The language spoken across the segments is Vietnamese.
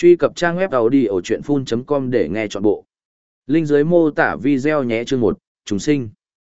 Truy cập trang web audiochuyenphun.com để nghe trọn bộ. Link dưới mô tả video nhé. Chương 1, chúng sinh.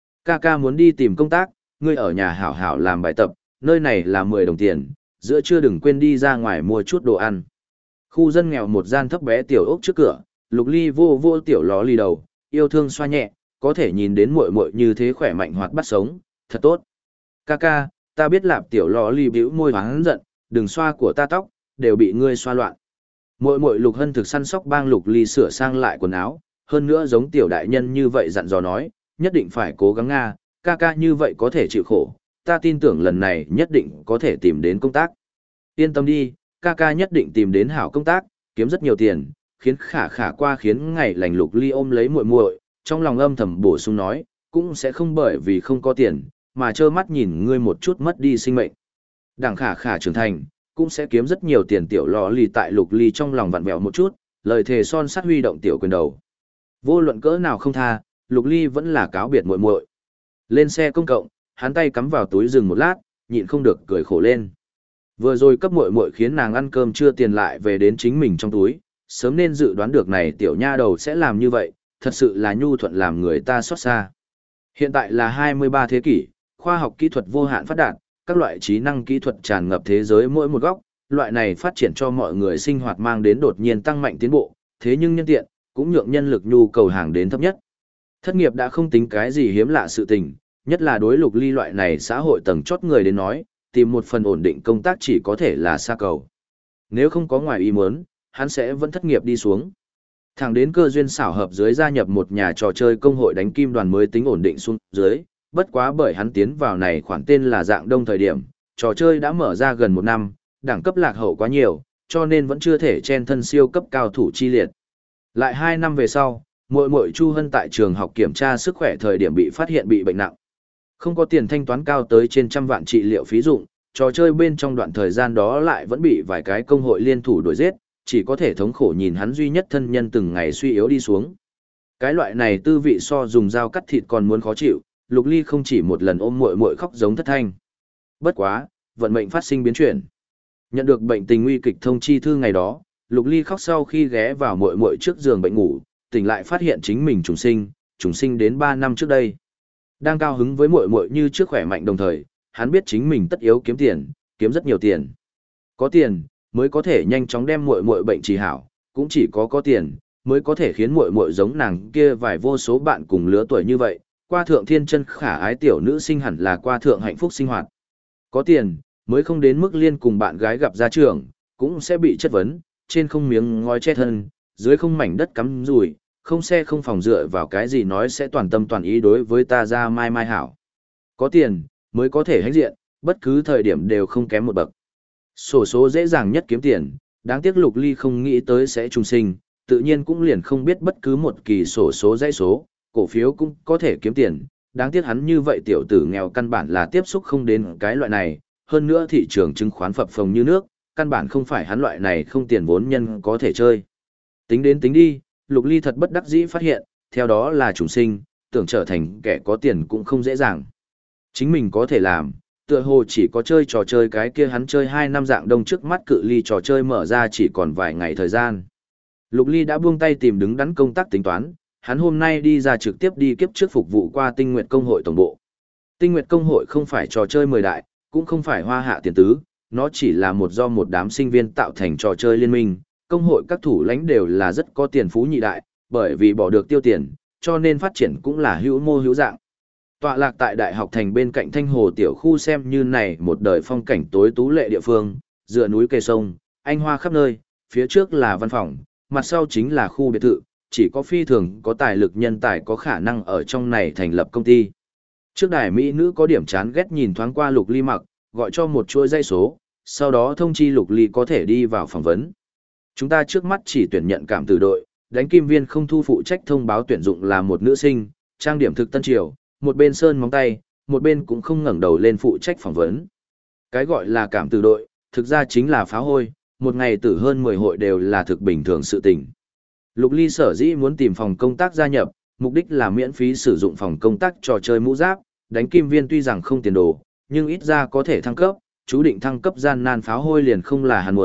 Ca muốn đi tìm công tác, ngươi ở nhà hảo hảo làm bài tập, nơi này là 10 đồng tiền, giữa trưa đừng quên đi ra ngoài mua chút đồ ăn. Khu dân nghèo một gian thấp bé tiểu ốc trước cửa, Lục Ly vô tiểu ló lì đầu, yêu thương xoa nhẹ, có thể nhìn đến muội muội như thế khỏe mạnh hoạt bát sống, thật tốt. Ca, ta biết lạp. Tiểu ló lì bĩu môi hoáng giận, đừng xoa của ta tóc, đều bị ngươi xoa loạn. Muội Lục Hân thực săn sóc bang Lục Ly sửa sang lại quần áo, hơn nữa giống tiểu đại nhân như vậy dặn dò nói, nhất định phải cố gắng nga, ca như vậy có thể chịu khổ, ta tin tưởng lần này nhất định có thể tìm đến công tác. Yên tâm đi, ca nhất định tìm đến hảo công tác, kiếm rất nhiều tiền, khiến khả qua khiến ngày lành. Lục Ly ôm lấy muội, trong lòng âm thầm bổ sung nói, cũng sẽ không bởi vì không có tiền, mà trơ mắt nhìn ngươi một chút mất đi sinh mệnh. Đảng khả trưởng thành, cũng sẽ kiếm rất nhiều tiền. Tiểu lò lì tại Lục Ly trong lòng vặn vẹo một chút, lời thề son sắt huy động tiểu quyền đầu. Vô luận cỡ nào không tha, Lục Ly vẫn là cáo biệt muội. Lên xe công cộng, hắn tay cắm vào túi dừng một lát, nhịn không được cười khổ lên. Vừa rồi cấp muội khiến nàng ăn cơm chưa tiền lại về đến chính mình trong túi, sớm nên dự đoán được này tiểu nha đầu sẽ làm như vậy, thật sự là nhu thuận làm người ta xót xa. Hiện tại là 23 thế kỷ, khoa học kỹ thuật vô hạn phát đạt, các loại trí năng kỹ thuật tràn ngập thế giới mỗi một góc, loại này phát triển cho mọi người sinh hoạt mang đến đột nhiên tăng mạnh tiến bộ, thế nhưng nhân tiện, cũng nhượng nhân lực nhu cầu hàng đến thấp nhất. Thất nghiệp đã không tính cái gì hiếm lạ sự tình, nhất là đối Lục Ly loại này xã hội tầng chót người đến nói, tìm một phần ổn định công tác chỉ có thể là xa cầu. Nếu không có ngoài ý muốn, hắn sẽ vẫn thất nghiệp đi xuống. Thẳng đến cơ duyên xảo hợp dưới gia nhập một nhà trò chơi công hội đánh kim đoàn mới tính ổn định xuống dưới, bất quá bởi hắn tiến vào này khoản tên là dạng đông thời điểm, trò chơi đã mở ra gần 1 năm, đẳng cấp lạc hậu quá nhiều, cho nên vẫn chưa thể chen thân siêu cấp cao thủ chi liệt. Lại 2 năm về sau, muội Chu Hân tại trường học kiểm tra sức khỏe thời điểm bị phát hiện bị bệnh nặng. Không có tiền thanh toán cao tới trên trăm vạn trị liệu phí dụng, trò chơi bên trong đoạn thời gian đó lại vẫn bị vài cái công hội liên thủ đuổi giết, chỉ có thể thống khổ nhìn hắn duy nhất thân nhân từng ngày suy yếu đi xuống. Cái loại này tư vị so dùng dao cắt thịt còn muốn khó chịu, Lục Ly không chỉ một lần ôm muội khóc giống thất thanh. Bất quá, vận mệnh phát sinh biến chuyển. Nhận được bệnh tình nguy kịch thông chi thư ngày đó, Lục Ly khóc sau khi ghé vào muội trước giường bệnh ngủ, tỉnh lại phát hiện chính mình trùng sinh đến 3 năm trước đây. Đang cao hứng với muội như trước khỏe mạnh đồng thời, hắn biết chính mình tất yếu kiếm tiền, kiếm rất nhiều tiền. Có tiền mới có thể nhanh chóng đem muội bệnh trị hảo, cũng chỉ có tiền mới có thể khiến muội giống nàng kia vài vô số bạn cùng lứa tuổi như vậy, qua thượng thiên chân khả ái tiểu nữ sinh hẳn là qua thượng hạnh phúc sinh hoạt. Có tiền mới không đến mức liên cùng bạn gái gặp ra trường, cũng sẽ bị chất vấn, trên không miếng ngói che thân, dưới không mảnh đất cắm rùi, không xe không phòng dựa vào cái gì nói sẽ toàn tâm toàn ý đối với ta ra mai hảo. Có tiền mới có thể hãnh diện, bất cứ thời điểm đều không kém một bậc. Sổ số dễ dàng nhất kiếm tiền, đáng tiếc Lục Ly không nghĩ tới sẽ trùng sinh, tự nhiên cũng liền không biết bất cứ một kỳ sổ số dãy số, cổ phiếu cũng có thể kiếm tiền, đáng tiếc hắn như vậy tiểu tử nghèo căn bản là tiếp xúc không đến cái loại này, hơn nữa thị trường chứng khoán phập phồng như nước, căn bản không phải hắn loại này không tiền vốn nhân có thể chơi. Tính đến tính đi, Lục Ly thật bất đắc dĩ phát hiện, theo đó là trùng sinh, tưởng trở thành kẻ có tiền cũng không dễ dàng. Chính mình có thể làm, tựa hồ chỉ có chơi trò chơi cái kia hắn chơi 2 năm dạng đông trước mắt cự ly trò chơi mở ra chỉ còn vài ngày thời gian. Lục Ly đã buông tay tìm đứng đắn công tác tính toán, hắn hôm nay đi ra trực tiếp đi kiếp trước phục vụ qua Tinh Nguyệt Công hội tổng bộ. Tinh Nguyệt Công hội không phải trò chơi 10 đại, cũng không phải hoa hạ tiền tứ, nó chỉ là do một đám sinh viên tạo thành trò chơi liên minh, công hội các thủ lãnh đều là rất có tiền phú nhị đại, bởi vì bỏ được tiêu tiền, cho nên phát triển cũng là hữu mô hữu dạng. Tọa lạc tại Đại học thành bên cạnh Thanh Hồ tiểu khu xem như này một đời phong cảnh tối tú lệ địa phương, dựa núi kề sông, anh hoa khắp nơi, phía trước là văn phòng, mặt sau chính là khu biệt thự, chỉ có phi thường có tài lực nhân tài có khả năng ở trong này thành lập công ty. Trước đài mỹ nữ có điểm chán ghét nhìn thoáng qua Lục Ly mặc, gọi cho một chuỗi dây số, sau đó thông chi Lục Ly có thể đi vào phỏng vấn. Chúng ta trước mắt chỉ tuyển nhận cảm tử đội, đánh kim viên không thu phụ trách thông báo tuyển dụng là một nữ sinh, trang điểm thực tân triều, một bên sơn móng tay, một bên cũng không ngẩng đầu lên phụ trách phỏng vấn. Cái gọi là cảm tử đội, thực ra chính là pháo hôi, một ngày tử hơn 10 hội đều là thực bình thường sự tình. Lục Ly sở dĩ muốn tìm phòng công tác gia nhập, mục đích là miễn phí sử dụng phòng công tác trò chơi mũ giáp, đánh kim viên tuy rằng không tiền đồ, nhưng ít ra có thể thăng cấp, chú định thăng cấp gian nan pháo hôi liền không là hắn muốn,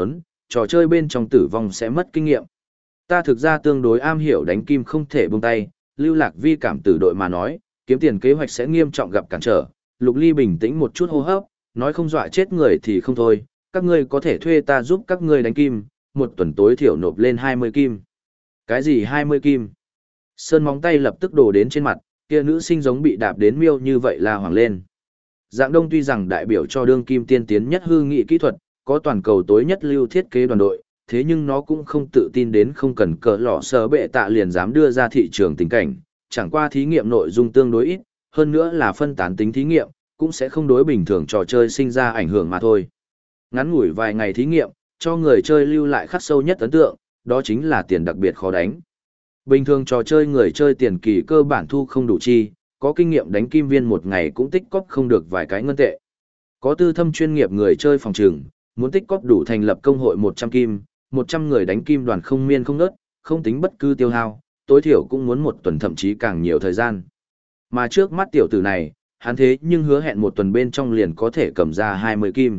trò chơi bên trong tử vong sẽ mất kinh nghiệm. Ta thực ra tương đối am hiểu đánh kim không thể buông tay, Lưu Lạc Vi cảm tử đội mà nói, kiếm tiền kế hoạch sẽ nghiêm trọng gặp cản trở. Lục Ly bình tĩnh một chút hô hấp, nói không dọa chết người thì không thôi, các ngươi có thể thuê ta giúp các ngươi đánh kim, một tuần tối thiểu nộp lên 20 kim. Cái gì 20 kim? Sơn móng tay lập tức đổ đến trên mặt, kia nữ sinh giống bị đạp đến miêu như vậy là hoảng lên. Dạng Đông tuy rằng đại biểu cho đương kim tiên tiến nhất hư nghị kỹ thuật, có toàn cầu tối nhất lưu thiết kế đoàn đội, thế nhưng nó cũng không tự tin đến không cần cờ lọ sở bệ tạ liền dám đưa ra thị trường tình cảnh, chẳng qua thí nghiệm nội dung tương đối ít, hơn nữa là phân tán tính thí nghiệm, cũng sẽ không đối bình thường trò chơi sinh ra ảnh hưởng mà thôi. Ngắn ngủi vài ngày thí nghiệm, cho người chơi lưu lại khắc sâu nhất ấn tượng, đó chính là tiền đặc biệt khó đánh. Bình thường trò chơi người chơi tiền kỳ cơ bản thu không đủ chi, có kinh nghiệm đánh kim viên một ngày cũng tích cóp không được vài cái ngân tệ. Có tư thâm chuyên nghiệp người chơi phòng trường, muốn tích cóp đủ thành lập công hội 100 kim, 100 người đánh kim đoàn không miên không nớt, không tính bất cứ tiêu hao, tối thiểu cũng muốn một tuần thậm chí càng nhiều thời gian. Mà trước mắt tiểu tử này, hắn thế nhưng hứa hẹn một tuần bên trong liền có thể cầm ra 20 kim.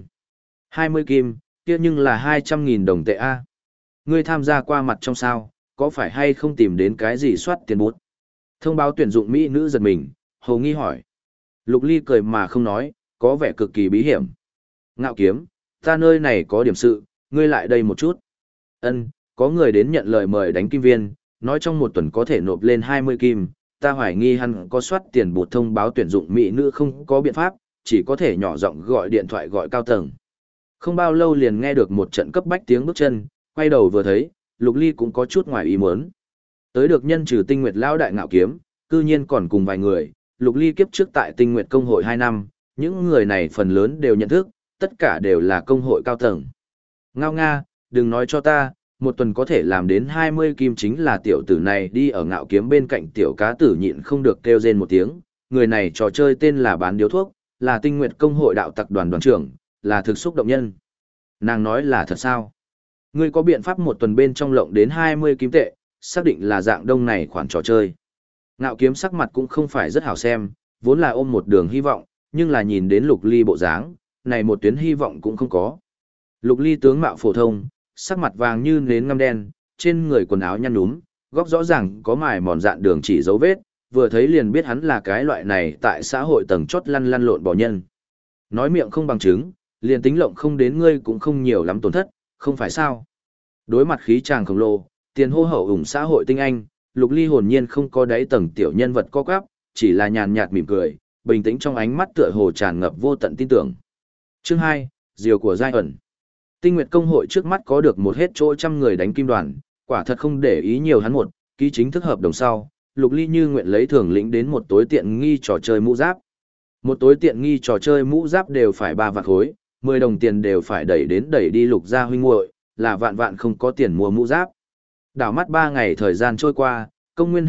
20 kim, kia nhưng là 200.000 đồng tệ A. Ngươi tham gia qua mặt trong sao, có phải hay không tìm đến cái gì soát tiền bút? Thông báo tuyển dụng mỹ nữ giật mình, Hồ Nghi hỏi. Lục Ly cười mà không nói, có vẻ cực kỳ bí hiểm. Ngạo Kiếm, ta nơi này có điểm sự, ngươi lại đây một chút. Ân, có người đến nhận lời mời đánh kim viên, nói trong một tuần có thể nộp lên 20 kim, ta hoài nghi hắn có soát tiền bột thông báo tuyển dụng mỹ nữ không có biện pháp, chỉ có thể nhỏ giọng gọi điện thoại gọi cao tầng. Không bao lâu liền nghe được một trận cấp bách tiếng bước chân, quay đầu vừa thấy, Lục Ly cũng có chút ngoài ý muốn. Tới được nhân trừ Tinh Nguyệt lão đại Ngạo Kiếm, cư nhiên còn cùng vài người, Lục Ly kiếp trước tại Tinh Nguyệt công hội 2 năm, những người này phần lớn đều nhận thức, tất cả đều là công hội cao tầng. Ngao nga, đừng nói cho ta, một tuần có thể làm đến 20 kim chính là tiểu tử này đi ở Ngạo Kiếm bên cạnh tiểu cá tử nhịn không được kêu rên một tiếng, người này trò chơi tên là bán điếu thuốc, là Tinh Nguyệt công hội đạo tặc đoàn đoàn trưởng, là thực xúc động nhân. Nàng nói là thật sao? Ngươi có biện pháp một tuần bên trong lộng đến 20 kim tệ, xác định là Dạng Đông này khoản trò chơi. Ngạo Kiếm sắc mặt cũng không phải rất hảo xem, vốn là ôm một đường hy vọng, nhưng là nhìn đến Lục Ly bộ dáng, này một tuyến hy vọng cũng không có. Lục Ly tướng mạo phổ thông, sắc mặt vàng như nến ngăm đen, trên người quần áo nhăn nhúm, góc rõ ràng có mài mòn dạn đường chỉ dấu vết, vừa thấy liền biết hắn là cái loại này tại xã hội tầng chót lăn lăn lộn bỏ nhân. Nói miệng không bằng chứng, liền tính lộng không đến ngươi cũng không nhiều lắm tổn thất, không phải sao? Đối mặt khí tràng khổng lồ, tiền hô hậu ủng xã hội tinh anh, Lục Ly hồn nhiên không có đáy tầng tiểu nhân vật co quắp, chỉ là nhàn nhạt mỉm cười, bình tĩnh trong ánh mắt tựa hồ tràn ngập vô tận tin tưởng. Chương 2, Diều của giai ẩn. Tinh Nguyệt công hội trước mắt có được một hết chỗ trăm người đánh kim đoàn, quả thật không để ý nhiều hắn một, ký chính thức hợp đồng sau, Lục Ly như nguyện lấy thưởng lĩnh đến một tối tiện nghi trò chơi mũ giáp. Một tối tiện nghi trò chơi mũ giáp đều phải 3 vạn khối, 10 đồng tiền đều phải đẩy đi Lục gia huynh muội, là vạn vạn không có tiền mua mũ giáp. Đảo mắt 3 ngày thời gian trôi qua, công nguyên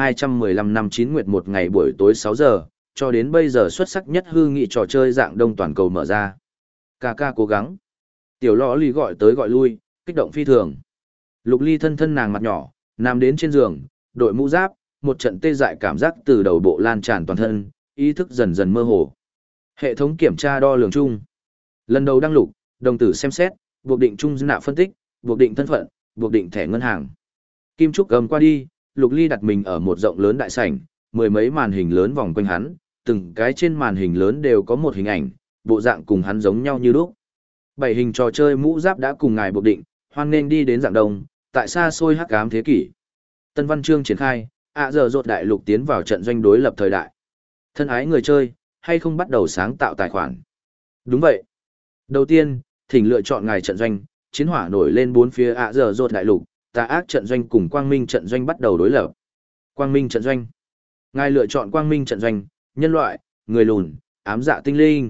2215 năm 9 nguyệt một ngày buổi tối 6 giờ, cho đến bây giờ xuất sắc nhất hư nghị trò chơi Dạng Đông toàn cầu mở ra. Ca ca cố gắng. Tiểu lọ lì gọi tới gọi lui, kích động phi thường. Lục Ly thân thân nàng mặt nhỏ, nằm đến trên giường, đội mũ giáp, một trận tê dại cảm giác từ đầu bộ lan tràn toàn thân, ý thức dần dần mơ hồ. Hệ thống kiểm tra đo lường chung. Lần đầu đăng lục, đồng tử xem xét, buộc định chung nạo phân tích, buộc định thân phận, buộc định thẻ ngân hàng. Kim Trúc gầm qua đi, Lục Ly đặt mình ở một rộng lớn đại sảnh, mười mấy màn hình lớn vòng quanh hắn, từng cái trên màn hình lớn đều có một hình ảnh, bộ dạng cùng hắn giống nhau như lúc. 7 hình trò chơi mũ giáp đã cùng ngài buộc định, hoan nên đi đến Dạng Đông, tại xa xôi hắc ám thế kỷ. Tân văn chương triển khai, giờ rột đại lục tiến vào trận doanh đối lập thời đại. Thân ái người chơi, hay không bắt đầu sáng tạo tài khoản? Đúng vậy. Đầu tiên, thỉnh lựa chọn ngài trận doanh, chiến hỏa nổi lên bốn phía giờ rột đại lục, tà ác trận doanh cùng quang minh trận doanh bắt đầu đối lập. Quang minh trận doanh. Ngài lựa chọn quang minh trận doanh, nhân loại, người lùn, ám dạ tinh linh.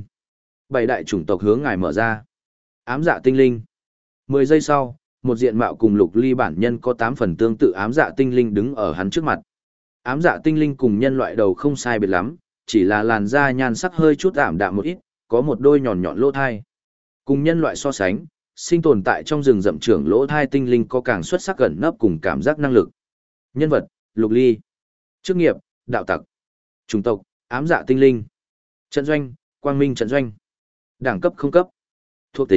7 đại chủng tộc hướng ngài mở ra. Ám dạ tinh linh. 10 giây sau, một diện mạo cùng Lục Ly bản nhân có 8 phần tương tự ám dạ tinh linh đứng ở hắn trước mặt. Ám dạ tinh linh cùng nhân loại đầu không sai biệt lắm, chỉ là làn da nhan sắc hơi chút ảm đạm một ít, có một đôi nhọn nhọn lỗ thai. Cùng nhân loại so sánh, sinh tồn tại trong rừng rậm trưởng lỗ thai tinh linh có càng xuất sắc gần nấp cùng cảm giác năng lực. Nhân vật, Lục Ly. Chức nghiệp, đạo tặc. Chủng tộc, ám dạ tinh linh. Trận doanh, quang minh trận doanh. Đẳng cấp không cấp. Thuộc tính,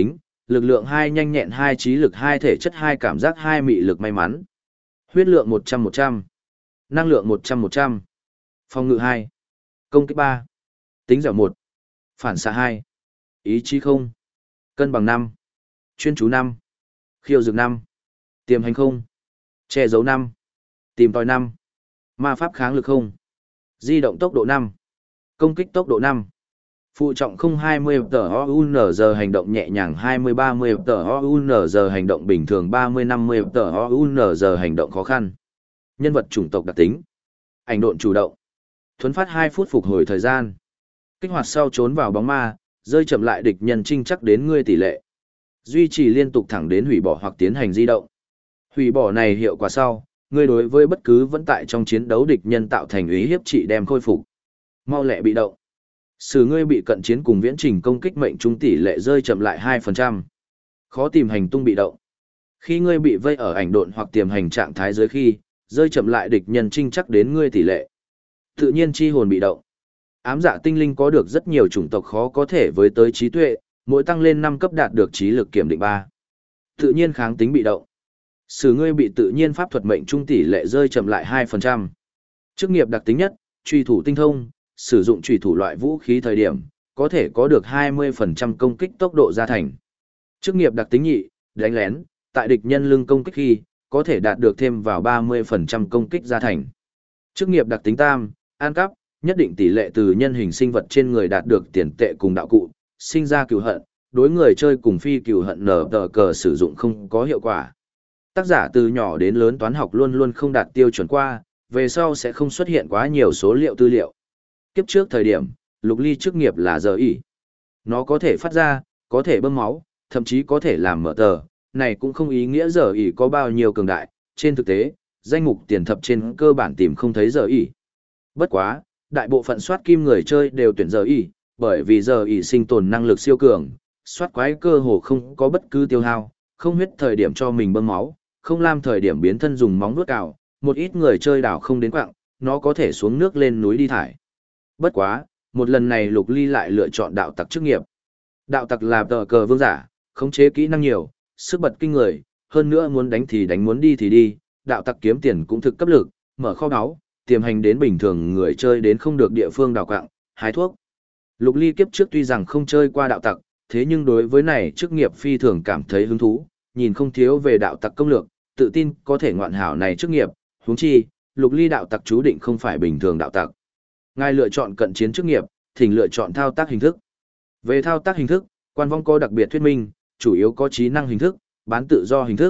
Lực lượng 2 nhanh nhẹn 2 trí lực 2 thể chất 2 cảm giác 2 mị lực may mắn. Huyết lượng 100-100. Năng lượng 100-100. Phòng ngự 2. Công kích 3. Tính dẻo 1. Phản xạ 2. Ý chí 0. Cân bằng 5. Chuyên chú 5. Khiêu dược 5. Tiềm hành 0. Che giấu 5. Tìm tòi 5. Ma pháp kháng lực 0. Di động tốc độ 5. Công kích tốc độ 5. Phụ trọng 0-20 TOUNZ hành động nhẹ nhàng 20-30 TOUNZ hành động bình thường 30-50 TOUNZ hành động khó khăn. Nhân vật chủng tộc đặc tính. Ảnh độn chủ động. Thuấn phát 2 phút phục hồi thời gian. Kích hoạt sau trốn vào bóng ma, rơi chậm lại địch nhân trinh chắc đến ngươi tỷ lệ. Duy trì liên tục thẳng đến hủy bỏ hoặc tiến hành di động. Hủy bỏ này hiệu quả sau, ngươi đối với bất cứ vẫn tại trong chiến đấu địch nhân tạo thành uy hiếp trị đem khôi phục. Mau lẹ bị động. Sử ngươi bị cận chiến cùng viễn trình công kích mệnh trung tỷ lệ rơi chậm lại 2%. Khó tìm hành tung bị động. Khi ngươi bị vây ở ảnh độn hoặc tiềm hành trạng thái dưới khi, rơi chậm lại địch nhân trinh chắc đến ngươi tỷ lệ. Tự nhiên chi hồn bị động. Ám dạ tinh linh có được rất nhiều chủng tộc khó có thể với tới trí tuệ, mỗi tăng lên 5 cấp đạt được trí lực kiểm định 3. Tự nhiên kháng tính bị động. Sử ngươi bị tự nhiên pháp thuật mệnh trung tỷ lệ rơi chậm lại 2%. Chức nghiệp đặc tính nhất, truy thủ tinh thông, sử dụng truy thủ loại vũ khí thời điểm, có thể có được 20% công kích tốc độ gia thành. Chức nghiệp đặc tính nhị, đánh lén, tại địch nhân lưng công kích khi, có thể đạt được thêm vào 30% công kích gia thành. Chức nghiệp đặc tính tam, ăn cắp, nhất định tỷ lệ từ nhân hình sinh vật trên người đạt được tiền tệ cùng đạo cụ, sinh ra cừu hận, đối người chơi cùng phi cừu hận nở tờ cờ sử dụng không có hiệu quả. Tác giả từ nhỏ đến lớn toán học luôn luôn không đạt tiêu chuẩn qua, về sau sẽ không xuất hiện quá nhiều số liệu tư liệu. Kiếp trước thời điểm, Lục Ly chức nghiệp là giờ ỉ. Nó có thể phát ra, có thể bơm máu, thậm chí có thể làm mở tờ, này cũng không ý nghĩa giờ ỉ có bao nhiêu cường đại, trên thực tế, danh mục tiền thập trên cơ bản tìm không thấy giờ ỉ. Bất quá, đại bộ phận soát kim người chơi đều tuyển giờ ỉ, bởi vì giờ ỉ sinh tồn năng lực siêu cường, soát quái cơ hồ không có bất cứ tiêu hao, không huyết thời điểm cho mình bơm máu, không lam thời điểm biến thân dùng móng vuốt cào, một ít người chơi đảo không đến quạng, nó có thể xuống nước lên núi đi thải. Bất quá, một lần này Lục Ly lại lựa chọn đạo tặc chức nghiệp. Đạo tặc là tờ cờ vương giả, khống chế kỹ năng nhiều, sức bật kinh người, hơn nữa muốn đánh thì đánh muốn đi thì đi, đạo tặc kiếm tiền cũng thực cấp lực, mở kho báu, tiềm hành đến bình thường người chơi đến không được địa phương đào quạng, hái thuốc. Lục Ly kiếp trước tuy rằng không chơi qua đạo tặc, thế nhưng đối với này chức nghiệp phi thường cảm thấy hứng thú, nhìn không thiếu về đạo tặc công lược, tự tin có thể ngoạn hảo này chức nghiệp, huống chi, Lục Ly đạo tặc chú định không phải bình thường đạo tặc. Ngài lựa chọn cận chiến chức nghiệp, thỉnh lựa chọn thao tác hình thức. Về thao tác hình thức, quan vong có đặc biệt thuyết minh, chủ yếu có trí năng hình thức, bán tự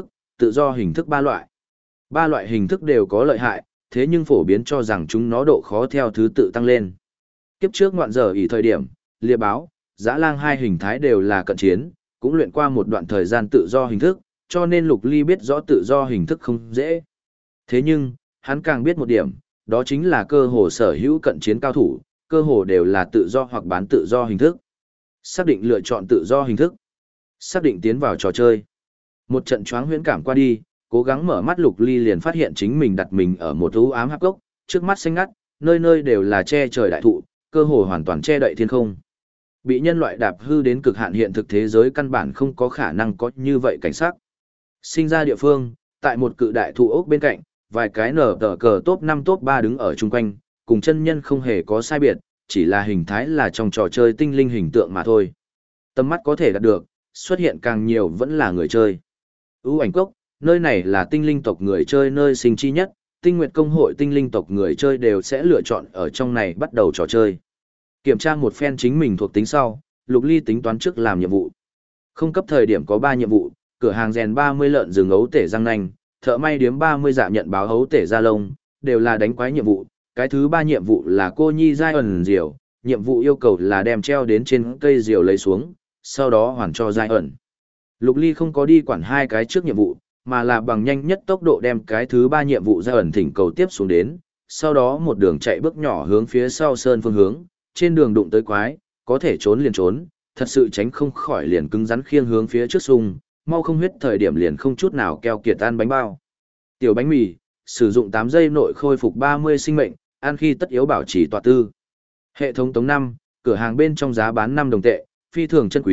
do hình thức 3 loại. 3 loại hình thức đều có lợi hại, thế nhưng phổ biến cho rằng chúng nó độ khó theo thứ tự tăng lên. Kiếp trước ngoạn giờ ỉ thời điểm, Lia báo, Dã Lang hai hình thái đều là cận chiến, cũng luyện qua một đoạn thời gian tự do hình thức, cho nên Lục Ly biết rõ tự do hình thức không dễ. Thế nhưng, hắn càng biết một điểm, đó chính là cơ hồ sở hữu cận chiến cao thủ, cơ hồ đều là tự do hoặc bán tự do hình thức. Xác định lựa chọn tự do hình thức. Xác định tiến vào trò chơi. Một trận choáng huyễn cảm qua đi, cố gắng mở mắt Lục Ly liền phát hiện chính mình đặt mình ở một u ám hạp gốc, trước mắt xanh ngắt, nơi nơi đều là che trời đại thụ, cơ hồ hoàn toàn che đậy thiên không. Bị nhân loại đạp hư đến cực hạn hiện thực thế giới căn bản không có khả năng có như vậy cảnh sắc. Sinh ra địa phương, tại một cự đại thụ ốc bên cạnh, vài cái nở tờ cờ top 5 top 3 đứng ở chung quanh, cùng chân nhân không hề có sai biệt, chỉ là hình thái là trong trò chơi tinh linh hình tượng mà thôi. Tầm mắt có thể đạt được, xuất hiện càng nhiều vẫn là người chơi. Ưu ảnh cốc, nơi này là tinh linh tộc người chơi nơi sinh chi nhất, tinh nguyệt công hội tinh linh tộc người chơi đều sẽ lựa chọn ở trong này bắt đầu trò chơi. Kiểm tra một phen chính mình thuộc tính sau, Lục Ly tính toán trước làm nhiệm vụ. Không cấp thời điểm có 3 nhiệm vụ, cửa hàng rèn 30 lợn rừng ấu tể răng nanh, thợ may điếm 30 dạ nhận báo ấu tể da lông, đều là đánh quái nhiệm vụ. Cái thứ 3 nhiệm vụ là cô nhi giai ẩn diều, nhiệm vụ yêu cầu là đem treo đến trên cây diều lấy xuống, sau đó hoàn cho giai ẩn. Lục Ly không có đi quản 2 cái trước nhiệm vụ, mà là bằng nhanh nhất tốc độ đem cái thứ 3 nhiệm vụ giai ẩn thỉnh cầu tiếp xuống đến, sau đó một đường chạy bước nhỏ hướng phía sau sơn phương hướng, trên đường đụng tới quái, có thể trốn liền trốn, thật sự tránh không khỏi liền cứng rắn khiêng hướng phía trước sung, mau không huyết thời điểm liền không chút nào keo kiệt ăn bánh bao. Tiểu bánh mì, sử dụng 8 giây nội khôi phục 30 sinh mệnh, ăn khi tất yếu bảo trì tọa tư. Hệ thống tống 5, cửa hàng bên trong giá bán 5 đồng tệ, phi thường chân quý,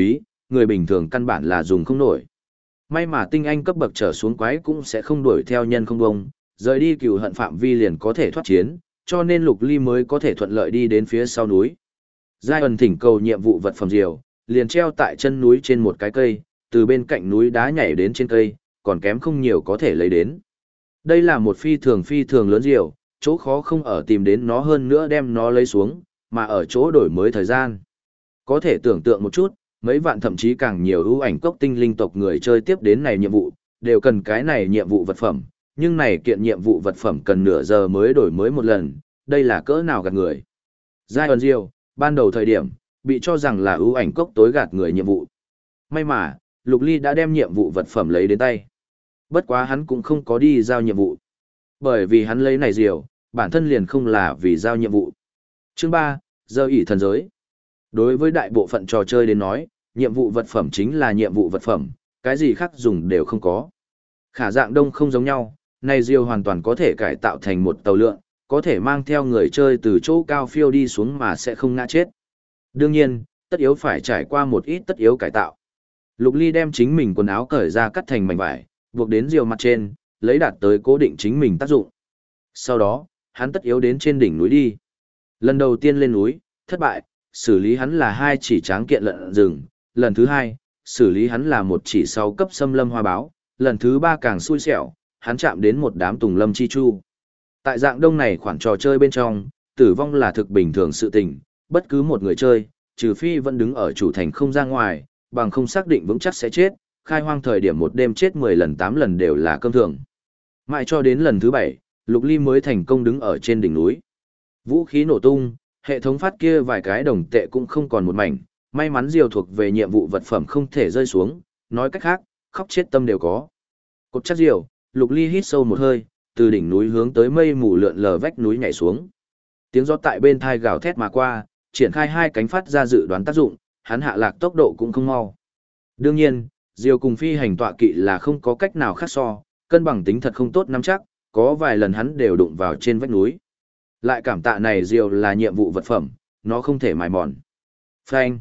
người bình thường căn bản là dùng không nổi. May mà tinh anh cấp bậc trở xuống quái cũng sẽ không đuổi theo nhân không bông, rời đi cừu hận phạm vi liền có thể thoát chiến, cho nên Lục Ly mới có thể thuận lợi đi đến phía sau núi. Giai ẩn thỉnh cầu nhiệm vụ vật phẩm diều, liền treo tại chân núi trên một cái cây, từ bên cạnh núi đá nhảy đến trên cây, còn kém không nhiều có thể lấy đến. Đây là một phi thường lớn diều, chỗ khó không ở tìm đến nó hơn nữa đem nó lấy xuống, mà ở chỗ đổi mới thời gian. Có thể tưởng tượng một chút, mấy vạn thậm chí càng nhiều ưu ảnh cốc tinh linh tộc người chơi tiếp đến này nhiệm vụ, đều cần cái này nhiệm vụ vật phẩm, nhưng này kiện nhiệm vụ vật phẩm cần nửa giờ mới đổi mới một lần, đây là cỡ nào gạt người. Giai ẩn diều, ban đầu thời điểm, bị cho rằng là ưu ảnh cốc tối gạt người nhiệm vụ. May mà, Lục Ly đã đem nhiệm vụ vật phẩm lấy đến tay. Bất quá hắn cũng không có đi giao nhiệm vụ. Bởi vì hắn lấy này diều, bản thân liền không là vì giao nhiệm vụ. Chương 3, giờ ỷ thần giới. Đối với đại bộ phận trò chơi đến nói, nhiệm vụ vật phẩm chính là nhiệm vụ vật phẩm, cái gì khác dùng đều không có. Khả dạng đông không giống nhau, này diều hoàn toàn có thể cải tạo thành một tàu lượn, có thể mang theo người chơi từ chỗ cao phiêu đi xuống mà sẽ không ngã chết. Đương nhiên, tất yếu phải trải qua một ít tất yếu cải tạo. Lục Ly đem chính mình quần áo cởi ra cắt thành mảnh vải, buộc đến diều mặt trên, lấy đạt tới cố định chính mình tác dụng. Sau đó, hắn tất yếu đến trên đỉnh núi đi. Lần đầu tiên lên núi, thất bại, xử lý hắn là 2 chỉ tráng kiện lợn rừng, lần thứ 2, xử lý hắn là 1 chỉ 6 cấp xâm lâm hoa báo, lần thứ 3 càng xui xẻo, hắn chạm đến một đám tùng lâm chi chu. Tại dạng đông này khoản trò chơi bên trong, tử vong là thực bình thường sự tình, bất cứ một người chơi, trừ phi vẫn đứng ở chủ thành không ra ngoài, bằng không xác định vững chắc sẽ chết, khai hoang thời điểm một đêm chết 10 lần 8 lần đều là cơm thường. Mãi cho đến lần thứ 7, Lục Ly mới thành công đứng ở trên đỉnh núi. Vũ khí nổ tung, hệ thống phát kia vài cái đồng tệ cũng không còn một mảnh, may mắn diều thuộc về nhiệm vụ vật phẩm không thể rơi xuống, nói cách khác, khóc chết tâm đều có. Cột chắc diều, Lục Ly hít sâu một hơi, từ đỉnh núi hướng tới mây mù lượn lờ vách núi nhảy xuống. Tiếng gió tại bên thai gào thét mà qua, triển khai 2 cánh phát ra dự đoán tác dụng, hắn hạ lạc tốc độ cũng không mau. Đương nhiên, diều cùng phi hành tọa kỵ là không có cách nào khác so, cân bằng tính thật không tốt nắm chắc, có vài lần hắn đều đụng vào trên vách núi. Lại cảm tạ này diều là nhiệm vụ vật phẩm, nó không thể mài mòn. Phanh.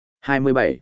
27.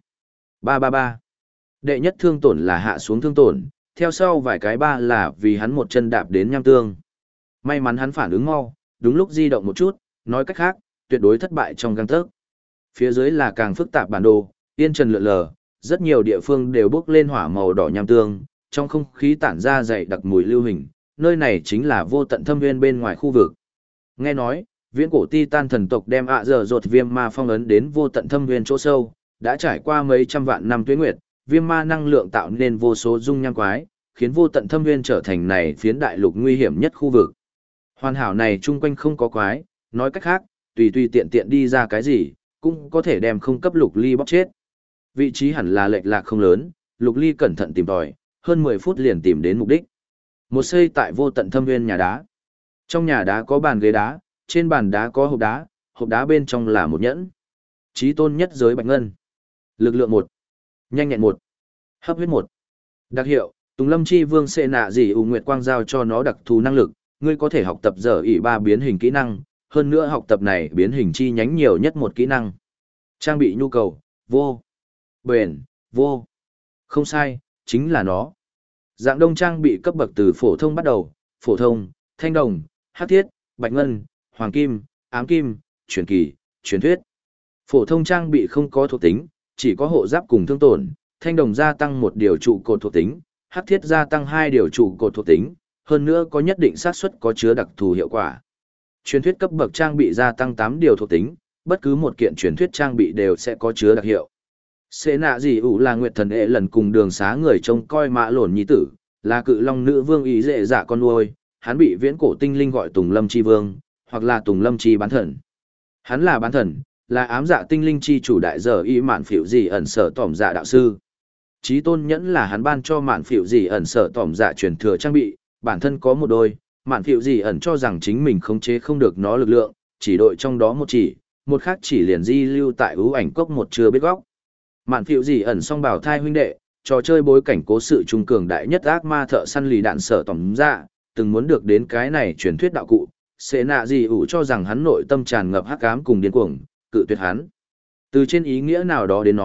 333. Đệ nhất thương tổn là hạ xuống thương tổn, theo sau vài cái 3 là vì hắn một chân đạp đến nham tương. May mắn hắn phản ứng mau, đúng lúc di động một chút, nói cách khác, tuyệt đối thất bại trong gang tấc. Phía dưới là càng phức tạp bản đồ, yên trần lượn lờ, rất nhiều địa phương đều bốc lên hỏa màu đỏ nham tương, trong không khí tản ra dày đặc mùi lưu hình, nơi này chính là vô tận thâm nguyên bên ngoài khu vực. Nghe nói, viễn cổ Titan thần tộc đem giờ rột viêm ma phong ấn đến vô tận thâm nguyên chỗ sâu, đã trải qua mấy trăm vạn năm tuế nguyệt, viêm ma năng lượng tạo nên vô số dung nham quái, khiến vô tận thâm nguyên trở thành này phiến đại lục nguy hiểm nhất khu vực. Hoàn hảo này chung quanh không có quái, nói cách khác, tùy tùy tiện tiện đi ra cái gì, cũng có thể đem không cấp Lục Ly bóc chết. Vị trí hẳn là lệch lạc không lớn, Lục Ly cẩn thận tìm tòi, hơn 10 phút liền tìm đến mục đích. Một xây tại vô tận thâm nguyên nhà đá. Trong nhà đá có bàn ghế đá, trên bàn đá có hộp đá bên trong là một nhẫn. Chí tôn nhất giới bạch ngân. Lực lượng 1. Nhanh nhẹn 1. Hấp huyết 1. Đặc hiệu, Tùng Lâm Chi Vương sẽ nạ gì ủ nguyệt quang giao cho nó đặc thù năng lực, ngươi có thể học tập giờ ỷ 3 biến hình kỹ năng, hơn nữa học tập này biến hình chi nhánh nhiều nhất một kỹ năng. Trang bị nhu cầu, vô. Bền, vô. Không sai, chính là nó. Dạng đông trang bị cấp bậc từ phổ thông bắt đầu, phổ thông, thanh đồng, hắc thiết, bạch ngân, hoàng kim, ám kim, truyền kỳ, truyền thuyết. Phổ thông trang bị không có thuộc tính, chỉ có hộ giáp cùng thương tổn, thanh đồng gia tăng 1 điều trụ cột thuộc tính, hắc thiết gia tăng 2 điều trụ cột thuộc tính, hơn nữa có nhất định xác suất có chứa đặc thù hiệu quả. Truyền thuyết cấp bậc trang bị gia tăng 8 điều thuộc tính, bất cứ một kiện truyền thuyết trang bị đều sẽ có chứa đặc hiệu. Sẽ nạ gì ủ là nguyệt thần ệ lần cùng đường xá người trông coi mã lổn nhi tử, là cự long nữ vương ý dệ dạ con nuôi, hắn bị viễn cổ tinh linh gọi Tùng Lâm Chi Vương, hoặc là Tùng Lâm Chi bán thần. Hắn là bán thần, là ám dạ tinh linh chi chủ đại giờ y mạn phỉu gì ẩn sở tỏm dạ đạo sư. Chí tôn nhẫn là hắn ban cho mạn phỉu gì ẩn sở tỏm dạ truyền thừa trang bị, bản thân có một đôi, mạn phỉu gì ẩn cho rằng chính mình khống chế không được nó lực lượng, chỉ đội trong đó một chỉ, một khác chỉ liền di lưu tại ưu ảnh cốc một chưa biết góc. Mạn phỉu gì ẩn song bảo thai huynh đệ, trò chơi bối cảnh cố sự trung cường đại nhất ác ma thợ săn lì đạn sở tỏm dạ, từng muốn được đến cái này truyền thuyết đạo cụ, sẽ nạ gì ủ cho rằng hắn nội tâm tràn ngập hắc ám cùng điên cuồng, cự tuyệt hắn. Từ trên ý nghĩa nào đó đến nói,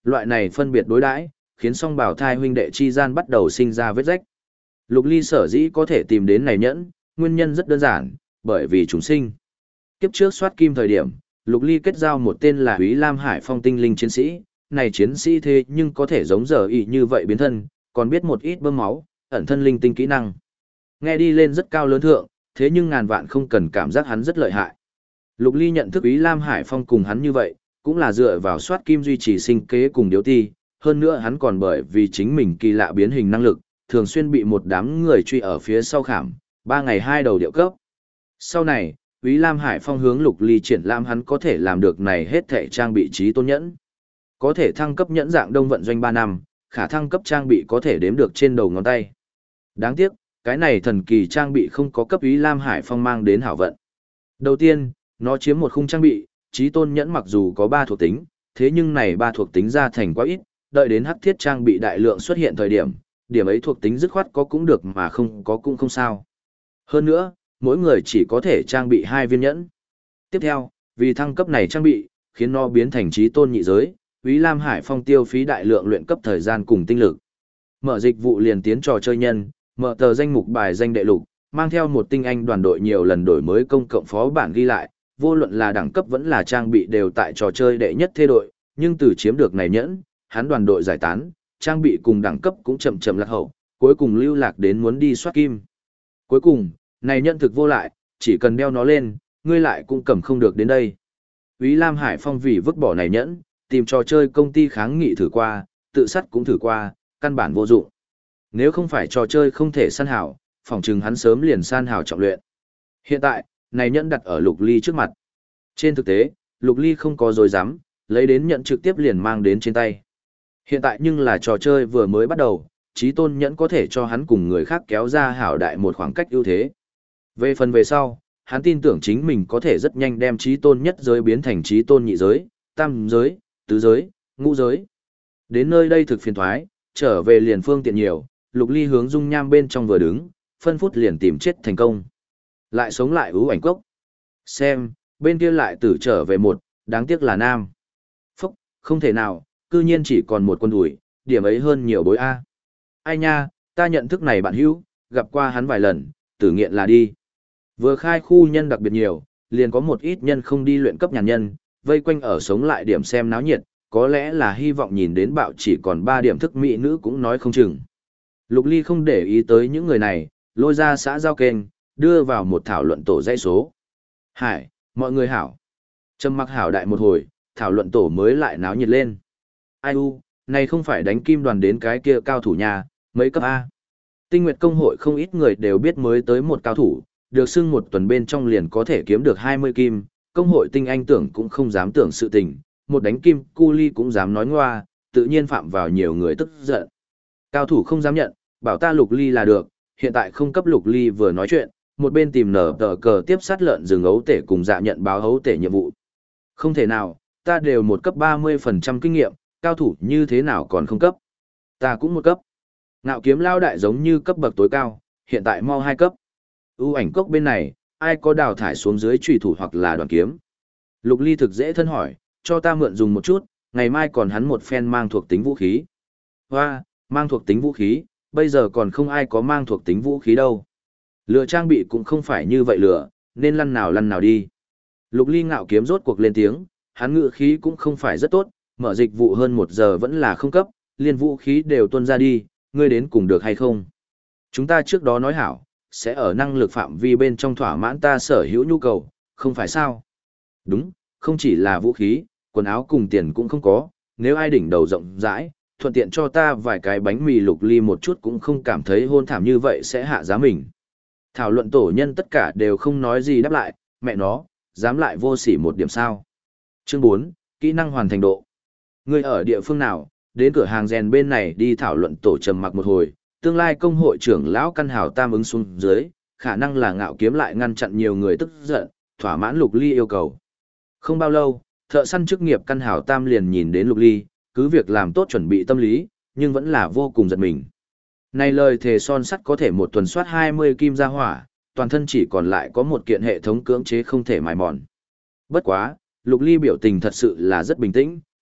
loại này phân biệt đối đãi, khiến song bảo thai huynh đệ chi gian bắt đầu sinh ra vết rách. Lục Ly sở dĩ có thể tìm đến này nhẫn, nguyên nhân rất đơn giản, bởi vì chúng sinh. Kiếp trước soát kim thời điểm, Lục Ly kết giao một tên là Úy Lam Hải Phong tinh linh chiến sĩ, này chiến sĩ thế nhưng có thể giống giờ ý như vậy biến thân, còn biết một ít bơm máu, ẩn thân linh tinh kỹ năng. Nghe đi lên rất cao lớn thượng, thế nhưng ngàn vạn không cần cảm giác hắn rất lợi hại. Lục Ly nhận thức Úy Lam Hải Phong cùng hắn như vậy, cũng là dựa vào soát kim duy trì sinh kế cùng điếu ti, hơn nữa hắn còn bởi vì chính mình kỳ lạ biến hình năng lực, thường xuyên bị một đám người truy ở phía sau khảm, 3 ngày 2 đầu điệu cấp. Sau này, Úy Lam Hải Phong hướng Lục Ly triển lãm hắn có thể làm được này hết thể trang bị trí tôn nhẫn. Có thể thăng cấp nhẫn dạng đông vận doanh 3 năm, khả thăng cấp trang bị có thể đếm được trên đầu ngón tay. Đáng tiếc, cái này thần kỳ trang bị không có cấp Úy Lam Hải Phong mang đến hảo vận. Đầu tiên, nó chiếm một khung trang bị, trí tôn nhẫn mặc dù có 3 thuộc tính, thế nhưng này 3 thuộc tính ra thành quá ít, đợi đến hắc thiết trang bị đại lượng xuất hiện thời điểm, điểm ấy thuộc tính dứt khoát có cũng được mà không có cũng không sao. Hơn nữa, mỗi người chỉ có thể trang bị 2 viên nhẫn. Tiếp theo, vì thăng cấp này trang bị, khiến nó biến thành trí tôn nhị giới, Úy Lam Hải Phong tiêu phí đại lượng luyện cấp thời gian cùng tinh lực. Mở dịch vụ liền tiến trò chơi nhân, mở tờ danh mục bài danh đệ lục, mang theo một tinh anh đoàn đội nhiều lần đổi mới công cộng phó bản ghi lại, vô luận là đẳng cấp vẫn là trang bị đều tại trò chơi đệ nhất thế đội, nhưng từ chiếm được này nhẫn, hắn đoàn đội giải tán, trang bị cùng đẳng cấp cũng chậm chậm lạc hậu, cuối cùng lưu lạc đến muốn đi soát kim. Cuối cùng, này nhận thực vô lại, chỉ cần đeo nó lên, ngươi lại cũng cầm không được đến đây. Úy Lam Hải Phong vì vứt bỏ này nhẫn, tìm trò chơi công ty kháng nghị thử qua, tự sát cũng thử qua, căn bản vô dụng. Nếu không phải trò chơi không thể san hảo, phỏng chừng hắn sớm liền san hảo trọng luyện. Hiện tại, này nhẫn đặt ở Lục Ly trước mặt. Trên thực tế, Lục Ly không có dối dám, lấy đến nhận trực tiếp liền mang đến trên tay. Hiện tại nhưng là trò chơi vừa mới bắt đầu, trí tôn nhẫn có thể cho hắn cùng người khác kéo ra hảo đại một khoảng cách ưu thế. Về phần về sau, hắn tin tưởng chính mình có thể rất nhanh đem trí tôn nhất giới biến thành trí tôn nhị giới, tam giới, tứ giới, ngũ giới. Đến nơi đây thực phiền thoái, trở về liền phương tiện nhiều, Lục Ly hướng dung nham bên trong vừa đứng, phân phút liền tìm chết thành công. Lại sống lại ưu ảnh cốc. Xem, bên kia lại tử trở về một, đáng tiếc là nam. Phúc, không thể nào, cư nhiên chỉ còn một con đùi, điểm ấy hơn nhiều bối A. Ai nha, ta nhận thức này bạn hữu, gặp qua hắn vài lần, tử nghiện là đi. Vừa khai khu nhân đặc biệt nhiều, liền có một ít nhân không đi luyện cấp nhàn nhân, vây quanh ở sống lại điểm xem náo nhiệt, có lẽ là hy vọng nhìn đến bạo chỉ còn 3 điểm thức mỹ nữ cũng nói không chừng. Lục Ly không để ý tới những người này, lôi ra xã giao kênh, đưa vào một thảo luận tổ dãy số. Hải, mọi người hảo. Trầm mặc hảo đại một hồi, thảo luận tổ mới lại náo nhiệt lên. Ai u, này không phải đánh kim đoàn đến cái kia cao thủ nhà, mấy cấp A. Tinh Nguyệt Công hội không ít người đều biết mới tới một cao thủ, được xưng một tuần bên trong liền có thể kiếm được 20 kim, công hội tinh anh tưởng cũng không dám tưởng sự tình, một đánh kim cu ly cũng dám nói ngoa, tự nhiên phạm vào nhiều người tức giận. Cao thủ không dám nhận, bảo ta Lục Ly là được, hiện tại không cấp Lục Ly vừa nói chuyện, một bên tìm nở tờ cờ tiếp sát lợn rừng ấu tể cùng dạ nhận báo ấu tể nhiệm vụ. Không thể nào, ta đều một cấp 30% kinh nghiệm, cao thủ như thế nào còn không cấp. Ta cũng một cấp. Ngạo kiếm lao đại giống như cấp bậc tối cao, hiện tại mau 2 cấp. Ưu ảnh cốc bên này, ai có đào thải xuống dưới trùy thủ hoặc là đoàn kiếm. Lục Ly thực dễ thân hỏi, cho ta mượn dùng một chút, ngày mai còn hắn một phen mang thuộc tính vũ khí. Hoa, mang thuộc tính vũ khí, bây giờ còn không ai có mang thuộc tính vũ khí đâu. Lựa trang bị cũng không phải như vậy lựa, nên lăn nào đi. Lục Ly ngạo kiếm rốt cuộc lên tiếng, hắn ngự khí cũng không phải rất tốt, mở dịch vụ hơn 1 giờ vẫn là không cấp, liên vũ khí đều tuân ra đi, ngươi đến cùng được hay không? Chúng ta trước đó nói hảo, sẽ ở năng lực phạm vi bên trong thỏa mãn ta sở hữu nhu cầu, không phải sao? Đúng, không chỉ là vũ khí, quần áo cùng tiền cũng không có, nếu ai đỉnh đầu rộng rãi, thuận tiện cho ta vài cái bánh mì. Lục Ly một chút cũng không cảm thấy hôn thảm như vậy sẽ hạ giá mình. Thảo luận tổ nhân tất cả đều không nói gì đáp lại, mẹ nó, dám lại vô sỉ một điểm sao. Chương 4, kỹ năng hoàn thành độ. Ngươi ở địa phương nào, đến cửa hàng rèn bên này đi. Thảo luận tổ trầm mặc một hồi, tương lai công hội trưởng lão Căn Hảo Tam ứng xuống dưới, khả năng là ngạo kiếm lại ngăn chặn nhiều người tức giận, thỏa mãn Lục Ly yêu cầu. Không bao lâu, thợ săn chức nghiệp Căn Hảo Tam liền nhìn đến Lục Ly, cứ việc làm tốt chuẩn bị tâm lý, nhưng vẫn là vô cùng giật mình. Này lời thề son sắt có thể một tuần soát 20 kim ra hỏa, toàn thân chỉ còn lại có một kiện hệ thống cưỡng chế không thể mài mòn. Bất quá, Lục Ly biểu tình thật sự là rất bình tĩnh,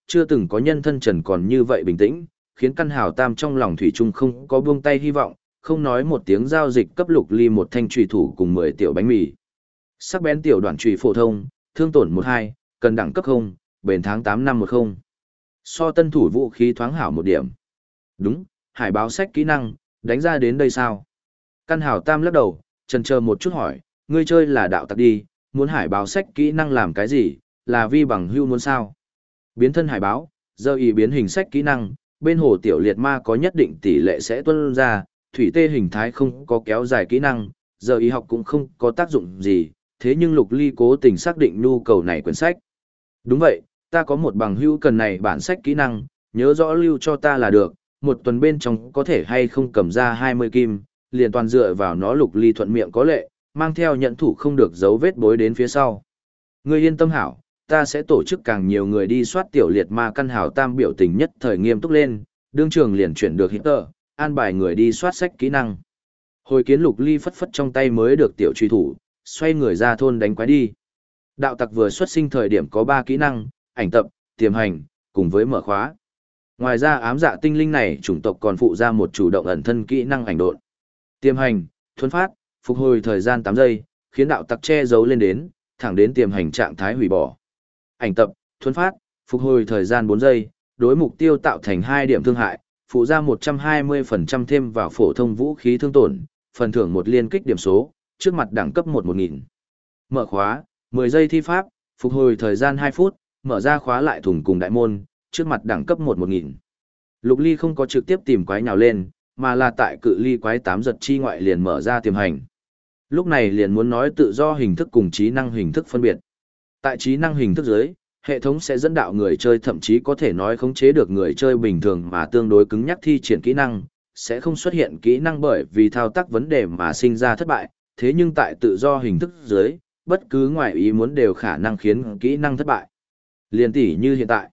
chưa từng có nhân thân trần còn như vậy bình tĩnh, khiến căn hào tam trong lòng thủy chung không có buông tay hy vọng, không nói một tiếng giao dịch cấp Lục Ly một thanh trùy thủ cùng 10 tiểu bánh mì. Sắc bén tiểu đoạn trùy phổ thông, thương tổn 12, cần đẳng cấp 0, bền tháng 8 năm 10. So tân thủ vũ khí thoáng hảo một điểm. Đúng, hải báo sách kỹ năng, đánh ra đến đây sao? Căn hào tam lắc đầu, chần chờ một chút hỏi, ngươi chơi là đạo tặc đi, muốn hải báo sách kỹ năng làm cái gì, là vi bằng hưu muốn sao? Biến thân hải báo, giờ ý biến hình sách kỹ năng, bên hồ tiểu liệt ma có nhất định tỷ lệ sẽ tuân ra, thủy tê hình thái không có kéo dài kỹ năng, giờ ý học cũng không có tác dụng gì, thế nhưng Lục Ly cố tình xác định nhu cầu này quyển sách. Đúng vậy, ta có một bằng hữu cần này bản sách kỹ năng, nhớ rõ lưu cho ta là được, một tuần bên trong có thể hay không cầm ra 20 kim, liền toàn dựa vào nó. Lục Ly thuận miệng có lệ, mang theo nhận thủ không được dấu vết bối đến phía sau. Ngươi yên tâm hảo, ta sẽ tổ chức càng nhiều người đi soát tiểu liệt ma. Căn hào tam biểu tình nhất thời nghiêm túc lên, đương trường liền chuyển được hít tờ, an bài người đi soát sách kỹ năng. Hồi kiến Lục Ly phất phất trong tay mới được tiểu truy thủ, xoay người ra thôn đánh quái đi. Đạo tặc vừa xuất sinh thời điểm có 3 kỹ năng, ảnh tập, tiềm hành, cùng với mở khóa. Ngoài ra ám dạ tinh linh này chủng tộc còn phụ ra một chủ động ẩn thân kỹ năng ảnh độn. Tiềm hành, thuấn phát, phục hồi thời gian 8 giây, khiến đạo tặc che giấu lên đến, thẳng đến tiềm hành trạng thái hủy bỏ. Ảnh tập, thuấn phát, phục hồi thời gian 4 giây, đối mục tiêu tạo thành 2 điểm thương hại, phụ ra 120% thêm vào phổ thông vũ khí thương tổn, phần thưởng một liên kích điểm số, trước mặt đẳng cấp 1000. Mở khóa, 10 giây thi pháp, phục hồi thời gian 2 phút, mở ra khóa lại thủng cùng đại môn, trước mặt đẳng cấp 1000. Lục Ly không có trực tiếp tìm quái nhào lên, mà là tại cự ly quái 8 giật chi ngoại liền mở ra tiềm hành. Lúc này liền muốn nói tự do hình thức cùng trí năng hình thức phân biệt. Tại trí năng hình thức dưới, hệ thống sẽ dẫn đạo người chơi, thậm chí có thể nói khống chế được người chơi bình thường mà tương đối cứng nhắc thi triển kỹ năng, sẽ không xuất hiện kỹ năng bởi vì thao tác vấn đề mà sinh ra thất bại, thế nhưng tại tự do hình thức dưới, bất cứ ngoại ý muốn đều khả năng khiến kỹ năng thất bại. Liên tỷ như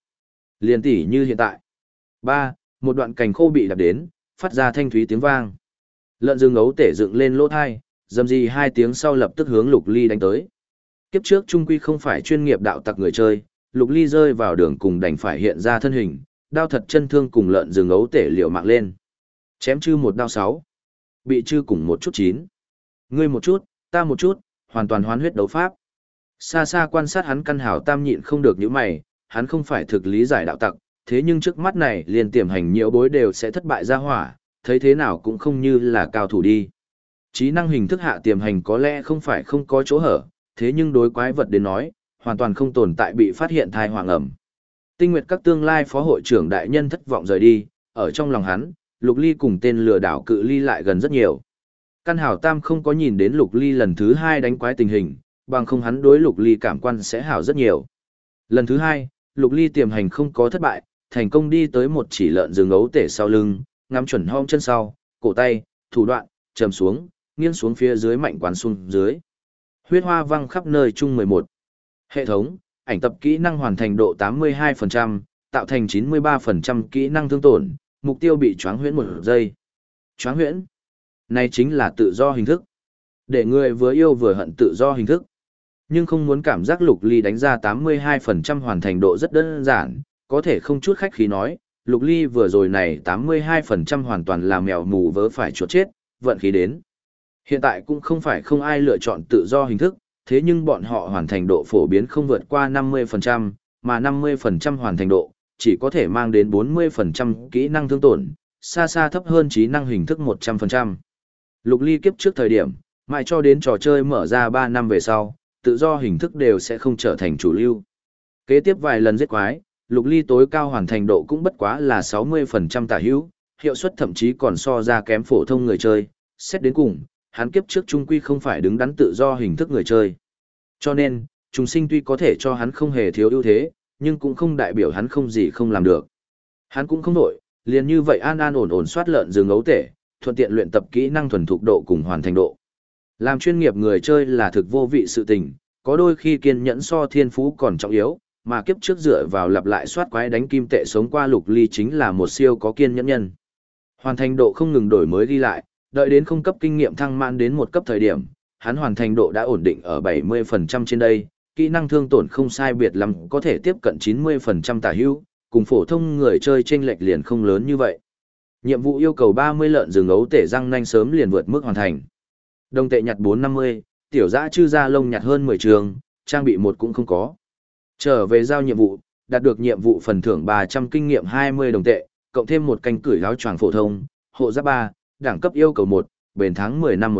hiện tại. 3. Một đoạn cành khô bị đập đến, phát ra thanh thúy tiếng vang. Lợn rừng ấu tể dựng lên lỗ thai, dầm gì 2 tiếng sau lập tức hướng Lục Ly đánh tới. Kiếp trước trung quy không phải chuyên nghiệp đạo tặc người chơi, Lục Ly rơi vào đường cùng đành phải hiện ra thân hình, đao thật chân thương cùng lợn rừng ấu tể liều mạng lên. Chém chư một đao 6. Bị chư cùng một chút 9. Ngươi một chút, ta một chút, hoàn toàn hoán huyết đấu pháp. Xa xa quan sát hắn căn hảo tam nhịn không được những mày, hắn không phải thực lý giải đạo tặc, thế nhưng trước mắt này liền tiềm hành nhiễu bối đều sẽ thất bại ra hỏa, thấy thế nào cũng không như là cao thủ đi. Trí năng hình thức hạ tiềm hành có lẽ không phải không có chỗ hở, thế nhưng đối quái vật đến nói, hoàn toàn không tồn tại bị phát hiện thai hoàng ẩm. Tinh Nguyệt các tương lai phó hội trưởng đại nhân thất vọng rời đi, ở trong lòng hắn, Lục Ly cùng tên lừa đảo cự ly lại gần rất nhiều. Căn hảo tam không có nhìn đến Lục Ly lần thứ 2 đánh quái tình hình, bằng không hắn đối Lục Ly cảm quan sẽ hảo rất nhiều. Lần thứ 2, Lục Ly tiềm hành không có thất bại, thành công đi tới một chỉ lợn rừng ấu tể sau lưng, ngắm chuẩn hông chân sau, cổ tay, thủ đoạn, trầm xuống, nghiêng xuống phía dưới mạnh quán xuống dưới. Huyết hoa văng khắp nơi chung 11. Hệ thống, ảnh tập kỹ năng hoàn thành độ 82%, tạo thành 93% kỹ năng thương tổn, mục tiêu bị choáng huyễn 1 giây. Choáng huyễn? Này chính là tự do hình thức. Để người vừa yêu vừa hận tự do hình thức. Nhưng không muốn cảm giác Lục Ly đánh ra 82% hoàn thành độ rất đơn giản, có thể không chút khách khí nói, Lục Ly vừa rồi này 82% hoàn toàn là mèo mù vớ phải chuột chết, vận khí đến. Hiện tại cũng không phải không ai lựa chọn tự do hình thức, thế nhưng bọn họ hoàn thành độ phổ biến không vượt qua 50%, mà 50% hoàn thành độ, chỉ có thể mang đến 40% kỹ năng thương tổn, xa xa thấp hơn trí năng hình thức 100%. Lục Ly kiếp trước thời điểm, mãi cho đến trò chơi mở ra 3 năm về sau, tự do hình thức đều sẽ không trở thành chủ lưu. Kế tiếp vài lần giết quái, Lục Ly tối cao hoàn thành độ cũng bất quá là 60% tả hữu, hiệu suất thậm chí còn so ra kém phổ thông người chơi, xét đến cùng, hắn kiếp trước trung quy không phải đứng đắn tự do hình thức người chơi. Cho nên, trùng sinh tuy có thể cho hắn không hề thiếu ưu thế, nhưng cũng không đại biểu hắn không gì không làm được. Hắn cũng không nổi, liền như vậy an an ổn ổn soát lợn rừng ấu tể, thuận tiện luyện tập kỹ năng thuần thục độ cùng hoàn thành độ. Làm chuyên nghiệp người chơi là thực vô vị sự tình, có đôi khi kiên nhẫn so thiên phú còn trọng yếu, mà kiếp trước dựa vào lặp lại soát quái đánh kim tệ sống qua Lục Ly chính là một siêu có kiên nhẫn nhân. Hoàn thành độ không ngừng đổi mới ghi lại, đợi đến không cấp kinh nghiệm thăng mãn đến 1 cấp thời điểm, hắn hoàn thành độ đã ổn định ở 70% trên đây, kỹ năng thương tổn không sai biệt lắm có thể tiếp cận 90% tả hữu, cùng phổ thông người chơi chênh lệch liền không lớn như vậy. Nhiệm vụ yêu cầu 30 lợn rừng ấu tể răng nanh sớm liền vượt mức hoàn thành. Đồng tệ nhặt 450, tiểu dã chư ra lông nhặt hơn 10 trường, trang bị một cũng không có. Trở về giao nhiệm vụ, đạt được nhiệm vụ phần thưởng 300 kinh nghiệm 20 đồng tệ, cộng thêm một canh cửi áo choàng phổ thông, hộ giáp 3, đẳng cấp yêu cầu 1, bền tháng 10 năm 10.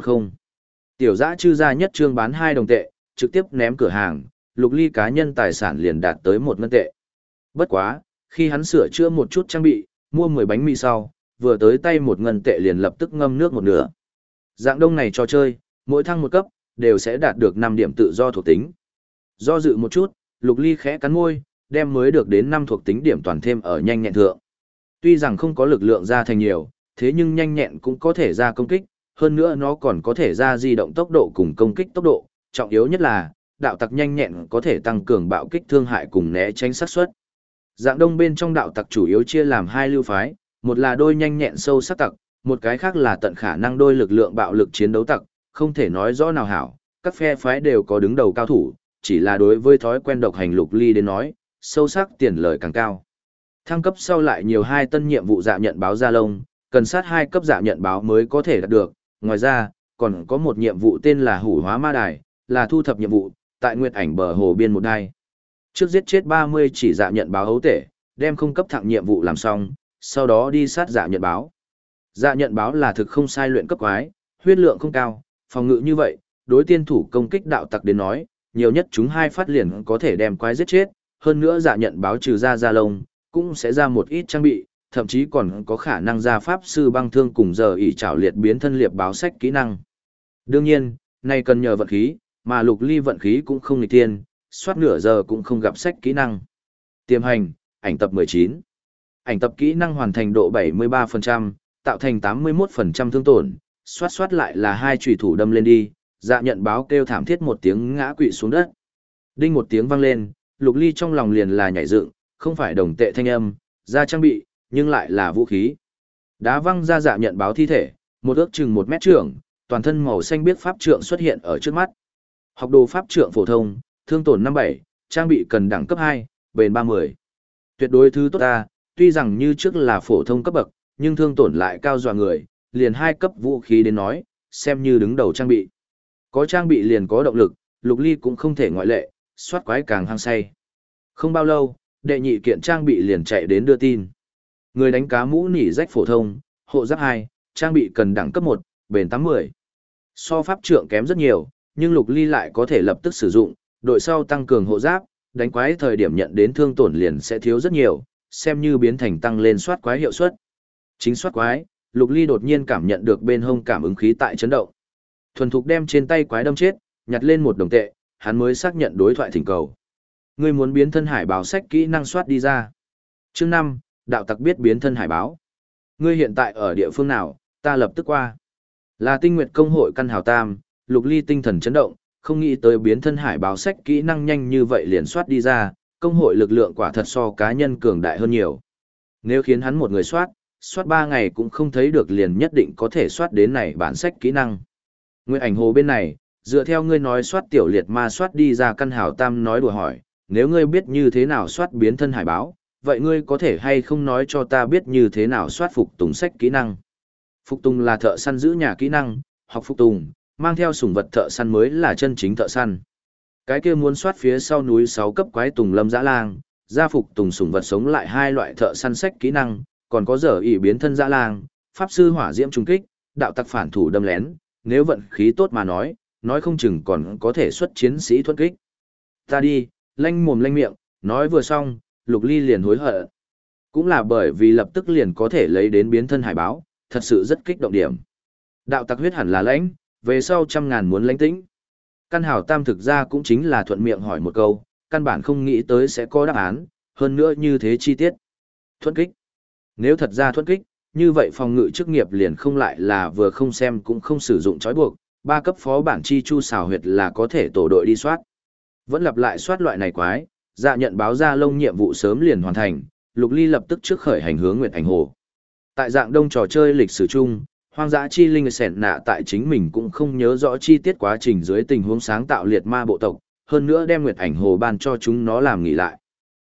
Tiểu dã chư ra nhất trương bán 2 đồng tệ, trực tiếp ném cửa hàng, Lục Ly cá nhân tài sản liền đạt tới 1 ngân tệ. Bất quá, khi hắn sửa chữa một chút trang bị, mua 10 bánh mì sau, vừa tới tay 1 ngân tệ liền lập tức ngâm nước một nửa. Dạng đông này trò chơi, mỗi thăng một cấp, đều sẽ đạt được 5 điểm tự do thuộc tính. Do dự một chút, Lục Ly khẽ cắn môi, đem mới được đến 5 thuộc tính điểm toàn thêm ở nhanh nhẹn thượng. Tuy rằng không có lực lượng ra thành nhiều, thế nhưng nhanh nhẹn cũng có thể ra công kích, hơn nữa nó còn có thể ra di động tốc độ cùng công kích tốc độ, trọng yếu nhất là, đạo tặc nhanh nhẹn có thể tăng cường bạo kích thương hại cùng né tránh sát suất. Dạng đông bên trong đạo tặc chủ yếu chia làm 2 lưu phái, một là đôi nhanh nhẹn sâu sắc tặc, một cái khác là tận khả năng đôi lực lượng bạo lực chiến đấu tặc, không thể nói rõ nào hảo, các phe phái đều có đứng đầu cao thủ, chỉ là đối với thói quen độc hành Lục Ly đến nói, sâu sắc tiền lời càng cao. Thăng cấp sau lại nhiều 2 tân nhiệm vụ dạ nhận báo ra lông, cần sát 2 cấp dạ nhận báo mới có thể đạt được, ngoài ra, còn có một nhiệm vụ tên là hủ hóa ma đài, là thu thập nhiệm vụ, tại Nguyệt Ảnh bờ hồ biên một đài. Trước giết chết 30 chỉ dạ nhận báo ấu tể, đem không cấp thẳng nhiệm vụ làm xong, sau đó đi sát dạ nhận báo. Dạ nhận báo là thực không sai luyện cấp quái, huyết lượng không cao, phòng ngự như vậy, đối tiên thủ công kích đạo tặc đến nói, nhiều nhất chúng 2 phát liền có thể đem quái giết chết, hơn nữa dạ nhận báo trừ ra da lông, cũng sẽ ra một ít trang bị, thậm chí còn có khả năng ra pháp sư băng thương cùng giờ ỷ trảo liệt biến thân liệp báo sách kỹ năng. Đương nhiên, này cần nhờ vận khí, mà Lục Ly vận khí cũng không nghịch thiên, soát nửa giờ cũng không gặp sách kỹ năng. Tiềm hành, ảnh tập 19. Ảnh tập kỹ năng hoàn thành độ 73%, tạo thành 81% thương tổn, soát lại là 2 chủy thủ đâm lên đi, dạ nhận báo kêu thảm thiết một tiếng ngã quỵ xuống đất. Đinh một tiếng vang lên, Lục Ly trong lòng liền là nhảy dựng, không phải đồng tệ thanh âm, ra trang bị, nhưng lại là vũ khí. Đá văng ra dạ nhận báo thi thể, một ước chừng 1 mét trưởng, toàn thân màu xanh biếc pháp trượng xuất hiện ở trước mắt. Học đồ pháp trượng phổ thông, thương tổn 57, trang bị cần đẳng cấp 2, bền 30. Tuyệt đối thứ tốt ta, tuy rằng như trước là phổ thông cấp bậc, nhưng thương tổn lại cao dọa người, liền 2 cấp vũ khí đến nói, xem như đứng đầu trang bị. Có trang bị liền có động lực, Lục Ly cũng không thể ngoại lệ, soát quái càng hăng say. Không bao lâu, đệ nhị kiện trang bị liền chạy đến đưa tin. Người đánh cá mũ nỉ rách phổ thông, hộ giáp 2, trang bị cần đẳng cấp 1, bền 80. So pháp trượng kém rất nhiều, nhưng Lục Ly lại có thể lập tức sử dụng, đội sau tăng cường hộ giáp, đánh quái thời điểm nhận đến thương tổn liền sẽ thiếu rất nhiều, xem như biến thành tăng lên soát quái hiệu suất. Chính soát quái, Lục Ly đột nhiên cảm nhận được bên hông cảm ứng khí tại chấn động. Thuần thục đem trên tay quái đâm chết, nhặt lên 1 đồng tệ, hắn mới xác nhận đối thoại thỉnh cầu. Ngươi muốn biến thân hải báo sách kỹ năng soát đi ra. Chương 5, đạo tặc biết biến thân hải báo. Ngươi hiện tại ở địa phương nào, ta lập tức qua. Là Tinh Nguyệt công hội căn hào tam, Lục Ly tinh thần chấn động, không nghĩ tới biến thân hải báo sách kỹ năng nhanh như vậy liền soát đi ra, công hội lực lượng quả thật so cá nhân cường đại hơn nhiều. Nếu khiến hắn một người soát 3 ngày cũng không thấy được liền nhất định có thể soát đến này bản sách kỹ năng. Nguyệt Ảnh Hồ bên này, dựa theo ngươi nói soát tiểu liệt ma soát đi ra, căn hào tam nói đùa hỏi, nếu ngươi biết như thế nào soát biến thân hải báo, vậy ngươi có thể hay không nói cho ta biết như thế nào soát phục tùng sách kỹ năng. Phục tùng là thợ săn giữ nhà kỹ năng, học phục tùng, mang theo sủng vật thợ săn mới là chân chính thợ săn. Cái kia muốn soát phía sau núi 6 cấp quái tùng lâm dã lang, gia phục tùng sủng vật sống lại 2 loại thợ săn sách kỹ năng, còn có giờ ỷ biến thân dã lang, pháp sư hỏa diễm trung kích, đạo tặc phản thủ đâm lén, nếu vận khí tốt mà nói không chừng còn có thể xuất chiến sĩ thuẫn kích. Ta đi, lanh mồm lanh miệng, nói vừa xong, Lục Ly liền hối hận. Cũng là bởi vì lập tức liền có thể lấy đến biến thân hải báo, thật sự rất kích động điểm. Đạo tặc huyết hẳn là lãnh, về sau 100.000 muốn lãnh tĩnh. Căn hảo tam thực ra cũng chính là thuận miệng hỏi một câu, căn bản không nghĩ tới sẽ có đáp án, hơn nữa như thế chi tiết. Thuẫn kích. Nếu thật ra thuẫn kích, như vậy phòng ngự chức nghiệp liền không lại là vừa không xem cũng không sử dụng trói buộc, 3 cấp phó bản chi chu xào huyệt là có thể tổ đội đi soát. Vẫn lặp lại soát loại này quái, dạ nhận báo ra lông nhiệm vụ sớm liền hoàn thành, Lục Ly lập tức trước khởi hành hướng Nguyệt Ảnh Hồ. Tại dạng đông trò chơi lịch sử chung, hoang dã chi linh sẻn nạ tại chính mình cũng không nhớ rõ chi tiết quá trình dưới tình huống sáng tạo liệt ma bộ tộc, hơn nữa đem Nguyệt Ảnh Hồ ban cho chúng nó làm nghỉ lại.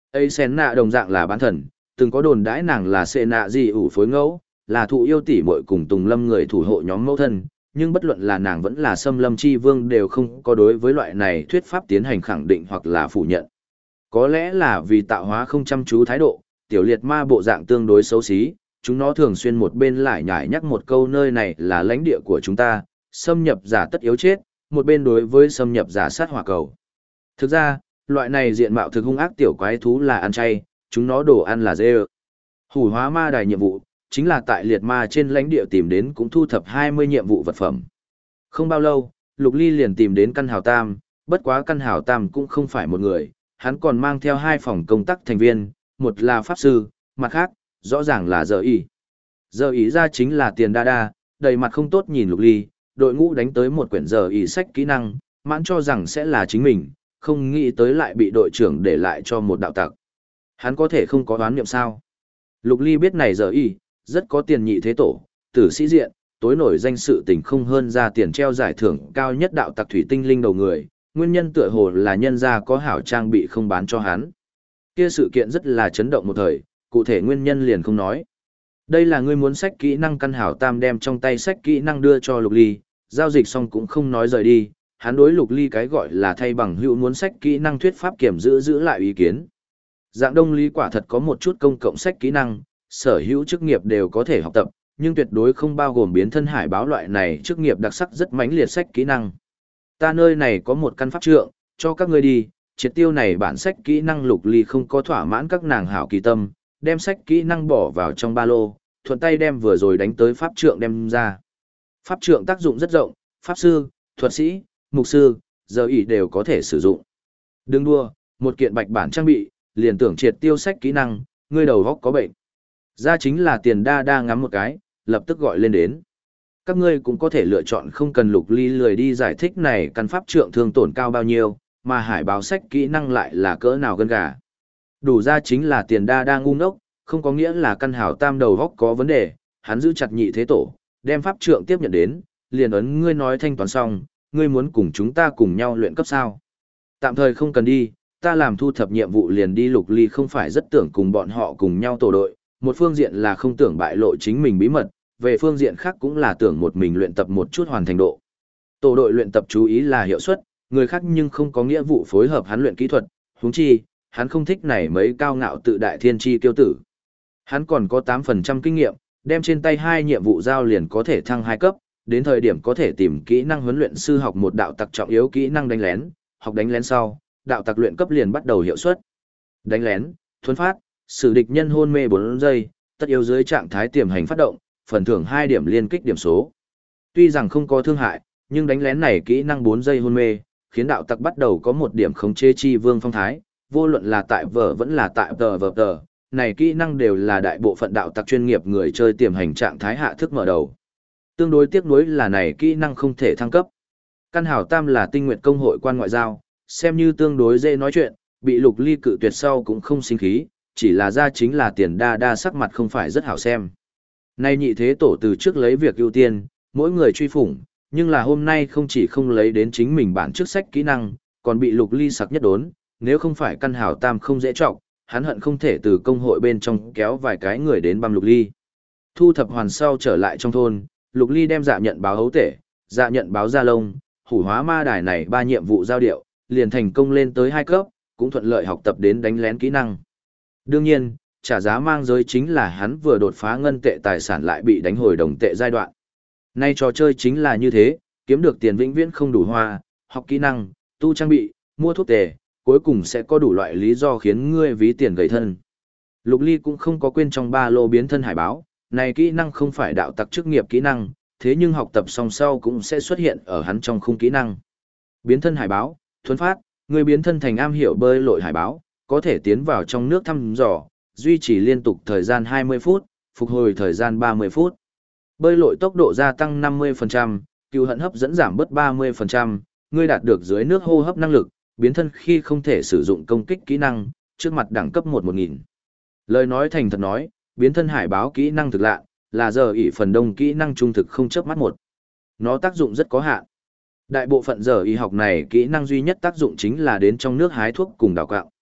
Ấy sen nạ đồng dạng là bán thần, từng có đồn đãi nàng là xệ nạ gì ủ phối ngẫu, là thụ yêu tỷ muội cùng Tùng Lâm người thủ hộ nhóm mẫu thân, nhưng bất luận là nàng vẫn là Xâm Lâm Chi Vương đều không có đối với loại này thuyết pháp tiến hành khẳng định hoặc là phủ nhận. Có lẽ là vì tạo hóa không chăm chú thái độ, tiểu liệt ma bộ dạng tương đối xấu xí, chúng nó thường xuyên một bên lại nhải nhắc một câu nơi này là lãnh địa của chúng ta, xâm nhập giả tất yếu chết, một bên đối với xâm nhập giả sát hỏa cầu. Thực ra, loại này diện mạo thực hung ác tiểu quái thú là ăn chay, chúng nó đồ ăn là dê. Hủ hóa ma đài nhiệm vụ, chính là tại liệt ma trên lãnh địa tìm đến cũng thu thập 20 nhiệm vụ vật phẩm. Không bao lâu, Lục Ly liền tìm đến căn hào tam, bất quá căn hào tam cũng không phải một người, hắn còn mang theo 2 phòng công tác thành viên, một là pháp sư, mặt khác, rõ ràng là giờ ý. Giờ ý ra chính là tiền đa đa, đầy mặt không tốt nhìn Lục Ly, đội ngũ đánh tới một quyển giờ ý sách kỹ năng, mãn cho rằng sẽ là chính mình, không nghĩ tới lại bị đội trưởng để lại cho một đạo tặc. Hắn có thể không có đoán niệm sao. Lục Ly biết này giờ ý, rất có tiền nhị thế tổ, tử sĩ diện, tối nổi danh sự tình không hơn ra tiền treo giải thưởng cao nhất đạo tặc thủy tinh linh đầu người, nguyên nhân tựa hồ là nhân gia có hảo trang bị không bán cho hắn. Kia sự kiện rất là chấn động một thời, cụ thể nguyên nhân liền không nói. Đây là ngươi muốn sách kỹ năng căn hảo tam đem trong tay sách kỹ năng đưa cho Lục Ly, giao dịch xong cũng không nói rời đi, hắn đối Lục Ly cái gọi là thay bằng hữu muốn sách kỹ năng thuyết pháp kiểm giữ lại ý kiến. Dạng Đông Lý quả thật có một chút công cộng sách kỹ năng, sở hữu chức nghiệp đều có thể học tập, nhưng tuyệt đối không bao gồm biến thân hải báo loại này chức nghiệp đặc sắc rất mãnh liệt sách kỹ năng. Ta nơi này có một căn pháp trượng, cho các ngươi đi, triệt tiêu này bản sách kỹ năng. Lục Ly không có thỏa mãn các nàng hảo kỳ tâm, đem sách kỹ năng bỏ vào trong ba lô, thuận tay đem vừa rồi đánh tới pháp trượng đem ra. Pháp trượng tác dụng rất rộng, pháp sư, thuật sĩ, mục sư, giờ ý đều có thể sử dụng. Đừng đua, một kiện bạch bản trang bị, liền tưởng triệt tiêu sách kỹ năng, ngươi đầu góc có bệnh. Ra chính là tiền đa đa ngắm một cái, lập tức gọi lên đến. Các ngươi cũng có thể lựa chọn không cần Lục Ly lười đi giải thích này căn pháp trượng thương tổn cao bao nhiêu, mà hải báo sách kỹ năng lại là cỡ nào gân gà. Đủ ra chính là tiền đa đa ngu ngốc, không có nghĩa là căn hảo tam đầu góc có vấn đề, hắn giữ chặt nhị thế tổ, đem pháp trượng tiếp nhận đến, liền ấn ngươi nói thanh toán xong, ngươi muốn cùng chúng ta cùng nhau luyện cấp sao. Tạm thời không cần đi, ta làm thu thập nhiệm vụ liền đi. Lục Ly không phải rất tưởng cùng bọn họ cùng nhau tổ đội, một phương diện là không tưởng bại lộ chính mình bí mật, về phương diện khác cũng là tưởng một mình luyện tập một chút hoàn thành độ. Tổ đội luyện tập chú ý là hiệu suất, người khác nhưng không có nghĩa vụ phối hợp hắn luyện kỹ thuật, huống chi, hắn không thích này mấy cao ngạo tự đại thiên chi kiêu tử. Hắn còn có 8% kinh nghiệm, đem trên tay 2 nhiệm vụ giao liền có thể thăng 2 cấp, đến thời điểm có thể tìm kỹ năng huấn luyện sư học một đạo tặc trọng yếu kỹ năng đánh lén, học đánh lén sau, đạo tặc luyện cấp liền bắt đầu hiệu suất. Đánh lén, thuấn phát, xử địch nhân hôn mê 4 giây, tất yếu dưới trạng thái tiềm hành phát động, phần thưởng 2 điểm liên kích điểm số. Tuy rằng không có thương hại, nhưng đánh lén này kỹ năng 4 giây hôn mê, khiến đạo tặc bắt đầu có một điểm khống chế chi vương phong thái, vô luận là tại vở vẫn là tại tờ, này kỹ năng đều là đại bộ phận đạo tặc chuyên nghiệp người chơi tiềm hành trạng thái hạ thức mở đầu. Tương đối tiếc nuối là này kỹ năng không thể thăng cấp. Căn hảo tam là tinh nguyện công hội quan ngoại giao, xem như tương đối dễ nói chuyện, bị Lục Ly cự tuyệt sau cũng không sinh khí, chỉ là ra chính là tiền đa đa sắc mặt không phải rất hảo xem. Nay nhị thế tổ từ trước lấy việc ưu tiên, mỗi người truy phủng, nhưng là hôm nay không chỉ không lấy đến chính mình bản trước sách kỹ năng, còn bị Lục Ly sặc nhất đốn, nếu không phải căn hảo tam không dễ trọng, hắn hận không thể từ công hội bên trong kéo vài cái người đến băm Lục Ly. Thu thập hoàn sau trở lại trong thôn, Lục Ly đem dạ nhận báo hấu tể, dạ nhận báo gia lông, hủ hóa ma đài này 3 nhiệm vụ giao điệu, liền thành công lên tới 2 cấp, cũng thuận lợi học tập đến đánh lén kỹ năng. Đương nhiên, trả giá mang giới chính là hắn vừa đột phá ngân tệ tài sản lại bị đánh hồi đồng tệ giai đoạn. Nay trò chơi chính là như thế, kiếm được tiền vĩnh viễn không đủ hoa, học kỹ năng, tu trang bị, mua thuốc tề, cuối cùng sẽ có đủ loại lý do khiến ngươi ví tiền gầy thân. Lục Ly cũng không có quên trong ba lô biến thân hải báo, này kỹ năng không phải đạo tặc chức nghiệp kỹ năng, thế nhưng học tập song sau cũng sẽ xuất hiện ở hắn trong khung kỹ năng. Biến thân hải báo, thuấn phát, người biến thân thành am hiểu bơi lội hải báo, có thể tiến vào trong nước thăm dò, duy trì liên tục thời gian 20 phút, phục hồi thời gian 30 phút. Bơi lội tốc độ gia tăng 50%, cừu hận hấp dẫn giảm bớt 30%, ngươi đạt được dưới nước hô hấp năng lực, biến thân khi không thể sử dụng công kích kỹ năng, trước mặt đẳng cấp 1000. Lời nói thành thật nói, biến thân hải báo kỹ năng thực lạ, là giờ ỷ phần đông kỹ năng trung thực không chớp mắt một. Nó tác dụng rất có hạn. Đại bộ phận giờ y học này kỹ năng duy nhất tác dụng chính là đến trong nước hái thuốc cùng đào quạng.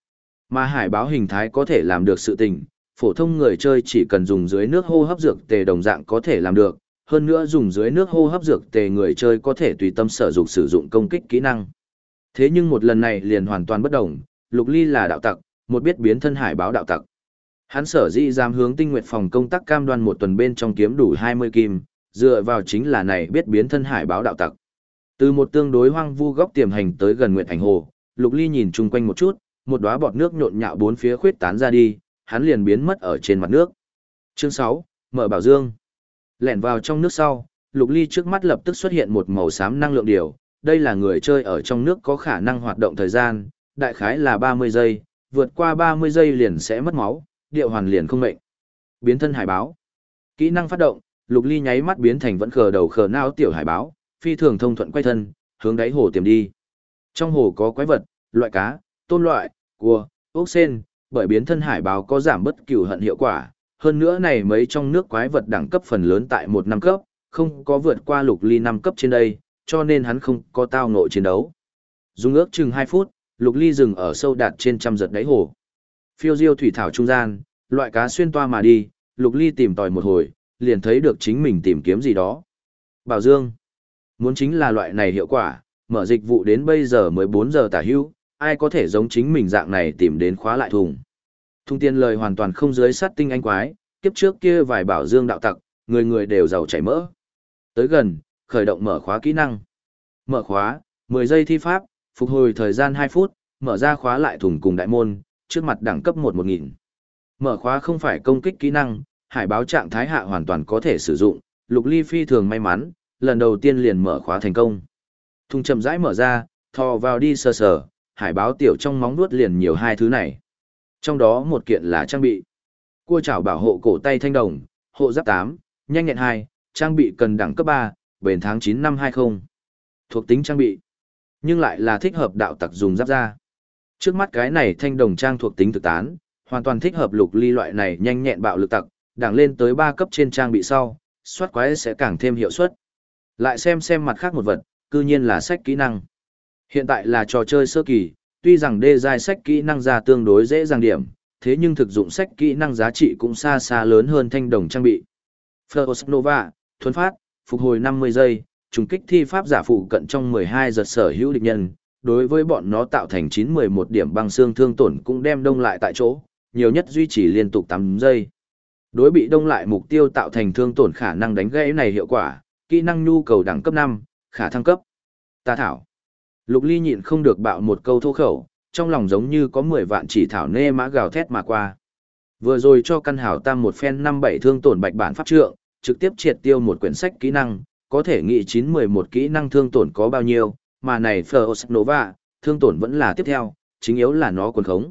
Mà hải báo hình thái có thể làm được sự tình, phổ thông người chơi chỉ cần dùng dưới nước hô hấp dược tề đồng dạng có thể làm được, hơn nữa dùng dưới nước hô hấp dược tề người chơi có thể tùy tâm sở dục sử dụng công kích kỹ năng. Thế nhưng một lần này liền hoàn toàn bất đồng, Lục Ly là đạo tặc, một biết biến thân hải báo đạo tặc. Hắn sở dĩ dám hướng Tinh Nguyệt phòng công tác cam đoan một tuần bên trong kiếm đủ 20 kim, dựa vào chính là này biết biến thân hải báo đạo tặc. Từ một tương đối hoang vu góc tiềm hành tới gần Nguyệt Ảnh Hồ, Lục Ly nhìn chung quanh một chút, một đóa bọt nước nhộn nhạo bốn phía khuyết tán ra đi, hắn liền biến mất ở trên mặt nước. Chương 6, mở bảo dương. Lẻn vào trong nước sau, Lục Ly trước mắt lập tức xuất hiện một màu xám năng lượng điều, đây là người chơi ở trong nước có khả năng hoạt động thời gian, đại khái là 30 giây, vượt qua 30 giây liền sẽ mất máu, điệu hoàn liền không mệnh. Biến thân hải báo. Kỹ năng phát động, Lục Ly nháy mắt biến thành vẫn khờ đầu khờ não tiểu hải báo, phi thường thông thuận quay thân, hướng đáy hồ tiềm đi. Trong hồ có quái vật, loại cá, tôm loại, cua, ốc sên, bởi biến thân hải báo có giảm bất cửu hận hiệu quả, hơn nữa này mấy trong nước quái vật đẳng cấp phần lớn tại 1-5 cấp, không có vượt qua Lục Ly 5 cấp trên đây, cho nên hắn không có tao ngộ chiến đấu. Dùng ước chừng 2 phút, Lục Ly dừng ở sâu đạt trên trăm giật đáy hồ. Phiêu diêu thủy thảo trung gian, loại cá xuyên toa mà đi, Lục Ly tìm tòi một hồi, liền thấy được chính mình tìm kiếm gì đó. Bảo dương. Muốn chính là loại này hiệu quả, mở dịch vụ đến bây giờ mới 4 giờ tả hữu, ai có thể giống chính mình dạng này tìm đến khóa lại thùng. Thùng tiền lời hoàn toàn không dưới sát tinh anh quái, kiếp trước kia vài bảo dương đạo tặc, người người đều giàu chảy mỡ. Tới gần, khởi động mở khóa kỹ năng. Mở khóa, 10 giây thi pháp, phục hồi thời gian 2 phút, mở ra khóa lại thùng cùng đại môn, trước mặt đẳng cấp 1-1000. Mở khóa không phải công kích kỹ năng, hải báo trạng thái hạ hoàn toàn có thể sử dụng, Lục Ly phi thường may mắn, lần đầu tiên liền mở khóa thành công. Thùng chậm rãi mở ra, thò vào đi sờ sờ, hải báo tiểu trong móng nuốt liền nhiều hai thứ này. Trong đó một kiện là trang bị. Cua chảo bảo hộ cổ tay thanh đồng, hộ giáp 8, nhanh nhẹn 2, trang bị cần đẳng cấp 3, bền tháng 9 năm 20. Thuộc tính trang bị, nhưng lại là thích hợp đạo tặc dùng giáp ra. Trước mắt cái này thanh đồng trang thuộc tính thực tán, hoàn toàn thích hợp Lục Ly loại này nhanh nhẹn bạo lực tặc, đẳng lên tới 3 cấp trên trang bị sau, soát quái sẽ càng thêm hiệu suất. Lại xem mặt khác một vật, cư nhiên là sách kỹ năng. Hiện tại là trò chơi sơ kỳ, tuy rằng đê giai sách kỹ năng ra tương đối dễ dàng điểm, thế nhưng thực dụng sách kỹ năng giá trị cũng xa xa lớn hơn thanh đồng trang bị. Frost Nova, thuấn phát, phục hồi 50 giây, trùng kích thi pháp giả phụ cận trong 12 giật sở hữu địch nhân, đối với bọn nó tạo thành 9-11 điểm băng xương thương tổn cũng đem đông lại tại chỗ, nhiều nhất duy trì liên tục 8 giây. Đối bị đông lại mục tiêu tạo thành thương tổn khả năng đánh gãy này hiệu quả, kỹ năng nhu cầu đẳng cấp 5, khả thăng cấp. Ta thảo. Lục Ly nhịn không được bạo một câu thô khẩu, trong lòng giống như có 10 vạn chỉ thảo nê mã gào thét mà qua. Vừa rồi cho căn hảo tam một phen 5-7 thương tổn bạch bản pháp trượng, trực tiếp triệt tiêu một quyển sách kỹ năng, có thể nghĩ 9-11 kỹ năng thương tổn có bao nhiêu, mà này Frost Nova, thương tổn vẫn là tiếp theo, chính yếu là nó quần khống.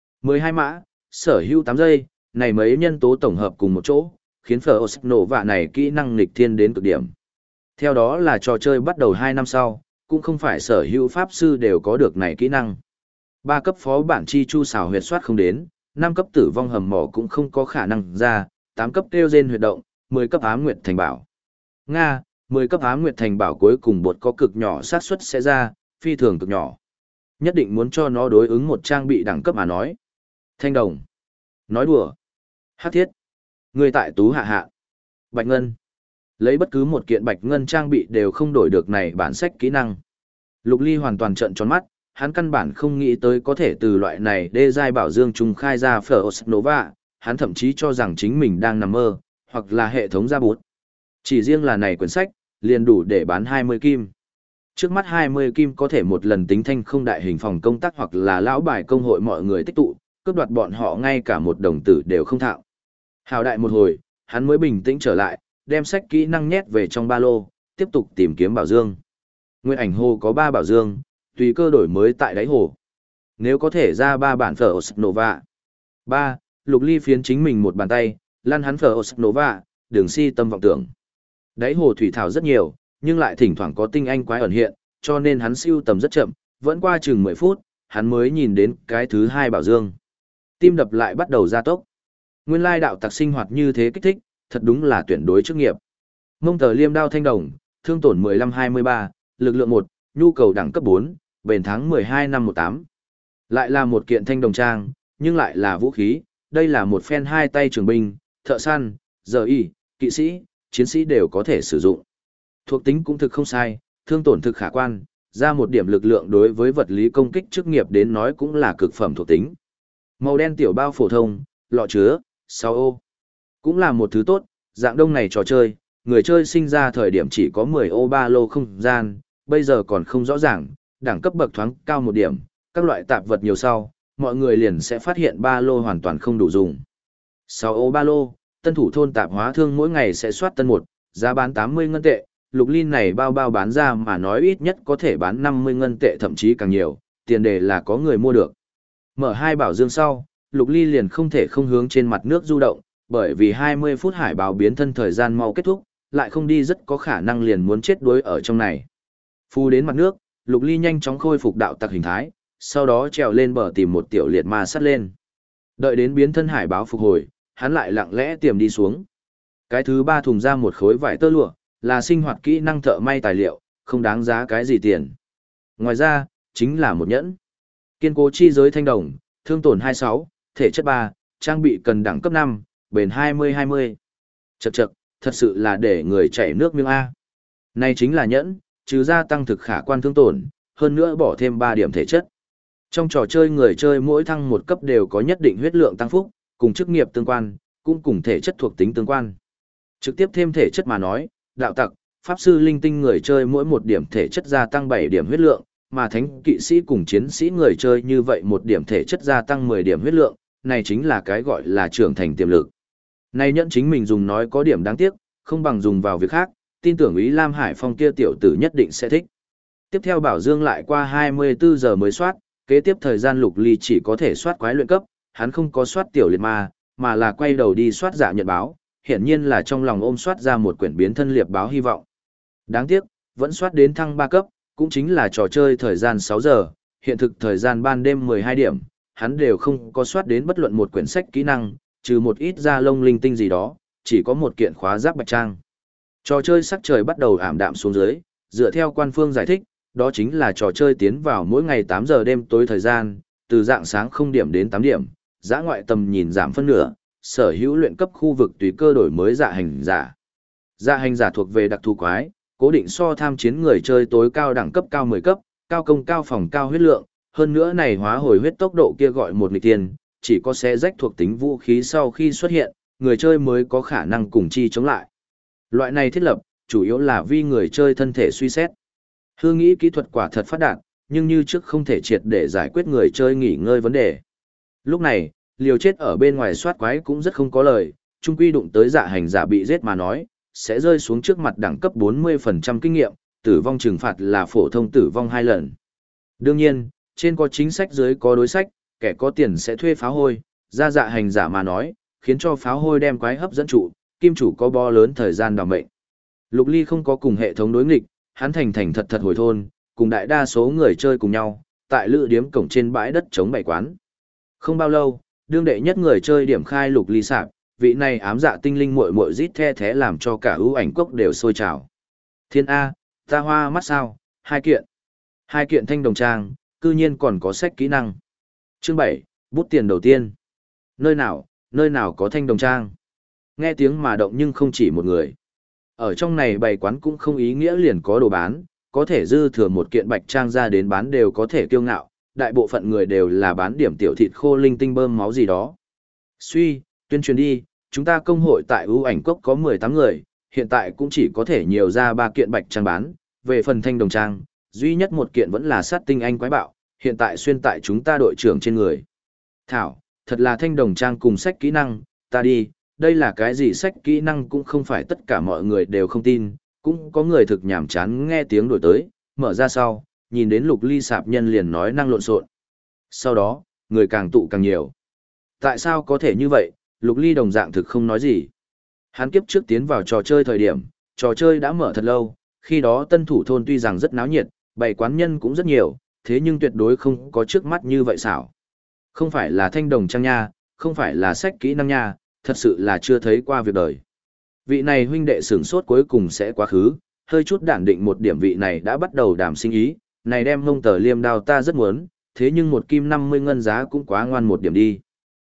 12 mã, sở hữu 8 giây, này mấy nhân tố tổng hợp cùng một chỗ, khiến Frost Nova này kỹ năng nghịch thiên đến cực điểm. Theo đó là trò chơi bắt đầu 2 năm sau, cũng không phải sở hữu pháp sư đều có được này kỹ năng. 3 cấp phó bản chi chu xảo huyệt soát không đến, 5 cấp tử vong hầm mỏ cũng không có khả năng ra, 8 cấp kêu rên huyệt động, 10 cấp ám nguyệt thành bảo. Nga, 10 cấp ám nguyệt thành bảo cuối cùng bột có cực nhỏ xác suất sẽ ra, phi thường cực nhỏ. Nhất định muốn cho nó đối ứng một trang bị đẳng cấp mà nói. Thanh đồng. Nói đùa. Hắc thiết. Người tại tú hạ hạ. Bạch ngân. Lấy bất cứ một kiện bạch ngân trang bị đều không đổi được này bản sách kỹ năng. Lục Ly hoàn toàn trợn tròn mắt, hắn căn bản không nghĩ tới có thể từ loại này đê giai bảo dương trùng khai ra Frost Nova, hắn thậm chí cho rằng chính mình đang nằm mơ, hoặc là hệ thống ra bút. Chỉ riêng là này quyển sách, liền đủ để bán 20 kim. Trước mắt 20 kim có thể một lần tính thanh không đại hình phòng công tác hoặc là lão bài công hội mọi người tích tụ, cướp đoạt bọn họ ngay cả một đồng tử đều không thạo. Hào đại một hồi, hắn mới bình tĩnh trở lại, đem sách kỹ năng nhét về trong ba lô, tiếp tục tìm kiếm bảo dương. Nguyên ảnh hồ có 3 bảo dương, tùy cơ đổi mới tại đáy hồ. Nếu có thể ra 3 bản Frost Nova. 3. Lục Ly phiến chính mình một bàn tay, lăn hắn Frost Nova, đừng si tâm vọng tưởng. Đáy hồ thủy thảo rất nhiều, nhưng lại thỉnh thoảng có tinh anh quái ẩn hiện, cho nên hắn siêu tầm rất chậm, vẫn qua chừng 10 phút, hắn mới nhìn đến cái thứ 2 bảo dương. Tim đập lại bắt đầu gia tốc. Nguyên lai đạo tặc sinh hoạt như thế kích thích, thật đúng là tuyển đối chức nghiệp. Mông tờ liêm đao thanh đồng, thương tổn 15-23, lực lượng 1, nhu cầu đẳng cấp 4, bền tháng 12 năm 18. Lại là một kiện thanh đồng trang, nhưng lại là vũ khí, đây là một phen hai tay trường binh, thợ săn, giờ y, kỵ sĩ, chiến sĩ đều có thể sử dụng. Thuộc tính cũng thực không sai, thương tổn thực khả quan, ra một điểm lực lượng đối với vật lý công kích chức nghiệp đến nói cũng là cực phẩm thuộc tính. Màu đen tiểu bao phổ thông, lọ chứa, 6 ô. Cũng là một thứ tốt, dạng đông này trò chơi, người chơi sinh ra thời điểm chỉ có 10 ô ba lô không gian, bây giờ còn không rõ ràng, đẳng cấp bậc thoáng cao một điểm, các loại tạp vật nhiều sau, mọi người liền sẽ phát hiện ba lô hoàn toàn không đủ dùng. 6 ô ba lô, tân thủ thôn tạp hóa thương mỗi ngày sẽ soát tân một, giá bán 80 ngân tệ, lục linh này bao bao bán ra mà nói ít nhất có thể bán 50 ngân tệ thậm chí càng nhiều, tiền đề là có người mua được. Mở hai bảo dương sau, lục ly liền không thể không hướng trên mặt nước du động, bởi vì 20 phút hải báo biến thân thời gian mau kết thúc, lại không đi rất có khả năng liền muốn chết đuối ở trong này. Phu đến mặt nước, lục ly nhanh chóng khôi phục đạo tặc hình thái, sau đó trèo lên bờ tìm một tiểu liệt ma sắt lên. Đợi đến biến thân hải báo phục hồi, hắn lại lặng lẽ tiềm đi xuống. Cái thứ ba thùng ra một khối vải tơ lụa, là sinh hoạt kỹ năng thợ may tài liệu, không đáng giá cái gì tiền. Ngoài ra, chính là một nhẫn. Kiên cố chi giới thanh đồng, thương tổn 26, thể chất 3, trang bị cần đẳng cấp 5, bền 20-20. Chậc chậc, thật sự là để người chảy nước miếng A. Này chính là nhẫn, trừ ra tăng thực khả quan thương tổn, hơn nữa bỏ thêm 3 điểm thể chất. Trong trò chơi người chơi mỗi thăng một cấp đều có nhất định huyết lượng tăng phúc, cùng chức nghiệp tương quan, cũng cùng thể chất thuộc tính tương quan. Trực tiếp thêm thể chất mà nói, đạo tặc, pháp sư linh tinh người chơi mỗi một điểm thể chất gia tăng 7 điểm huyết lượng, mà thánh kỵ sĩ cùng chiến sĩ người chơi như vậy một điểm thể chất gia tăng 10 điểm huyết lượng, này chính là cái gọi là trưởng thành tiềm lực. Này nhẫn chính mình dùng nói có điểm đáng tiếc, không bằng dùng vào việc khác, tin tưởng Ý Lam Hải Phong kia tiểu tử nhất định sẽ thích. Tiếp theo bảo dương lại qua 24 giờ mới soát, kế tiếp thời gian lục ly chỉ có thể soát quái luyện cấp, hắn không có soát tiểu liệt ma, mà là quay đầu đi soát dạ nhật báo, hiển nhiên là trong lòng ôm soát ra một quyển biến thân liệp báo hy vọng. Đáng tiếc, vẫn soát đến thăng 3 cấp, cũng chính là trò chơi thời gian 6 giờ, hiện thực thời gian ban đêm 12 điểm, hắn đều không có soát đến bất luận một quyển sách kỹ năng, trừ một ít da lông linh tinh gì đó, chỉ có một kiện khóa giáp bạch trang. Trò chơi sắc trời bắt đầu ảm đạm xuống dưới, dựa theo quan phương giải thích, đó chính là trò chơi tiến vào mỗi ngày 8 giờ đêm tối thời gian, từ dạng sáng 0 điểm đến 8 điểm, dã ngoại tầm nhìn giảm phân nửa, sở hữu luyện cấp khu vực tùy cơ đổi mới dạ hành giả. Dạ hành giả thuộc về đặc thù quái, cố định so tham chiến người chơi tối cao đẳng cấp cao 10 cấp, cao công cao phòng cao huyết lượng, hơn nữa này hóa hồi huyết tốc độ kia gọi một nghịch tiền, chỉ có xé rách thuộc tính vũ khí sau khi xuất hiện, người chơi mới có khả năng cùng chi chống lại. Loại này thiết lập, chủ yếu là vì người chơi thân thể suy xét. Hương nghĩ kỹ thuật quả thật phát đạt, nhưng như trước không thể triệt để giải quyết người chơi nghỉ ngơi vấn đề. Lúc này, liều chết ở bên ngoài soát quái cũng rất không có lời, chung quy đụng tới dạ hành giả bị giết mà nói, sẽ rơi xuống trước mặt đẳng cấp 40% kinh nghiệm, tử vong trừng phạt là phổ thông tử vong 2 lần. Đương nhiên, trên có chính sách dưới có đối sách, kẻ có tiền sẽ thuê pháo hôi, ra dạ hành giả mà nói, khiến cho pháo hôi đem quái hấp dẫn trụ, kim chủ có bo lớn thời gian đảm mệnh. Lục Ly không có cùng hệ thống đối nghịch, hắn thành thành thật thật hồi thôn, cùng đại đa số người chơi cùng nhau, tại lữ điếm cổng trên bãi đất chống bày quán. Không bao lâu, đương đệ nhất người chơi điểm khai Lục Ly sạp, vị này ám dạ tinh linh muội muội rít the thế làm cho cả ưu ảnh cốc đều sôi trào. Thiên A, ta hoa mắt sao, 2 kiện. 2 kiện thanh đồng trang, cư nhiên còn có sách kỹ năng. Chương 7, bút tiền đầu tiên. Nơi nào có thanh đồng trang. Nghe tiếng mà động nhưng không chỉ một người. Ở trong này bày quán cũng không ý nghĩa liền có đồ bán, có thể dư thừa một kiện bạch trang ra đến bán đều có thể kiêu ngạo, đại bộ phận người đều là bán điểm tiểu thịt khô linh tinh bơm máu gì đó. Tuyên truyền đi, chúng ta công hội tại ưu ảnh cốc có 18 người, hiện tại cũng chỉ có thể nhiều ra 3 kiện bạch trang bán, về phần thanh đồng trang, duy nhất một kiện vẫn là sát tinh anh quái bạo, hiện tại xuyên tại chúng ta đội trưởng trên người. Thảo, thật là thanh đồng trang cùng sách kỹ năng, ta đi, đây là cái gì sách kỹ năng cũng không phải tất cả mọi người đều không tin, cũng có người thực nhảm chán nghe tiếng đổi tới, mở ra sau, nhìn đến Lục Ly sạp nhân liền nói năng lộn xộn. Sau đó, người càng tụ càng nhiều. Tại sao có thể như vậy, Lục Ly đồng dạng thực không nói gì. Hắn kiếp trước tiến vào trò chơi thời điểm, trò chơi đã mở thật lâu, khi đó tân thủ thôn tuy rằng rất náo nhiệt, bày quán nhân cũng rất nhiều, thế nhưng tuyệt đối không có trước mắt như vậy xảo. Không phải là thanh đồng trang nha, không phải là sách kỹ năng nha, thật sự là chưa thấy qua việc đời. Vị này huynh đệ sửng sốt cuối cùng sẽ quá khứ, hơi chút đản định một điểm vị này đã bắt đầu đàm sinh ý, này đem mông tờ liêm đao ta rất muốn, thế nhưng một kim 50 ngân giá cũng quá ngoan một điểm đi.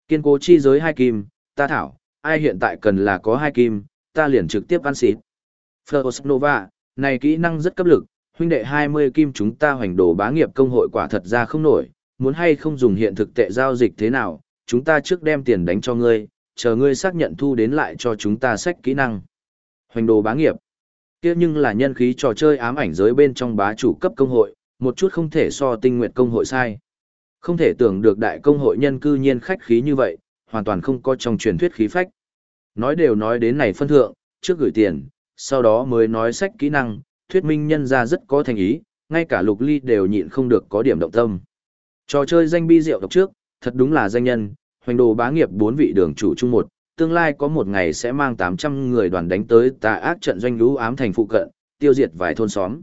Kiên cố chi giới 2 kim, ta thảo, ai hiện tại cần là có 2 kim, ta liền trực tiếp ăn xịt. First Nova, này kỹ năng rất cấp lực, huynh đệ 20 kim chúng ta hoành đồ bá nghiệp công hội quả thật ra không nổi, muốn hay không dùng hiện thực tệ giao dịch thế nào, chúng ta trước đem tiền đánh cho ngươi, chờ ngươi xác nhận thu đến lại cho chúng ta sách kỹ năng. Hoành đồ bá nghiệp, kia nhưng là nhân khí trò chơi ám ảnh giới bên trong bá chủ cấp công hội, một chút không thể so tinh nguyện công hội sai. Không thể tưởng được đại công hội nhân cư nhiên khách khí như vậy, hoàn toàn không có trong truyền thuyết khí phách. Nói đều nói đến này phân thượng, trước gửi tiền, sau đó mới nói sách kỹ năng, thuyết minh nhân ra rất có thành ý, ngay cả Lục Ly đều nhịn không được có điểm động tâm. Trò chơi danh bi rượu độc trước, thật đúng là danh nhân, hoành đồ bá nghiệp 4 vị đường chủ chung một, tương lai có một ngày sẽ mang 800 người đoàn đánh tới tà ác trận doanh lũ ám thành phụ cận, tiêu diệt vài thôn xóm.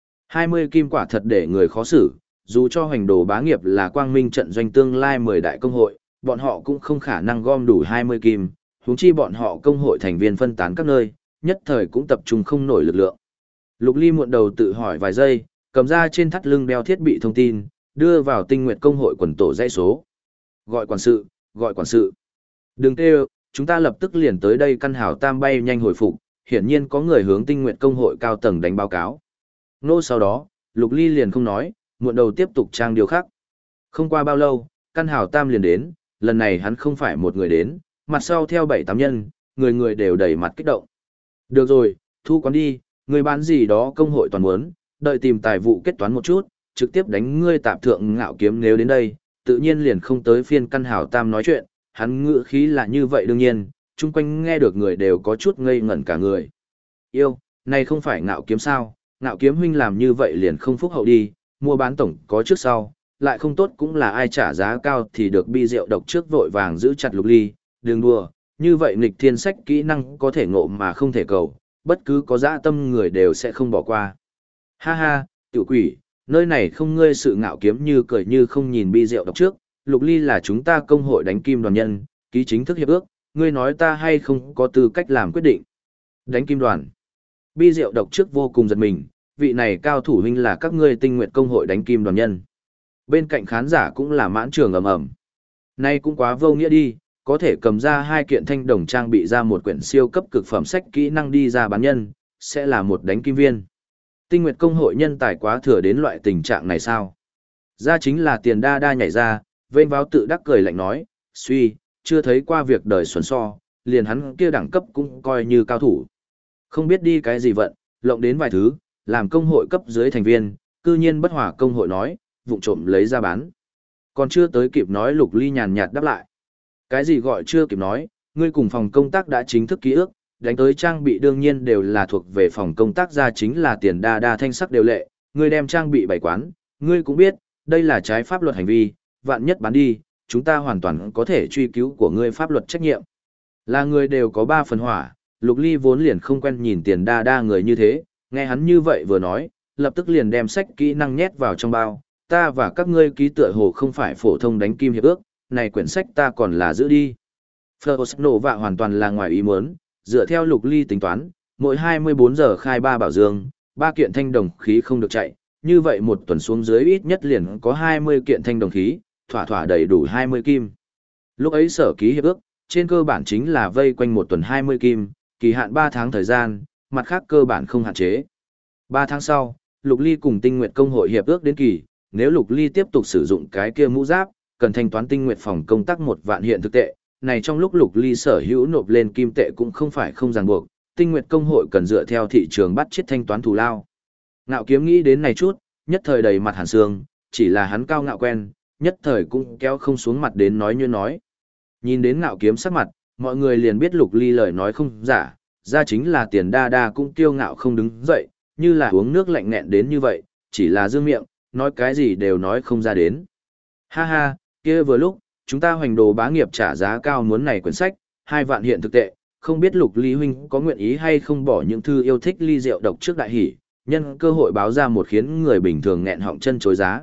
20 kim quả thật để người khó xử, dù cho hoành đồ bá nghiệp là quang minh trận doanh tương lai 10 đại công hội, bọn họ cũng không khả năng gom đủ 20 kim, huống chi bọn họ công hội thành viên phân tán các nơi, nhất thời cũng tập trung không nổi lực lượng. Lục Ly muộn đầu tự hỏi vài giây, cầm ra trên thắt lưng đeo thiết bị thông tin, đưa vào tinh nguyện công hội quần tổ dãy số. Gọi quản sự, gọi quản sự. Đừng kêu, chúng ta lập tức liền tới đây căn hảo tam bay nhanh hồi phục, hiển nhiên có người hướng tinh nguyện công hội cao tầng đánh báo cáo. Nô sau đó, Lục Ly liền không nói, muộn đầu tiếp tục trang điều khác. Không qua bao lâu, căn hảo tam liền đến, lần này hắn không phải một người đến, mặt sau theo 7-8 nhân, người người đều đầy mặt kích động. Được rồi, thu quán đi, người bán gì đó công hội toàn muốn, đợi tìm tài vụ kết toán một chút, trực tiếp đánh ngươi tạp thượng ngạo kiếm nếu đến đây, tự nhiên liền không tới phiên căn hảo tam nói chuyện, hắn ngữ khí là như vậy đương nhiên, chung quanh nghe được người đều có chút ngây ngẩn cả người. Yêu, này không phải ngạo kiếm sao, ngạo kiếm huynh làm như vậy liền không phúc hậu đi, mua bán tổng có trước sau, lại không tốt cũng là ai trả giá cao thì được bi rượu độc trước vội vàng giữ chặt Lục Ly, đừng đùa, như vậy nghịch thiên sách kỹ năng có thể ngộ mà không thể cầu, bất cứ có dã tâm người đều sẽ không bỏ qua. Ha ha, tiểu quỷ, nơi này không ngươi sự ngạo kiếm như cười như không nhìn bi rượu độc trước, Lục Ly là chúng ta công hội đánh kim đoàn nhân, ký chính thức hiệp ước, ngươi nói ta hay không có tư cách làm quyết định. Đánh kim đoàn. Bi rượu độc trước vô cùng giật mình, vị này cao thủ huynh là các ngươi tinh nguyện công hội đánh kim đoàn nhân. Bên cạnh khán giả cũng là mãn trường ầm ầm. Nay cũng quá vô nghĩa đi, có thể cầm ra 2 kiện thanh đồng trang bị ra một quyển siêu cấp cực phẩm sách kỹ năng đi ra bán nhân, sẽ là một đánh kim viên. Tinh nguyện công hội nhân tài quá thừa đến loại tình trạng này sao? Ra chính là tiền đa đa nhảy ra, vênh váo tự đắc cười lạnh nói, suy, chưa thấy qua việc đời xuẩn so, liền hắn kia đẳng cấp cũng coi như cao thủ. Không biết đi cái gì vận, lộng đến vài thứ, làm công hội cấp dưới thành viên, cư nhiên bất hòa công hội nói, vụng trộm lấy ra bán. Còn chưa tới kịp nói Lục Ly nhàn nhạt đáp lại. Cái gì gọi chưa kịp nói, ngươi cùng phòng công tác đã chính thức ký ước, đánh tới trang bị đương nhiên đều là thuộc về phòng công tác ra chính là tiền đa đa thanh sắc đều lệ, ngươi đem trang bị bày quán, ngươi cũng biết, đây là trái pháp luật hành vi, vạn nhất bán đi, chúng ta hoàn toàn có thể truy cứu của ngươi pháp luật trách nhiệm. Là người đều có 3 phần hỏa, Lục Ly vốn liền không quen nhìn tiền đa đa người như thế, nghe hắn như vậy vừa nói, lập tức liền đem sách kỹ năng nhét vào trong bao, ta và các ngươi ký tựa hồ không phải phổ thông đánh kim hiệp ước, này quyển sách ta còn là giữ đi. First Nova hoàn toàn là ngoài ý muốn, dựa theo Lục Ly tính toán, mỗi 24 giờ khai 3 bảo dương, 3 kiện thanh đồng khí không được chạy, như vậy một tuần xuống dưới ít nhất liền có 20 kiện thanh đồng khí, thỏa thỏa đầy đủ 20 kim. Lúc ấy sở ký hiệp ước, trên cơ bản chính là vây quanh một tuần 20 kim, kỳ hạn 3 tháng thời gian, mặt khác cơ bản không hạn chế. 3 tháng sau, Lục Ly cùng Tinh Nguyệt công hội hiệp ước đến kỳ, nếu Lục Ly tiếp tục sử dụng cái kia mũ giáp, cần thanh toán Tinh Nguyệt phòng công tác 1 vạn hiện thực tệ, này trong lúc Lục Ly sở hữu nộp lên kim tệ cũng không phải không ràng buộc, Tinh Nguyệt công hội cần dựa theo thị trường bắt chiết thanh toán thù lao. Ngạo Kiếm nghĩ đến này chút, nhất thời đầy mặt hàn sương, chỉ là hắn cao ngạo quen, nhất thời cũng kéo không xuống mặt đến nói như nói. Nhìn đến Ngạo Kiếm sắc mặt, mọi người liền biết Lục Ly lời nói không giả, ra chính là tiền đa đa cũng kiêu ngạo không đứng dậy, như là uống nước lạnh nghẹn đến như vậy, chỉ là dương miệng, nói cái gì đều nói không ra đến. Ha ha, kia vừa lúc, chúng ta hoành đồ bá nghiệp trả giá cao muốn này quyển sách, 2 vạn hiện thực tệ, không biết Lục Ly huynh có nguyện ý hay không bỏ những thư yêu thích ly rượu độc trước đại hỷ, nhân cơ hội báo ra một khiến người bình thường nghẹn họng chân chối giá.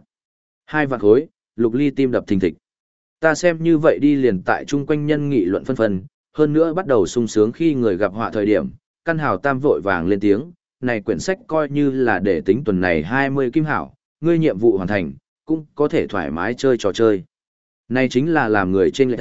2 vạn khối, Lục Ly tim đập thình thịch. Ta xem như vậy đi liền tại chung quanh nhân nghị luận phân phân, hơn nữa bắt đầu sung sướng khi người gặp họa thời điểm, căn hào tam vội vàng lên tiếng, này quyển sách coi như là để tính tuần này 20 kim hảo, ngươi nhiệm vụ hoàn thành, cũng có thể thoải mái chơi trò chơi. Này chính là làm người trên lệch A,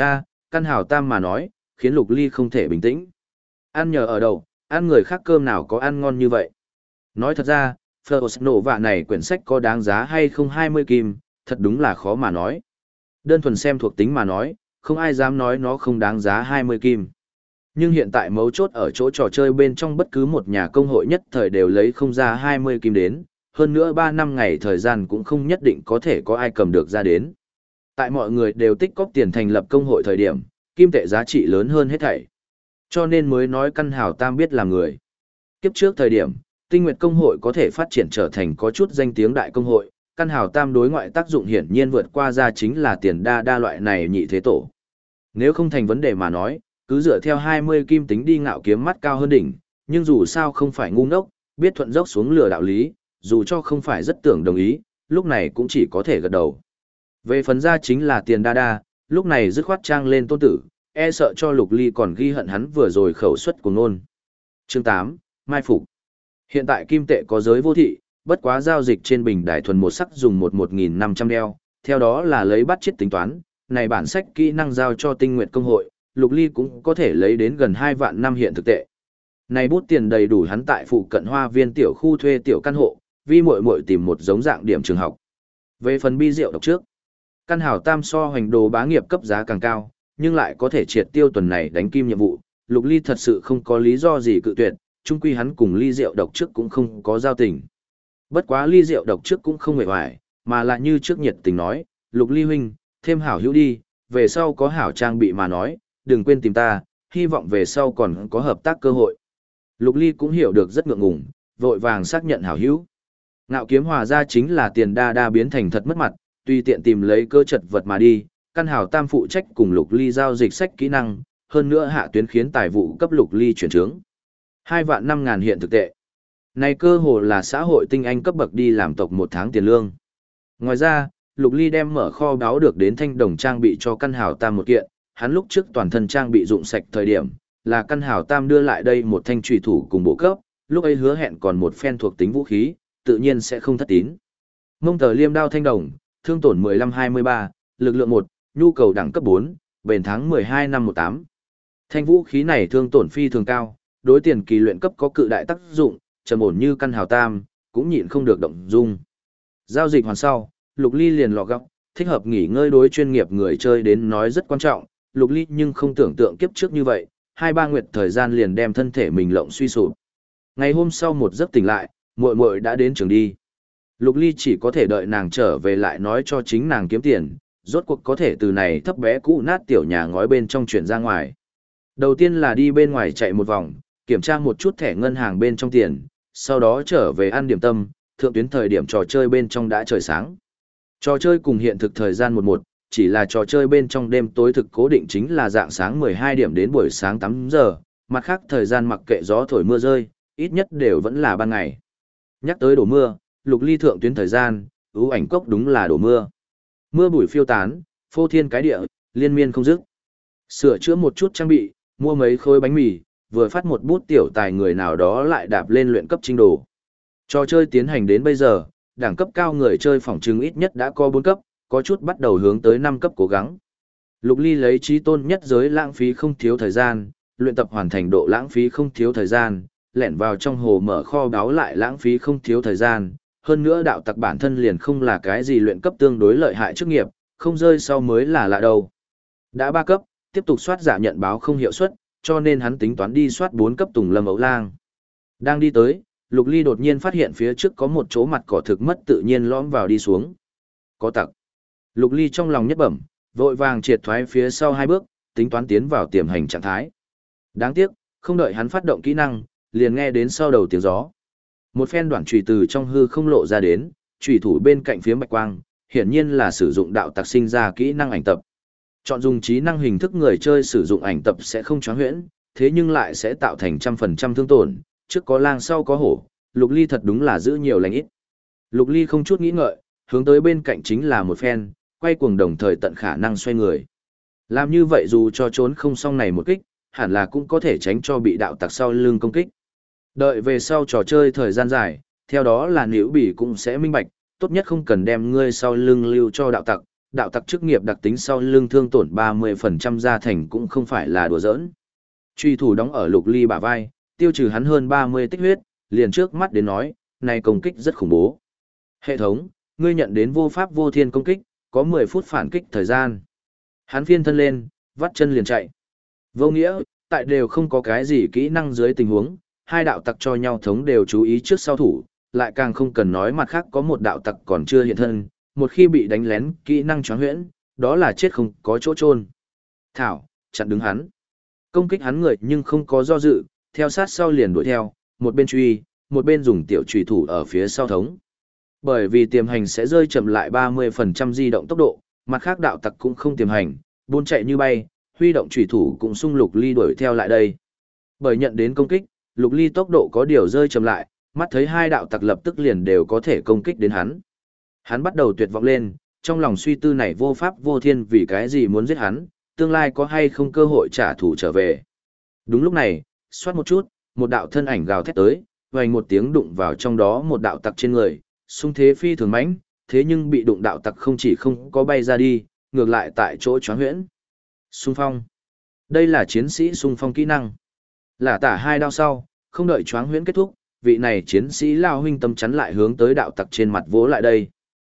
căn hào tam mà nói, khiến Lục Ly không thể bình tĩnh. Ăn nhờ ở đâu, ăn người khác cơm nào có ăn ngon như vậy. Nói thật ra, First Nova này quyển sách có đáng giá hay không 20 kim, thật đúng là khó mà nói. Đơn thuần xem thuộc tính mà nói, không ai dám nói nó không đáng giá 20 kim. Nhưng hiện tại mấu chốt ở chỗ trò chơi bên trong bất cứ một nhà công hội nhất thời đều lấy không ra 20 kim đến, hơn nữa 3 năm ngày thời gian cũng không nhất định có thể có ai cầm được ra đến. Tại mọi người đều tích cóp tiền thành lập công hội thời điểm, kim tệ giá trị lớn hơn hết thảy. Cho nên mới nói căn hào tam biết làm người. Kiếp trước thời điểm, Tinh Nguyệt công hội có thể phát triển trở thành có chút danh tiếng đại công hội, căn hào tam đối ngoại tác dụng hiển nhiên vượt qua ra chính là tiền đa loại này nhị thế tổ. Nếu không thành vấn đề mà nói, cứ dựa theo 20 kim tính đi ngạo kiếm mắt cao hơn đỉnh, nhưng dù sao không phải ngu ngốc, biết thuận dốc xuống lừa đạo lý, dù cho không phải rất tưởng đồng ý, lúc này cũng chỉ có thể gật đầu. Về phần ra chính là tiền đa, lúc này dứt khoát trang lên tôn tử, e sợ cho Lục Ly còn ghi hận hắn vừa rồi khẩu suất của ngôn. Chương 8, Mai Phục. Hiện tại kim tệ có giới vô thị, bất quá giao dịch trên bình đài thuần một sắc dùng 1.500 đeo, theo đó là lấy bắt chết tính toán, này bản sách kỹ năng giao cho Tinh Nguyệt công hội, Lục Ly cũng có thể lấy đến gần 2 vạn năm hiện thực tệ. Này bút tiền đầy đủ hắn tại phụ cận hoa viên tiểu khu thuê tiểu căn hộ, vi muội muội tìm một giống dạng điểm trường học. Về phần bi rượu độc trước, căn hào tam so hoành đồ bá nghiệp cấp giá càng cao, nhưng lại có thể triệt tiêu tuần này đánh kim nhiệm vụ, Lục Ly thật sự không có lý do gì cự tuyệt, chung quy hắn cùng ly rượu độc trước cũng không có giao tình. Bất quá ly rượu độc trước cũng không hề hoài, mà là như trước nhiệt tình nói, Lục Ly huynh, thêm hảo hữu đi, về sau có hảo trang bị mà nói, đừng quên tìm ta, hy vọng về sau còn có hợp tác cơ hội. Lục Ly cũng hiểu được rất ngượng ngùng, vội vàng xác nhận hảo hữu. Ngạo kiếm hòa ra chính là tiền đa biến thành thật mất mặt, tùy tiện tìm lấy cơ chật vật mà đi, căn hào tam phụ trách cùng Lục Ly giao dịch sách kỹ năng, hơn nữa hạ tuyến khiến tài vụ cấp Lục Ly chuyển trướng. 2 vạn 5 ngàn hiện thực tệ. Này cơ hồ là xã hội tinh anh cấp bậc đi làm tộc 1 tháng tiền lương. Ngoài ra, Lục Ly đem mở kho báo được đến thanh đồng trang bị cho căn hào tam một kiện, hắn lúc trước toàn thân trang bị dụng sạch thời điểm, là căn hào tam đưa lại đây một thanh trùy thủ cùng bộ cấp, lúc ấy hứa hẹn còn một phen thuộc tính vũ khí, tự nhiên sẽ không thất tín. Mông tờ liêm đao thanh đồng, thương tổn 15-23, lực lượng 1, nhu cầu đẳng cấp 4, bền tháng 12 năm 18. Thanh vũ khí này thương tổn phi thường cao, đối tiền kỳ luyện cấp có cự đại tác dụng, trầm ổn như căn hào tam, cũng nhịn không được động dung. Giao dịch hoàn sau, Lục Ly liền lọ góc, thích hợp nghỉ ngơi đối chuyên nghiệp người chơi đến nói rất quan trọng, Lục Ly nhưng không tưởng tượng kiếp trước như vậy, 2-3 nguyệt thời gian liền đem thân thể mình lộng suy sụp. Ngày hôm sau một giấc tỉnh lại, muội muội đã đến trường đi. Lục Ly chỉ có thể đợi nàng trở về lại nói cho chính nàng kiếm tiền, rốt cuộc có thể từ này thấp bé cũ nát tiểu nhà ngói bên trong chuyển ra ngoài. Đầu tiên là đi bên ngoài chạy một vòng, kiểm tra một chút thẻ ngân hàng bên trong tiền, sau đó trở về ăn điểm tâm, thượng tuyến thời điểm trò chơi bên trong đã trời sáng. Trò chơi cùng hiện thực thời gian 11, chỉ là trò chơi bên trong đêm tối thực cố định chính là dạng sáng 12 điểm đến buổi sáng 8 giờ, mặt khác thời gian mặc kệ gió thổi mưa rơi, ít nhất đều vẫn là ban ngày. Nhắc tới đổ mưa, Lục Ly thượng tuyến thời gian, ưu ảnh cốc đúng là đổ mưa. Mưa bụi phiêu tán, phô thiên cái địa, liên miên không dứt. Sửa chữa một chút trang bị, mua mấy khối bánh mì, vừa phát một bút tiểu tài người nào đó lại đạp lên luyện cấp trinh đồ. Trò chơi tiến hành đến bây giờ, đẳng cấp cao người chơi phỏng chứng ít nhất đã có 4 cấp, có chút bắt đầu hướng tới 5 cấp cố gắng. Lục Ly lấy chí tôn nhất giới lãng phí không thiếu thời gian, luyện tập hoàn thành độ lãng phí không thiếu thời gian, lẻn vào trong hồ mở kho báo lại lãng phí không thiếu thời gian, hơn nữa đạo tặc bản thân liền không là cái gì luyện cấp tương đối lợi hại chức nghiệp, không rơi sau mới là lạ đâu. Đã 3 cấp, tiếp tục soát giả nhận báo không hiệu suất, cho nên hắn tính toán đi soát 4 cấp Tùng Lâm Ấu Lang. Đang đi tới, Lục Ly đột nhiên phát hiện phía trước có một chỗ mặt cỏ thực mất tự nhiên lõm vào đi xuống. Có tặc. Lục Ly trong lòng nhất bẩm, vội vàng triệt thoái phía sau 2 bước, tính toán tiến vào tiềm hành trạng thái. Đáng tiếc, không đợi hắn phát động kỹ năng, liền nghe đến sau đầu tiếng gió. Một phen đoạn chùy từ trong hư không lộ ra đến, chùy thủ bên cạnh phía bạch quang, hiển nhiên là sử dụng đạo tặc sinh ra kỹ năng ảnh tập. Chọn dùng trí năng hình thức người chơi sử dụng ảnh tập sẽ không choáng huyễn, thế nhưng lại sẽ tạo thành 100% thương tổn, trước có lang sau có hổ, Lục Ly thật đúng là giữ nhiều lành ít. Lục Ly không chút nghĩ ngợi, hướng tới bên cạnh chính là một phen, quay cuồng đồng thời tận khả năng xoay người. Làm như vậy dù cho trốn không xong này một kích, hẳn là cũng có thể tránh cho bị đạo tặc sau lưng công kích. Đợi về sau trò chơi thời gian dài, theo đó là Liễu Bỉ cũng sẽ minh bạch, tốt nhất không cần đem ngươi sau lưng lưu cho đạo tặc, đạo tặc chức nghiệp đặc tính sau lưng thương tổn 30% gia thành cũng không phải là đùa giỡn. Truy thủ đóng ở Lục Ly bả vai, tiêu trừ hắn hơn 30 tích huyết, liền trước mắt đến nói, này công kích rất khủng bố. Hệ thống, ngươi nhận đến vô pháp vô thiên công kích, có 10 phút phản kích thời gian. Hắn phiên thân lên, vắt chân liền chạy. Vô nghĩa, tại đều không có cái gì kỹ năng dưới tình huống, hai đạo tặc cho nhau thống đều chú ý trước sau thủ, lại càng không cần nói mặt khác có một đạo tặc còn chưa hiện thân, một khi bị đánh lén kỹ năng choáng huyễn, đó là chết không có chỗ chôn. Thảo, chặn đứng hắn. Công kích hắn người nhưng không có do dự, theo sát sau liền đuổi theo, một bên truy, một bên dùng tiểu trùy thủ ở phía sau thống. Bởi vì tiềm hành sẽ rơi chậm lại 30% di động tốc độ, mặt khác đạo tặc cũng không tiềm hành, buôn chạy như bay, huy động trùy thủ cũng xung Lục Ly đuổi theo lại đây. Bởi nhận đến công kích, Lục Ly tốc độ có điều rơi chậm lại, mắt thấy hai đạo tặc lập tức liền đều có thể công kích đến hắn. Hắn bắt đầu tuyệt vọng lên, trong lòng suy tư này vô pháp vô thiên vì cái gì muốn giết hắn, tương lai có hay không cơ hội trả thù trở về. Đúng lúc này, xoát một chút, một đạo thân ảnh gào thét tới, vành một tiếng đụng vào trong đó một đạo tặc trên người, xung thế phi thường mãnh, thế nhưng bị đụng đạo tặc không chỉ không có bay ra đi, ngược lại tại chỗ choáng huyễn. Xung phong. Đây là chiến sĩ xung phong kỹ năng. Lả tả hai đao sau, không đợi choáng huyễn kết thúc, vị này chiến sĩ lao huynh tâm chắn lại hướng tới đạo tặc trên mặt vỗ lại đây.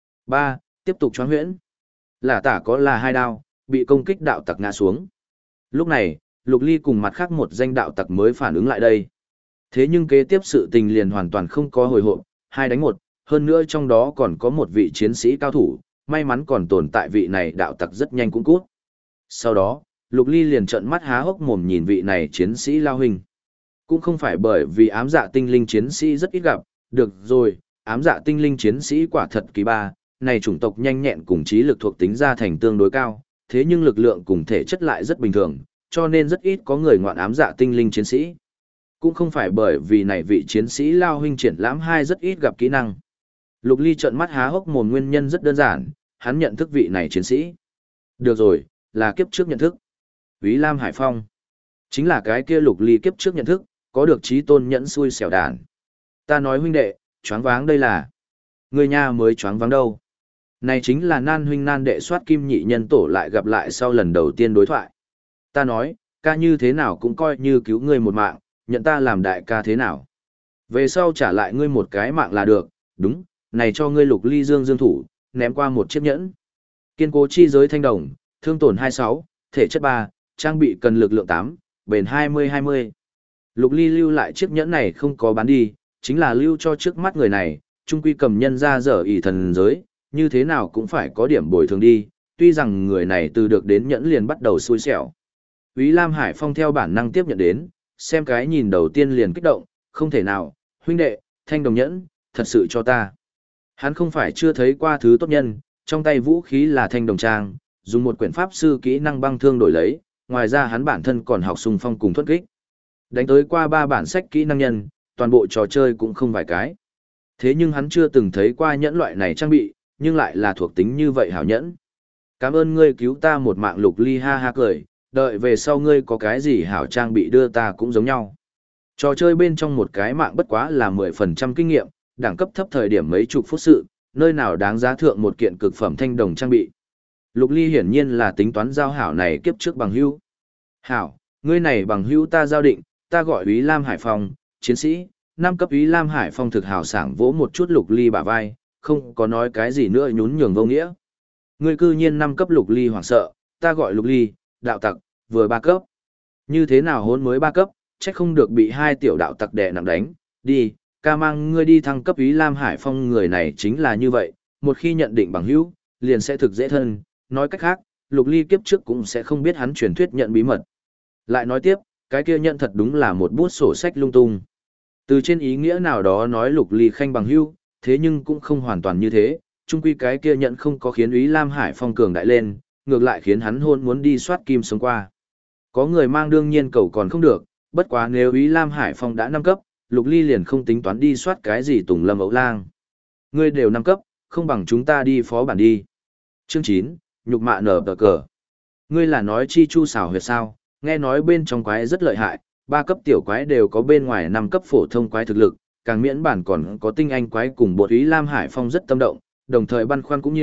3. Tiếp tục choáng huyễn. Lả tả có là hai đao, bị công kích đạo tặc ngã xuống. Lúc này, Lục Ly cùng mặt khác một danh đạo tặc mới phản ứng lại đây. Thế nhưng kế tiếp sự tình liền hoàn toàn không có hồi hộp, 2 đánh 1, hơn nữa trong đó còn có một vị chiến sĩ cao thủ, may mắn còn tồn tại vị này đạo tặc rất nhanh cũng cút. Sau đó, Lục Ly liền trợn mắt há hốc mồm nhìn vị này chiến sĩ lao huynh. Cũng không phải bởi vì ám dạ tinh linh chiến sĩ rất ít gặp, được rồi, ám dạ tinh linh chiến sĩ quả thật kỳ ba, này chủng tộc nhanh nhẹn cùng trí lực thuộc tính ra thành tương đối cao, thế nhưng lực lượng cùng thể chất lại rất bình thường, cho nên rất ít có người ngoạn ám dạ tinh linh chiến sĩ. Cũng không phải bởi vì này vị chiến sĩ lao huynh triển lãm hai rất ít gặp kỹ năng. Lục Ly trợn mắt há hốc mồm nguyên nhân rất đơn giản, hắn nhận thức vị này chiến sĩ. Được rồi, là kiếp trước nhận thức. Úy Lam Hải Phong. Chính là cái kia Lục Ly kiếp trước nhận thức, có được trí tôn nhẫn xui xẻo đàn. Ta nói huynh đệ, choáng váng đây là. Người nha mới choáng váng đâu. Này chính là nan huynh nan đệ soát kim nhị nhân tổ lại gặp lại sau lần đầu tiên đối thoại. Ta nói, ca như thế nào cũng coi như cứu ngươi một mạng, nhận ta làm đại ca thế nào. Về sau trả lại ngươi một cái mạng là được, đúng, này cho ngươi Lục Ly dương dương thủ, ném qua một chiếc nhẫn. Kiên cố chi giới thanh đồng, thương tổn 26, thể chất 3, trang bị cần lực lượng 8, bền 20-20. Lục Ly lưu lại chiếc nhẫn này không có bán đi, chính là lưu cho trước mắt người này, trung quy cầm nhân ra dở ỷ thần giới, như thế nào cũng phải có điểm bồi thường đi, tuy rằng người này từ được đến nhẫn liền bắt đầu xui xẻo. Úy Lam Hải Phong theo bản năng tiếp nhận đến, xem cái nhìn đầu tiên liền kích động, không thể nào, huynh đệ, thanh đồng nhẫn, thật sự cho ta. Hắn không phải chưa thấy qua thứ tốt nhân, trong tay vũ khí là thanh đồng trang, dùng một quyển pháp sư kỹ năng băng thương đổi lấy, ngoài ra hắn bản thân còn học xung phong cùng thuất kích. Đánh tới qua 3 bản sách kỹ năng nhân, toàn bộ trò chơi cũng không vài cái. Thế nhưng hắn chưa từng thấy qua nhẫn loại này trang bị, nhưng lại là thuộc tính như vậy hảo nhẫn. Cảm ơn ngươi cứu ta một mạng. Lục Ly ha ha cười, đợi về sau ngươi có cái gì hảo trang bị đưa ta cũng giống nhau. Trò chơi bên trong một cái mạng bất quá là 10% kinh nghiệm, đẳng cấp thấp thời điểm mấy chục phút sự, nơi nào đáng giá thượng một kiện cực phẩm thanh đồng trang bị. Lục Ly hiển nhiên là tính toán giao hảo này kiếp trước bằng hữu. Hảo, ngươi này bằng hữu ta giao định, ta gọi Úy Lam Hải Phong, chiến sĩ, 5 cấp. Úy Lam Hải Phong thực hào sảng vỗ một chút Lục Ly bả vai, không có nói cái gì nữa nhún nhường vô nghĩa. Ngươi cư nhiên 5 cấp. Lục Ly hoảng sợ, ta gọi Lục Ly, đạo tặc, vừa 3 cấp. Như thế nào hôn mới 3 cấp, chắc không được bị 2 tiểu đạo tặc đè nặng đánh, đi, ca mang ngươi đi thăng cấp. Úy Lam Hải Phong người này chính là như vậy, một khi nhận định bằng hữu, liền sẽ thực dễ thân, nói cách khác, Lục Ly kiếp trước cũng sẽ không biết hắn truyền thuyết nhận bí mật. Lại nói tiếp, cái kia nhận thật đúng là một bút sổ sách lung tung. Từ trên ý nghĩa nào đó nói Lục Ly khanh bằng hữu, thế nhưng cũng không hoàn toàn như thế, chung quy cái kia nhận không có khiến Úy Lam Hải Phong cường đại lên, ngược lại khiến hắn hôn muốn đi soát kim sống qua. Có người mang đương nhiên cầu còn không được, bất quá nếu Úy Lam Hải Phong đã 5 cấp, Lục Ly liền không tính toán đi soát cái gì Tùng Lâm Ấu Lang. Ngươi đều 5 cấp, không bằng chúng ta đi phó bản đi. Chương 9, nhục mạ nở tờ cờ. Ngươi là nói chi chu xảo huyệt sao, nghe nói bên trong quái rất lợi hại, 3 cấp tiểu quái đều có bên ngoài 5 cấp phổ thông quái thực lực, càng miễn bản còn có tinh anh quái cùng bột. Úy Lam Hải Phong rất tâm động, đồng thời băn khoăn cũng nhiều,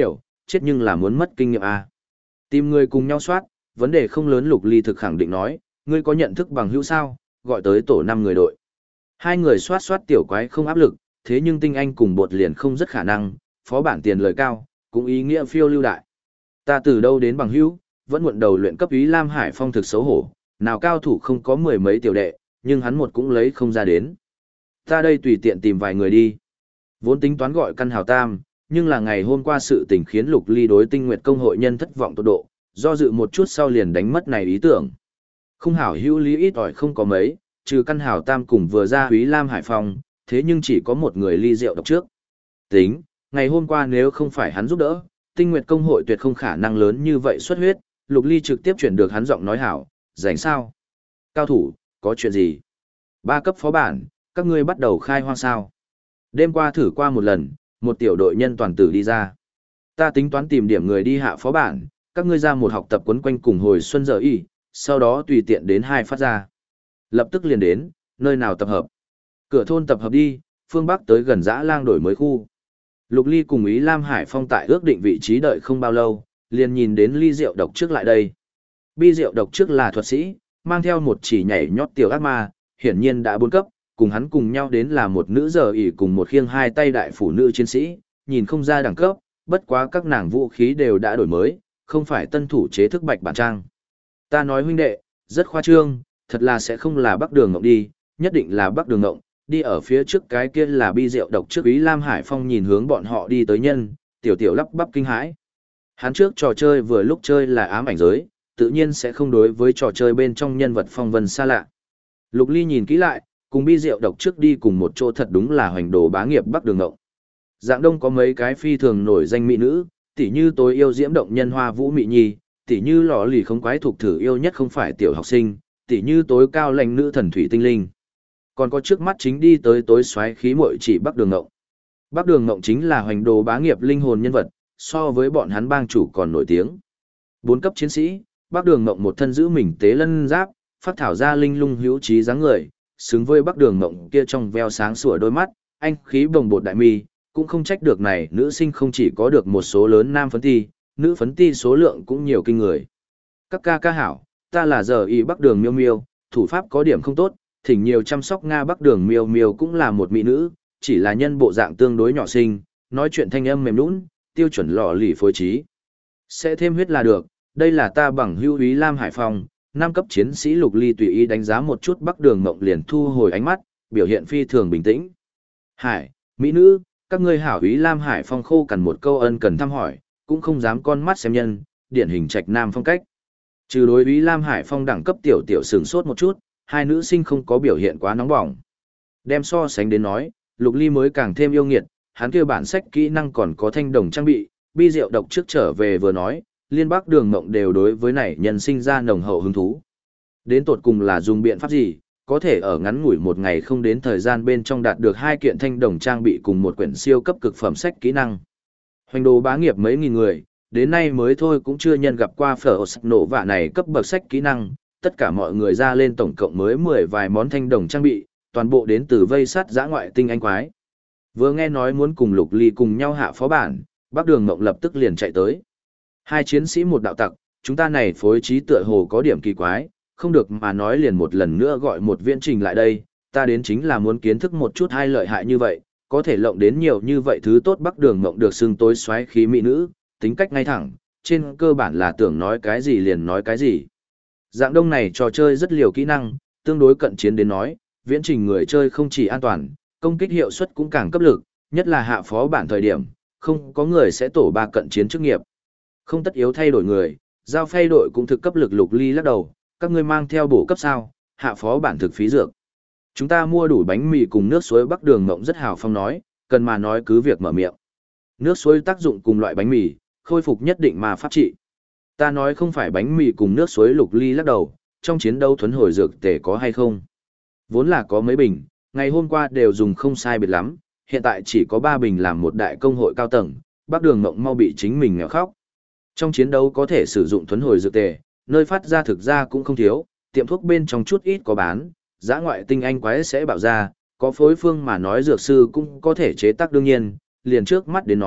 chết nhưng là muốn mất kinh nghiệm à. Tìm người cùng nhau soát, vấn đề không lớn. Lục Ly thực khẳng định nói, ngươi có nhận thức bằng hữu sao, gọi tới tổ 5 người đội. Hai người soát soát tiểu quái không áp lực, thế nhưng tinh anh cùng bột liền không rất khả năng, phó bản tiền lời cao, cũng ý nghĩa phiêu lưu đại. Ta từ đâu đến bằng hữu, vẫn muộn đầu luyện cấp ý Lam Hải Phong thực xấu hổ, nào cao thủ không có mười mấy tiểu đệ, nhưng hắn một cũng lấy không ra đến. Ta đây tùy tiện tìm vài người đi. Vốn tính toán gọi căn hào tam, nhưng là ngày hôm qua sự tình khiến Lục Ly đối Tinh Nguyệt công hội nhân thất vọng tột độ, do dự một chút sau liền đánh mất này ý tưởng. Không hảo hữu lý ít ỏi không có mấy, trừ căn hào tam cùng vừa ra Úy Lam Hải Phong, thế nhưng chỉ có một người ly rượu độc trước. Tính, ngày hôm qua nếu không phải hắn giúp đỡ, Tinh Nguyệt công hội tuyệt không khả năng lớn như vậy xuất huyết. Lục Ly trực tiếp chuyển được hắn giọng nói hảo, rảnh sao? Cao thủ, có chuyện gì? 3 cấp phó bản, các ngươi bắt đầu khai hoang sao? Đêm qua thử qua một lần, một tiểu đội nhân toàn tử đi ra. Ta tính toán tìm điểm người đi hạ phó bản, các ngươi ra một học tập quấn quanh cùng hồi xuân giờ y, sau đó tùy tiện đến 2 phát ra. Lập tức liền đến, nơi nào tập hợp? Cửa thôn tập hợp đi, phương Bắc tới gần Dã Lang đổi mới khu. Lục Ly cùng Ý Lam Hải Phong tại ước định vị trí đợi không bao lâu, liền nhìn đến Ly Diệu Độc trước lại đây. Bi Diệu Độc trước là thuật sĩ, mang theo một chỉ nhảy nhót tiểu ác ma, hiển nhiên đã 4 cấp, cùng hắn cùng nhau đến là một nữ giờ ỷ cùng một khiêng 2 tay đại phụ nữ chiến sĩ, nhìn không ra đẳng cấp, bất quá các nàng vũ khí đều đã đổi mới, không phải tân thủ chế thức bạch bản trang. Ta nói huynh đệ, rất khoa trương, thật là sẽ không là Bắc Đường Ngộng đi, nhất định là Bắc Đường Ngộng, đi ở phía trước cái kia là Bi Diệu Độc trước. Ý Lam Hải Phong nhìn hướng bọn họ đi tới nhân, tiểu tiểu lắp bắp kinh hãi. Hắn trước trò chơi vừa lúc chơi là ám ảnh giới, tự nhiên sẽ không đối với trò chơi bên trong nhân vật phong vân xa lạ. Lục Ly nhìn kỹ lại, cùng Bi Diệu Độc trước đi cùng một chỗ thật đúng là hoành đồ bá nghiệp Bắc Đường Ngộng. Dạng Đông có mấy cái phi thường nổi danh mỹ nữ, tỉ như tối yêu diễm động nhân Hoa Vũ Mị Nhi, tỉ như lọ lì không quái thuộc thử yêu nhất không phải tiểu học sinh, tỉ như tối cao lãnh nữ thần thủy tinh linh. Còn có trước mắt chính đi tới tối xoáy khí muội chỉ Bắc Đường Ngộng. Bắc Đường Ngộng chính là hoành đồ bá nghiệp linh hồn nhân vật, so với bọn hắn bang chủ còn nổi tiếng. 4 cấp chiến sĩ, Bắc Đường Ngộng một thân giữ mình tế lân giáp, phát thảo ra linh lung hữu trí dáng người, xứng với Bắc Đường Ngộng kia trong veo sáng sủa đôi mắt, anh khí bồng bột đại mi, cũng không trách được này nữ sinh không chỉ có được một số lớn nam phấn ti, nữ phấn ti số lượng cũng nhiều kinh người. Các ca ca hảo, ta là giờ y Bắc Đường Miêu Miêu, thủ pháp có điểm không tốt, thỉnh nhiều chăm sóc Nga. Bắc Đường Miêu Miêu cũng là một mỹ nữ, chỉ là nhân bộ dạng tương đối nhỏ xinh, nói chuyện thanh âm mềm nhũn, tiêu chuẩn lọ lì phối trí. Sẽ thêm huyết là được, đây là ta bằng hữu Úy Lam Hải Phong, 5 cấp chiến sĩ. Lục Ly tùy ý đánh giá một chút Bắc Đường Mộng liền thu hồi ánh mắt, biểu hiện phi thường bình tĩnh. Hải, mỹ nữ, các ngươi hảo. Úy Lam Hải Phong khô cằn một câu ân cần thăm hỏi, cũng không dám con mắt xem nhân, điển hình trạch nam phong cách. Trừ đối Úy Lam Hải Phong đẳng cấp tiểu tiểu sửng sốt một chút, hai nữ sinh không có biểu hiện quá nóng bỏng. Đem so sánh đến nói, Lục Ly mới càng thêm yêu nghiệt, hắn kia bản sách kỹ năng còn có thanh đồng trang bị, Bi Diệu Độc trước trở về vừa nói, liên Bắc Đường Mộng đều đối với này nhân sinh ra nồng hậu hứng thú. Đến tột cùng là dùng biện pháp gì, có thể ở ngắn ngủi một ngày không đến thời gian bên trong đạt được 2 kiện thanh đồng trang bị cùng một quyển siêu cấp cực phẩm sách kỹ năng. Hoành đồ bá nghiệp mấy nghìn người, đến nay mới thôi cũng chưa nhân gặp qua phở nổ vạ này cấp bậc sách kỹ năng, tất cả mọi người ra lên tổng cộng mới 10 vài món thanh đồng trang bị, toàn bộ đến từ vây sát giã ngoại tinh anh quái. Vừa nghe nói muốn cùng Lục Ly cùng nhau hạ phó bản, Bắc Đường Mộng lập tức liền chạy tới. 2 chiến sĩ một đạo tặc, chúng ta này phối trí tựa hồ có điểm kỳ quái, không được mà nói liền một lần nữa gọi một viễn trình lại đây, ta đến chính là muốn kiến thức một chút hai lợi hại như vậy, có thể lộng đến nhiều như vậy thứ tốt. Bắc Đường Mộng được xưng tối xoáy khí mỹ nữ, tính cách ngay thẳng, trên cơ bản là tưởng nói cái gì liền nói cái gì. Dạng Đông này trò chơi rất liều kỹ năng, tương đối cận chiến đến nói, viễn trình người chơi không chỉ an toàn, công kích hiệu suất cũng càng cấp lực, nhất là hạ phó bản thời điểm, không có người sẽ tổ 3 cận chiến chức nghiệp. Không tất yếu thay đổi người, giao phay đội cũng thực cấp lực. Lục Ly lắc đầu, các ngươi mang theo bổ cấp sao, hạ phó bản thực phí dược. Chúng ta mua đủ bánh mì cùng nước suối. Bắc Đường Mộng rất hào phong nói, cần mà nói cứ việc mở miệng. Nước suối tác dụng cùng loại bánh mì, khôi phục nhất định mà pháp trị. Ta nói không phải bánh mì cùng nước suối. Lục Ly lắc đầu, trong chiến đấu thuấn hồi dược tề có hay không? Vốn là có mấy bình, ngày hôm qua đều dùng không sai biệt lắm, hiện tại chỉ có 3 bình làm một đại công hội cao tầng. Bắc Đường Mộng mau bị chính mình nghèo khóc. Trong chiến đấu có thể sử dụng thuấn hồi dược tề, nơi phát ra thực ra cũng không thiếu, tiệm thuốc bên trong chút ít có bán, dã ngoại tinh anh quái sẽ bạo ra, có phối phương mà nói dược sư cũng có thể chế tác. Đương nhiên, liền trước mắt đến nói,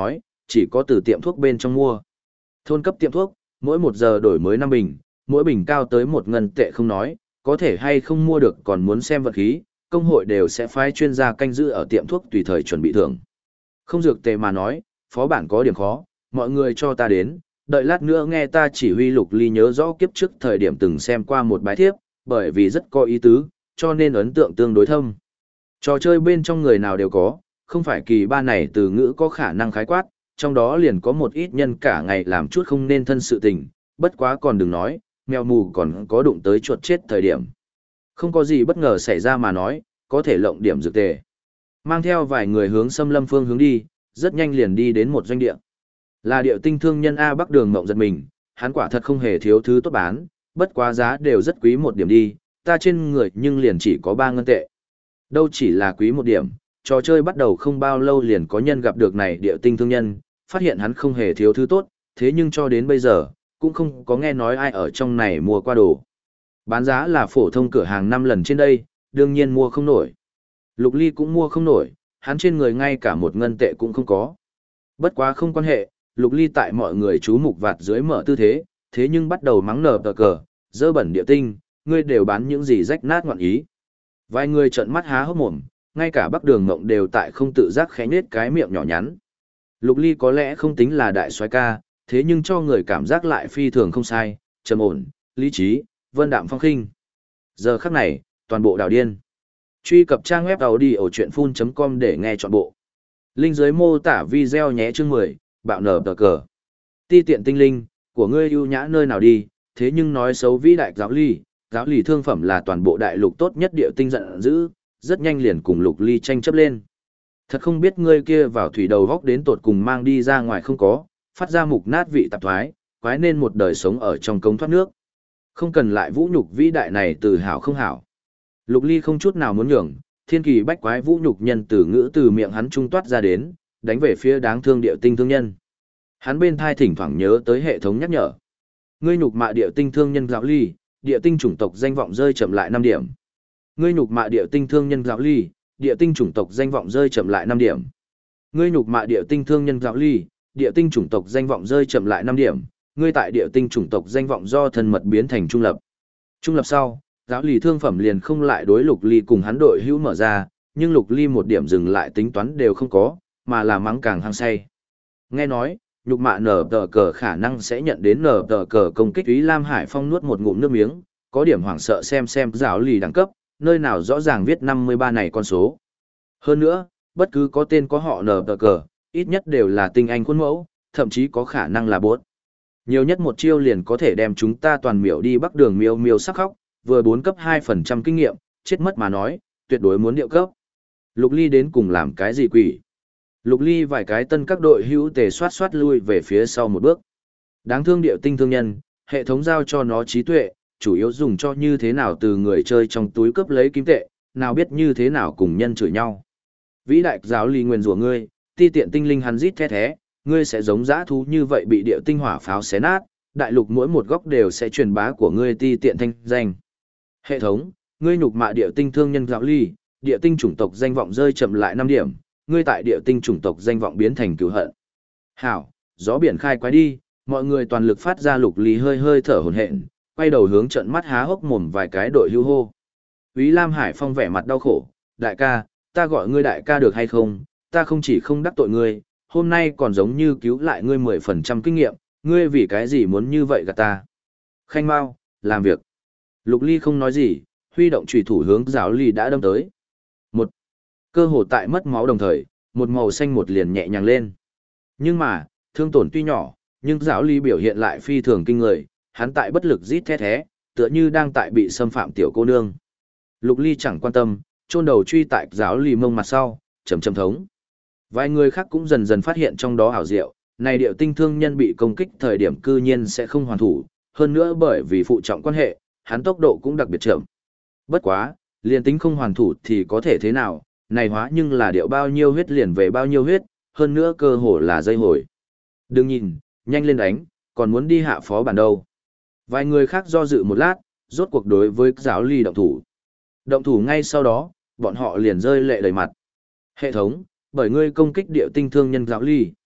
chỉ có từ tiệm thuốc bên trong mua. Thôn cấp tiệm thuốc, mỗi 1 giờ đổi mới 5 bình, mỗi bình cao tới 1 ngân tệ không nói, có thể hay không mua được còn muốn xem vật khí, công hội đều sẽ phái chuyên gia canh giữ ở tiệm thuốc tùy thời chuẩn bị thưởng. Không dược tề mà nói, phó bản có điểm khó, mọi người cho ta đến, đợi lát nữa nghe ta chỉ huy. Lục Ly nhớ rõ kiếp trước thời điểm từng xem qua một bài thiếp, bởi vì rất có ý tứ, cho nên ấn tượng tương đối thâm. Trò chơi bên trong người nào đều có, không phải kỳ ba này từ ngữ có khả năng khái quát, trong đó liền có một ít nhân cả ngày làm chút không nên thân sự tình, bất quá còn đừng nói, mèo mù còn có đụng tới chuột chết thời điểm. Không có gì bất ngờ xảy ra mà nói, có thể lộng điểm dược tề. Mang theo vài người hướng xâm lâm phương hướng đi, rất nhanh liền đi đến một doanh địa. Là điệu tinh thương nhân A Bắc Đường Mộng giật mình, hắn quả thật không hề thiếu thứ tốt bán, bất quá giá đều rất quý một điểm đi, ta trên người nhưng liền chỉ có 3 ngân tệ. Đâu chỉ là quý một điểm, trò chơi bắt đầu không bao lâu liền có nhân gặp được này điệu tinh thương nhân, phát hiện hắn không hề thiếu thứ tốt, thế nhưng cho đến bây giờ, cũng không có nghe nói ai ở trong này mua qua đồ. Bán giá là phổ thông cửa hàng 5 lần trên đây, đương nhiên mua không nổi. Lục Ly cũng mua không nổi, hắn trên người ngay cả 1 ngân tệ cũng không có. Bất quá không quan hệ, Lục Ly tại mọi người chú mục vạt dưới mở tư thế, thế nhưng bắt đầu mắng nở tờ cờ, dơ bẩn địa tinh, ngươi đều bán những gì rách nát ngoạn ý. Vài người trợn mắt há hốc mồm, ngay cả Bắc Đường Mộng đều tại không tự giác khẽ nhếch cái miệng nhỏ nhắn. Lục Ly có lẽ không tính là đại soái ca, thế nhưng cho người cảm giác lại phi thường không sai, trầm ổn, lý trí, vân đạm phong khinh. Giờ khắc này, toàn bộ đảo điên. Truy cập trang web audiochuyenphun.com để nghe trọn bộ. Link dưới mô tả video nhé. Chương 10, bạo nở tờ cờ. Ti tiện tinh linh, của ngươi ưu nhã nơi nào đi, thế nhưng nói xấu vĩ đại giáo lì thương phẩm là toàn bộ đại lục tốt nhất địa tinh giận dữ, rất nhanh liền cùng Lục Ly tranh chấp lên. Thật không biết ngươi kia vào thủy đầu góc đến tột cùng mang đi ra ngoài không có, phát ra mục nát vị tạp thoái, quái nên một đời sống ở trong cống thoát nước. Không cần lại vũ nhục vĩ đại này từ hảo không hảo. Lục Ly không chút nào muốn nhường, thiên kỳ bách quái vũ nhục nhân từ ngữ từ miệng hắn trung toát ra đến, đánh về phía đáng thương điệu tinh thương nhân. Hắn bên thai thỉnh thoảng nhớ tới hệ thống nhắc nhở. Ngươi nhục mạ điệu tinh thương nhân giáo ly, địa tinh chủng tộc danh vọng rơi chậm lại 5 điểm. Ngươi nhục mạ điệu tinh thương nhân giáo ly, địa tinh chủng tộc danh vọng rơi chậm lại 5 điểm. Ngươi nhục mạ điệu tinh thương nhân giáo ly, địa tinh chủng tộc danh vọng rơi chậm lại 5 điểm. Ngươi tại địa tinh chủng tộc danh vọng do thân mật biến thành trung lập. Trung lập sau, giáo lì thương phẩm liền không lại đối Lục Ly cùng hắn đội hữu mở ra, nhưng Lục Ly một điểm dừng lại tính toán đều không có, mà là mắng càng hăng say. Nghe nói, nhục mạ nở tờ cờ khả năng sẽ nhận đến nở tờ cờ công kích. Úy Lam Hải Phong nuốt một ngụm nước miếng, có điểm hoảng sợ xem giáo lì đẳng cấp, nơi nào rõ ràng viết 53 này con số. Hơn nữa, bất cứ có tên có họ nở tờ cờ, ít nhất đều là tinh anh khuôn mẫu, thậm chí có khả năng là bot. Nhiều nhất một chiêu liền có thể đem chúng ta toàn miểu đi Bắc Đường miêu miêu sắc khóc, vừa 4 cấp 2% kinh nghiệm, chết mất mà nói, tuyệt đối muốn điệu cấp. Lục Ly đến cùng làm cái gì quỷ? Lục Ly vài cái tân các đội hữu tề xoát lui về phía sau một bước. Đáng thương điệu tinh thương nhân, hệ thống giao cho nó trí tuệ, chủ yếu dùng cho như thế nào từ người chơi trong túi cướp lấy kim tệ, nào biết như thế nào cùng nhân chửi nhau. Vĩ đại giáo lý nguyền rủa ngươi, ti tiện tinh linh hắn rít the thé, ngươi sẽ giống dã thú như vậy bị điệu tinh hỏa pháo xé nát, đại lục mỗi một góc đều sẽ truyền bá của ngươi ti tiện thanh danh. Hệ thống, ngươi nhục mạ điệu tinh thương nhân giáo ly, điệu tinh chủng tộc danh vọng rơi chậm lại 5 điểm, ngươi tại điệu tinh chủng tộc danh vọng biến thành cửu hận. Hảo, gió biển khai quái đi, mọi người toàn lực phát ra. Lục Ly hơi thở hổn hển, quay đầu hướng trận mắt há hốc mồm vài cái đội hưu hô. Úy Lam Hải Phong vẻ mặt đau khổ, đại ca, ta gọi ngươi đại ca được hay không, ta không chỉ không đắc tội ngươi, hôm nay còn giống như cứu lại ngươi 10% kinh nghiệm, ngươi vì cái gì muốn như vậy gạt ta. Khanh Mao, làm việc. Lục Ly không nói gì, huy động chùy thủ hướng giáo ly đã đâm tới. Một cơ hồ tại mất máu đồng thời, một màu xanh một liền nhẹ nhàng lên. Nhưng mà, thương tổn tuy nhỏ, nhưng giáo ly biểu hiện lại phi thường kinh người, hắn tại bất lực rít thét thé, tựa như đang tại bị xâm phạm tiểu cô nương. Lục Ly chẳng quan tâm, chôn đầu truy tại giáo ly mông mặt sau, trầm thống. Vài người khác cũng dần dần phát hiện trong đó ảo diệu, này điệu tinh thương nhân bị công kích thời điểm cư nhiên sẽ không hoàn thủ, hơn nữa bởi vì phụ trọng quan hệ, hắn tốc độ cũng đặc biệt chậm. Bất quá, liền tính không hoàn thủ thì có thể thế nào, này hóa nhưng là điệu bao nhiêu huyết liền về bao nhiêu huyết, hơn nữa cơ hồ là dây hồi. Đừng nhìn, nhanh lên đánh, còn muốn đi hạ phó bản đâu. Vài người khác do dự một lát, rốt cuộc đối với giáo ly động thủ. Động thủ ngay sau đó, bọn họ liền rơi lệ đầy mặt. Hệ thống, bởi ngươi công kích điệu tinh thương nhân giáo ly,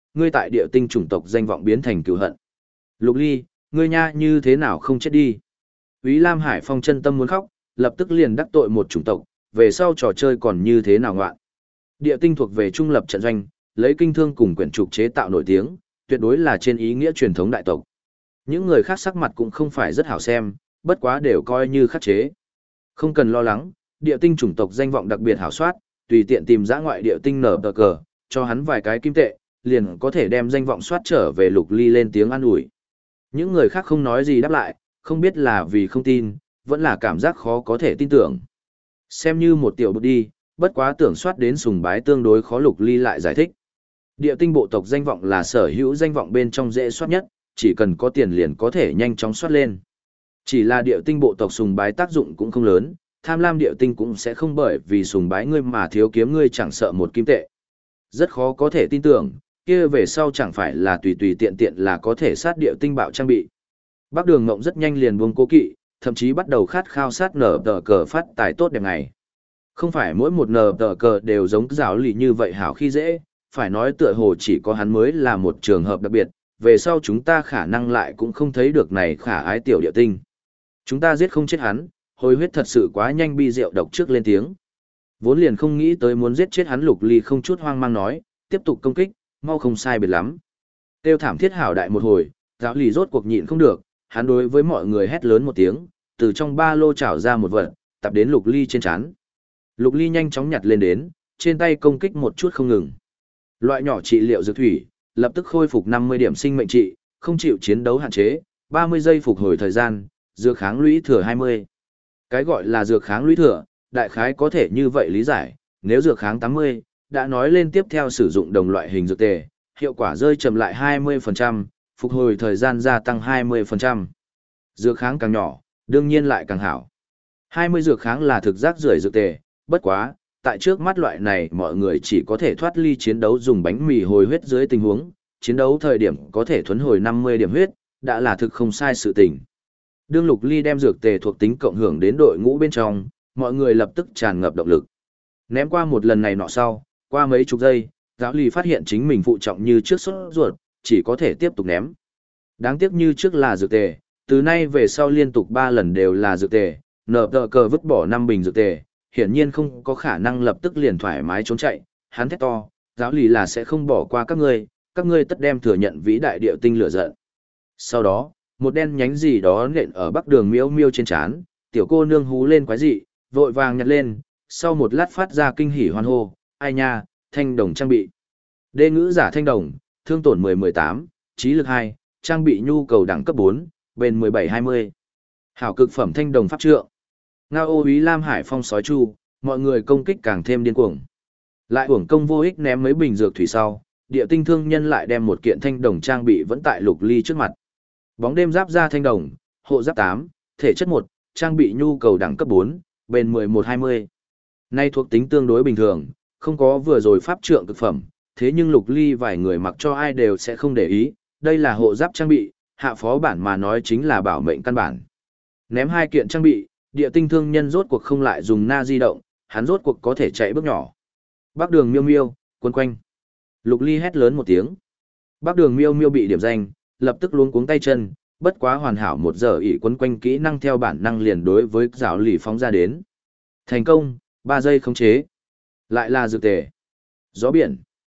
ngươi tại địa tinh chủng tộc danh vọng biến thành cựu hận. Lục Ly, ngươi nha như thế nào không chết đi. Úy Lam Hải Phong chân tâm muốn khóc, lập tức liền đắc tội một chủng tộc, về sau trò chơi còn như thế nào ngoạn. Địa tinh thuộc về trung lập trận doanh, lấy kinh thương cùng quyển trục chế tạo nổi tiếng, tuyệt đối là trên ý nghĩa truyền thống đại tộc. Những người khác sắc mặt cũng không phải rất hảo xem, bất quá đều coi như khắc chế. Không cần lo lắng, địa tinh chủng tộc danh vọng đặc biệt hảo soát, tùy tiện tìm ra ngoại địa tinh nở tờ cờ, cho hắn vài cái kim tệ, liền có thể đem danh vọng soát trở về. Lục Ly lên tiếng an ủi. Những người khác không nói gì đáp lại, không biết là vì không tin, vẫn là cảm giác khó có thể tin tưởng. Xem như một tiểu bút đi, bất quá tưởng soát đến sùng bái tương đối khó. Lục Ly lại giải thích. Địa tinh bộ tộc danh vọng là sở hữu danh vọng bên trong dễ soát nhất, chỉ cần có tiền liền có thể nhanh chóng soát lên. Chỉ là địa tinh bộ tộc sùng bái tác dụng cũng không lớn, tham lam địa tinh cũng sẽ không bởi vì sùng bái ngươi mà thiếu kiếm ngươi chẳng sợ một kim tệ. Rất khó có thể tin tưởng, kia về sau chẳng phải là tùy tùy tiện tiện là có thể sát địa tinh bạo trang bị. Bác Đường Ngộng rất nhanh liền buông cố kỵ, thậm chí bắt đầu khát khao sát nở tờ cờ phát tài tốt đẹp ngày. Không phải mỗi một nở tờ cờ đều giống giáo lì như vậy hảo khi dễ, phải nói tựa hồ chỉ có hắn mới là một trường hợp đặc biệt, về sau chúng ta khả năng lại cũng không thấy được này khả ái tiểu địa tinh. Chúng ta giết không chết hắn, hồi huyết thật sự quá nhanh. Bi rượu độc trước lên tiếng. Vốn liền không nghĩ tới muốn giết chết hắn. Lục Ly không chút hoang mang nói, tiếp tục công kích, mau không sai biệt lắm. Tiêu thảm thiết hảo đại một hồi, giáo lì rốt cuộc nhịn không được, hắn đối với mọi người hét lớn một tiếng, từ trong ba lô trảo ra một vật, tập đến Lục Ly trên trán. Lục Ly nhanh chóng nhặt lên đến, trên tay công kích một chút không ngừng. Loại nhỏ trị liệu dược thủy, lập tức khôi phục 50 điểm sinh mệnh trị, không chịu chiến đấu hạn chế, 30 giây phục hồi thời gian, dược kháng lũy thừa 20. Cái gọi là dược kháng lũy thừa, đại khái có thể như vậy lý giải, nếu dược kháng 80, đã nói lên tiếp theo sử dụng đồng loại hình dược tề, hiệu quả rơi chậm lại 20%, phục hồi thời gian gia tăng 20%. Dược kháng càng nhỏ, đương nhiên lại càng hảo. 20 dược kháng là thực giác rưởi dược tề, bất quá, tại trước mắt loại này mọi người chỉ có thể thoát ly chiến đấu dùng bánh mì hồi huyết dưới tình huống, chiến đấu thời điểm có thể thuấn hồi 50 điểm huyết, đã là thực không sai sự tình. Đương Lục Ly đem dược tề thuộc tính cộng hưởng đến đội ngũ bên trong, mọi người lập tức tràn ngập động lực. Ném qua một lần này nọ sau, qua mấy chục giây, giáo lì phát hiện chính mình phụ trọng như trước sốt ruột, chỉ có thể tiếp tục ném. Đáng tiếc như trước là dược tề, từ nay về sau liên tục 3 lần đều là dược tề, nở tờ cờ vứt bỏ 5 bình dược tề, hiển nhiên không có khả năng lập tức liền thoải mái trốn chạy. Hắn thét to, giáo lì là sẽ không bỏ qua các ngươi tất đem thừa nhận vĩ đại địa tinh lửa giận. Sau đó, một đen nhánh gì đó nện ở Bắc Đường Miêu Miêu trên trán, tiểu cô nương hú lên quái dị, vội vàng nhặt lên, sau một lát phát ra kinh hỉ hoan hô, ai nha, thanh đồng trang bị. Đê ngữ giả thanh đồng, thương tổn 10-18, trí lực 2, trang bị nhu cầu đẳng cấp 4, bền 17-20. Hảo cực phẩm thanh đồng pháp trượng. Ngao ô Úy Lam Hải Phong sói chu, mọi người công kích càng thêm điên cuồng. Lại uổng công vô ích ném mấy bình dược thủy sau, địa tinh thương nhân lại đem một kiện thanh đồng trang bị vẫn tại Lục Ly trước mặt. Bóng đêm giáp da thanh đồng, hộ giáp 8, thể chất 1, trang bị nhu cầu đẳng cấp 4, bền 11-20. Nay thuộc tính tương đối bình thường, không có vừa rồi pháp trượng cực phẩm, thế nhưng Lục Ly vài người mặc cho ai đều sẽ không để ý, đây là hộ giáp trang bị, hạ phó bản mà nói chính là bảo mệnh căn bản. Ném 2 kiện trang bị, địa tinh thương nhân rốt cuộc không lại dùng na di động, hắn rốt cuộc có thể chạy bước nhỏ. Bắc Đường Miêu Miêu, quấn quanh. Lục Ly hét lớn một tiếng. Bắc Đường Miêu Miêu bị điểm danh, lập tức luống cuống tay chân, bất quá hoàn hảo một giờ ỷ quấn quanh kỹ năng theo bản năng liền đối với giáo lì phóng ra đến. Thành công, 3 giây khống chế. Lại là dược tề. Gió biển.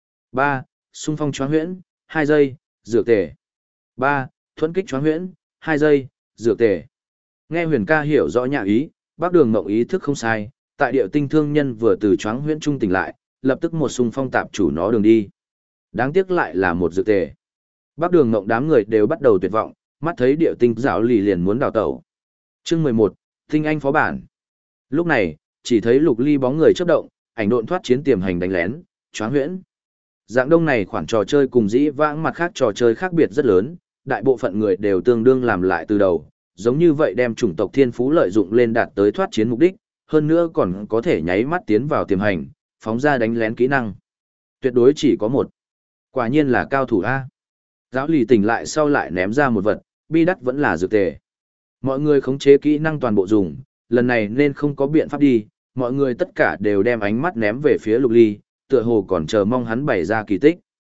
3, xung phong choáng huyễn, 2 giây, dược tề. 3, thuẫn kích choáng huyễn, 2 giây, dược tề. Nghe Huyền ca hiểu rõ nhã ý, Bắc Đường Mộng ý thức không sai, tại điệu tinh thương nhân vừa từ choáng huyễn trung tỉnh lại, lập tức một xung phong tạp chủ nó đường đi. Đáng tiếc lại là một dược tề. Bắc Đường Mộng đám người đều bắt đầu tuyệt vọng, mắt thấy điệu tinh giáo lì liền muốn đào tẩu. Chương 11, Tinh Anh phó bản. Lúc này, chỉ thấy Lục Ly bóng người chớp động, ảnh độn thoát chiến tiềm hành đánh lén, choáng huyễn. Dạng đông này khoản trò chơi cùng dĩ vãng mặt khác trò chơi khác biệt rất lớn, đại bộ phận người đều tương đương làm lại từ đầu, giống như vậy đem chủng tộc thiên phú lợi dụng lên đạt tới thoát chiến mục đích, hơn nữa còn có thể nháy mắt tiến vào tiềm hành, phóng ra đánh lén kỹ năng. Tuyệt đối chỉ có một. Quả nhiên là cao thủ A. Giáo lì tỉnh lại sau lại ném ra một vật, bi đắt vẫn là dược tề. Mọi người khống chế kỹ năng toàn bộ dùng, lần này nên không có biện pháp đi, mọi người tất cả đều đem ánh mắt ném về phía Lục Ly, tựa hồ còn chờ mong hắn bày ra kỳ tích.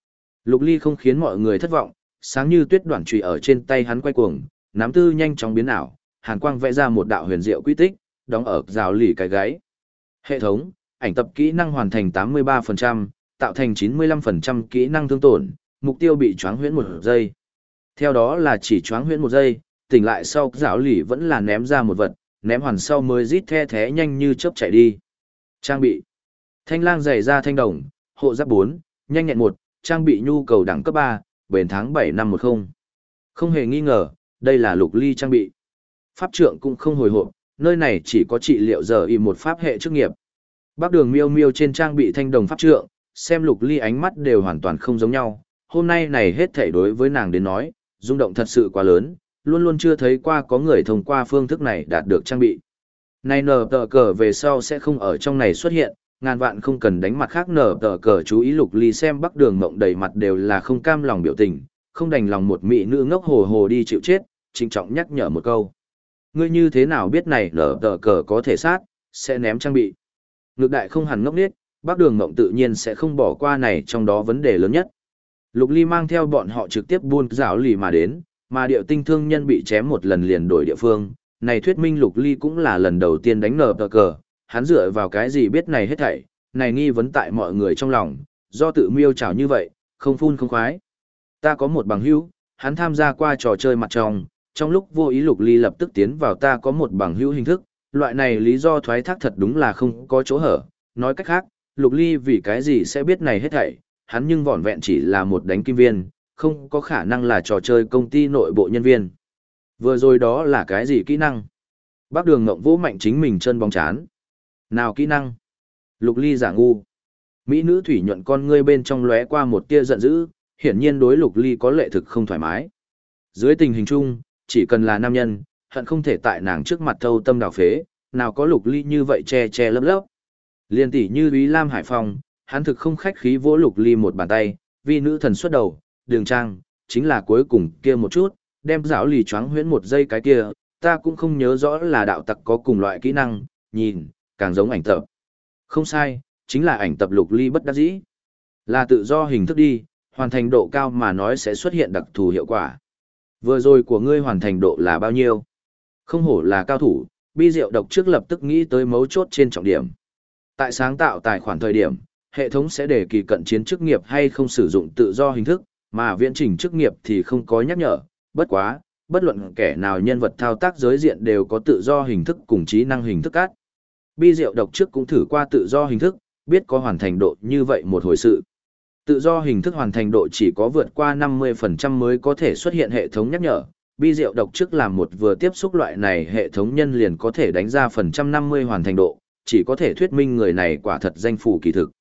Lục Ly không khiến mọi người thất vọng, sáng như tuyết đoạn chùy ở trên tay hắn quay cuồng, nắm tư nhanh chóng biến ảo, hàn quang vẽ ra một đạo huyền diệu quy tích, đóng ở rào lì cái gáy. Hệ thống, ảnh tập kỹ năng hoàn thành 83%, tạo thành 95% kỹ năng thương tổn, mục tiêu bị choáng huyễn 1 giây. Theo đó là chỉ choáng huyễn 1 giây, tỉnh lại sau rào lì vẫn là ném ra một vật, ném hoàn sau mới rít the thế nhanh như chớp chạy đi. Trang bị: thanh lang giày da thanh đồng, hộ giáp 4, nhanh nhẹn 1, trang bị nhu cầu đẳng cấp 3, bền tháng 7 năm 10. Không hề nghi ngờ, đây là Lục Ly trang bị. Pháp trượng cũng không hồi hộp, nơi này chỉ có trị liệu giờ y một pháp hệ chức nghiệp. Bác Đường Miêu Miêu trên trang bị thanh đồng pháp trượng, xem Lục Ly ánh mắt đều hoàn toàn không giống nhau. Hôm nay này hết thảy đối với nàng đến nói, rung động thật sự quá lớn, luôn luôn chưa thấy qua có người thông qua phương thức này đạt được trang bị. Này nở tờ cờ về sau sẽ không ở trong này xuất hiện, ngàn vạn không cần đánh mặt khác nở tờ cờ chú ý. Lục Ly xem Bắc Đường Mộng đầy mặt đều là không cam lòng biểu tình, không đành lòng một mỹ nữ ngốc hồ hồ đi chịu chết, trịnh trọng nhắc nhở một câu. Ngươi như thế nào biết này nở tờ cờ có thể sát, sẽ ném trang bị. Ngược đại không hẳn ngốc nghếch, Bắc Đường Mộng tự nhiên sẽ không bỏ qua này trong đó vấn đề lớn nhất. Lục Ly mang theo bọn họ trực tiếp buôn rào lì mà đến, mà điệu tinh thương nhân bị chém một lần liền đổi địa phương. Này thuyết minh Lục Ly cũng là lần đầu tiên đánh nở tờ cờ, hắn dựa vào cái gì biết này hết thảy, này nghi vấn tại mọi người trong lòng, do tự miêu trào như vậy, không phun không khoái. Ta có một bằng hữu, hắn tham gia qua trò chơi mặt trong lúc vô ý Lục Ly lập tức tiến vào ta có một bằng hữu hình thức, loại này lý do thoái thác thật đúng là không có chỗ hở. Nói cách khác, Lục Ly vì cái gì sẽ biết này hết thảy, hắn nhưng vỏn vẹn chỉ là một đánh kim viên, không có khả năng là trò chơi công ty nội bộ nhân viên. Vừa rồi đó là cái gì kỹ năng? Bác Đường Ngộng vỗ mạnh chính mình chân bóng chán. Nào kỹ năng? Lục Ly giả ngu. Mỹ nữ thủy nhuận con ngươi bên trong lóe qua một tia giận dữ, hiển nhiên đối Lục Ly có lệ thực không thoải mái. Dưới tình hình chung, chỉ cần là nam nhân, hận không thể tại nàng trước mặt thâu tâm đào phế, nào có Lục Ly như vậy che che lấp lấp. Liên tỷ như Úy Lam Hải Phong, hắn thực không khách khí vỗ Lục Ly một bàn tay, vì nữ thần xuất đầu, Đường Trang, chính là cuối cùng kia một chút, đem giáo lì choáng huyễn 1 giây cái kia, ta cũng không nhớ rõ là đạo tặc có cùng loại kỹ năng, nhìn, càng giống ảnh tập. Không sai, chính là ảnh tập. Lục Ly bất đắc dĩ. Là tự do hình thức đi, hoàn thành độ cao mà nói sẽ xuất hiện đặc thù hiệu quả. Vừa rồi của ngươi hoàn thành độ là bao nhiêu? Không hổ là cao thủ, Bi Diệu Độc trước lập tức nghĩ tới mấu chốt trên trọng điểm. Tại sáng tạo tài khoản thời điểm, hệ thống sẽ để kỳ cận chiến chức nghiệp hay không sử dụng tự do hình thức, mà viễn trình chức nghiệp thì không có nhắc nhở. Bất quá, bất luận kẻ nào nhân vật thao tác giới diện đều có tự do hình thức cùng trí năng hình thức cát. Bi Diệu Độc trước cũng thử qua tự do hình thức, biết có hoàn thành độ như vậy một hồi sự. Tự do hình thức hoàn thành độ chỉ có vượt qua 50% mới có thể xuất hiện hệ thống nhắc nhở. Bi Diệu Độc trước làm một vừa tiếp xúc loại này hệ thống nhân liền có thể đánh ra phần trăm 50 hoàn thành độ, chỉ có thể thuyết minh người này quả thật danh phủ kỳ thực.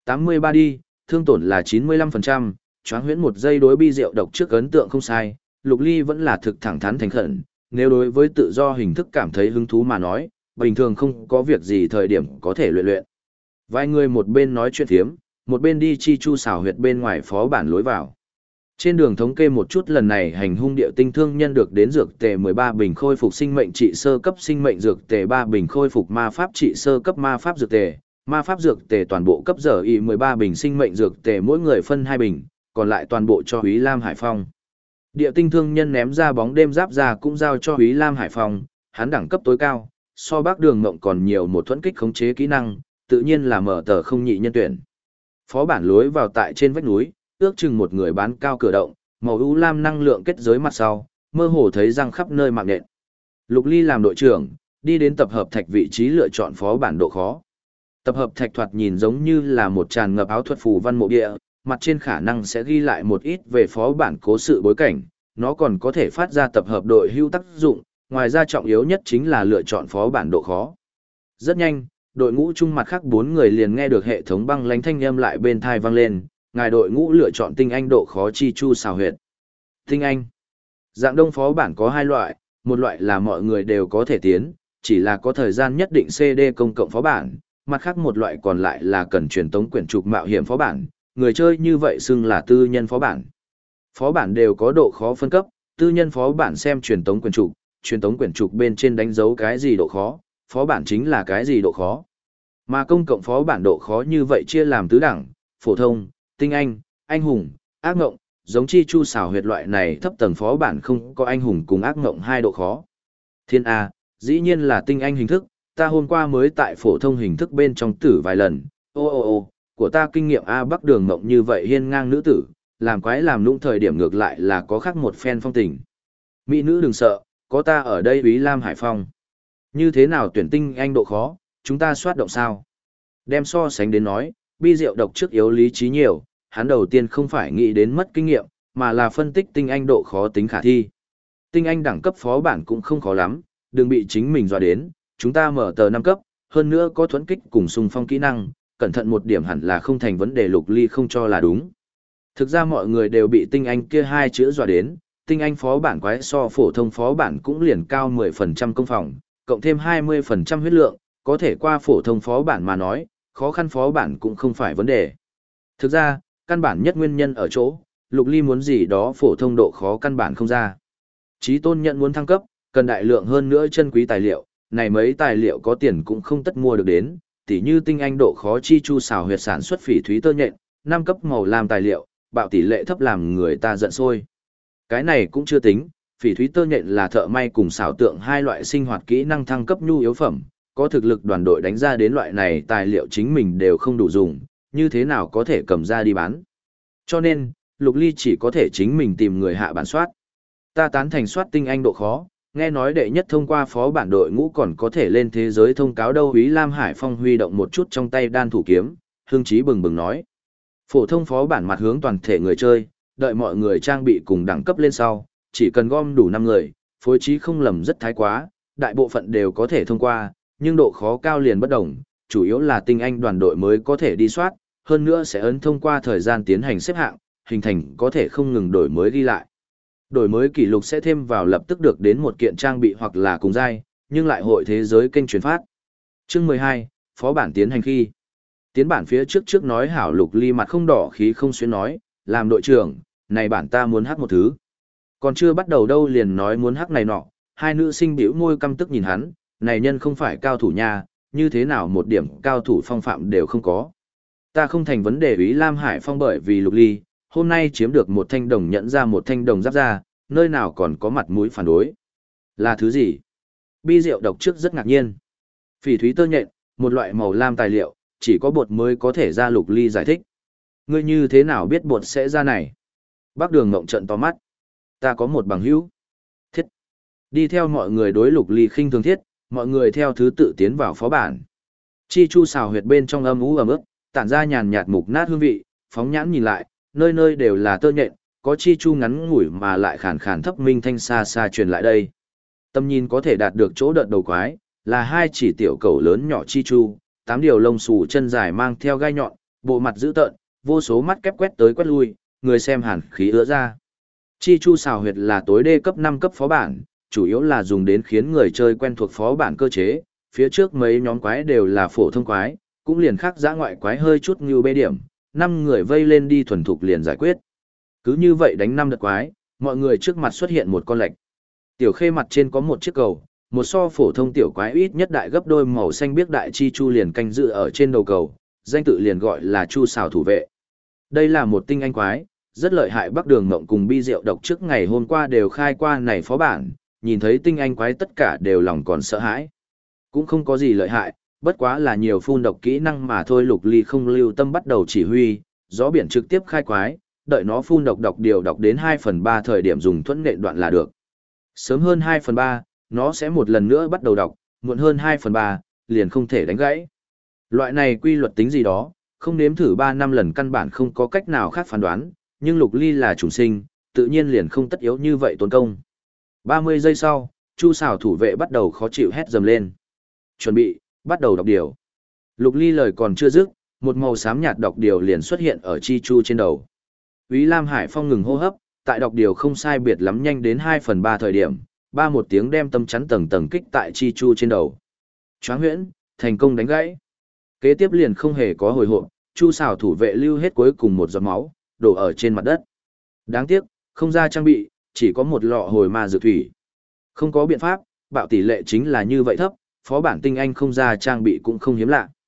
83 đi, thương tổn là 95%, choáng huyễn 1 giây đối Bi Diệu Độc trước ấn tượng không sai. Lục Ly vẫn là thực thẳng thắn thành khẩn, nếu đối với tự do hình thức cảm thấy hứng thú mà nói, bình thường không có việc gì thời điểm có thể luyện luyện. Vài người một bên nói chuyện thiếm, một bên đi chi chu xảo huyệt bên ngoài phó bản lối vào. Trên đường thống kê một chút lần này hành hung điệu tinh thương nhân được đến dược tề 13 bình khôi phục sinh mệnh trị sơ cấp sinh mệnh dược tề 3 bình khôi phục ma pháp trị sơ cấp ma pháp dược tề, ma pháp dược tề toàn bộ cấp giờ y 13 bình sinh mệnh dược tề mỗi người phân 2 bình, còn lại toàn bộ cho Úy Lam Hải Phong. Địa tinh thương nhân ném ra bóng đêm giáp ra cũng giao cho Úy Lam Hải Phong, hắn đẳng cấp tối cao, so Bác Đường Mộng còn nhiều một thuẫn kích khống chế kỹ năng, tự nhiên là mở tờ không nhị nhân tuyển. Phó bản lối vào tại trên vách núi, ước chừng một người bán cao cửa động, màu u lam năng lượng kết giới mặt sau, mơ hồ thấy răng khắp nơi mạng nhện. Lục Ly làm đội trưởng, đi đến tập hợp thạch vị trí lựa chọn phó bản độ khó. Tập hợp thạch thoạt nhìn giống như là một tràn ngập áo thuật phù văn mộ địa, mặt trên khả năng sẽ ghi lại một ít về phó bản cố sự bối cảnh, nó còn có thể phát ra tập hợp đội hưu tác dụng, ngoài ra trọng yếu nhất chính là lựa chọn phó bản độ khó. Rất nhanh, đội ngũ chung mặt khác 4 người liền nghe được hệ thống băng lánh thanh âm lại bên thai vang lên, ngài đội ngũ lựa chọn tinh anh độ khó chi chu xào huyệt. Tinh anh. Dạng đông phó bản có 2 loại, một loại là mọi người đều có thể tiến, chỉ là có thời gian nhất định CD công cộng phó bản, mặt khác một loại còn lại là cần truyền tống quyển trục mạo hiểm phó bản, người chơi như vậy xưng là tư nhân phó bản. Phó bản đều có độ khó phân cấp, tư nhân phó bản xem truyền tống quyển trục bên trên đánh dấu cái gì độ khó, phó bản chính là cái gì độ khó. Mà công cộng phó bản độ khó như vậy chia làm tứ đẳng, phổ thông, tinh anh, anh hùng, ác ngộng, giống chi chu xảo huyệt loại này thấp tầng phó bản không có anh hùng cùng ác ngộng hai độ khó. Thiên A, dĩ nhiên là tinh anh hình thức, ta hôm qua mới tại phổ thông hình thức bên trong tử vài lần, ô, của ta kinh nghiệm A Bắc Đường ngộng như vậy hiên ngang nữ tử, làm quái làm lũng thời điểm ngược lại là có khác một phen phong tình. Mỹ nữ đừng sợ, có ta ở đây Úy Lam Hải Phong. Như thế nào tuyển tinh anh độ khó, chúng ta soát động sao? Đem so sánh đến nói, bi rượu độc trước yếu lý trí nhiều, hắn đầu tiên không phải nghĩ đến mất kinh nghiệm, mà là phân tích tinh anh độ khó tính khả thi. Tinh anh đẳng cấp phó bản cũng không khó lắm, đừng bị chính mình dọa đến, chúng ta mở tờ 5 cấp, hơn nữa có thuẫn kích cùng xung phong kỹ năng, cẩn thận một điểm hẳn là không thành vấn đề. Lục Ly không cho là đúng. Thực ra mọi người đều bị tinh anh kia hai chữ dọa đến, tinh anh phó bản quái so phổ thông phó bản cũng liền cao 10% công phòng, cộng thêm 20% huyết lượng, có thể qua phổ thông phó bản mà nói, khó khăn phó bản cũng không phải vấn đề. Thực ra, căn bản nhất nguyên nhân ở chỗ, Lục Ly muốn gì đó phổ thông độ khó căn bản không ra. Chí Tôn nhận muốn thăng cấp, cần đại lượng hơn nữa chân quý tài liệu, này mấy tài liệu có tiền cũng không tất mua được đến, tỉ như tinh anh độ khó chi chu xào huyệt sản xuất phỉ thúy tơ nhện, 5 cấp màu lam tài liệu, bạo tỷ lệ thấp làm người ta giận sôi. Cái này cũng chưa tính, phỉ thúy tơ nhện là thợ may cùng xảo tượng hai loại sinh hoạt kỹ năng thăng cấp nhu yếu phẩm, có thực lực đoàn đội đánh ra đến loại này tài liệu chính mình đều không đủ dùng, như thế nào có thể cầm ra đi bán. Cho nên, Lục Ly chỉ có thể chính mình tìm người hạ bản soát. Ta tán thành soát tinh anh độ khó, nghe nói đệ nhất thông qua phó bản đội ngũ còn có thể lên thế giới thông cáo đâu. Úy Lam Hải Phong huy động một chút trong tay đan thủ kiếm, hương chí bừng bừng nói. Phổ thông phó bản mặt hướng toàn thể người chơi, đợi mọi người trang bị cùng đẳng cấp lên sau, chỉ cần gom đủ 5 người, phối trí không lầm rất thái quá, đại bộ phận đều có thể thông qua, nhưng độ khó cao liền bất đồng, chủ yếu là tinh anh đoàn đội mới có thể đi soát, hơn nữa sẽ ấn thông qua thời gian tiến hành xếp hạng, hình thành có thể không ngừng đổi mới ghi lại. Đổi mới kỷ lục sẽ thêm vào lập tức được đến một kiện trang bị hoặc là cùng giai, nhưng lại hội thế giới kênh truyền phát. Chương 12, phó bản tiến hành khi. Tiến bản phía trước nói hảo. Lục Ly mặt không đỏ khí không xuyến nói, làm đội trưởng, này bản ta muốn hát một thứ. Còn chưa bắt đầu đâu liền nói muốn hát này nọ, hai nữ sinh bĩu môi căm tức nhìn hắn, này nhân không phải cao thủ nha, như thế nào một điểm cao thủ phong phạm đều không có. Ta không thành vấn đề. Úy Lam Hải Phong bởi vì Lục Ly, hôm nay chiếm được một thanh đồng nhẫn ra một thanh đồng giáp ra, nơi nào còn có mặt mũi phản đối. Là thứ gì? Bi rượu độc trước rất ngạc nhiên. Phỉ thúy tơ nhện, một loại màu lam tài liệu, chỉ có bột mới có thể ra. Lục Ly giải thích. Ngươi như thế nào biết bột sẽ ra này? Bác Đường ngộng trận to mắt. Ta có một bằng hữu. Thiết. Đi theo mọi người đối Lục Ly khinh thường thiết, mọi người theo thứ tự tiến vào phó bản. Chi chu xào huyệt bên trong âm ú ẩm ướt, tản ra nhàn nhạt mục nát hương vị, phóng nhãn nhìn lại, nơi nơi đều là tơ nhện, có chi chu ngắn ngủi mà lại khàn khàn thấp minh thanh xa xa truyền lại đây. Tầm nhìn có thể đạt được chỗ đợt đầu quái, là hai chỉ tiểu cầu lớn nhỏ chi chu, 8 điều lông xù chân dài mang theo gai nhọn, bộ mặt dữ tợn, vô số mắt kép quét tới quét lui, người xem hàn khí ứa ra. Chi chu xào huyệt là tối đê cấp 5 cấp phó bản, chủ yếu là dùng đến khiến người chơi quen thuộc phó bản cơ chế, phía trước mấy nhóm quái đều là phổ thông quái, cũng liền khác dã ngoại quái hơi chút như bê điểm, 5 người vây lên đi thuần thục liền giải quyết. Cứ như vậy đánh 5 đợt quái, mọi người trước mặt xuất hiện một con lệch. Tiểu khê mặt trên có một chiếc cầu, một so phổ thông tiểu quái ít nhất đại gấp đôi màu xanh biếc đại chi chu liền canh dự ở trên đầu cầu, danh tự liền gọi là chu xào thủ vệ. Đây là một tinh anh quái, rất lợi hại. Bắc Đường Mộng cùng Bi Rượu Độc trước ngày hôm qua đều khai qua này phó bản, nhìn thấy tinh anh quái tất cả đều lòng còn sợ hãi. Cũng không có gì lợi hại, bất quá là nhiều phun độc kỹ năng mà thôi. Lục Ly không lưu tâm bắt đầu chỉ huy, gió biển trực tiếp khai quái, đợi nó phun độc điều đọc đến 2/3 thời điểm dùng thuẫn nện đoạn là được. Sớm hơn 2/3, nó sẽ một lần nữa bắt đầu đọc, muộn hơn 2/3, liền không thể đánh gãy. Loại này quy luật tính gì đó, không nếm thử 3-5 lần căn bản không có cách nào khác phán đoán, nhưng Lục Ly là chủng sinh, tự nhiên liền không tất yếu như vậy tốn công. 30 giây sau, chu xảo thủ vệ bắt đầu khó chịu hét dầm lên. Chuẩn bị, bắt đầu đọc điều. Lục Ly lời còn chưa dứt, một màu xám nhạt đọc điều liền xuất hiện ở chi chu trên đầu. Úy Lam Hải Phong ngừng hô hấp, tại đọc điều không sai biệt lắm nhanh đến 2/3 thời điểm, ba một tiếng đem tâm chắn tầng tầng kích tại chi chu trên đầu. Choáng huyễn, thành công đánh gãy. Kế tiếp liền không hề có hồi hộp, chu xảo thủ vệ lưu hết cuối cùng một giọt máu, đổ ở trên mặt đất. Đáng tiếc, không ra trang bị, chỉ có một lọ hồi ma dược thủy. Không có biện pháp, bạo tỷ lệ chính là như vậy thấp, phó bản tinh anh không ra trang bị cũng không hiếm lạ.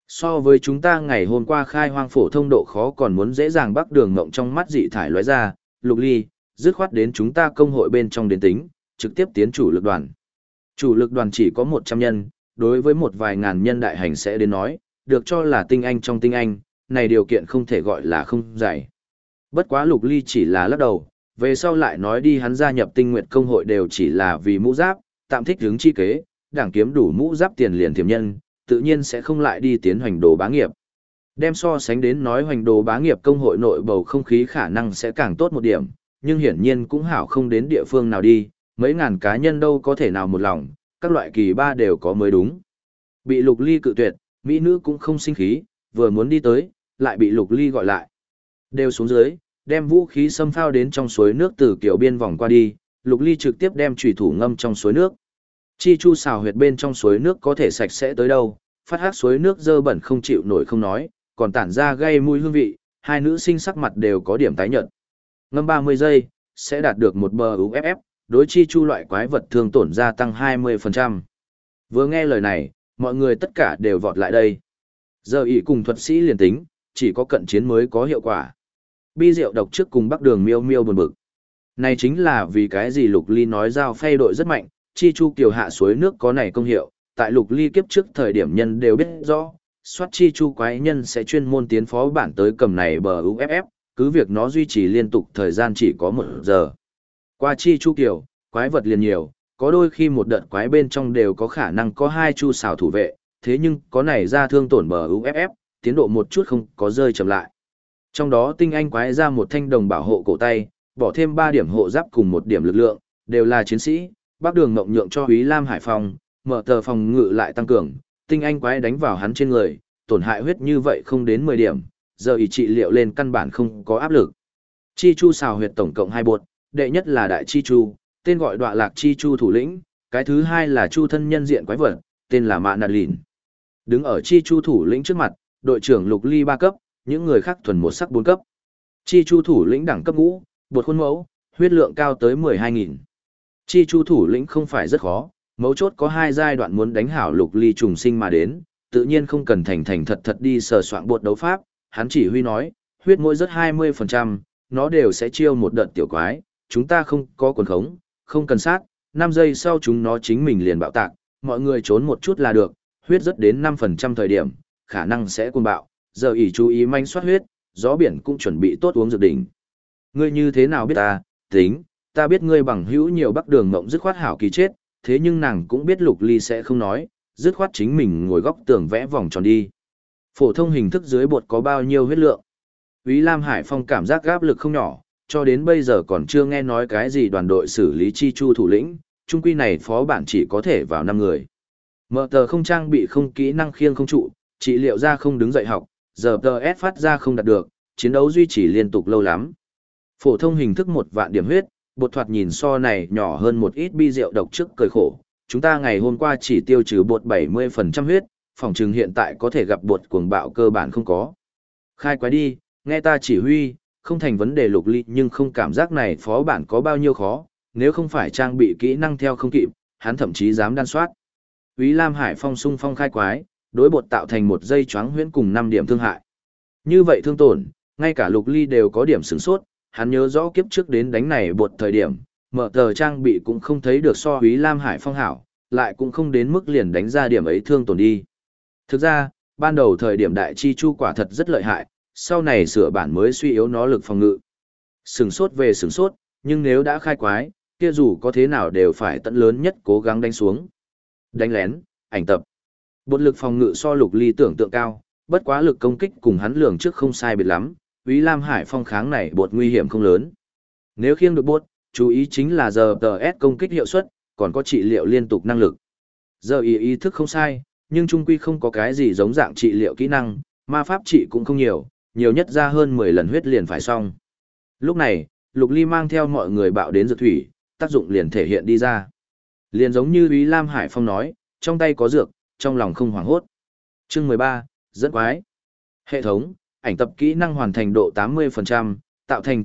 So với chúng ta ngày hôm qua khai hoang phổ thông độ khó còn muốn dễ dàng bắc đường ngộng trong mắt dị thải lóe ra, Lục Ly, dứt khoát đến chúng ta công hội bên trong đến tính, trực tiếp tiến chủ lực đoàn. Chủ lực đoàn chỉ có 100 nhân, đối với một vài ngàn nhân đại hành sẽ đến nói, được cho là tinh anh trong tinh anh, này điều kiện không thể gọi là không dày. Bất quá Lục Ly chỉ là lắc đầu, về sau lại nói đi hắn gia nhập tinh nguyệt công hội đều chỉ là vì mũ giáp, tạm thích hướng chi kế, đảng kiếm đủ mũ giáp tiền liền thiểm nhân, tự nhiên sẽ không lại đi tiến hoành đồ bá nghiệp. Đem so sánh đến nói hoành đồ bá nghiệp công hội nội bầu không khí khả năng sẽ càng tốt một điểm, nhưng hiển nhiên cũng hảo không đến địa phương nào đi, mấy ngàn cá nhân đâu có thể nào một lòng, các loại kỳ ba đều có mới đúng. Bị Lục Ly cự tuyệt, mỹ nữ cũng không sinh khí, vừa muốn đi tới, lại bị Lục Ly gọi lại. Đều xuống dưới, đem vũ khí xâm phao đến trong suối nước từ kiểu biên vòng qua đi, Lục Ly trực tiếp đem chủy thủ ngâm trong suối nước. Chi chu xào huyệt bên trong suối nước có thể sạch sẽ tới đâu, phát hát suối nước dơ bẩn không chịu nổi không nói, còn tản ra gây mùi hương vị, hai nữ sinh sắc mặt đều có điểm tái nhợt. Ngâm 30 giây, sẽ đạt được một bờ UFF, đối chi chu loại quái vật thương tổn gia tăng 20%. Vừa nghe lời này, mọi người tất cả đều vọt lại đây. Giờ ý cùng thuật sĩ liền tính, chỉ có cận chiến mới có hiệu quả. Bi rượu độc trước cùng Bắc Đường miêu miêu buồn bực. Này chính là vì cái gì Lục Ly nói giao phay đội rất mạnh, chi chu kiều hạ suối nước có này công hiệu, tại Lục Ly kiếp trước thời điểm nhân đều biết rõ, soát chi chu quái nhân sẽ chuyên môn tiến phó bản tới cầm này bờ UFF, cứ việc nó duy trì liên tục thời gian chỉ có 1 giờ. Qua chi chu kiều, quái vật liền nhiều, có đôi khi một đợt quái bên trong đều có khả năng có 2 chu xào thủ vệ, thế nhưng có này ra thương tổn bờ UFF, tiến độ một chút không có rơi chậm lại. Trong đó tinh anh quái ra một thanh đồng bảo hộ cổ tay, bỏ thêm 3 điểm hộ giáp cùng 1 điểm lực lượng, đều là chiến sĩ, Bắc Đường ngộng nhượng cho Úy Lam Hải Phong, mở tờ phòng ngự lại tăng cường, tinh anh quái đánh vào hắn trên người, tổn hại huyết như vậy không đến 10 điểm, giờ ý trị liệu lên căn bản không có áp lực. Chi chu xào huyệt tổng cộng 2 bột, đệ nhất là đại chi chu, tên gọi Đọa Lạc chi chu thủ lĩnh, cái thứ hai là chu thân nhân diện quái vật, tên là Mạ Nạt Lìn. Đứng ở chi chu thủ lĩnh trước mặt, đội trưởng Lục Ly 3 cấp, những người khác thuần một sắc 4 cấp. Chi chu thủ lĩnh đẳng cấp ngũ, bột khuôn mẫu, huyết lượng cao tới 12.000. Chi chu thủ lĩnh không phải rất khó, mấu chốt có 2 giai đoạn muốn đánh hảo Lục Ly trùng sinh mà đến, tự nhiên không cần thành thành thật thật đi sờ soạn bột đấu pháp, hắn chỉ huy nói, huyết mỗi rất 20%, nó đều sẽ chiêu một đợt tiểu quái, chúng ta không có quần khống, không cần sát, 5 giây sau chúng nó chính mình liền bạo tạc, mọi người trốn một chút là được, huyết rất đến 5% thời điểm, khả năng sẽ cuồng bạo, giờ ỷ chú ý manh soát huyết, gió biển cũng chuẩn bị tốt uống dược đỉnh. Ngươi như thế nào biết ta, tính, ta biết ngươi bằng hữu nhiều Bắc Đường mộng dứt khoát hảo kỳ chết, thế nhưng nàng cũng biết Lục Ly sẽ không nói, dứt khoát chính mình ngồi góc tường vẽ vòng tròn đi. Phổ thông hình thức dưới bột có bao nhiêu huyết lượng? Úy Lam Hải Phong cảm giác áp lực không nhỏ, cho đến bây giờ còn chưa nghe nói cái gì đoàn đội xử lý chi chu thủ lĩnh, trung quy này phó bản chỉ có thể vào 5 người. Mở tờ không trang bị không kỹ năng khiêng không trụ, trị liệu ra không đứng dậy học, giờ tờ S phát ra không đạt được, chiến đấu duy trì liên tục lâu lắm. Phổ thông hình thức 1 vạn điểm huyết, bột thoạt nhìn so này nhỏ hơn một ít bi rượu độc trước cười khổ. Chúng ta ngày hôm qua chỉ tiêu trừ bột 70% huyết, phòng trừng hiện tại có thể gặp bột cuồng bạo cơ bản không có. Khai quái đi, nghe ta chỉ huy, không thành vấn đề Lục Ly nhưng không cảm giác này phó bản có bao nhiêu khó, nếu không phải trang bị kỹ năng theo không kịp, hắn thậm chí dám đan soát. Úy Lam Hải Phong xung phong khai quái, đối bột tạo thành 1 giây choáng huyễn cùng 5 điểm thương hại. Như vậy thương tổn, ngay cả Lục Ly đều có điểm sửng sốt, hắn nhớ rõ kiếp trước đến đánh này bột thời điểm, mở tờ trang bị cũng không thấy được so Úy Lam Hải Phong hảo, lại cũng không đến mức liền đánh ra điểm ấy thương tổn đi. Thực ra, ban đầu thời điểm đại chi chu quả thật rất lợi hại, sau này sửa bản mới suy yếu nó lực phòng ngự. Sửng sốt về sửng sốt, nhưng nếu đã khai quái, kia dù có thế nào đều phải tận lớn nhất cố gắng đánh xuống. Đánh lén, ảnh tập. Bột lực phòng ngự so Lục Ly tưởng tượng cao, bất quá lực công kích cùng hắn lường trước không sai biệt lắm, Úy Lam Hải Phong kháng này bột nguy hiểm không lớn. Nếu khiêng được bột, chú ý chính là giờ TS công kích hiệu suất, còn có trị liệu liên tục năng lực. Giờ ý thức không sai, nhưng trung quy không có cái gì giống dạng trị liệu kỹ năng, ma pháp trị cũng không nhiều, nhiều nhất ra hơn 10 lần huyết liền phải xong. Lúc này, Lục Ly mang theo mọi người bạo đến dược thủy, tác dụng liền thể hiện đi ra. Liền giống như Úy Lam Hải Phong nói, trong tay có dược, trong lòng không hoảng hốt. Chương 13, dẫn quái. Hệ thống, ảnh tập kỹ năng hoàn thành độ 80%, tạo thành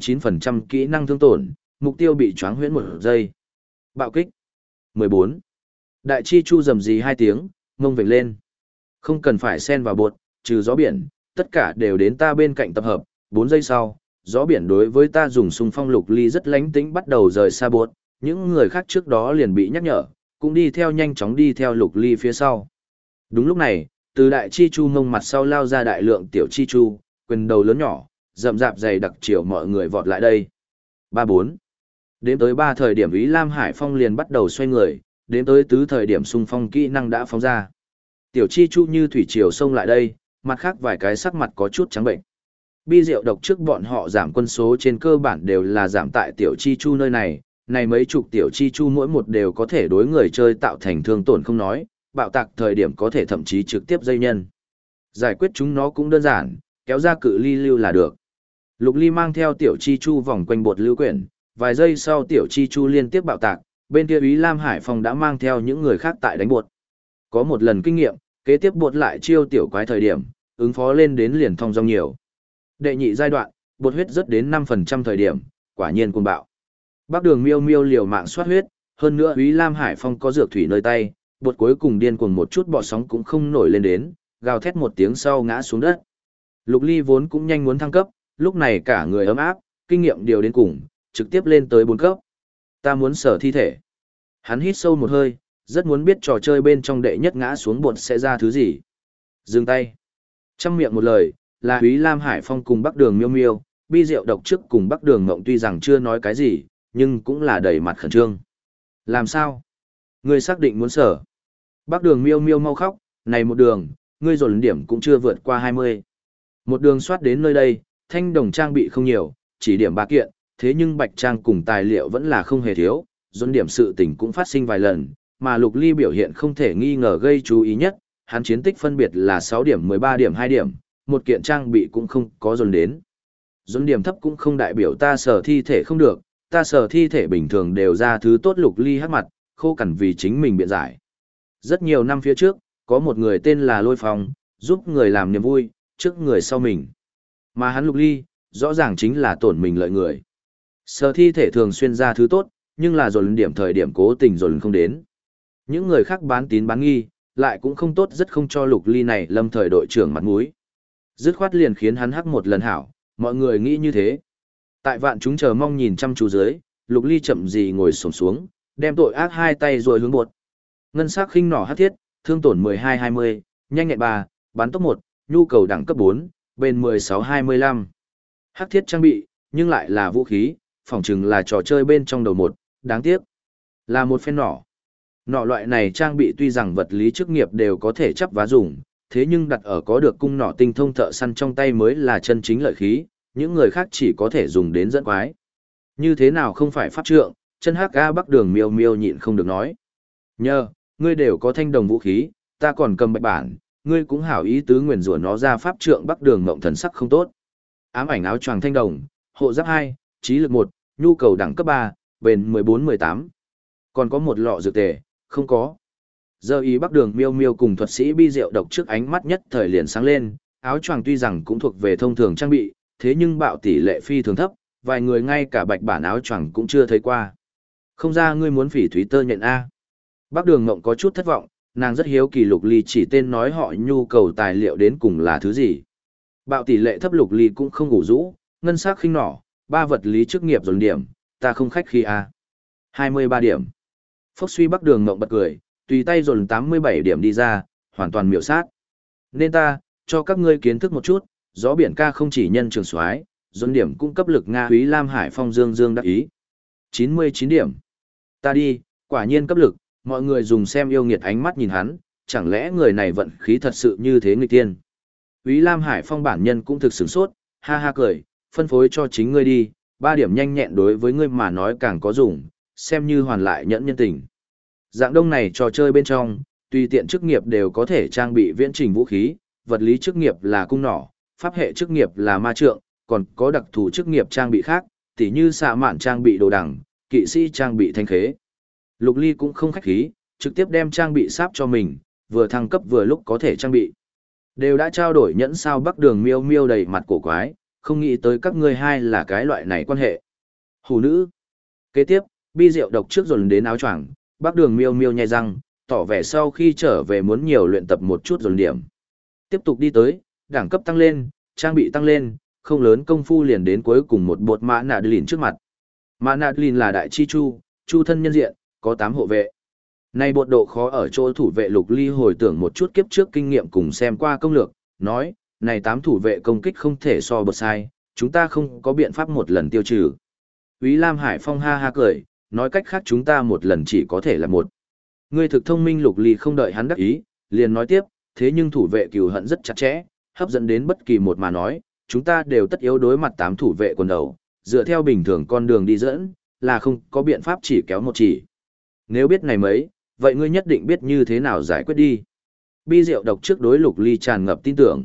89% kỹ năng thương tổn, mục tiêu bị choáng huyễn 1 giây. Bạo kích. 14. Đại chi chu rầm rì 2 tiếng, ngông vểnh lên. Không cần phải xen vào bột, trừ gió biển, tất cả đều đến ta bên cạnh tập hợp. 4 giây sau, gió biển đối với ta dùng xung phong Lục Ly rất lánh tĩnh bắt đầu rời xa bột, những người khác trước đó liền bị nhắc nhở, cũng đi theo nhanh chóng đi theo Lục Ly phía sau. Đúng lúc này, từ đại chi chu ngông mặt sau lao ra đại lượng tiểu chi chu, quyền đầu lớn nhỏ, rậm rạp dày đặc chiều mọi người vọt lại đây. 3-4. Đến tới 3 thời điểm Ý Lam Hải Phong liền bắt đầu xoay người, đến tới 4 thời điểm xung phong kỹ năng đã phóng ra. Tiểu chi chu như thủy triều xông lại đây, mặt khác vài cái sắc mặt có chút trắng bệnh. Bi rượu độc trước bọn họ giảm quân số trên cơ bản đều là giảm tại tiểu chi chu nơi này, này mấy chục tiểu chi chu mỗi một đều có thể đối người chơi tạo thành thương tổn không nói, bạo tạc thời điểm có thể thậm chí trực tiếp dây nhân. Giải quyết chúng nó cũng đơn giản, kéo ra cự ly lưu là được. Lục Ly mang theo tiểu chi chu vòng quanh bột lưu quyển, vài giây sau tiểu chi chu liên tiếp bạo tạc, bên kia Úy Lam Hải Phong đã mang theo những người khác tại đánh bột. Có một lần kinh nghiệm, kế tiếp bột lại chiêu tiểu quái thời điểm, ứng phó lên đến liền thông dong nhiều. Đệ nhị giai đoạn, bột huyết rất đến 5% thời điểm, quả nhiên cuồng bạo. Bắc Đường Miêu Miêu liều mạng soát huyết, hơn nữa Úy Lam Hải Phong có dược thủy nơi tay, bột cuối cùng điên cuồng một chút bọt sóng cũng không nổi lên đến, gào thét một tiếng sau ngã xuống đất. Lục Ly vốn cũng nhanh muốn thăng cấp, lúc này cả người ấm áp, kinh nghiệm điều đến cùng, trực tiếp lên tới 4 cấp. Ta muốn sở thi thể. Hắn hít sâu một hơi, rất muốn biết trò chơi bên trong đệ nhất ngã xuống bột sẽ ra thứ gì. Dừng tay. Trăm miệng một lời, là Úy Lam Hải Phong cùng Bắc Đường Miêu Miêu, Bi rượu độc trước cùng Bắc Đường Ngộng tuy rằng chưa nói cái gì, nhưng cũng là đầy mặt khẩn trương. Làm sao? Ngươi xác định muốn sở. Bắc Đường Miêu Miêu mau khóc, này một đường, ngươi dồn điểm cũng chưa vượt qua 20. Một đường soát đến nơi đây, thanh đồng trang bị không nhiều, chỉ điểm 3 kiện, thế nhưng bạch trang cùng tài liệu vẫn là không hề thiếu, dồn điểm sự tình cũng phát sinh vài lần, mà Lục Ly biểu hiện không thể nghi ngờ gây chú ý nhất, hắn chiến tích phân biệt là 6 điểm 13 điểm 2 điểm, một kiện trang bị cũng không có dồn đến. Dồn điểm thấp cũng không đại biểu ta sở thi thể không được, ta sở thi thể bình thường đều ra thứ tốt. Lục Ly hắc mặt, khô cằn vì chính mình biện giải. Rất nhiều năm phía trước, có một người tên là Lôi Phong, giúp người làm niềm vui, trước người sau mình. Mà hắn Lục Ly, rõ ràng chính là tổn mình lợi người. Sở thi thể thường xuyên ra thứ tốt, nhưng là dồn điểm thời điểm cố tình dồn không đến. Những người khác bán tín bán nghi, lại cũng không tốt rất không cho Lục Ly này lâm thời đội trưởng mặt mũi. Dứt khoát liền khiến hắn hắc một lần hảo, mọi người nghĩ như thế. Tại vạn chúng chờ mong nhìn chăm chú dưới, Lục Ly chậm gì ngồi xổm xuống, đem tội ác hai tay rồi hướng bột. Ngân sắc khinh nỏ hắc thiết, thương tổn 12-20, nhanh nhẹn 3, bắn tốc 1, nhu cầu đẳng cấp 4, bền 16-25. Hắc thiết trang bị, nhưng lại là vũ khí, phỏng chừng là trò chơi bên trong đầu một, đáng tiếc. Là một phen nỏ. Nỏ loại này trang bị tuy rằng vật lý chức nghiệp đều có thể chấp vá dùng, thế nhưng đặt ở có được cung nỏ tinh thông thợ săn trong tay mới là chân chính lợi khí, những người khác chỉ có thể dùng đến dẫn quái. Như thế nào không phải pháp trượng, chân hắc ga Bắc Đường Miêu Miêu nhịn không được nói. Nhờ, ngươi đều có thanh đồng vũ khí, ta còn cầm bạch bản, ngươi cũng hảo ý tứ nguyền rủa nó ra pháp trượng. Bắc Đường Ngộng thần sắc không tốt. Ám ảnh áo choàng thanh đồng, hộ giáp 2, trí lực 1, nhu cầu đẳng cấp 3, bền 14-18. Còn có một lọ dược tề, không có. Giờ ý Bắc Đường Miêu Miêu cùng thuật sĩ Bi rượu độc trước ánh mắt nhất thời liền sáng lên, áo choàng tuy rằng cũng thuộc về thông thường trang bị, thế nhưng bạo tỷ lệ phi thường thấp, vài người ngay cả bạch bản áo choàng cũng chưa thấy qua. Không ra ngươi muốn Phỉ Thúy Tơ nhận A. Bắc Đường Ngộng có chút thất vọng, nàng rất hiếu kỳ Lục Ly chỉ tên nói họ nhu cầu tài liệu đến cùng là thứ gì. Bạo tỷ lệ thấp Lục Ly cũng không ngủ rũ, ngân sắc khinh nỏ, 3 vật lý chức nghiệp dồn điểm, ta không khách khi A. 23 điểm. Phốc suy Bắc Đường Ngộng bật cười, tùy tay dồn 87 điểm đi ra, hoàn toàn miểu sát. Nên ta, cho các ngươi kiến thức một chút, gió biển ca không chỉ nhân trường soái, dồn điểm cũng cấp lực Nga Úy Lam Hải Phong dương dương đắc ý. 99 điểm. Ta đi, quả nhiên cấp lực, mọi người dùng xem yêu nghiệt ánh mắt nhìn hắn, chẳng lẽ người này vận khí thật sự như thế nghịch tiên. Úy Lam Hải Phong bản nhân cũng thực sửng sốt, ha ha cười, phân phối cho chính ngươi đi, 3 điểm nhanh nhẹn đối với ngươi mà nói càng có dùng, xem như hoàn lại nhẫn nhân tình. Dạng đông này trò chơi bên trong, tùy tiện chức nghiệp đều có thể trang bị viễn trình vũ khí, vật lý chức nghiệp là cung nỏ, pháp hệ chức nghiệp là ma trượng, còn có đặc thù chức nghiệp trang bị khác, tỉ như xạ mạn trang bị đồ đằng, kỵ sĩ trang bị thanh khế. Lục Ly cũng không khách khí, trực tiếp đem trang bị sáp cho mình, vừa thăng cấp vừa lúc có thể trang bị. Đều đã trao đổi nhẫn sao. Bắc Đường Miêu Miêu đầy mặt cổ quái, không nghĩ tới các ngươi hai là cái loại này quan hệ. Hủ nữ. Kế tiếp, Bi rượu độc trước dồn đến áo choàng, Bắc Đường Miêu Miêu nhai răng, tỏ vẻ sau khi trở về muốn nhiều luyện tập một chút dồn điểm. Tiếp tục đi tới, đẳng cấp tăng lên, trang bị tăng lên, không lớn công phu liền đến cuối cùng một bột mã nạ lìn trước mặt. Mã nạ lìn là đại chi chu, chu thân nhân diện, có 8 hộ vệ. Này bột độ khó ở chỗ thủ vệ Lục Ly hồi tưởng một chút kiếp trước kinh nghiệm cùng xem qua công lược, nói, này 8 thủ vệ công kích không thể so bột sai, chúng ta không có biện pháp một lần tiêu trừ. Úy Lam Hải Phong ha ha cười, nói cách khác chúng ta một lần chỉ có thể là một. Ngươi thực thông minh. Lục Ly không đợi hắn đắc ý, liền nói tiếp, thế nhưng thủ vệ cừu hận rất chặt chẽ, hấp dẫn đến bất kỳ một mà nói, chúng ta đều tất yếu đối mặt 8 thủ vệ quần đầu, dựa theo bình thường con đường đi dẫn, là không có biện pháp chỉ kéo một chỉ. Nếu biết này mấy, vậy ngươi nhất định biết như thế nào giải quyết đi. Bi rượu độc trước đối Lục Ly tràn ngập tin tưởng.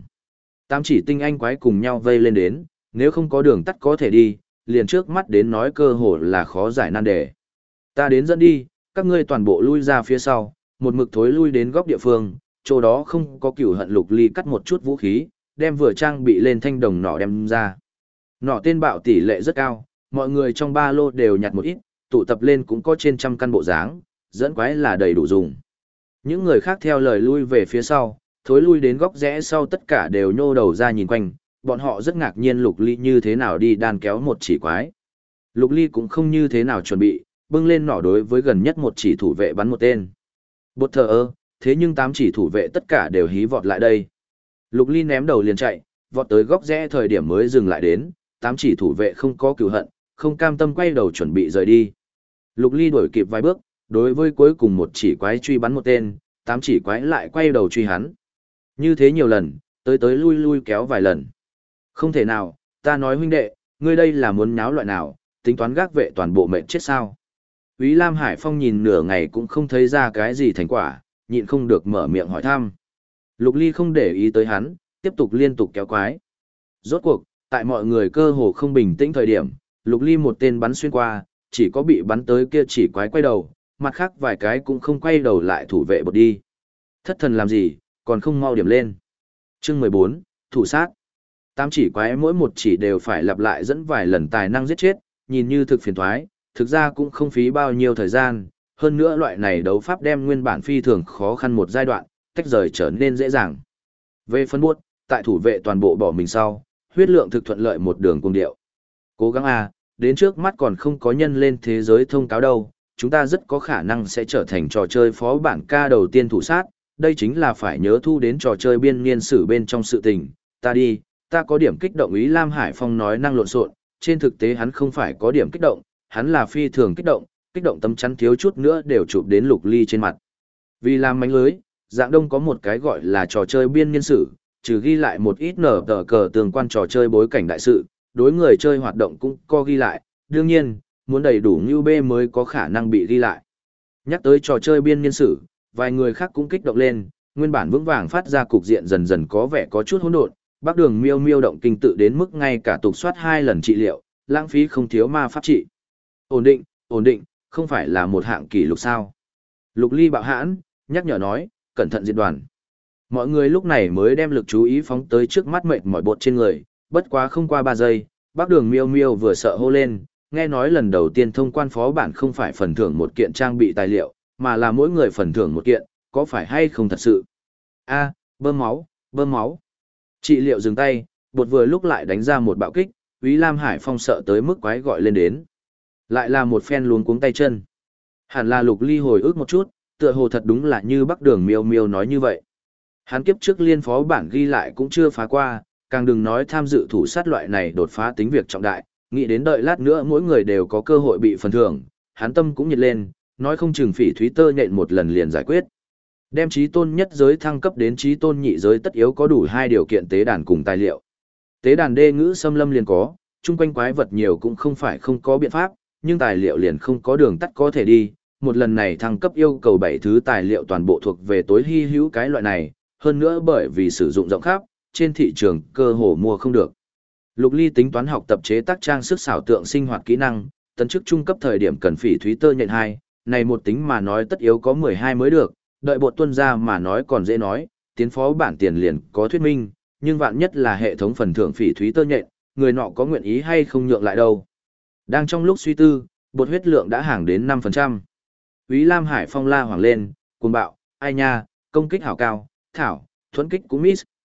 8 chỉ tinh anh quái cùng nhau vây lên đến, nếu không có đường tắt có thể đi, liền trước mắt đến nói cơ hồ là khó giải nan đề. Ta đến dẫn đi, các ngươi toàn bộ lui ra phía sau, một mực thối lui đến góc địa phương, chỗ đó không có cửu hận. Lục Ly cắt một chút vũ khí, đem vừa trang bị lên thanh đồng nỏ đem ra. Nỏ tên bạo tỷ lệ rất cao, mọi người trong ba lô đều nhặt một ít, tụ tập lên cũng có trên trăm căn bộ dáng, dẫn quái là đầy đủ dùng. Những người khác theo lời lui về phía sau, thối lui đến góc rẽ sau tất cả đều nhô đầu ra nhìn quanh, bọn họ rất ngạc nhiên Lục Ly như thế nào đi đan kéo một chỉ quái. Lục Ly cũng không như thế nào chuẩn bị, bưng lên nỏ đối với gần nhất một chỉ thủ vệ bắn một tên. Bột thờ ơ, thế nhưng 8 chỉ thủ vệ tất cả đều hí vọt lại đây. Lục Ly ném đầu liền chạy, vọt tới góc rẽ thời điểm mới dừng lại đến, 8 chỉ thủ vệ không có cừu hận, không cam tâm quay đầu chuẩn bị rời đi. Lục Ly đuổi kịp vài bước, đối với cuối cùng một chỉ quái truy bắn một tên, 8 chỉ quái lại quay đầu truy hắn. Như thế nhiều lần, tới tới lui lui kéo vài lần. Không thể nào, ta nói huynh đệ, ngươi đây là muốn nháo loại nào, tính toán gác vệ toàn bộ mệnh chết sao. Úy Lam Hải Phong nhìn nửa ngày cũng không thấy ra cái gì thành quả, nhịn không được mở miệng hỏi thăm. Lục Ly không để ý tới hắn, tiếp tục liên tục kéo quái. Rốt cuộc, tại mọi người cơ hồ không bình tĩnh thời điểm, Lục Ly một tên bắn xuyên qua, chỉ có bị bắn tới kia chỉ quái quay đầu, mặt khác vài cái cũng không quay đầu lại thủ vệ bột đi. Thất thần làm gì, còn không mau điểm lên. Chương 14, thủ sát. 8 chỉ quái mỗi một chỉ đều phải lặp lại dẫn vài lần tài năng giết chết, nhìn như thực phiền toái, thực ra cũng không phí bao nhiêu thời gian, hơn nữa loại này đấu pháp đem nguyên bản phi thường khó khăn một giai đoạn, tách rời trở nên dễ dàng. Về phân buốt, tại thủ vệ toàn bộ bỏ mình sau, huyết lượng thực thuận lợi một đường cùng điệu. Cố gắng đến trước mắt còn không có nhân lên thế giới thông cáo đâu, chúng ta rất có khả năng sẽ trở thành trò chơi phó bản ca đầu tiên thủ sát, đây chính là phải nhớ thu đến trò chơi biên niên sử bên trong sự tình, ta đi, ta có điểm kích động. Ý Lam Hải Phong nói năng lộn xộn, trên thực tế hắn không phải có điểm kích động, hắn là phi thường kích động tấm chắn thiếu chút nữa đều chụp đến Lục Ly trên mặt. Vì làm mánh lưới, Dạng Đông có một cái gọi là trò chơi biên niên sử, trừ ghi lại một ít nở tờ cờ tương quan trò chơi bối cảnh đại sự, đối người chơi hoạt động cũng có ghi lại, đương nhiên, muốn đầy đủ như bê mới có khả năng bị ghi lại. Nhắc tới trò chơi biên niên sử, vài người khác cũng kích động lên, nguyên bản vững vàng phát ra cục diện dần dần có vẻ có chút hỗn độn, Bắc Đường Miêu Miêu động kinh tự đến mức ngay cả tục soát 2 lần trị liệu, lãng phí không thiếu ma pháp trị. Ổn định, không phải là một hạng kỷ lục sao? Lục Ly bạo hãn, nhắc nhở nói, cẩn thận diệt đoàn. Mọi người lúc này mới đem lực chú ý phóng tới trước mắt mệt mỏi bột trên người, bất quá không qua 3 giây, Bắc Đường Miêu Miêu vừa sợ hô lên, nghe nói lần đầu tiên thông quan phó bản không phải phần thưởng một kiện trang bị tài liệu, mà là mỗi người phần thưởng một kiện, có phải hay không thật sự? Bơm máu. Trị liệu dừng tay, bột vừa lúc lại đánh ra một bạo kích, Úy Lam Hải Phong sợ tới mức quái gọi lên đến. Lại là một phen luống cuống tay chân. Hẳn là Lục Ly hồi ức một chút, tựa hồ thật đúng là như Bắc Đường Miêu Miêu nói như vậy. Hắn kiếp trước liên phó bản ghi lại cũng chưa phá qua, càng đừng nói tham dự thủ sát loại này đột phá tính việc trọng đại, nghĩ đến đợi lát nữa mỗi người đều có cơ hội bị phần thưởng, hắn tâm cũng nhiệt lên, nói không chừng Phỉ Thúy Tơ nhện một lần liền giải quyết. Đem chí tôn nhất giới thăng cấp đến chí tôn nhị giới tất yếu có đủ 2 điều kiện tế đàn cùng tài liệu. Tế đàn đê ngữ xâm lâm liền có, chung quanh quái vật nhiều cũng không phải không có biện pháp, nhưng tài liệu liền không có đường tắt có thể đi. Một lần này thăng cấp yêu cầu 7 thứ tài liệu toàn bộ thuộc về tối hy hữu cái loại này, hơn nữa bởi vì sử dụng rộng khắp, trên thị trường cơ hồ mua không được. Lục Ly tính toán học tập chế tác trang sức xảo tượng sinh hoạt kỹ năng, tấn chức trung cấp thời điểm cần Phỉ Thúy Tơ nhện 2, này một tính mà nói tất yếu có 12 mới được, đợi bộ tuân ra mà nói còn dễ nói, tiến phó bản tiền liền có thuyết minh, nhưng vạn nhất là hệ thống phần thưởng Phỉ Thúy Tơ nhện, người nọ có nguyện ý hay không nhượng lại đâu. Đang trong lúc suy tư, bột huyết lượng đã hàng đến 5%. Úy Lam Hải Phong la hoảng lên, cuồng bạo, ai nha, công kích hảo cao, thảo, thuẫn kích cũng miss,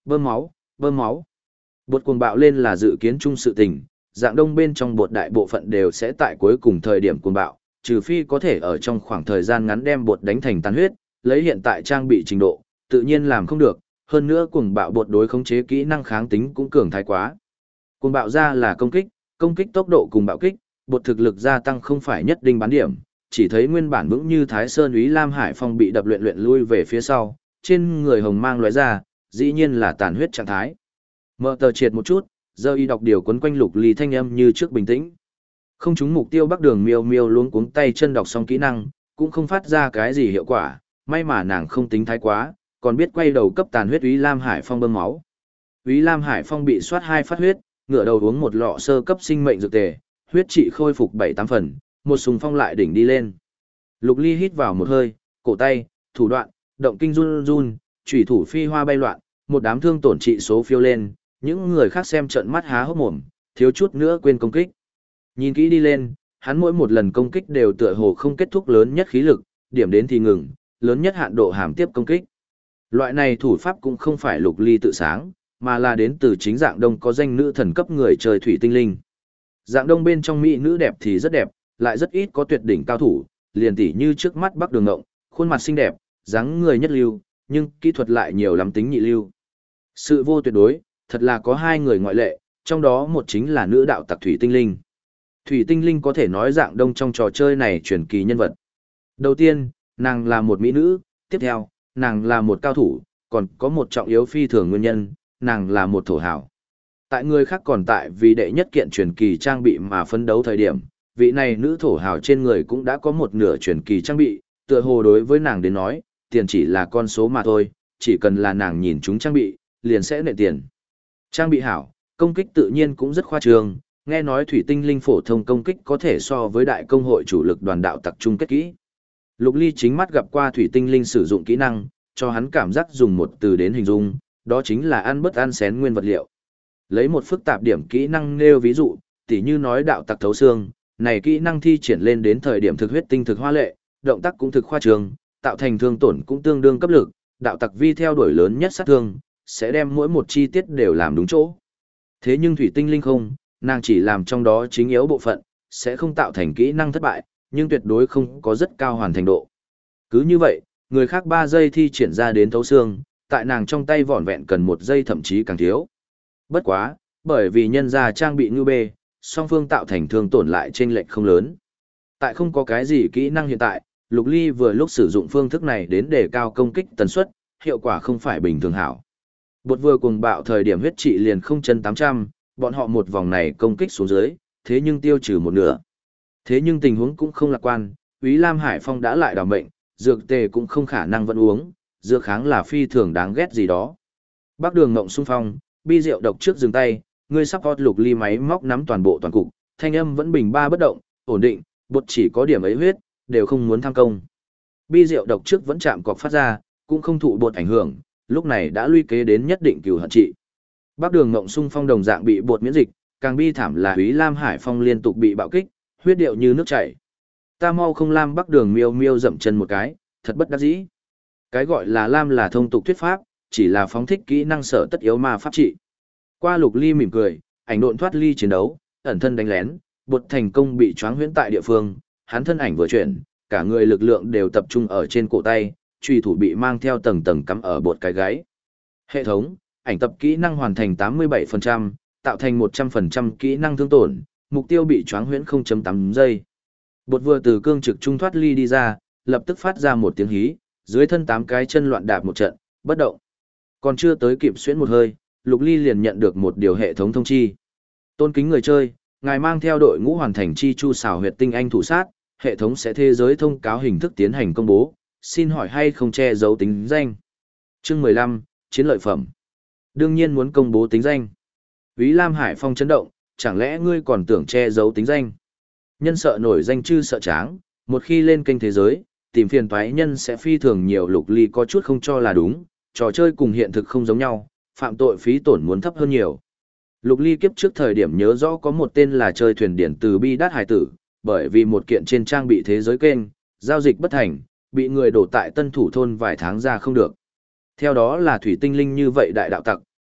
Bơm máu, bơm máu. Bột cuồng bạo lên là dự kiến chung sự tình, dạng đông bên trong bột đại bộ phận đều sẽ tại cuối cùng thời điểm cuồng bạo, trừ phi có thể ở trong khoảng thời gian ngắn đem bột đánh thành tan huyết, lấy hiện tại trang bị trình độ, tự nhiên làm không được, hơn nữa cuồng bạo bột đối khống chế kỹ năng kháng tính cũng cường thái quá. Cuồng bạo ra là công kích tốc độ cùng bạo kích, bột thực lực gia tăng không phải nhất định bán điểm, chỉ thấy nguyên bản vững như Thái Sơn Úy Lam Hải Phong bị đập luyện lui về phía sau, trên người hồng mang lóe ra, dĩ nhiên là tàn huyết trạng thái. Mở tờ triệt một chút, giờ y đọc điều quấn quanh Lục Ly thanh âm như trước bình tĩnh. Không trúng mục tiêu Bắc Đường Miêu Miêu luống cuống tay chân đọc xong kỹ năng, cũng không phát ra cái gì hiệu quả, may mà nàng không tính thái quá, còn biết quay đầu cấp tàn huyết Úy Lam Hải Phong bơm máu. Úy Lam Hải Phong bị soát 2 phát huyết, ngửa đầu uống một lọ sơ cấp sinh mệnh dược tề, huyết trị khôi phục 7-8 phần, một sùng phong lại đỉnh đi lên. Lục Ly hít vào một hơi, cổ tay, thủ đoạn, động kinh run run, chủy thủ phi hoa bay loạn, một đám thương tổn trị số phiêu lên, những người khác xem trợn mắt há hốc mồm, thiếu chút nữa quên công kích. Nhìn kỹ đi lên, hắn mỗi một lần công kích đều tựa hồ không kết thúc lớn nhất khí lực, điểm đến thì ngừng, lớn nhất hạn độ hàm tiếp công kích. Loại này thủ pháp cũng không phải Lục Ly tự sáng, mà là đến từ chính dạng đông có danh nữ thần cấp người chơi thủy tinh linh. Dạng đông bên trong mỹ nữ đẹp thì rất đẹp, lại rất ít có tuyệt đỉnh cao thủ, liền tỉ như trước mắt Bắc Đường Ngộng, khuôn mặt xinh đẹp, dáng người nhất lưu, nhưng kỹ thuật lại nhiều lắm tính nhị lưu. Sự vô tuyệt đối, thật là có 2 người ngoại lệ, trong đó một chính là nữ đạo tặc thủy tinh linh. Thủy tinh linh có thể nói dạng đông trong trò chơi này truyền kỳ nhân vật. Đầu tiên, nàng là một mỹ nữ, tiếp theo, nàng là một cao thủ, còn có một trọng yếu phi thường nguyên nhân, nàng là một thổ hảo. Tại người khác còn tại vì đệ nhất kiện truyền kỳ trang bị mà phấn đấu thời điểm, vị này nữ thổ hào trên người cũng đã có một nửa truyền kỳ trang bị, tựa hồ đối với nàng đến nói, tiền chỉ là con số mà thôi, chỉ cần là nàng nhìn chúng trang bị, liền sẽ nệ tiền. Trang bị hảo, công kích tự nhiên cũng rất khoa trương, nghe nói thủy tinh linh phổ thông công kích có thể so với đại công hội chủ lực đoàn đạo tặc trung kết kỹ. Lục Ly chính mắt gặp qua thủy tinh linh sử dụng kỹ năng, cho hắn cảm giác dùng một từ đến hình dung, đó chính là ăn bất ăn xén nguyên vật liệu. Lấy một phức tạp điểm kỹ năng nêu ví dụ, tỉ như nói đạo tặc thấu xương, này kỹ năng thi triển lên đến thời điểm thực huyết tinh thực hoa lệ, động tác cũng thực khoa trương, tạo thành thương tổn cũng tương đương cấp lực, đạo tặc vi theo đuổi lớn nhất sát thương, sẽ đem mỗi một chi tiết đều làm đúng chỗ. Thế nhưng thủy tinh linh không, nàng chỉ làm trong đó chính yếu bộ phận, sẽ không tạo thành kỹ năng thất bại, nhưng tuyệt đối không có rất cao hoàn thành độ. Cứ như vậy, người khác 3 giây thi triển ra đến thấu xương, tại nàng trong tay vỏn vẹn cần 1 giây thậm chí càng thiếu. Bất quá, bởi vì nhân ra trang bị ngư bê, song phương tạo thành thương tổn lại chênh lệch không lớn. Tại không có cái gì kỹ năng hiện tại, Lục Ly vừa lúc sử dụng phương thức này đến đề cao công kích tần suất, hiệu quả không phải bình thường hảo. Bột vừa cuồng bạo thời điểm huyết trị liền 0,800, bọn họ một vòng này công kích xuống dưới, thế nhưng tiêu trừ một nửa. Thế nhưng tình huống cũng không lạc quan, Úy Lam Hải Phong đã lại đào mệnh, dược tề cũng không khả năng vẫn uống, dược kháng là phi thường đáng ghét gì đó. Bắc Đường Ngộng xung phong, bi rượu độc trước dừng tay, người sắp hot Lục Ly máy móc nắm toàn bộ toàn cục, thanh âm vẫn bình ba bất động, ổn định, bột chỉ có điểm ấy huyết, đều không muốn tham công. Bi rượu độc trước vẫn chạm cọc phát ra, cũng không thụ bột ảnh hưởng, lúc này đã luy kế đến nhất định cừu hận trị. Bắc Đường Ngộng xung phong đồng dạng bị bột miễn dịch, càng bi thảm là Úy Lam Hải Phong liên tục bị bạo kích, huyết điệu như nước chảy. Ta mau không Lam Bắc Đường Miêu Miêu dậm chân một cái, thật bất đắc dĩ. Cái gọi là Lam là thông tục thuyết pháp, chỉ là phóng thích kỹ năng sở tất yếu ma pháp trị. Qua Lục Ly mỉm cười, ảnh độn thoát ly chiến đấu, ẩn thân đánh lén, bột thành công bị choáng huyễn tại địa phương, hắn thân ảnh vừa chuyển, cả người lực lượng đều tập trung ở trên cổ tay, truy thủ bị mang theo tầng tầng cắm ở bột cái gáy. Hệ thống, ảnh tập kỹ năng hoàn thành 87%, tạo thành 100% kỹ năng thương tổn, mục tiêu bị choáng huyễn 0.8 giây. Bột vừa từ cương trực trung thoát ly đi ra, lập tức phát ra một tiếng hí, dưới thân 8 cái chân loạn đạp một trận, bất động. Còn chưa tới kịp xuyễn một hơi, Lục Ly liền nhận được một điều hệ thống thông chi. Tôn kính người chơi, ngài mang theo đội ngũ hoàn thành chi chu xảo huyệt tinh anh thủ sát, hệ thống sẽ thế giới thông cáo hình thức tiến hành công bố, xin hỏi hay không che giấu tính danh. Chương 15, chiến lợi phẩm. Đương nhiên muốn công bố tính danh. Úy Lam Hải Phong chấn động, chẳng lẽ ngươi còn tưởng che giấu tính danh? Nhân sợ nổi danh chư sợ tráng, một khi lên kênh thế giới, tìm phiền toái nhân sẽ phi thường nhiều. Lục Ly có chút không cho là đúng, trò chơi cùng hiện thực không giống nhau, phạm tội phí tổn muốn thấp hơn nhiều. Lục Ly kiếp trước thời điểm nhớ rõ có một tên là chơi thuyền điển từ bi đát hải tử, bởi vì một kiện trên trang bị thế giới kênh, giao dịch bất thành, bị người đổ tại Tân Thủ thôn vài tháng ra không được. Theo đó là thủy tinh linh như vậy đại đạo tặc,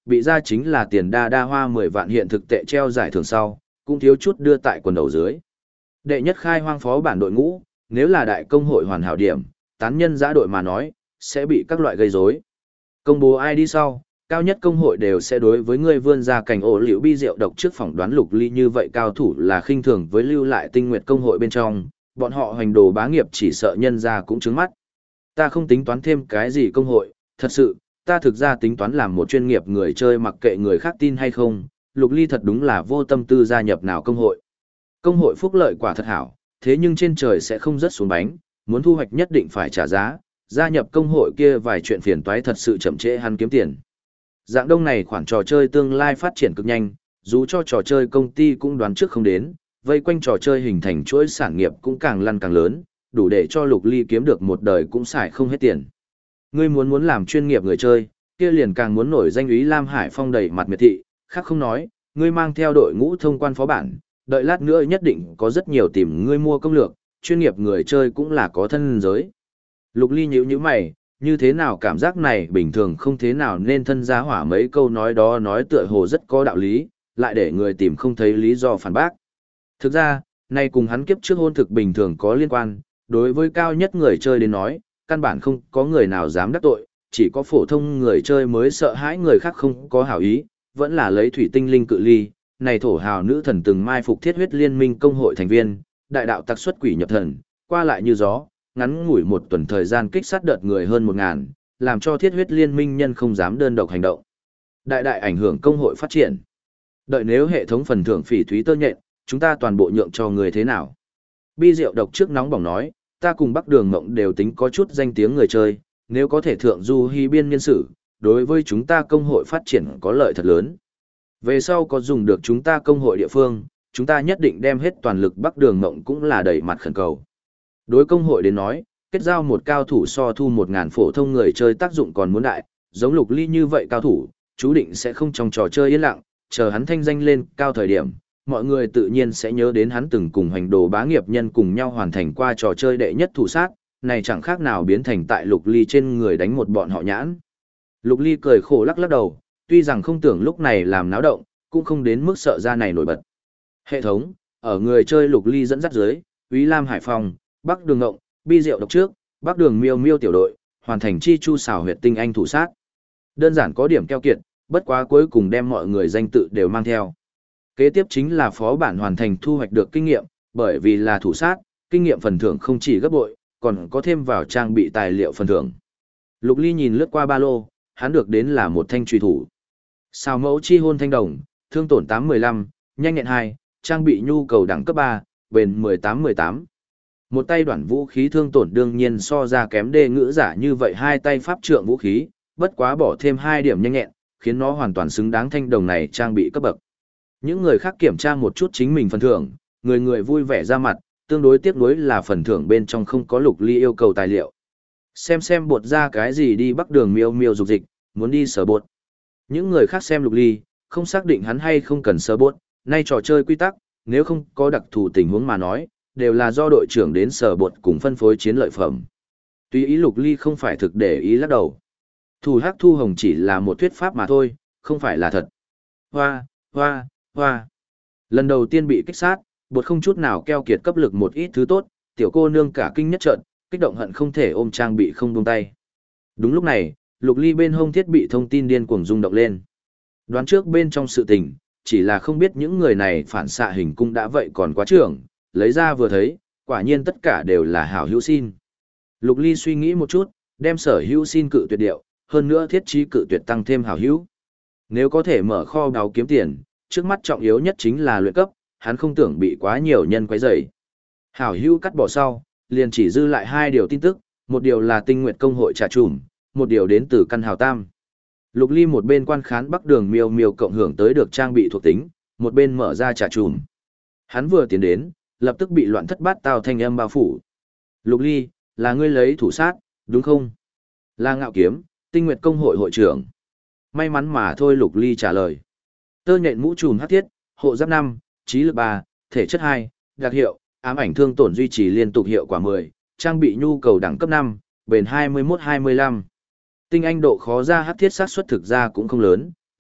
bị ra chính là tiền đa hoa 10 vạn hiện thực tệ treo giải thưởng sau, cũng thiếu chút đưa tại quần đầu dưới. Đệ nhất khai hoang phó bản đội ngũ, nếu là đại công hội hoàn hảo điểm, tán nhân giã đội mà nói, sẽ bị các loại gây rối. Công bố ID sau, cao nhất công hội đều sẽ đối với người vươn ra cảnh ổ liễu bi rượu độc trước phỏng đoán Lục Ly như vậy cao thủ là khinh thường với lưu lại tinh nguyệt công hội bên trong, bọn họ hoành đồ bá nghiệp chỉ sợ nhân ra cũng trứng mắt. Ta không tính toán thêm cái gì công hội, thật sự, ta thực ra tính toán làm một chuyên nghiệp người chơi mặc kệ người khác tin hay không, Lục Ly thật đúng là vô tâm tư gia nhập nào công hội. Công hội phúc lợi quả thật hảo, thế nhưng trên trời sẽ không rớt xuống bánh, muốn thu hoạch nhất định phải trả giá, gia nhập công hội kia vài chuyện phiền toái thật sự chậm trễ hắn kiếm tiền. Dạng đông này khoản trò chơi tương lai phát triển cực nhanh, dù cho trò chơi công ty cũng đoán trước không đến, vây quanh trò chơi hình thành chuỗi sản nghiệp cũng càng lăn càng lớn, đủ để cho Lục Ly kiếm được một đời cũng xài không hết tiền. Ngươi muốn làm chuyên nghiệp người chơi, kia liền càng muốn nổi danh úy Lam Hải Phong đầy mặt miệt thị, khác không nói, ngươi mang theo đội ngũ thông quan phó bản, đợi lát nữa nhất định có rất nhiều tìm ngươi mua công lược, chuyên nghiệp người chơi cũng là có thân giới. Lục Ly nhíu mày, như thế nào cảm giác này bình thường không thế nào nên thân giá hỏa mấy câu nói đó nói tựa hồ rất có đạo lý, lại để người tìm không thấy lý do phản bác. Thực ra, nay cùng hắn kiếp trước hôn thực bình thường có liên quan, đối với cao nhất người chơi đến nói, căn bản không có người nào dám đắc tội, chỉ có phổ thông người chơi mới sợ hãi người khác không có hảo ý, vẫn là lấy thủy tinh linh cự ly, này thổ hào nữ thần từng mai phục thiết huyết liên minh công hội thành viên, đại đạo tặc xuất quỷ nhập thần, qua lại như gió, ngắn ngủi một tuần thời gian kích sát đợt người hơn 1000, làm cho thiết huyết liên minh nhân không dám đơn độc hành động. Đại ảnh hưởng công hội phát triển. Đợi nếu hệ thống phần thưởng phỉ thúy tơ nhện, chúng ta toàn bộ nhượng cho người thế nào? Bi rượu độc trước nóng bỏng nói, ta cùng Bắc Đường Ngộng đều tính có chút danh tiếng người chơi, nếu có thể thượng du hy biên nhân sự, đối với chúng ta công hội phát triển có lợi thật lớn. Về sau có dùng được chúng ta công hội địa phương, chúng ta nhất định đem hết toàn lực. Bắc Đường Ngộng cũng là đẩy mặt khẩn cầu. Đối công hội đến nói, kết giao một cao thủ so thu 1000 phổ thông người chơi tác dụng còn muốn đại, giống Lục Ly như vậy cao thủ, chú định sẽ không trong trò chơi yên lặng, chờ hắn thanh danh lên cao thời điểm, mọi người tự nhiên sẽ nhớ đến hắn từng cùng hành đồ bá nghiệp nhân cùng nhau hoàn thành qua trò chơi đệ nhất thủ sát, này chẳng khác nào biến thành tại Lục Ly trên người đánh một bọn họ nhãn. Lục Ly cười khổ lắc đầu, tuy rằng không tưởng lúc này làm náo động, cũng không đến mức sợ ra này nổi bật. Hệ thống, ở người chơi Lục Ly dẫn dắt dưới, Úy Lam Hải Phòng, Bắc Đường Ngộng, Bi Diệu độc trước, Bắc Đường Miêu Miêu tiểu đội, hoàn thành chi chu xảo huyệt tinh anh thủ sát. Đơn giản có điểm keo kiệt, bất quá cuối cùng đem mọi người danh tự đều mang theo. Kế tiếp chính là phó bản hoàn thành thu hoạch được kinh nghiệm, bởi vì là thủ sát, kinh nghiệm phần thưởng không chỉ gấp bội, còn có thêm vào trang bị tài liệu phần thưởng. Lục Ly nhìn lướt qua ba lô, hắn được đến là một thanh truy thủ. Xào mẫu chi hôn thanh đồng, thương tổn 815, nhanh nhẹn 2, trang bị nhu cầu đẳng cấp 3, bền 1818. Một tay đoạn vũ khí thương tổn đương nhiên so ra kém đê ngữ giả như vậy hai tay pháp trượng vũ khí, bất quá bỏ thêm 2 điểm nhanh nhẹn, khiến nó hoàn toàn xứng đáng thanh đồng này trang bị cấp bậc. Những người khác kiểm tra một chút chính mình phần thưởng, người người vui vẻ ra mặt, tương đối tiếc nuối là phần thưởng bên trong không có Lục Ly yêu cầu tài liệu. Xem bột ra cái gì đi Bắc Đường Miêu Miêu dục dịch, muốn đi sở bột. Những người khác xem Lục Ly, không xác định hắn hay không cần sở bột, nay trò chơi quy tắc, nếu không có đặc thù tình huống mà nói, đều là do đội trưởng đến sở bột cùng phân phối chiến lợi phẩm. Tuy ý Lục Ly không phải thực để ý lắc đầu. Thủ hắc thu hồng chỉ là một thuyết pháp mà thôi, không phải là thật. Hoa. Lần đầu tiên bị kích sát, bột không chút nào keo kiệt cấp lực một ít thứ tốt, tiểu cô nương cả kinh nhất trận, kích động hận không thể ôm trang bị không buông tay. Đúng lúc này, Lục Ly bên hông thiết bị thông tin điên cuồng rung động lên. Đoán trước bên trong sự tình, chỉ là không biết những người này phản xạ hình cung đã vậy còn quá trưởng, lấy ra vừa thấy, quả nhiên tất cả đều là hảo hữu xin. Lục Ly suy nghĩ một chút, đem sở hữu xin cự tuyệt điệu, hơn nữa thiết trí cự tuyệt tăng thêm hảo hữu. Nếu có thể mở kho báu kiếm tiền, trước mắt trọng yếu nhất chính là luyện cấp, hắn không tưởng bị quá nhiều nhân quấy rầy. Hảo hữu cắt bỏ sau, liền chỉ dư lại 2 điều tin tức, một điều là Tinh Nguyệt công hội trả trùm, một điều đến từ căn hào tam. Lục Ly một bên quan khán Bắc Đường Miêu Miêu cộng hưởng tới được trang bị thuộc tính, một bên mở ra trả trùm. Hắn vừa tiến đến, lập tức bị loạn thất bát tao thanh âm bao phủ. Lục Ly, là ngươi lấy thủ sát, đúng không? Là Ngạo Kiếm, Tinh Nguyệt công hội hội trưởng. May mắn mà thôi, Lục Ly trả lời. Tơ nhện mũ trùm hắc thiết, hộ giáp 5, trí lực 3, thể chất 2, đặc hiệu, ám ảnh thương tổn duy trì liên tục hiệu quả 10, trang bị nhu cầu đẳng cấp 5, bền 21-25. Tinh anh độ khó ra hắc thiết xác suất thực ra cũng không lớn,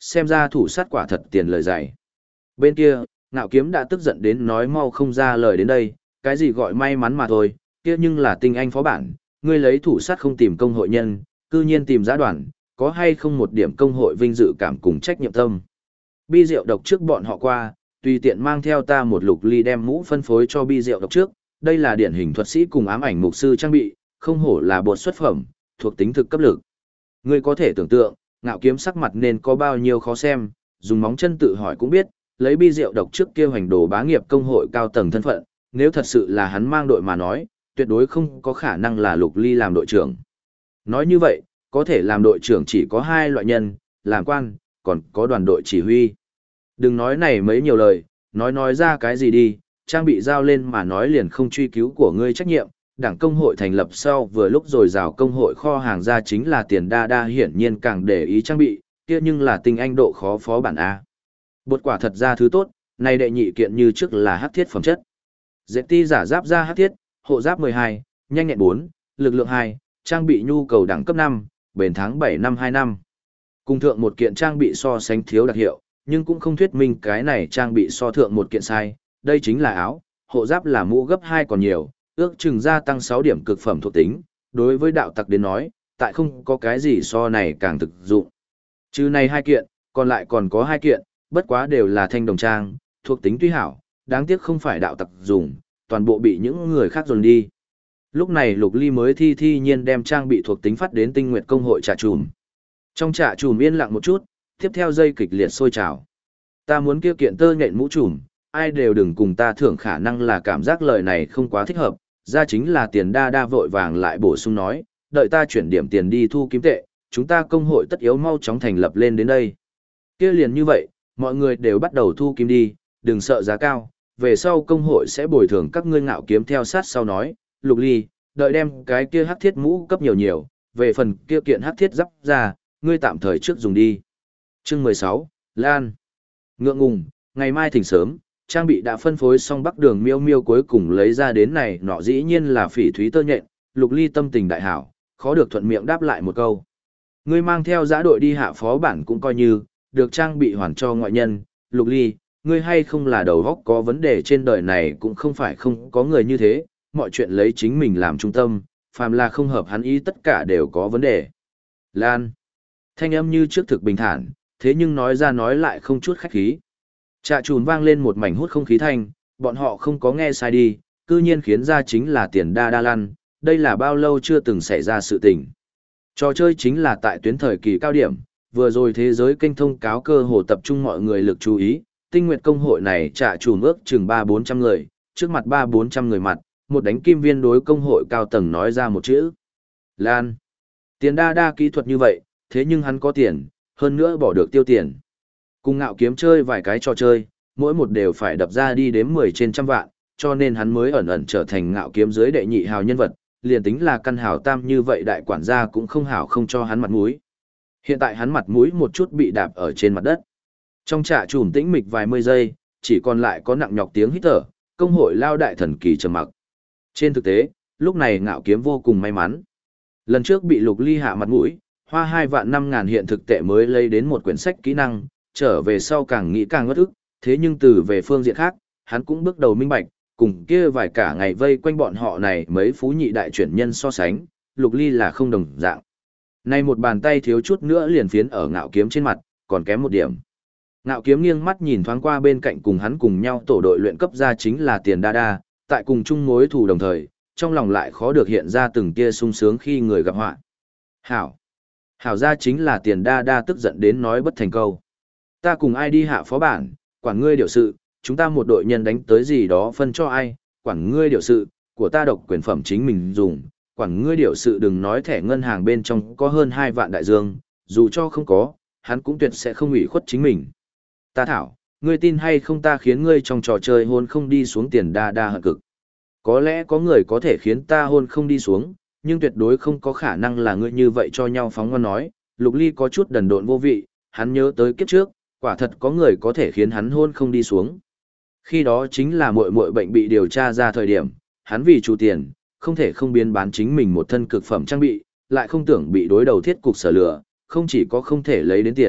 xem ra thủ sát quả thật tiền lời dày. Bên kia, Ngạo Kiếm đã tức giận đến nói mau không ra lời đến đây, cái gì gọi may mắn mà thôi, kia nhưng là tinh anh phó bản, ngươi lấy thủ sát không tìm công hội nhân, cư nhiên tìm giã đoàn, có hay không một điểm công hội vinh dự cảm cùng trách nhiệm tâm. Bi rượu độc trước bọn họ qua, tùy tiện mang theo ta một lục ly đem mũ phân phối cho bi rượu độc trước, đây là điển hình thuật sĩ cùng ám ảnh mục sư trang bị, không hổ là bột xuất phẩm, thuộc tính thực cấp lực. Ngươi có thể tưởng tượng, Ngạo Kiếm sắc mặt nên có bao nhiêu khó xem, dùng móng chân tự hỏi cũng biết, lấy bi rượu độc trước kia hoành đồ bá nghiệp công hội cao tầng thân phận, nếu thật sự là hắn mang đội mà nói, tuyệt đối không có khả năng là Lục Ly làm đội trưởng. Nói như vậy, có thể làm đội trưởng chỉ có hai loại nhân, làm quan, còn có đoàn đội chỉ huy. Đừng nói này mấy nhiều lời, nói ra cái gì đi, trang bị giao lên mà nói liền không truy cứu của ngươi trách nhiệm. Đảng công hội thành lập sau vừa lúc rồi rào công hội kho hàng ra chính là tiền đa hiển nhiên càng để ý trang bị, kia nhưng là tinh anh độ khó phó bản A. Bột quả thật ra thứ tốt, này đệ nhị kiện như trước là hắc thiết phẩm chất. Dệt ti giả giáp ra hắc thiết, hộ giáp 12, nhanh nhẹn 4, lực lượng 2, trang bị nhu cầu đẳng cấp 5, bền tháng 7 năm 2 năm. Cùng thượng một kiện trang bị so sánh thiếu đặc hiệu, nhưng cũng không thuyết minh cái này trang bị so thượng một kiện sai, đây chính là áo, hộ giáp là mũ gấp 2 còn nhiều, ước chừng gia tăng 6 điểm cực phẩm thuộc tính, đối với đạo tặc đến nói, tại không có cái gì so này càng thực dụng. Chứ này hai kiện, còn lại còn có hai kiện, bất quá đều là thanh đồng trang, thuộc tính tuy hảo, đáng tiếc không phải đạo tặc dùng, toàn bộ bị những người khác dồn đi. Lúc này Lục Ly mới thi nhiên đem trang bị thuộc tính phát đến Tinh Nguyệt công hội trà trùm. Trong trà trùm yên lặng một chút, tiếp theo dây kịch liệt sôi trào. Ta muốn kia kiện tơ nhện mũ trùm, ai đều đừng cùng ta thưởng, khả năng là cảm giác lời này không quá thích hợp, ra chính là tiền đa vội vàng lại bổ sung nói, đợi ta chuyển điểm tiền đi thu kiếm tệ, chúng ta công hội tất yếu mau chóng thành lập lên đến đây. Kia liền như vậy, mọi người đều bắt đầu thu kiếm đi, đừng sợ giá cao, về sau công hội sẽ bồi thường các ngươi Ngạo Kiếm theo sát sau nói, Lục Ly, đợi đem cái kia hắc thiết mũ cấp nhiều, về phần kia kiện hắc thiết giáp ra, ngươi tạm thời trước dùng đi. Chương 16, Lan. Ngượng ngùng, ngày mai thỉnh sớm, trang bị đã phân phối xong Bắc Đường Miêu Miêu cuối cùng lấy ra đến này nọ dĩ nhiên là phỉ thúy tơ nhện, Lục Ly tâm tình đại hảo, khó được thuận miệng đáp lại một câu. Ngươi mang theo giã đội đi hạ phó bản cũng coi như, được trang bị hoàn cho ngoại nhân, Lục Ly, ngươi hay không là đầu góc có vấn đề, trên đời này cũng không phải không có người như thế, mọi chuyện lấy chính mình làm trung tâm, phàm là không hợp hắn ý tất cả đều có vấn đề. Lan. Thanh âm như trước thực bình thản, thế nhưng nói ra nói lại không chút khách khí. Trà trùn vang lên một mảnh hút không khí thanh, bọn họ không có nghe sai đi, cư nhiên khiến ra chính là tiền đa lăn, đây là bao lâu chưa từng xảy ra sự tình. Trò chơi chính là tại tuyến thời kỳ cao điểm, vừa rồi thế giới kênh thông cáo cơ hồ tập trung mọi người lực chú ý, Tinh Nguyệt công hội này trà trùn ước chừng 300-400 người, trước mặt 300-400 người mặt, một đánh kim viên đối công hội cao tầng nói ra một chữ. Lan. Tiền đa kỹ thuật như vậy, thế nhưng hắn có tiền, hơn nữa bỏ được tiêu tiền. Cùng Ngạo Kiếm chơi vài cái trò chơi, mỗi một đều phải đập ra đi đếm 10 trên trăm vạn, cho nên hắn mới ẩn trở thành Ngạo Kiếm dưới đệ nhị hào nhân vật, liền tính là căn hào tam như vậy đại quản gia cũng không hảo không cho hắn mặt mũi. Hiện tại hắn mặt mũi một chút bị đạp ở trên mặt đất. Trong trạ trùm tĩnh mịch vài mươi giây, chỉ còn lại có nặng nhọc tiếng hít thở, công hội lao đại thần kỳ trầm mặc. Trên thực tế, lúc này Ngạo Kiếm vô cùng may mắn. Lần trước bị Lục Ly hạ mặt mũi, hoa 2 vạn 5 ngàn hiện thực tệ mới lấy đến một quyển sách kỹ năng, trở về sau càng nghĩ càng ngất ức, thế nhưng từ về phương diện khác, hắn cũng bước đầu minh bạch, cùng kia vài cả ngày vây quanh bọn họ này mấy phú nhị đại chuyển nhân so sánh, Lục Ly là không đồng dạng. Nay một bàn tay thiếu chút nữa liền phiến ở Ngạo Kiếm trên mặt, còn kém một điểm. Ngạo Kiếm nghiêng mắt nhìn thoáng qua bên cạnh cùng hắn cùng nhau tổ đội luyện cấp ra chính là Tiền Đa, tại cùng chung mối thù đồng thời, trong lòng lại khó được hiện ra từng tia sung sướng khi người gặp họa. Hảo. Hảo ra chính là Tiền Đa tức giận đến nói bất thành câu. Ta cùng ai đi hạ phó bản, quản ngươi điều sự, chúng ta một đội nhân đánh tới gì đó phân cho ai, quản ngươi điều sự, của ta độc quyền phẩm chính mình dùng, quản ngươi điều sự đừng nói thẻ ngân hàng bên trong có hơn 2 vạn đại dương, dù cho không có, hắn cũng tuyệt sẽ không ủy khuất chính mình. Ta thảo, ngươi tin hay không ta khiến ngươi trong trò chơi hôn không đi xuống Tiền Đa hận cực. Có lẽ có người có thể khiến ta hôn không đi xuống, nhưng tuyệt đối không có khả năng là ngươi như vậy cho nhau phóng ngon nói. Lục Ly có chút đần độn vô vị, hắn nhớ tới kiếp trước, quả thật có người có thể khiến hắn hôn không đi xuống. Khi đó chính là muội bệnh bị điều tra ra thời điểm, hắn vì chủ tiền, không thể không biến bán chính mình một thân cực phẩm trang bị, lại không tưởng bị đối đầu thiết cục sở lửa, không chỉ có không thể lấy đến tiền,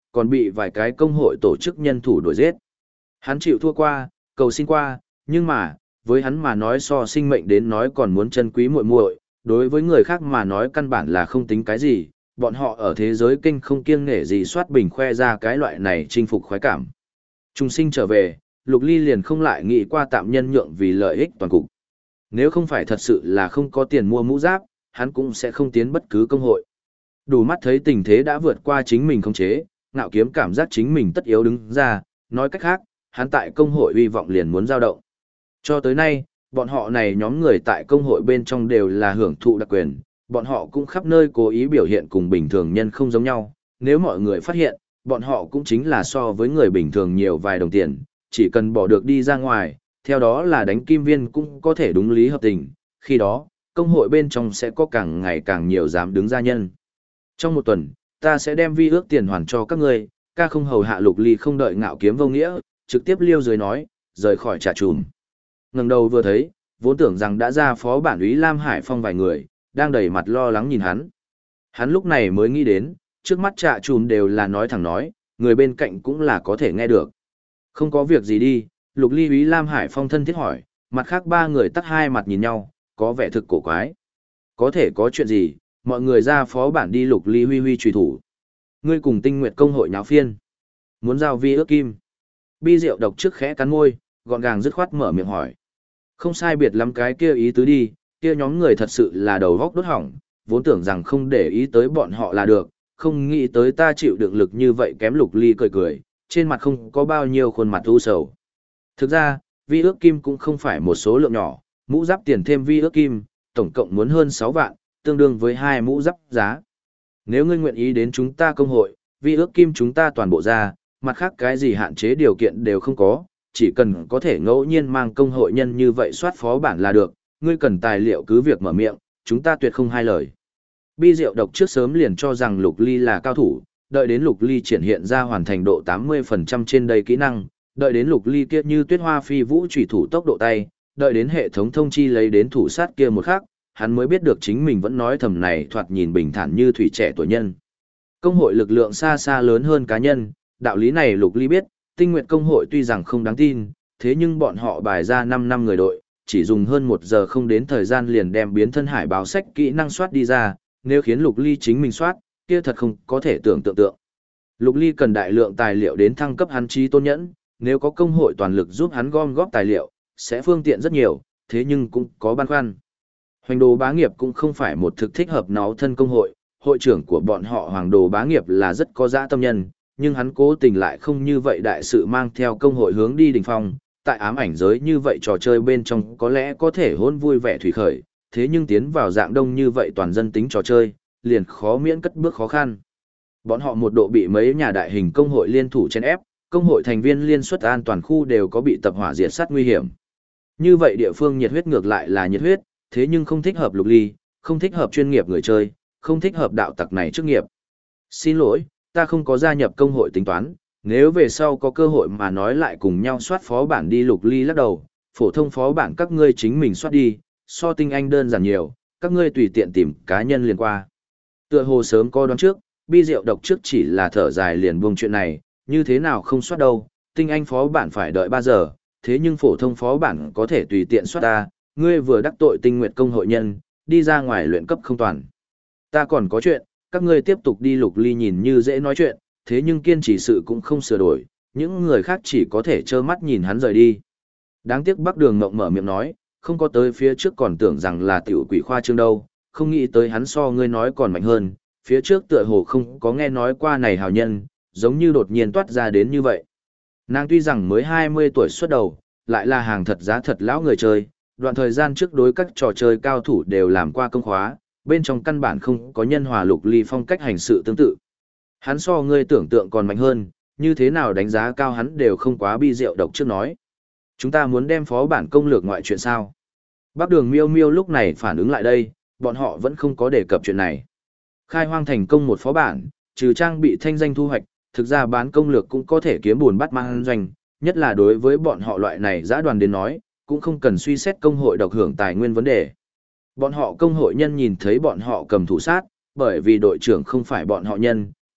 còn bị vài cái công hội tổ chức nhân thủ đuổi giết. Hắn chịu thua qua, cầu xin qua, nhưng mà, với hắn mà nói so sinh mệnh đến nói còn muốn chân quý muội muội, đối với người khác mà nói căn bản là không tính cái gì, bọn họ ở thế giới kinh không kiêng nể gì soát bình khoe ra cái loại này chinh phục khoái cảm. Trung sinh trở về, Lục Ly liền không lại nghĩ qua tạm nhân nhượng vì lợi ích toàn cục. Nếu không phải thật sự là không có tiền mua mũ giáp, hắn cũng sẽ không tiến bất cứ công hội. Đủ mắt thấy tình thế đã vượt qua chính mình khống chế, Ngạo Kiếm cảm giác chính mình tất yếu đứng ra, nói cách khác, hắn tại công hội hy vọng liền muốn dao động. Cho tới nay, bọn họ này nhóm người tại công hội bên trong đều là hưởng thụ đặc quyền, bọn họ cũng khắp nơi cố ý biểu hiện cùng bình thường nhân không giống nhau, nếu mọi người phát hiện, bọn họ cũng chính là so với người bình thường nhiều vài đồng tiền, chỉ cần bỏ được đi ra ngoài, theo đó là đánh kim viên cũng có thể đúng lý hợp tình, khi đó, công hội bên trong sẽ có càng ngày càng nhiều dám đứng ra nhân. Trong một tuần, ta sẽ đem vi ước tiền hoàn cho các ngươi, ca không hầu hạ Lục Ly không đợi Ngạo Kiếm vô nghĩa, trực tiếp liêu dưới nói, rời khỏi trà trùm. Ngẩng đầu vừa thấy, vốn tưởng rằng đã ra phó bản úy Lam Hải Phong vài người, đang đầy mặt lo lắng nhìn hắn. Hắn lúc này mới nghĩ đến, trước mắt trà trùm đều là nói thẳng nói, người bên cạnh cũng là có thể nghe được. Không có việc gì đi, Lục Ly úy Lam Hải Phong thân thiết hỏi, mặt khác ba người tắt hai mặt nhìn nhau, có vẻ thực cổ quái. Có thể có chuyện gì, mọi người ra phó bản đi. Lục Ly huy huy truy thủ. Ngươi cùng Tinh Nguyệt công hội nháo phiên. Muốn giao vi ước kim. Bi Diệu Độc trước khẽ cắn môi, gọn gàng dứt khoát mở miệng hỏi. Không sai biệt lắm cái kia ý tứ đi, kia nhóm người thật sự là đầu góc đốt hỏng, vốn tưởng rằng không để ý tới bọn họ là được, không nghĩ tới ta chịu đựng lực như vậy kém. Lục Ly cười cười, trên mặt không có bao nhiêu khuôn mặt u sầu. Thực ra, vi ước kim cũng không phải một số lượng nhỏ, mũ giáp tiền thêm vi ước kim, tổng cộng muốn hơn 6 vạn, tương đương với 2 mũ giáp giá. Nếu ngươi nguyện ý đến chúng ta công hội, vi ước kim chúng ta toàn bộ ra, mặt khác cái gì hạn chế điều kiện đều không có, chỉ cần có thể ngẫu nhiên mang công hội nhân như vậy soát phó bản là được, ngươi cần tài liệu cứ việc mở miệng, chúng ta tuyệt không hai lời. Bi Diệu Độc trước sớm liền cho rằng Lục Ly là cao thủ, đợi đến Lục Ly triển hiện ra hoàn thành độ 80% trên đầy kỹ năng, đợi đến Lục Ly kia như tuyết hoa phi vũ chủy thủ tốc độ tay, đợi đến hệ thống thông chi lấy đến thủ sát kia một khắc, hắn mới biết được chính mình vẫn nói thầm này thoạt nhìn bình thản như thủy trẻ tuổi nhân. Công hội lực lượng xa xa lớn hơn cá nhân, đạo lý này Lục Ly biết, Tinh Nguyệt công hội tuy rằng không đáng tin, thế nhưng bọn họ bài ra 5 năm người đội, chỉ dùng hơn 1 giờ không đến thời gian liền đem biến thân hải báo sách kỹ năng soát đi ra, nếu khiến Lục Ly chính mình soát, kia thật không có thể tưởng tượng. Lục Ly cần đại lượng tài liệu đến thăng cấp hắn trí tôn nhẫn, nếu có công hội toàn lực giúp hắn gom góp tài liệu, sẽ phương tiện rất nhiều, thế nhưng cũng có băn khoăn. Hoành Đồ Bá Nghiệp cũng không phải một thực thích hợp náo thân công hội, hội trưởng của bọn họ Hoàng Đồ Bá Nghiệp là rất có dã tâm nhân, nhưng hắn cố tình lại không như vậy đại sự mang theo công hội hướng đi đỉnh phong, tại ám ảnh giới như vậy trò chơi bên trong có lẽ có thể hôn vui vẻ thủy khởi, thế nhưng tiến vào dạng đông như vậy toàn dân tính trò chơi, liền khó miễn cất bước khó khăn. Bọn họ một độ bị mấy nhà đại hình công hội liên thủ chen ép, công hội thành viên liên xuất an toàn khu đều có bị tập hỏa diệt sát nguy hiểm. Như vậy địa phương nhiệt huyết ngược lại là nhiệt huyết, thế nhưng không thích hợp Lục Ly, không thích hợp chuyên nghiệp người chơi, không thích hợp đạo tặc này chức nghiệp. Xin lỗi, ta không có gia nhập công hội tính toán, nếu về sau có cơ hội mà nói lại cùng nhau soát phó bản đi. Lục Ly lắc đầu, phổ thông phó bản các ngươi chính mình soát đi, so tinh anh đơn giản nhiều, các ngươi tùy tiện tìm cá nhân liền qua. Tựa hồ sớm có đoán trước, Bi Diệu Độc trước chỉ là thở dài liền buông chuyện này, như thế nào không soát đâu, tinh anh phó bản phải đợi 3 giờ, thế nhưng phổ thông phó bản có thể tùy tiện soát ta, ngươi vừa đắc tội Tinh Nguyệt công hội nhân, đi ra ngoài luyện cấp không toàn. Ta còn có chuyện, các ngươi tiếp tục đi. Lục Ly nhìn như dễ nói chuyện, thế nhưng kiên trì sự cũng không sửa đổi, những người khác chỉ có thể trơ mắt nhìn hắn rời đi. Đáng tiếc Bắc Đường Ngộng mở miệng nói, không có tới phía trước còn tưởng rằng là tiểu quỷ khoa trương đâu, không nghĩ tới hắn so ngươi nói còn mạnh hơn, phía trước tựa hồ không có nghe nói qua này hào nhân, giống như đột nhiên toát ra đến như vậy. Nàng tuy rằng mới 20 tuổi xuất đầu, lại là hàng thật giá thật lão người chơi, đoạn thời gian trước đối các trò chơi cao thủ đều làm qua công khóa, bên trong căn bản không có nhân hòa Lục Ly phong cách hành sự tương tự. Hắn so ngươi tưởng tượng còn mạnh hơn, như thế nào đánh giá cao hắn đều không quá. Bi Diệu Độc trước nói. Chúng ta muốn đem phó bản công lược ngoại chuyện sao? Bắc Đường Miêu Miêu lúc này phản ứng lại đây, bọn họ vẫn không có đề cập chuyện này. Khai hoang thành công một phó bản, trừ trang bị thanh danh thu hoạch, thực ra bán công lược cũng có thể kiếm buồn bắt mang doanh, nhất là đối với bọn họ loại này giã đoàn đến nói, cũng không cần suy xét công hội độc hưởng tài nguyên vấn đề. Bọn họ công hội nhân nhìn thấy bọn họ cầm thủ sát, bởi vì đội trưởng không phải bọn họ nhân,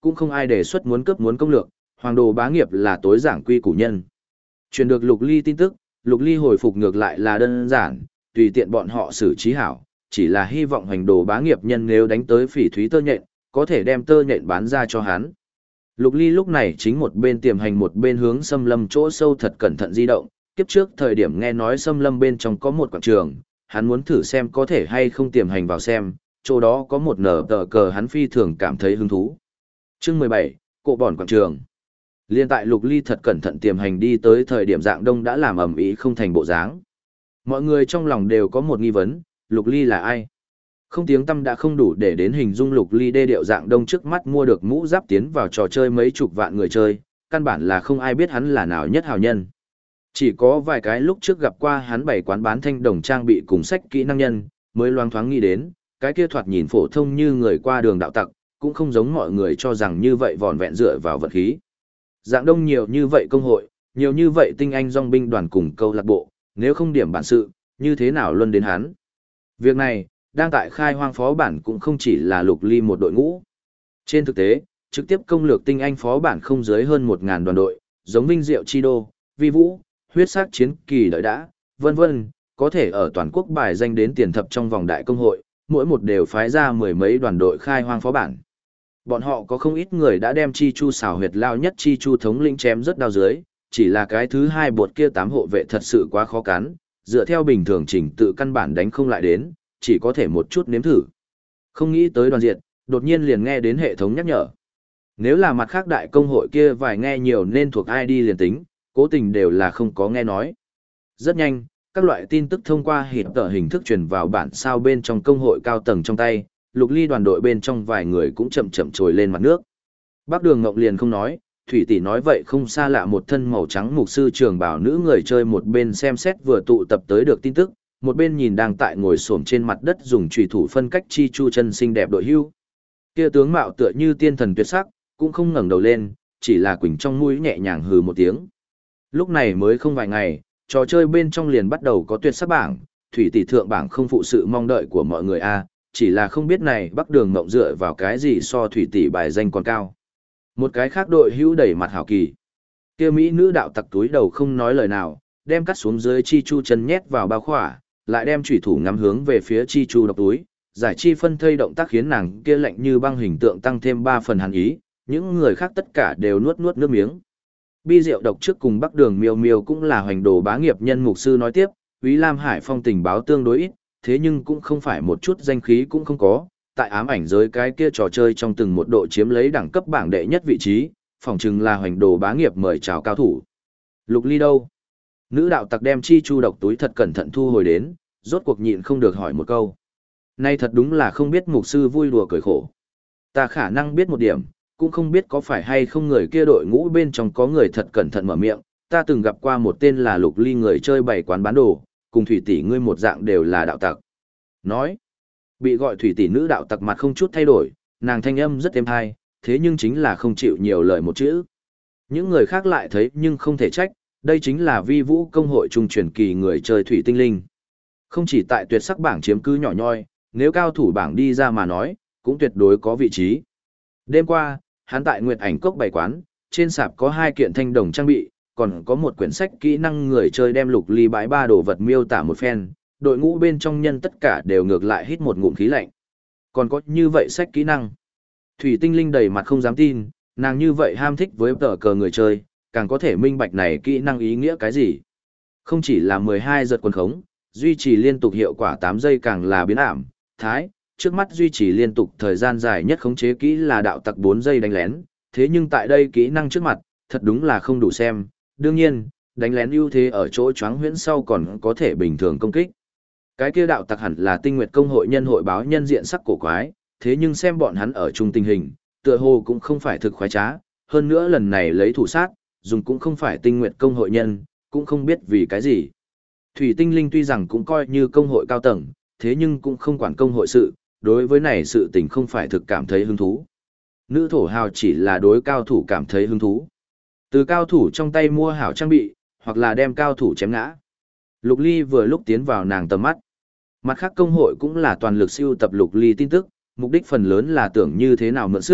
cũng không ai đề xuất muốn cướp muốn công lược, hoàng đồ bá nghiệp là tối giảng quy củ nhân. Truyền được Lục Ly tin tức, Lục Ly hồi phục ngược lại là đơn giản, tùy tiện bọn họ xử trí hảo, chỉ là hy vọng hành đồ bá nghiệp nhân nếu đánh tới phỉ thúy tơ nhện, có thể đem tơ nhện bán ra cho hắn. Lục Ly lúc này chính một bên tiềm hành một bên hướng xâm lâm chỗ sâu thật cẩn thận di động, kiếp trước thời điểm nghe nói xâm lâm bên trong có một quảng trường, hắn muốn thử xem có thể hay không tiềm hành vào xem, chỗ đó có một nở tờ cờ hắn phi thường cảm thấy hứng thú. Chương 17, Cộ Bỏn quảng trường. Liên tại Lục Ly thật cẩn thận tiềm hành đi tới thời điểm Dạng Đông đã làm ầm ĩ không thành bộ dáng. Mọi người trong lòng đều có một nghi vấn, Lục Ly là ai? Không tiếng tăm đã không đủ để đến hình dung Lục Ly đê điệu Dạng Đông trước mắt mua được mũ giáp tiến vào trò chơi mấy chục vạn người chơi, căn bản là không ai biết hắn là nào nhất hào nhân. Chỉ có vài cái lúc trước gặp qua hắn bày quán bán thanh đồng trang bị cùng sách kỹ năng nhân, mới loang thoáng nghĩ đến, cái kia thoạt nhìn phổ thông như người qua đường đạo tặc, cũng không giống mọi người cho rằng như vậy vòn vẹn dựa vào vật khí. Dạng Đông nhiều như vậy công hội, nhiều như vậy tinh anh dòng binh đoàn cùng câu lạc bộ, nếu không điểm bản sự, như thế nào luân đến hắn. Việc này, đang tại khai hoang phó bản cũng không chỉ là Lục Ly một đội ngũ. Trên thực tế, trực tiếp công lược tinh anh phó bản không dưới hơn 1.000 đoàn đội, giống Vinh Diệu Chi Đô, Vi Vũ, huyết sắc chiến kỳ đợi đã, vân vân, có thể ở toàn quốc bài danh đến tiền thập trong vòng đại công hội, mỗi một đều phái ra mười mấy đoàn đội khai hoang phó bản. Bọn họ có không ít người đã đem Chi Chu xảo huyệt lao nhất Chi Chu thống lĩnh chém rất đau dưới, chỉ là cái thứ hai bột kia 8 hộ vệ thật sự quá khó cắn, dựa theo bình thường trình tự căn bản đánh không lại đến, chỉ có thể một chút nếm thử. Không nghĩ tới đoàn diệt, đột nhiên liền nghe đến hệ thống nhắc nhở. Nếu là mặt khác đại công hội kia vài nghe nhiều nên thuộc ID liền tính, cố tình đều là không có nghe nói. Rất nhanh, các loại tin tức thông qua hịt tờ hình thức truyền vào bản sao bên trong công hội cao tầng trong tay, Lục Ly đoàn đội bên trong vài người cũng chậm chậm trồi lên mặt nước. Bác Đường Ngọc liền không nói, Thủy tỷ nói vậy không xa lạ một thân màu trắng mục sư trường bảo nữ người chơi một bên xem xét vừa tụ tập tới được tin tức, một bên nhìn đang tại ngồi xổm trên mặt đất dùng chùy thủ phân cách Chi Chu chân xinh đẹp đội hưu. Kia tướng mạo tựa như tiên thần tuyệt sắc, cũng không ngẩng đầu lên, chỉ là quỳnh trong mũi nhẹ nhàng hừ một tiếng. Lúc này mới không vài ngày, trò chơi bên trong liền bắt đầu có tuyệt sắc bảng, Thủy tỷ thượng bảng không phụ sự mong đợi của mọi người a, chỉ là không biết này Bắc Đường Mộng dựa vào cái gì so Thủy tỷ bài danh còn cao. Một cái khác đội hữu đẩy mặt hảo kỳ. Kia mỹ nữ đạo tặc túi đầu không nói lời nào, đem cắt xuống dưới Chi Chu chân nhét vào bao khỏa, lại đem chủy thủ ngắm hướng về phía Chi Chu độc túi, giải chi phân thây động tác khiến nàng kia lạnh như băng hình tượng tăng thêm 3 phần hàn ý, những người khác tất cả đều nuốt nuốt nước miếng. Bi Diệu độc trước cùng Bắc Đường Miêu Miêu cũng là hoành đồ bá nghiệp nhân mục sư nói tiếp, Úy Lam Hải Phong tình báo tương đối ít, thế nhưng cũng không phải một chút danh khí cũng không có, tại ám ảnh giới cái kia trò chơi trong từng một độ chiếm lấy đẳng cấp bảng đệ nhất vị trí, phỏng chừng là hoành đồ bá nghiệp mời chào cao thủ. Lục Ly đâu? Nữ đạo tặc đem Chi Chu độc túi thật cẩn thận thu hồi đến, rốt cuộc nhịn không được hỏi một câu. Nay thật đúng là không biết mục sư vui đùa cười khổ. Ta khả năng biết một điểm, cũng không biết có phải hay không người kia đội ngũ bên trong có người thật cẩn thận mở miệng, ta từng gặp qua một tên là Lục Ly người chơi bày quán bán đồ, cùng Thủy tỷ ngươi một dạng đều là đạo tặc. Nói, bị gọi Thủy tỷ nữ đạo tặc mặt không chút thay đổi, nàng thanh âm rất êm tai, thế nhưng chính là không chịu nhiều lời một chữ. Những người khác lại thấy nhưng không thể trách, đây chính là Vi Vũ công hội trung truyền kỳ người chơi thủy tinh linh. Không chỉ tại tuyệt sắc bảng chiếm cứ nhỏ nhoi, nếu cao thủ bảng đi ra mà nói, cũng tuyệt đối có vị trí. Đêm qua, hắn tại Nguyệt Ảnh Cốc bày quán, trên sạp có 2 kiện thanh đồng trang bị, còn có một quyển sách kỹ năng người chơi đem Lục Ly bãi 3 đồ vật miêu tả một phen, đội ngũ bên trong nhân tất cả đều ngược lại hít một ngụm khí lạnh. Còn có như vậy sách kỹ năng. Thủy tinh linh đầy mặt không dám tin, nàng như vậy ham thích với tờ cờ người chơi, càng có thể minh bạch này kỹ năng ý nghĩa cái gì. Không chỉ là 12 giật quần khống, duy trì liên tục hiệu quả 8 giây càng là biến ảm, thái, trước mắt duy trì liên tục thời gian dài nhất khống chế kỹ là đạo tặc 4 giây đánh lén, thế nhưng tại đây kỹ năng trước mặt, thật đúng là không đủ xem, đương nhiên, đánh lén ưu thế ở chỗ choáng huyễn sau còn có thể bình thường công kích. Cái kia đạo tặc hẳn là Tinh Nguyệt công hội nhân hội báo nhân diện sắc cổ quái, thế nhưng xem bọn hắn ở chung tình hình, tựa hồ cũng không phải thực khoái trá, hơn nữa lần này lấy thủ sát, dùng cũng không phải Tinh Nguyệt công hội nhân, cũng không biết vì cái gì. Thủy tinh linh tuy rằng cũng coi như công hội cao tầng, thế nhưng cũng không quản công hội sự, đối với này sự tình không phải thực cảm thấy hứng thú. Nữ thổ hào chỉ là đối cao thủ cảm thấy hứng thú. Từ cao thủ trong tay mua hảo trang bị, hoặc là đem cao thủ chém ngã. Lục Ly vừa lúc tiến vào nàng tầm mắt. Mặt khác công hội cũng là toàn lực siêu tập Lục Ly tin tức, mục đích phần lớn là tưởng như thế nào mượn sức,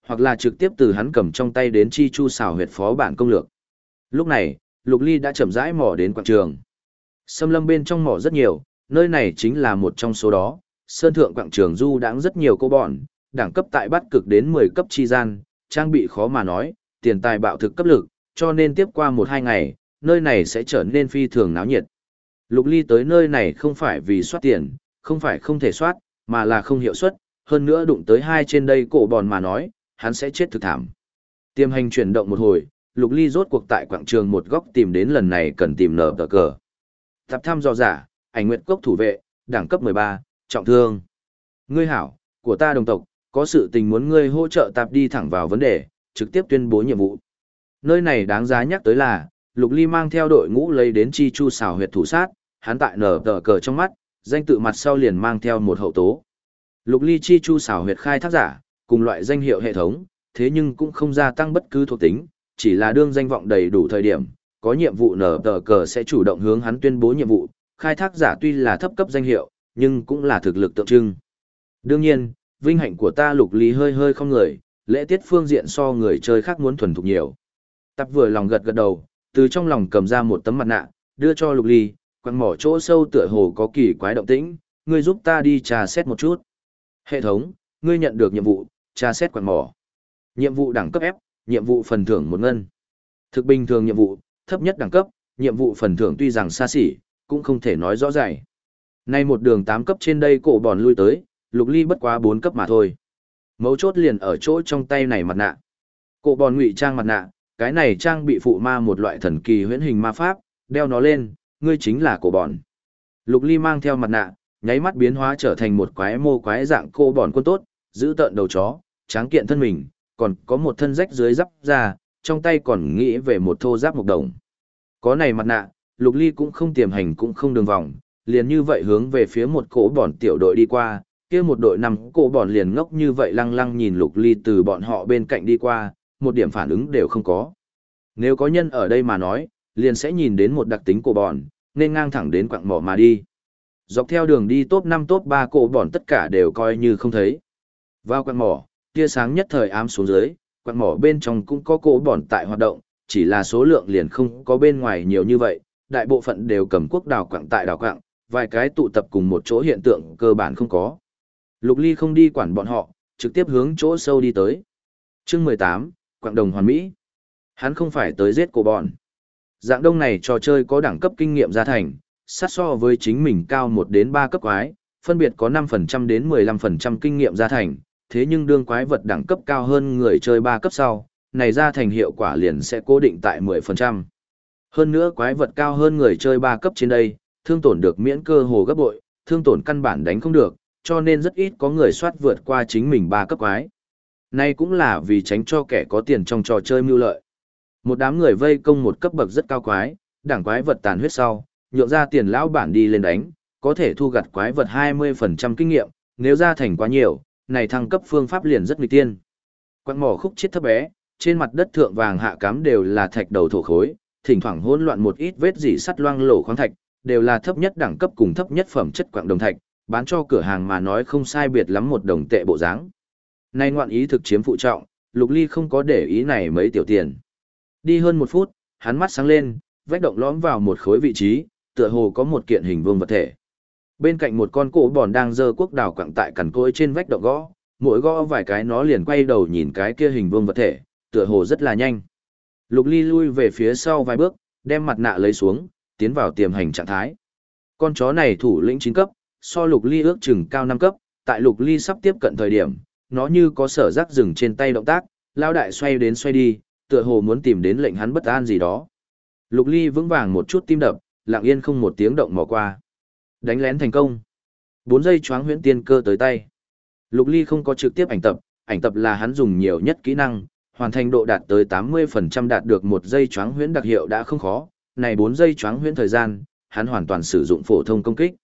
hoặc là trực tiếp từ hắn cầm trong tay đến chi chu xảo huyệt phó bản công lược. Lúc này, Lục Ly đã chậm rãi mò đến quảng trường. Xâm lâm bên trong mỏ rất nhiều, nơi này chính là một trong số đó. Sơn thượng quảng trường du đãng rất nhiều cô bọn, đẳng cấp tại bắt cực đến 10 cấp chi gian, trang bị khó mà nói, tiền tài bạo thực cấp lực, cho nên tiếp qua 1-2 ngày, nơi này sẽ trở nên phi thường náo nhiệt. Lục Ly tới nơi này không phải vì soát tiền, không phải không thể soát, mà là không hiệu suất, hơn nữa đụng tới hai trên đây cổ bòn mà nói, hắn sẽ chết thực thảm. Tiềm hành chuyển động một hồi, Lục Ly rốt cuộc tại quảng trường một góc tìm đến lần này cần tìm nở tờ cờ. Tập thăm dò giả, ảnh nguyện cốc thủ vệ, đẳng cấp 13, trọng thương. Ngươi hảo, của ta đồng tộc, có sự tình muốn ngươi hỗ trợ tạp đi thẳng vào vấn đề, trực tiếp tuyên bố nhiệm vụ. Nơi này đáng giá nhắc tới là, Lục Ly mang theo đội ngũ lấy đến chi chu xảo huyệt thủ sát, hắn tại nở tờ cờ trong mắt, danh tự mặt sau liền mang theo một hậu tố. Lục Ly chi chu xảo huyệt khai thác giả, cùng loại danh hiệu hệ thống, thế nhưng cũng không gia tăng bất cứ thuộc tính, chỉ là đương danh vọng đầy đủ thời điểm, có nhiệm vụ nở tờ cờ sẽ chủ động hướng hắn tuyên bố nhiệm vụ, khai thác giả tuy là thấp cấp danh hiệu, nhưng cũng là thực lực tượng trưng. Đương nhiên, vinh hạnh của ta Lục Ly hơi hơi không người, lễ tiết phương diện so người chơi khác muốn thuần thục nhiều. Tập vừa lòng gật gật đầu, từ trong lòng cầm ra một tấm mặt nạ, đưa cho Lục Ly, quăng mỏ chỗ sâu tựa hồ có kỳ quái động tĩnh, ngươi giúp ta đi trà xét một chút. Hệ thống, ngươi nhận được nhiệm vụ, trà xét quặng mỏ. Nhiệm vụ đẳng cấp F, nhiệm vụ phần thưởng 1 ngân. Thực bình thường nhiệm vụ, thấp nhất đẳng cấp, nhiệm vụ phần thưởng tuy rằng xa xỉ, cũng không thể nói rõ ràng. Nay một đường 8 cấp trên đây cổ bòn lui tới, Lục Ly bất quá 4 cấp mà thôi. Mấu chốt liền ở chỗ trong tay này mặt nạ. Cổ bòn ngụy trang mặt nạ, cái này trang bị phụ ma một loại thần kỳ huyễn hình ma pháp, đeo nó lên, ngươi chính là cổ bòn. Lục Ly mang theo mặt nạ, nháy mắt biến hóa trở thành một quái mô quái dạng cô bòn quân tốt, giữ tợn đầu chó, tráng kiện thân mình, còn có một thân rách dưới giáp da, trong tay còn nghĩ về một thô giáp mộc đồng. Có này mặt nạ, Lục Ly cũng không tiềm hành cũng không đường vòng, liền như vậy hướng về phía một cỗ bòn tiểu đội đi qua, kia một đội 5 cỗ bòn liền ngốc như vậy lăng lăng nhìn Lục Ly từ bọn họ bên cạnh đi qua, một điểm phản ứng đều không có. Nếu có nhân ở đây mà nói, liền sẽ nhìn đến một đặc tính cổ bòn, nên ngang thẳng đến quặng mỏ mà đi. Dọc theo đường đi top 5 top 3 cổ bòn tất cả đều coi như không thấy. Vào quặng mỏ, tia sáng nhất thời ám xuống dưới, quặng mỏ bên trong cũng có cổ bòn tại hoạt động, chỉ là số lượng liền không có bên ngoài nhiều như vậy, đại bộ phận đều cầm quốc đào quặng tại đào quặng, vài cái tụ tập cùng một chỗ hiện tượng cơ bản không có. Lục Ly không đi quản bọn họ, trực tiếp hướng chỗ sâu đi tới. Chương 18, quặng đồng hoàn mỹ. Hắn không phải tới giết cổ bòn. Dạng đông này trò chơi có đẳng cấp kinh nghiệm gia thành, sát so với chính mình cao 1 đến 3 cấp quái, phân biệt có 5% đến 15% kinh nghiệm gia thành, thế nhưng đương quái vật đẳng cấp cao hơn người chơi 3 cấp sau, này gia thành hiệu quả liền sẽ cố định tại 10%. Hơn nữa quái vật cao hơn người chơi 3 cấp trên đây, thương tổn được miễn cơ hồ gấp bội, thương tổn căn bản đánh không được, cho nên rất ít có người soát vượt qua chính mình 3 cấp quái. Này cũng là vì tránh cho kẻ có tiền trong trò chơi mưu lợi. Một đám người vây công một cấp bậc rất cao quái, đảng quái vật tàn huyết sau, nhượng ra tiền lão bản đi lên đánh, có thể thu gặt quái vật 20% kinh nghiệm, nếu ra thành quá nhiều, này thăng cấp phương pháp liền rất nghịch tiên. Quặng mỏ khúc chết thấp bé, trên mặt đất thượng vàng hạ cám đều là thạch đầu thổ khối, thỉnh thoảng hỗn loạn một ít vết dỉ sắt loang lổ khoáng thạch, đều là thấp nhất đẳng cấp cùng thấp nhất phẩm chất quặng đồng thạch, bán cho cửa hàng mà nói không sai biệt lắm 1 đồng tệ bộ dáng. Nay ngoạn ý thực chiếm phụ trọng, Lục Ly không có để ý này mấy tiểu tiền. Đi hơn 1 phút, hắn mắt sáng lên, vách động lõm vào một khối vị trí, tựa hồ có một kiện hình vuông vật thể. Bên cạnh một con cổ bòn đang giơ cuốc đào quặng tại cằn cối trên vách động gõ, mỗi gõ vài cái nó liền quay đầu nhìn cái kia hình vuông vật thể, tựa hồ rất là nhanh. Lục Ly lui về phía sau vài bước, đem mặt nạ lấy xuống, tiến vào tiềm hành trạng thái. Con chó này thủ lĩnh 9 cấp, so Lục Ly ước chừng cao 5 cấp, tại Lục Ly sắp tiếp cận thời điểm, nó như có sở giác dừng trên tay động tác, lao đại xoay đến xoay đi, tựa hồ muốn tìm đến lệnh hắn bất an gì đó. Lục Ly vững vàng một chút tim đập, lặng yên không một tiếng động mò qua. Đánh lén thành công. 4 giây choáng huyễn tiên cơ tới tay. Lục Ly không có trực tiếp ảnh tập là hắn dùng nhiều nhất kỹ năng, hoàn thành độ đạt tới 80% đạt được 1 giây choáng huyễn đặc hiệu đã không khó, này 4 giây choáng huyễn thời gian, hắn hoàn toàn sử dụng phổ thông công kích.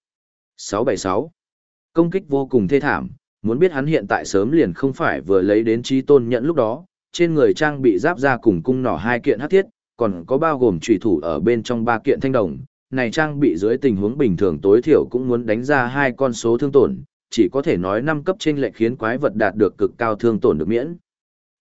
676. Công kích vô cùng thê thảm, muốn biết hắn hiện tại sớm liền không phải vừa lấy đến chí tôn nhận lúc đó, trên người trang bị giáp da cùng cung nỏ 2 kiện hắc thiết, còn có bao gồm chủy thủ ở bên trong 3 kiện thanh đồng, này trang bị dưới tình huống bình thường tối thiểu cũng muốn đánh ra 2 con số thương tổn, chỉ có thể nói 5 cấp chênh lệch khiến quái vật đạt được cực cao thương tổn được miễn.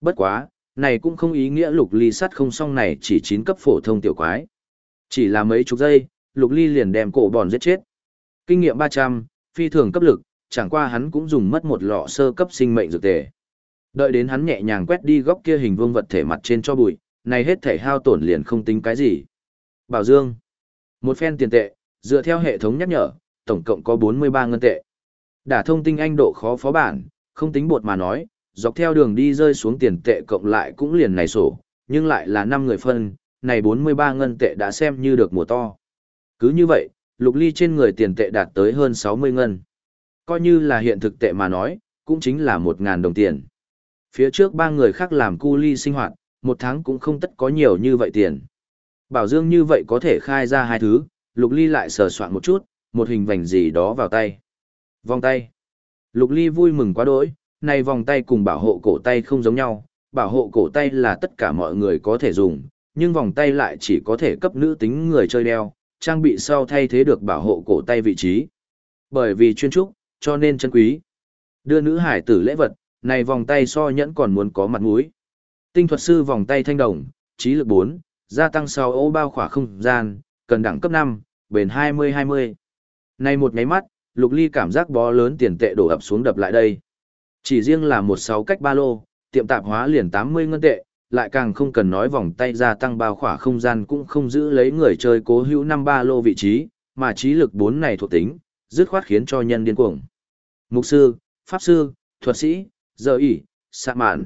Bất quá, này cũng không ý nghĩa Lục Ly sắt không xong này chỉ 9 cấp phổ thông tiểu quái. Chỉ là mấy chục giây, Lục Ly liền đem cổ bòn giết chết. Kinh nghiệm 300, phi thường cấp lực, chẳng qua hắn cũng dùng mất một lọ sơ cấp sinh mệnh dược tề. Đợi đến hắn nhẹ nhàng quét đi góc kia hình vuông vật thể mặt trên cho bụi, này hết thể hao tổn liền không tính cái gì. Bảo Dương, một phen tiền tệ, dựa theo hệ thống nhắc nhở, tổng cộng có 43 ngân tệ. Đả thông tinh anh độ khó phó bản, không tính bột mà nói, dọc theo đường đi rơi xuống tiền tệ cộng lại cũng liền này sổ, nhưng lại là 5 người phân, này 43 ngân tệ đã xem như được mùa to. Cứ như vậy, Lục Ly trên người tiền tệ đạt tới hơn 60 ngân. Coi như là hiện thực tệ mà nói, cũng chính là 1.000 đồng tiền. Phía trước 3 người khác làm cu ly sinh hoạt, một tháng cũng không tất có nhiều như vậy tiền. Bảo Dương như vậy có thể khai ra hai thứ, Lục Ly lại sờ soạn một chút, một hình vành gì đó vào tay. Vòng tay. Lục Ly vui mừng quá đỗi, này vòng tay cùng bảo hộ cổ tay không giống nhau, bảo hộ cổ tay là tất cả mọi người có thể dùng, nhưng vòng tay lại chỉ có thể cấp nữ tính người chơi đeo, trang bị sau thay thế được bảo hộ cổ tay vị trí. Bởi vì chuyên trúc, cho nên chân quý. Đưa nữ hải tử lễ vật, này vòng tay so nhẫn còn muốn có mặt mũi. Tinh thuật sư vòng tay thanh đồng, trí lực 4, gia tăng 6 ô bao khỏa không gian, cần đẳng cấp 5, bền 20-20. Này một nháy mắt, Lục Ly cảm giác bó lớn tiền tệ đổ ập xuống đập lại đây. Chỉ riêng là 16 cách ba lô, tiệm tạp hóa liền 80 ngân tệ, lại càng không cần nói vòng tay gia tăng bao khỏa không gian cũng không giữ lấy người chơi cố hữu 5 ba lô vị trí, mà trí lực 4 này thuộc tính, dứt khoát khiến cho nhân điên cuồng. Mục sư, pháp sư, thuật sĩ, giờ ỷ, xạ mạn.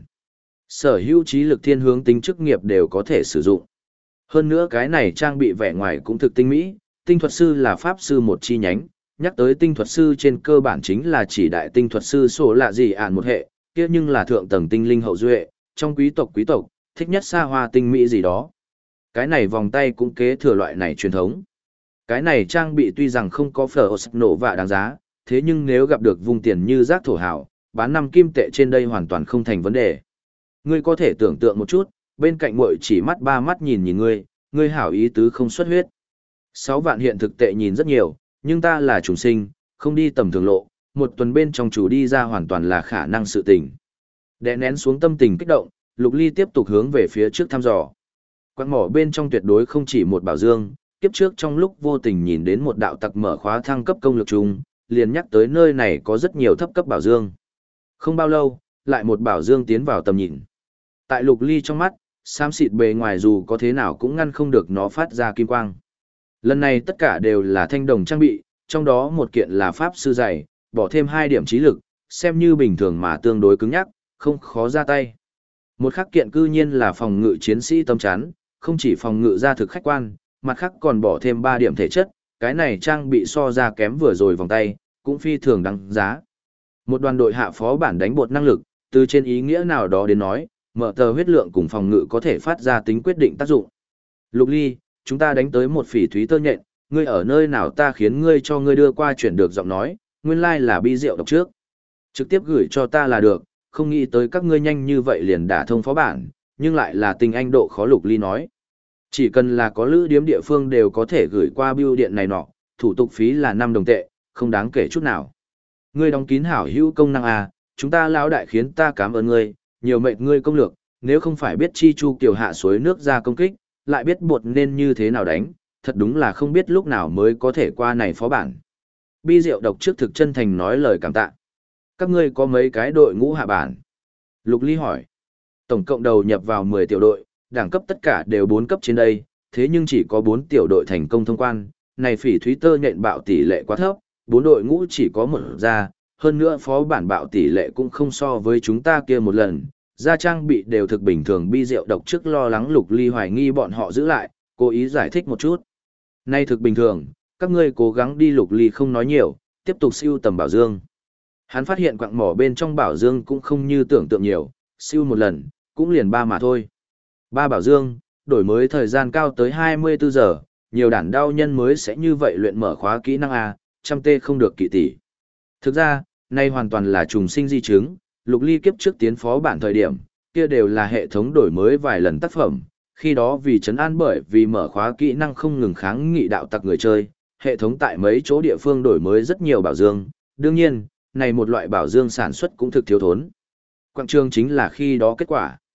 Sở hữu trí lực thiên hướng tính chức nghiệp đều có thể sử dụng. Hơn nữa cái này trang bị vẻ ngoài cũng thực tinh mỹ, tinh thuật sư là pháp sư một chi nhánh, nhắc tới tinh thuật sư trên cơ bản chính là chỉ đại tinh thuật sư sổ lạ gì ản một hệ, kia nhưng là thượng tầng tinh linh hậu duệ, trong quý tộc, thích nhất xa hoa tinh mỹ gì đó. Cái này vòng tay cũng kế thừa loại này truyền thống. Cái này trang bị tuy rằng không có phở nổ vạ đáng giá, thế nhưng nếu gặp được vùng tiền như rác thổ hảo, bán 5 kim tệ trên đây hoàn toàn không thành vấn đề. Ngươi có thể tưởng tượng một chút, bên cạnh muội chỉ mắt ba mắt nhìn nhìn ngươi hảo ý tứ không xuất huyết. 6 vạn hiện thực tệ nhìn rất nhiều, nhưng ta là trùng sinh, không đi tầm thường lộ, một tuần bên trong chủ đi ra hoàn toàn là khả năng sự tình. Đè nén xuống tâm tình kích động, Lục Ly tiếp tục hướng về phía trước thăm dò. Quán mỏ bên trong tuyệt đối không chỉ một bảo dương, kiếp trước trong lúc vô tình nhìn đến một đạo tặc mở khóa thăng cấp công lực chung, liền nhắc tới nơi này có rất nhiều thấp cấp bảo dương. Không bao lâu, lại một bảo dương tiến vào tầm nhìn. Tại Lục Ly trong mắt, xám xịt bề ngoài dù có thế nào cũng ngăn không được nó phát ra kim quang. Lần này tất cả đều là thanh đồng trang bị, trong đó một kiện là pháp sư dày, bỏ thêm 2 điểm trí lực, xem như bình thường mà tương đối cứng nhắc, không khó ra tay. Một khắc kiện cư nhiên là phòng ngự chiến sĩ tâm chắn, không chỉ phòng ngự ra thực khách quan, mặt khác còn bỏ thêm 3 điểm thể chất, cái này trang bị so ra kém vừa rồi vòng tay, cũng phi thường đáng giá. Một đoàn đội hạ phó bản đánh bột năng lực, từ trên ý nghĩa nào đó đến nói, mở tờ huyết lượng cùng phòng ngự có thể phát ra tính quyết định tác dụng. Lục Ly, chúng ta đánh tới một phỉ thúy tơ nhện, ngươi ở nơi nào ta khiến ngươi cho ngươi đưa qua chuyển được giọng nói, nguyên lai là bi rượu độc trước. Trực tiếp gửi cho ta là được, không nghĩ tới các ngươi nhanh như vậy liền đả thông phó bản, nhưng lại là tình anh độ khó. Lục Ly nói. Chỉ cần là có lữ điếm địa phương đều có thể gửi qua bưu điện này nọ, thủ tục phí là 5 đồng tệ, không đáng kể chút nào. Ngươi đóng kín hảo hữu công năng à, chúng ta lão đại khiến ta cảm ơn ngươi, nhiều mệt ngươi công lược, nếu không phải biết chi chu kiều hạ suối nước ra công kích, lại biết bột nên như thế nào đánh, thật đúng là không biết lúc nào mới có thể qua này phó bản. Bi rượu độc trước thực chân thành nói lời cảm tạ. Các ngươi có mấy cái đội ngũ hạ bản? Lục Ly hỏi. Tổng cộng đầu nhập vào 10 tiểu đội, đẳng cấp tất cả đều 4 cấp trên đây, thế nhưng chỉ có 4 tiểu đội thành công thông quan, này phỉ thúy tơ nhện bạo tỷ lệ quá thấp, 4 đội ngũ chỉ có một ra, hơn nữa phó bản bạo tỷ lệ cũng không so với chúng ta kia một lần, ra trang bị đều thực bình thường. Bi rượu độc trước lo lắng Lục Ly hoài nghi bọn họ giữ lại, cố ý giải thích một chút. Nay thực bình thường, các ngươi cố gắng đi. Lục Ly không nói nhiều, tiếp tục siêu tầm bảo dương. Hắn phát hiện quặng mỏ bên trong bảo dương cũng không như tưởng tượng nhiều, siêu một lần, cũng liền 3 mà thôi. 3 bảo dương, đổi mới thời gian cao tới 24 giờ, nhiều đản đau nhân mới sẽ như vậy luyện mở khóa kỹ năng A, trăm tê không được kỵ tỷ. Thực ra, nay hoàn toàn là trùng sinh di chứng, Lục Ly kiếp trước tiến phó bản thời điểm, kia đều là hệ thống đổi mới vài lần tác phẩm, khi đó vì trấn an bởi vì mở khóa kỹ năng không ngừng kháng nghị đạo tặc người chơi, hệ thống tại mấy chỗ địa phương đổi mới rất nhiều bảo dương, đương nhiên, này một loại bảo dương sản xuất cũng thực thiếu thốn. Quảng trường chính là khi đó kết quả.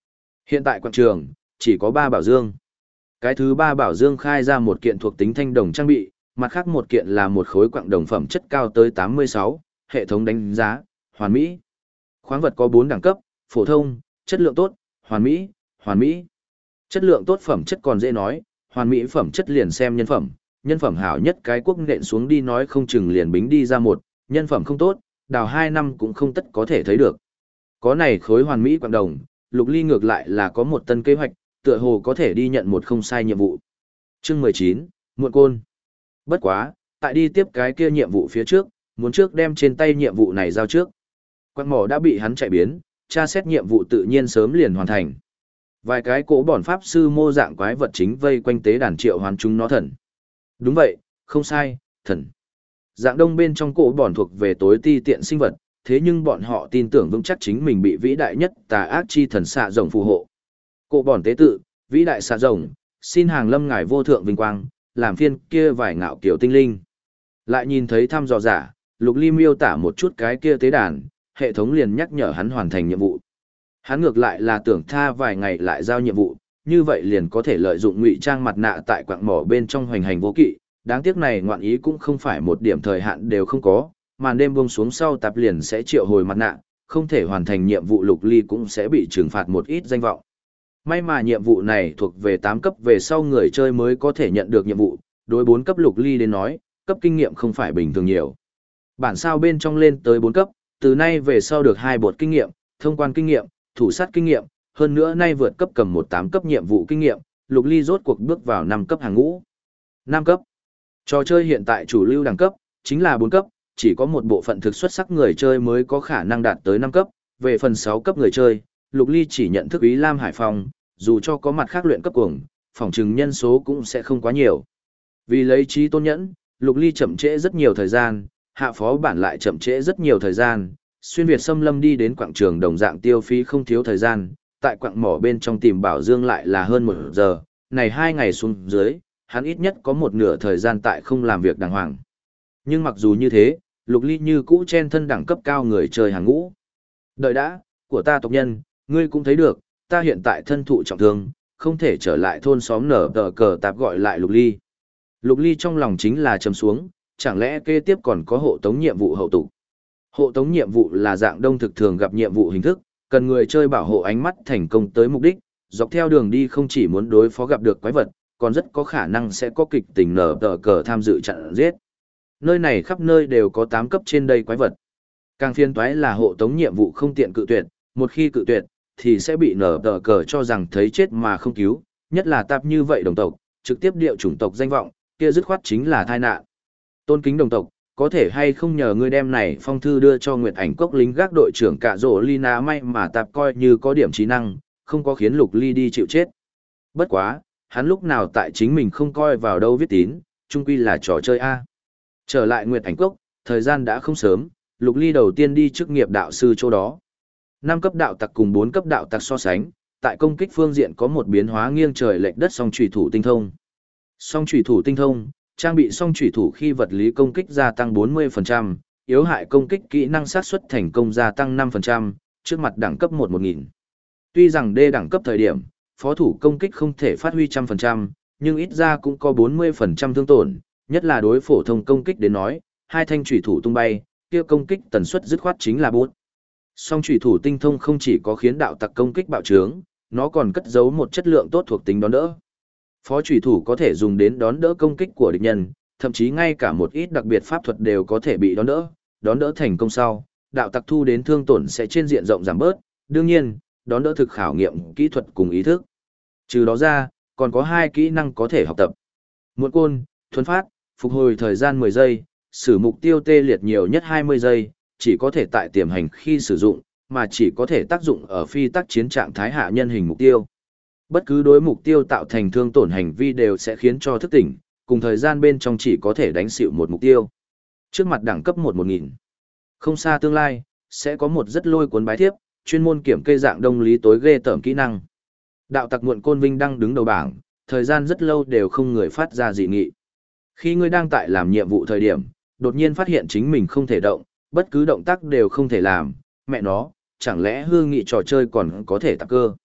Hiện tại quảng trường, chỉ có 3 bảo dương. Cái thứ 3 bảo dương khai ra một kiện thuộc tính thanh đồng trang bị, mặt khác một kiện là một khối quặng đồng phẩm chất cao tới 86, hệ thống đánh giá, hoàn mỹ. Khoáng vật có 4 đẳng cấp, phổ thông, chất lượng tốt, hoàn mỹ, hoàn mỹ. Chất lượng tốt phẩm chất còn dễ nói, hoàn mỹ phẩm chất liền xem nhân phẩm hảo nhất cái quốc nện xuống đi nói không chừng liền bính đi ra một, nhân phẩm không tốt, đào 2 năm cũng không tất có thể thấy được. Có này khối hoàn mỹ quặng đồng, Lục Ly ngược lại là có một tân kế hoạch, tựa hồ có thể đi nhận một không sai nhiệm vụ. Chương 19, muộn côn. Bất quá, tại đi tiếp cái kia nhiệm vụ phía trước, muốn trước đem trên tay nhiệm vụ này giao trước. Quặng mỏ đã bị hắn chạy biến, tra xét nhiệm vụ tự nhiên sớm liền hoàn thành. Vài cái cỗ bòn pháp sư mô dạng quái vật chính vây quanh tế đàn triệu hoán chúng nó thần. Đúng vậy, không sai, thần. Dạng đông bên trong cỗ bòn thuộc về tối ti tiện sinh vật, thế nhưng bọn họ tin tưởng vững chắc chính mình bị vĩ đại nhất tà ác chi thần xạ rồng phù hộ. Cỗ bòn tế tự, vĩ đại xạ rồng, xin hàng lâm ngài vô thượng vinh quang, làm phiên kia vài ngạo kiểu tinh linh. Lại nhìn thấy thăm dò giả, Lục Ly miêu tả một chút cái kia tế đàn, hệ thống liền nhắc nhở hắn hoàn thành nhiệm vụ. Hắn ngược lại là tưởng tha vài ngày lại giao nhiệm vụ, như vậy liền có thể lợi dụng ngụy trang mặt nạ tại quặng mỏ bên trong hoành hành vô kỵ. Đáng tiếc này ngoạn ý cũng không phải một điểm thời hạn đều không có, màn đêm buông xuống sau tạp liền sẽ triệu hồi mặt nạ, không thể hoàn thành nhiệm vụ Lục Ly cũng sẽ bị trừng phạt một ít danh vọng. May mà nhiệm vụ này thuộc về 8 cấp về sau người chơi mới có thể nhận được nhiệm vụ, đối 4 cấp Lục Ly đến nói, cấp kinh nghiệm không phải bình thường nhiều. Bản sao bên trong lên tới 4 cấp, từ nay về sau được 2 bột kinh nghiệm, thông quan kinh nghiệm, thủ sát kinh nghiệm, hơn nữa nay vượt cấp cầm 18 cấp nhiệm vụ kinh nghiệm, Lục Ly rốt cuộc bước vào 5 cấp hàng ngũ. 5 cấp. Trò chơi hiện tại chủ lưu đẳng cấp, chính là 4 cấp, chỉ có một bộ phận thực xuất sắc người chơi mới có khả năng đạt tới 5 cấp, về phần 6 cấp người chơi, Lục Ly chỉ nhận thức Ý Lam Hải Phong, dù cho có mặt khác luyện cấp cuồng, phòng trừng nhân số cũng sẽ không quá nhiều. Vì lấy trí tôn nhẫn, Lục Ly chậm trễ rất nhiều thời gian, hạ phó bản lại chậm trễ rất nhiều thời gian, xuyên Việt xâm lâm đi đến quảng trường đồng dạng tiêu phí không thiếu thời gian, tại quặng mỏ bên trong tìm bảo dương lại là hơn 1 giờ, này 2 ngày xuống dưới, hắn ít nhất có một nửa thời gian tại không làm việc đàng hoàng. Nhưng mặc dù như thế, Lục Ly như cũ chen thân đẳng cấp cao người chơi hàng ngũ. Đợi đã, của ta tộc nhân, ngươi cũng thấy được, ta hiện tại thân thụ trọng thương, không thể trở lại thôn xóm nở tờ cờ tạp gọi lại Lục Ly. Lục Ly trong lòng chính là trầm xuống, chẳng lẽ kế tiếp còn có hộ tống nhiệm vụ hậu tục. Hộ tống nhiệm vụ là dạng đông thực thường gặp nhiệm vụ hình thức, cần người chơi bảo hộ ánh mắt thành công tới mục đích, dọc theo đường đi không chỉ muốn đối phó gặp được quái vật, còn rất có khả năng sẽ có kịch tình nở tờ cờ tham dự chặn giết. Nơi này khắp nơi đều có 8 cấp trên đây quái vật. Càng phiền toái là hộ tống nhiệm vụ không tiện cự tuyệt, một khi cự tuyệt, thì sẽ bị nở tờ cờ cho rằng thấy chết mà không cứu, nhất là tạp như vậy đồng tộc, trực tiếp điệu chủng tộc danh vọng, kia dứt khoát chính là tai nạn. Tôn kính đồng tộc, có thể hay không nhờ ngươi đem này phong thư đưa cho Nguyệt Ảnh Cốc lính gác đội trưởng cả rổ Lina may mà tạp coi như có điểm trí năng, không có khiến Lục Ly đi chịu chết. Bất quá, hắn lúc nào tại chính mình không coi vào đâu viết tín, chung quy là trò chơi A. Trở lại Nguyệt Ảnh Cốc, thời gian đã không sớm, Lục Ly đầu tiên đi chức nghiệp đạo sư chỗ đó. 5 cấp đạo tặc cùng 4 cấp đạo tặc so sánh, tại công kích phương diện có một biến hóa nghiêng trời lệch đất song chủy thủ tinh thông. Song chủy thủ tinh thông, trang bị song chủy thủ khi vật lý công kích gia tăng 40%, yếu hại công kích kỹ năng sát suất thành công gia tăng 5%, trước mặt đẳng cấp 1-1000. Tuy rằng D đẳng cấp thời điểm, phó thủ công kích không thể phát huy 100%, nhưng ít ra cũng có 40% thương tổn, nhất là đối phổ thông công kích đến nói, hai thanh chủy thủ tung bay, kia công kích tần suất dứt khoát chính là 4. Song chủy thủ tinh thông không chỉ có khiến đạo tặc công kích bạo trướng, nó còn cất giấu một chất lượng tốt thuộc tính đón đỡ. Phó chủy thủ có thể dùng đến đón đỡ công kích của địch nhân, thậm chí ngay cả một ít đặc biệt pháp thuật đều có thể bị đón đỡ thành công sau, đạo tặc thu đến thương tổn sẽ trên diện rộng giảm bớt, đương nhiên, đón đỡ thực khảo nghiệm kỹ thuật cùng ý thức. Trừ đó ra, còn có 2 kỹ năng có thể học tập. Muộn côn, thuấn phát, phục hồi thời gian 10 giây, sử mục tiêu tê liệt nhiều nhất 20 giây, chỉ có thể tại tiềm hành khi sử dụng, mà chỉ có thể tác dụng ở phi tác chiến trạng thái hạ nhân hình mục tiêu. Bất cứ đối mục tiêu tạo thành thương tổn hành vi đều sẽ khiến cho thức tỉnh, cùng thời gian bên trong chỉ có thể đánh xịu một mục tiêu. Trước mặt đẳng cấp 1-1000. Không xa tương lai, sẽ có một rất lôi cuốn bái thiếp, chuyên môn kiểm kê dạng đông lý tối ghê tởm kỹ năng. Đạo tặc muộn côn vinh đang đứng đầu bảng, thời gian rất lâu đều không người phát ra dị nghị. Khi ngươi đang tại làm nhiệm vụ thời điểm, đột nhiên phát hiện chính mình không thể động, bất cứ động tác đều không thể làm, mẹ nó, chẳng lẽ hương nghị trò chơi còn có thể tạp cơ.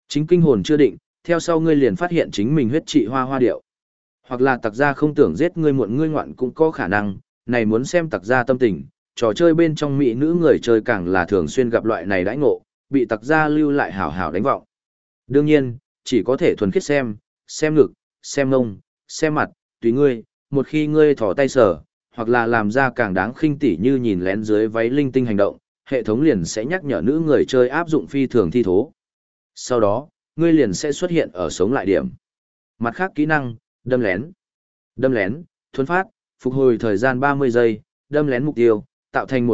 Chính kinh hồn chưa định, theo sau ngươi liền phát hiện chính mình huyết trị hoa hoa điệu. Hoặc là tặc gia không tưởng giết ngươi muộn ngươi ngoạn cũng có khả năng, này muốn xem tặc gia tâm tình, trò chơi bên trong mỹ nữ người chơi càng là thường xuyên gặp loại này đãi ngộ, bị tặc gia lưu lại hảo hảo đánh vọng. Đương nhiên, chỉ có thể thuần khiết xem ngực, xem ngông, xem mặt, tùy ngươi, một khi ngươi thò tay sở, hoặc là làm ra càng đáng khinh tỉ như nhìn lén dưới váy linh tinh hành động, hệ thống liền sẽ nhắc nhở nữ người chơi áp dụng phi thường thi thố. Sau đó, ngươi liền sẽ xuất hiện ở sống lại điểm. Mặt khác kỹ năng, đâm lén. Đâm lén, thuấn phát, phục hồi thời gian 30 giây, đâm lén mục tiêu, tạo thành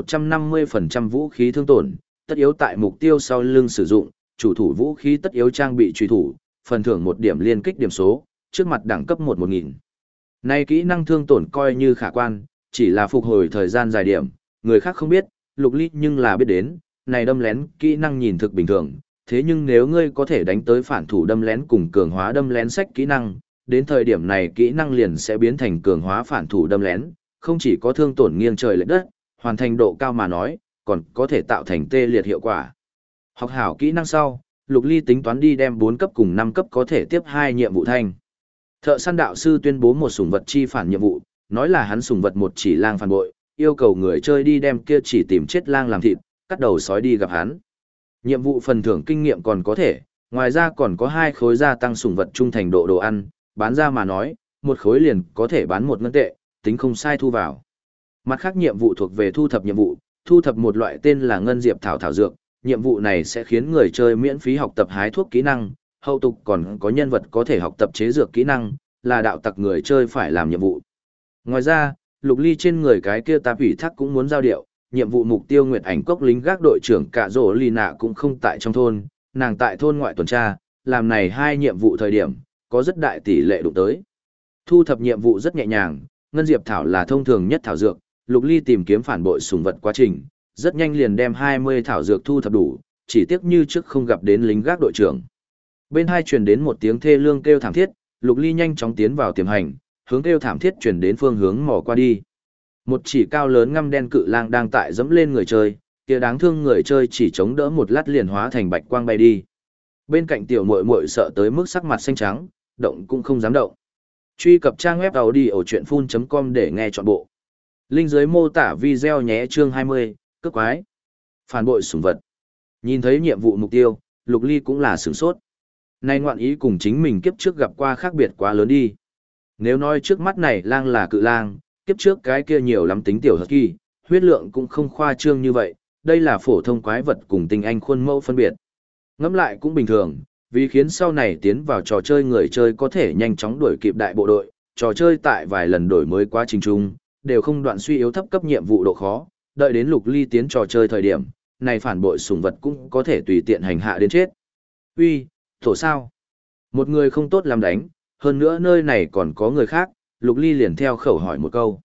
150% vũ khí thương tổn, tất yếu tại mục tiêu sau lưng sử dụng, chủ thủ vũ khí tất yếu trang bị truy thủ, phần thưởng 1 điểm liên kích điểm số, trước mặt đẳng cấp 1000. Này kỹ năng thương tổn coi như khả quan, chỉ là phục hồi thời gian dài điểm, người khác không biết, Lục Ly nhưng là biết đến, này đâm lén kỹ năng nhìn thực bình thường, thế nhưng nếu ngươi có thể đánh tới phản thủ đâm lén cùng cường hóa đâm lén sách kỹ năng, đến thời điểm này kỹ năng liền sẽ biến thành cường hóa phản thủ đâm lén, không chỉ có thương tổn nghiêng trời lệch đất, hoàn thành độ cao mà nói, còn có thể tạo thành tê liệt hiệu quả. Học hảo kỹ năng sau, Lục Ly tính toán đi đem 4 cấp cùng 5 cấp có thể tiếp 2 nhiệm vụ thanh. Thợ săn đạo sư tuyên bố một sủng vật chi phản nhiệm vụ, nói là hắn sủng vật một chỉ lang phản bội, yêu cầu người chơi đi đem kia chỉ tìm chết lang làm thịt, cắt đầu sói đi gặp hắn. Nhiệm vụ phần thưởng kinh nghiệm còn có thể, ngoài ra còn có 2 khối gia tăng sủng vật trung thành độ đồ ăn, bán ra mà nói, một khối liền có thể bán 1 ngân tệ, tính không sai thu vào. Mặt khác nhiệm vụ thuộc về thu thập nhiệm vụ, thu thập một loại tên là ngân diệp thảo dược, nhiệm vụ này sẽ khiến người chơi miễn phí học tập hái thuốc kỹ năng, hậu tục còn có nhân vật có thể học tập chế dược kỹ năng, là đạo tặc người chơi phải làm nhiệm vụ. Ngoài ra, Lục Ly trên người cái kia tạp ủy thác cũng muốn giao điệu, nhiệm vụ mục tiêu Nguyệt Ảnh Cốc lính gác đội trưởng Cả Rỗ Ly Nạ cũng không tại trong thôn, nàng tại thôn ngoại tuần tra, làm này 2 nhiệm vụ thời điểm, có rất đại tỷ lệ đụng tới. Thu thập nhiệm vụ rất nhẹ nhàng, ngân diệp thảo là thông thường nhất thảo dược, Lục Ly tìm kiếm phản bội sủng vật quá trình, rất nhanh liền đem 20 thảo dược thu thập đủ, chỉ tiếc như trước không gặp đến lính gác đội trưởng. Bên hai truyền đến một tiếng thê lương kêu thảm thiết, Lục Ly nhanh chóng tiến vào tiềm hành, hướng kêu thảm thiết truyền đến phương hướng mò qua đi. Một chỉ cao lớn ngăm đen cự lang đang tại dẫm lên người chơi, kia đáng thương người chơi chỉ chống đỡ một lát liền hóa thành bạch quang bay đi. Bên cạnh tiểu muội muội sợ tới mức sắc mặt xanh trắng, động cũng không dám động. Truy cập trang web audiochuyenphun.com để nghe trọn bộ. Link dưới mô tả video nhé. Chương 20, cướp quái. Phản bội sủng vật. Nhìn thấy nhiệm vụ mục tiêu, Lục Ly cũng là sửng sốt. Này ngoạn ý cùng chính mình kiếp trước gặp qua khác biệt quá lớn đi. Nếu nói trước mắt này lang là cự lang, kiếp trước cái kia nhiều lắm tính tiểu hợp kỳ, huyết lượng cũng không khoa trương như vậy, đây là phổ thông quái vật cùng tinh anh khuôn mẫu phân biệt. Ngẫm lại cũng bình thường, vì khiến sau này tiến vào trò chơi người chơi có thể nhanh chóng đuổi kịp đại bộ đội, trò chơi tại vài lần đổi mới quá trình chung, đều không đoạn suy yếu thấp cấp nhiệm vụ độ khó, đợi đến Lục Ly tiến trò chơi thời điểm, này phản bội sủng vật cũng có thể tùy tiện hành hạ đến chết. Uy, thổ sao? Một người không tốt làm đánh, hơn nữa nơi này còn có người khác, Lục Ly liền theo khẩu hỏi một câu.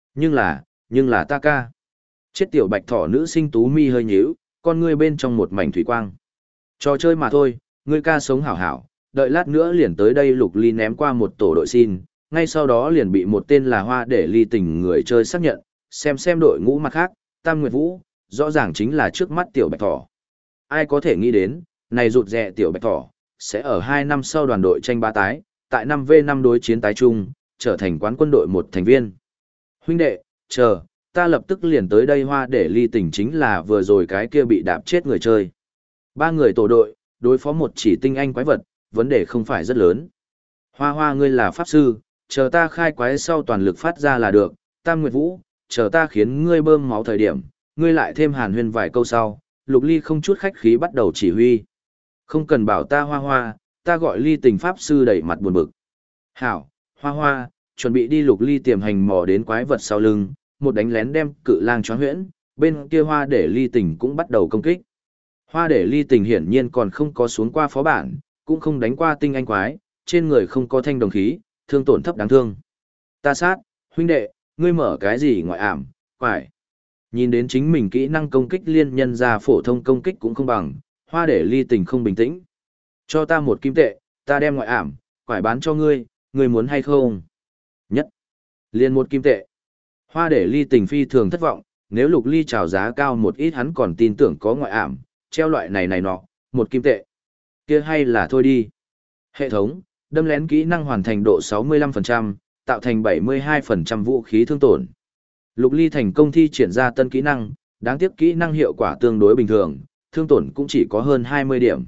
Nhưng là ta ca. Chết tiểu bạch thỏ nữ sinh tú mi hơi nhíu, con ngươi bên trong một mảnh thủy quang. Trò chơi mà thôi, ngươi ca sống hảo hảo, đợi lát nữa liền tới đây. Lục Ly ném qua một tổ đội xin, ngay sau đó liền bị một tên là Hoa để ly tình người chơi xác nhận, xem đội ngũ mặt khác, Tam Nguyệt Vũ, rõ ràng chính là trước mắt tiểu bạch thỏ. Ai có thể nghĩ đến, này rụt rè tiểu bạch thỏ, sẽ ở 2 năm sau đoàn đội tranh bá tái, tại 5v5 đối chiến tái chung, trở thành quán quân đội một thành viên. Huynh đệ, chờ, ta lập tức liền tới đây. Hoa để ly tình chính là vừa rồi cái kia bị đạp chết người chơi. 3 người tổ đội, đối phó một chỉ tinh anh quái vật, vấn đề không phải rất lớn. Hoa ngươi là pháp sư, chờ ta khai quái sau toàn lực phát ra là được. Tam Nguyệt Vũ, chờ ta khiến ngươi bơm máu thời điểm, ngươi lại thêm hàn huyên vài câu sau. Lục Ly không chút khách khí bắt đầu chỉ huy. Không cần bảo ta Hoa, ta gọi ly tình pháp sư đẩy mặt buồn bực. Hảo, Hoa, chuẩn bị đi. Lục Ly tiềm hành mò đến quái vật sau lưng, một đánh lén đem cự lang choáng huyễn, bên kia Hoa để ly tình cũng bắt đầu công kích. Hoa để ly tình hiển nhiên còn không có xuống qua phó bản, cũng không đánh qua tinh anh quái, trên người không có thanh đồng khí, thương tổn thấp đáng thương. Ta sát, huynh đệ, ngươi mở cái gì ngoại ảm, phải. Nhìn đến chính mình kỹ năng công kích liên nhân ra phổ thông công kích cũng không bằng, Hoa để ly tình không bình tĩnh. Cho ta 1 kim tệ, ta đem ngoại ảm, quải bán cho ngươi, ngươi muốn hay không? Nhất. Liên 1 kim tệ. Hoa để ly tình phi thường thất vọng, nếu Lục Ly chào giá cao một ít hắn còn tin tưởng có ngoại ảm, treo loại này nọ, 1 kim tệ. Kia hay là thôi đi. Hệ thống, đâm lén kỹ năng hoàn thành độ 65%, tạo thành 72% vũ khí thương tổn. Lục Ly thành công thi triển ra tân kỹ năng, đáng tiếc kỹ năng hiệu quả tương đối bình thường, thương tổn cũng chỉ có hơn 20 điểm.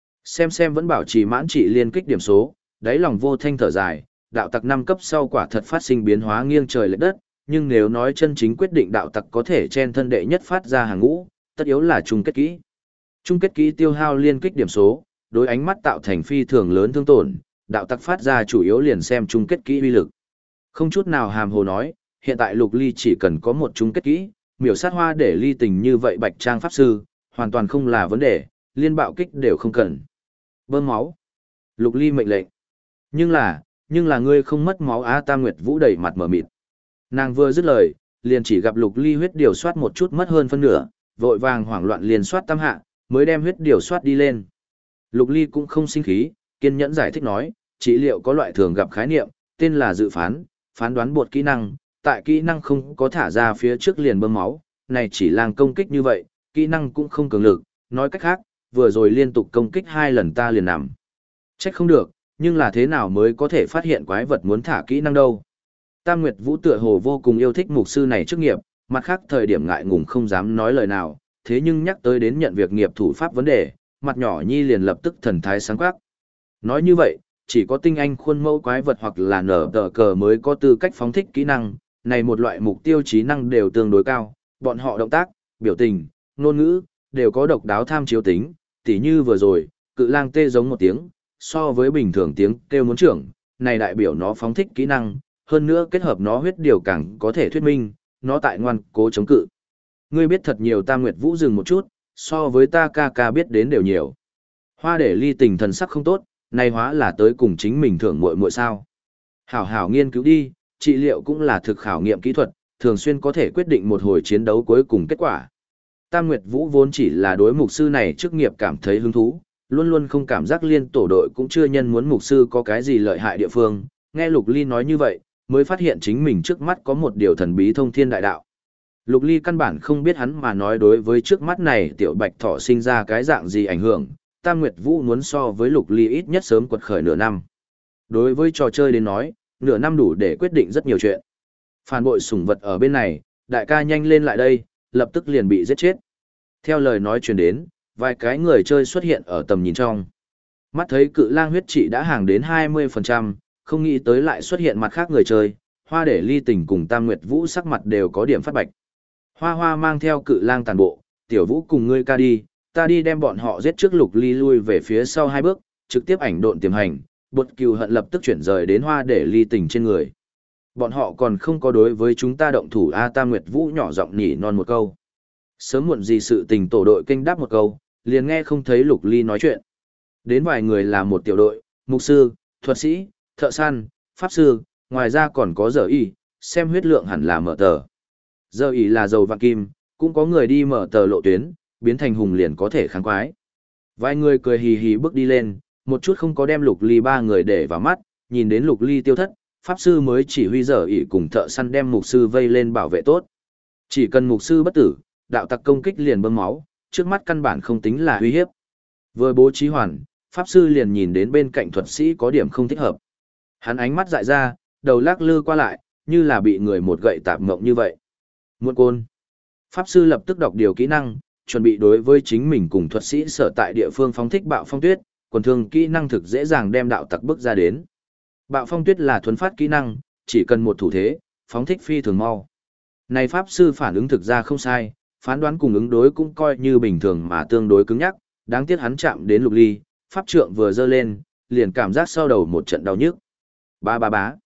Xem vẫn bảo trì mãn trị liên kích điểm số, đáy lòng vô thanh thở dài, đạo tặc 5 cấp sau quả thật phát sinh biến hóa nghiêng trời lệch đất, nhưng nếu nói chân chính quyết định đạo tặc có thể chen thân đệ nhất phát ra hàng ngũ, tất yếu là chung kết kỹ. Chung kết kỹ tiêu hao liên kích điểm số, đối ánh mắt tạo thành phi thường lớn thương tổn, đạo tặc phát ra chủ yếu liền xem chung kết kỹ uy lực. Không chút nào hàm hồ nói, hiện tại Lục Ly chỉ cần có một chung kết kỹ, miểu sát Hoa Để Ly tình như vậy bạch trang pháp sư, hoàn toàn không là vấn đề, liên bạo kích đều không cần. Bơm máu. Lục Ly mệnh lệnh. Nhưng là ngươi không mất máu á. Tam Nguyệt Vũ đầy mặt mở mịt. Nàng vừa dứt lời, liền chỉ gặp Lục Ly huyết điều soát một chút mất hơn phân nửa, vội vàng hoảng loạn liền soát tam hạ, mới đem huyết điều soát đi lên. Lục Ly cũng không sinh khí, kiên nhẫn giải thích nói, trị liệu có loại thường gặp khái niệm, tên là dự phán, phán đoán bột kỹ năng, tại kỹ năng không có thả ra phía trước liền bơm máu, này chỉ lang công kích như vậy, kỹ năng cũng không cường lực, nói cách khác, vừa rồi liên tục công kích 2 lần ta liền nằm. Trách không được, nhưng là thế nào mới có thể phát hiện quái vật muốn thả kỹ năng đâu. Tam Nguyệt Vũ tựa hồ vô cùng yêu thích mục sư này chức nghiệp, mặt khác thời điểm ngại ngùng không dám nói lời nào, thế nhưng nhắc tới đến nhận việc nghiệp thủ pháp vấn đề, mặt nhỏ nhi liền lập tức thần thái sáng quắc. Nói như vậy, chỉ có tinh anh khuôn mẫu quái vật hoặc là nở tờ cờ mới có tư cách phóng thích kỹ năng, này một loại mục tiêu trí năng đều tương đối cao, bọn họ động tác, biểu tình, ngôn ngữ, đều có độc đáo tham chiếu tính, tỉ như vừa rồi, cự lang tê giống một tiếng, so với bình thường tiếng kêu muốn trưởng, này đại biểu nó phóng thích kỹ năng, hơn nữa kết hợp nó huyết điều càng có thể thuyết minh, nó tại ngoan cố chống cự. Ngươi biết thật nhiều. Tam Nguyệt Vũ dừng một chút, so với ta ca biết đến đều nhiều. Hoa Để Ly tình thần sắc không tốt, này hóa là tới cùng chính mình thưởng muội muội sao. Hảo hảo nghiên cứu đi, trị liệu cũng là thực khảo nghiệm kỹ thuật, thường xuyên có thể quyết định một hồi chiến đấu cuối cùng kết quả. Tam Nguyệt Vũ vốn chỉ là đối mục sư này chức nghiệp cảm thấy hứng thú, luôn luôn không cảm giác liên tổ đội cũng chưa nhân muốn mục sư có cái gì lợi hại địa phương, nghe Lục Ly nói như vậy, mới phát hiện chính mình trước mắt có một điều thần bí thông thiên đại đạo. Lục Ly căn bản không biết hắn mà nói đối với trước mắt này tiểu bạch thỏ sinh ra cái dạng gì ảnh hưởng, Tam Nguyệt Vũ muốn so với Lục Ly ít nhất sớm quật khởi nửa năm. Đối với trò chơi đến nói, nửa năm đủ để quyết định rất nhiều chuyện. Phản bội sủng vật ở bên này, đại ca nhanh lên lại đây, lập tức liền bị giết chết. Theo lời nói truyền đến, vài cái người chơi xuất hiện ở tầm nhìn trong. Mắt thấy cự lang huyết trị đã hàng đến 20%, không nghĩ tới lại xuất hiện mặt khác người chơi, Hoa Để Ly tình cùng Tam Nguyệt Vũ sắc mặt đều có điểm phát bạch. Hoa Hoa mang theo cự lang tàn bộ, Tiểu Vũ cùng ngươi ca đi, ta đi đem bọn họ giết trước. Lục Ly lui về phía sau 2 bước, trực tiếp ảnh độn tiềm hành, bột cừu hận lập tức chuyển rời đến Hoa Để Ly tình trên người. Bọn họ còn không có đối với chúng ta động thủ a. Tam Nguyệt Vũ nhỏ giọng nhỉ non một câu. Sớm muộn gì sự tình tổ đội kênh đáp một câu, liền nghe không thấy Lục Ly nói chuyện. Đến vài người là một tiểu đội, mục sư, thuật sĩ, thợ săn, pháp sư, ngoài ra còn có giờ y, xem huyết lượng hẳn là mở tờ. Giờ y là dầu vạn kim, cũng có người đi mở tờ lộ tuyến, biến thành hùng liền có thể kháng quái. Vài người cười hì hì bước đi lên, một chút không có đem Lục Ly 3 người để vào mắt, nhìn đến Lục Ly tiêu thất, pháp sư mới chỉ huy giờ y cùng thợ săn đem mục sư vây lên bảo vệ tốt. Chỉ cần mục sư bất tử, đạo tặc công kích liền bơm máu, trước mắt căn bản không tính là uy hiếp. Vừa bố trí hoàn, pháp sư liền nhìn đến bên cạnh thuật sĩ có điểm không thích hợp. Hắn ánh mắt dại ra, đầu lắc lư qua lại, như là bị người một gậy tạp mộng như vậy. Muộn côn. Pháp sư lập tức đọc điều kỹ năng, chuẩn bị đối với chính mình cùng thuật sĩ sở tại địa phương phóng thích bạo phong tuyết, quần thường kỹ năng thực dễ dàng đem đạo tặc bước ra đến. Bạo phong tuyết là thuấn phát kỹ năng, chỉ cần một thủ thế, phóng thích phi thường mau. Này pháp sư phản ứng thực ra không sai, phán đoán cùng ứng đối cũng coi như bình thường mà tương đối cứng nhắc, đáng tiếc hắn chạm đến Lục Ly, pháp trượng vừa giơ lên, liền cảm giác sau đầu một trận đau nhức. Ba ba bá.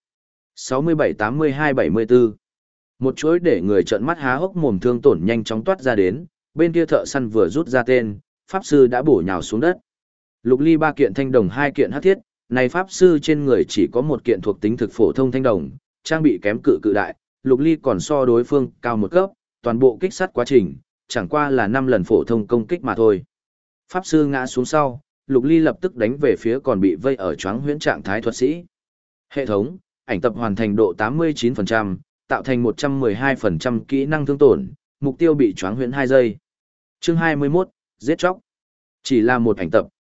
67-82-74. Một chuỗi để người trợn mắt há hốc mồm thương tổn nhanh chóng toát ra đến, bên kia thợ săn vừa rút ra tên, pháp sư đã bổ nhào xuống đất. Lục Ly 3 kiện thanh đồng 2 kiện hắc thiết, này pháp sư trên người chỉ có 1 kiện thuộc tính thực phổ thông thanh đồng, trang bị kém cự đại, Lục Ly còn so đối phương cao 1 cấp, toàn bộ kích sát quá trình, chẳng qua là 5 lần phổ thông công kích mà thôi. Pháp sư ngã xuống sau, Lục Ly lập tức đánh về phía còn bị vây ở choáng huyễn trạng thái thuật sĩ. Hệ thống, ảnh tập hoàn thành độ 89%, tạo thành 112% kỹ năng thương tổn, mục tiêu bị choáng huyễn 2 giây. Chương 21, giết chóc. Chỉ là một ảnh tập,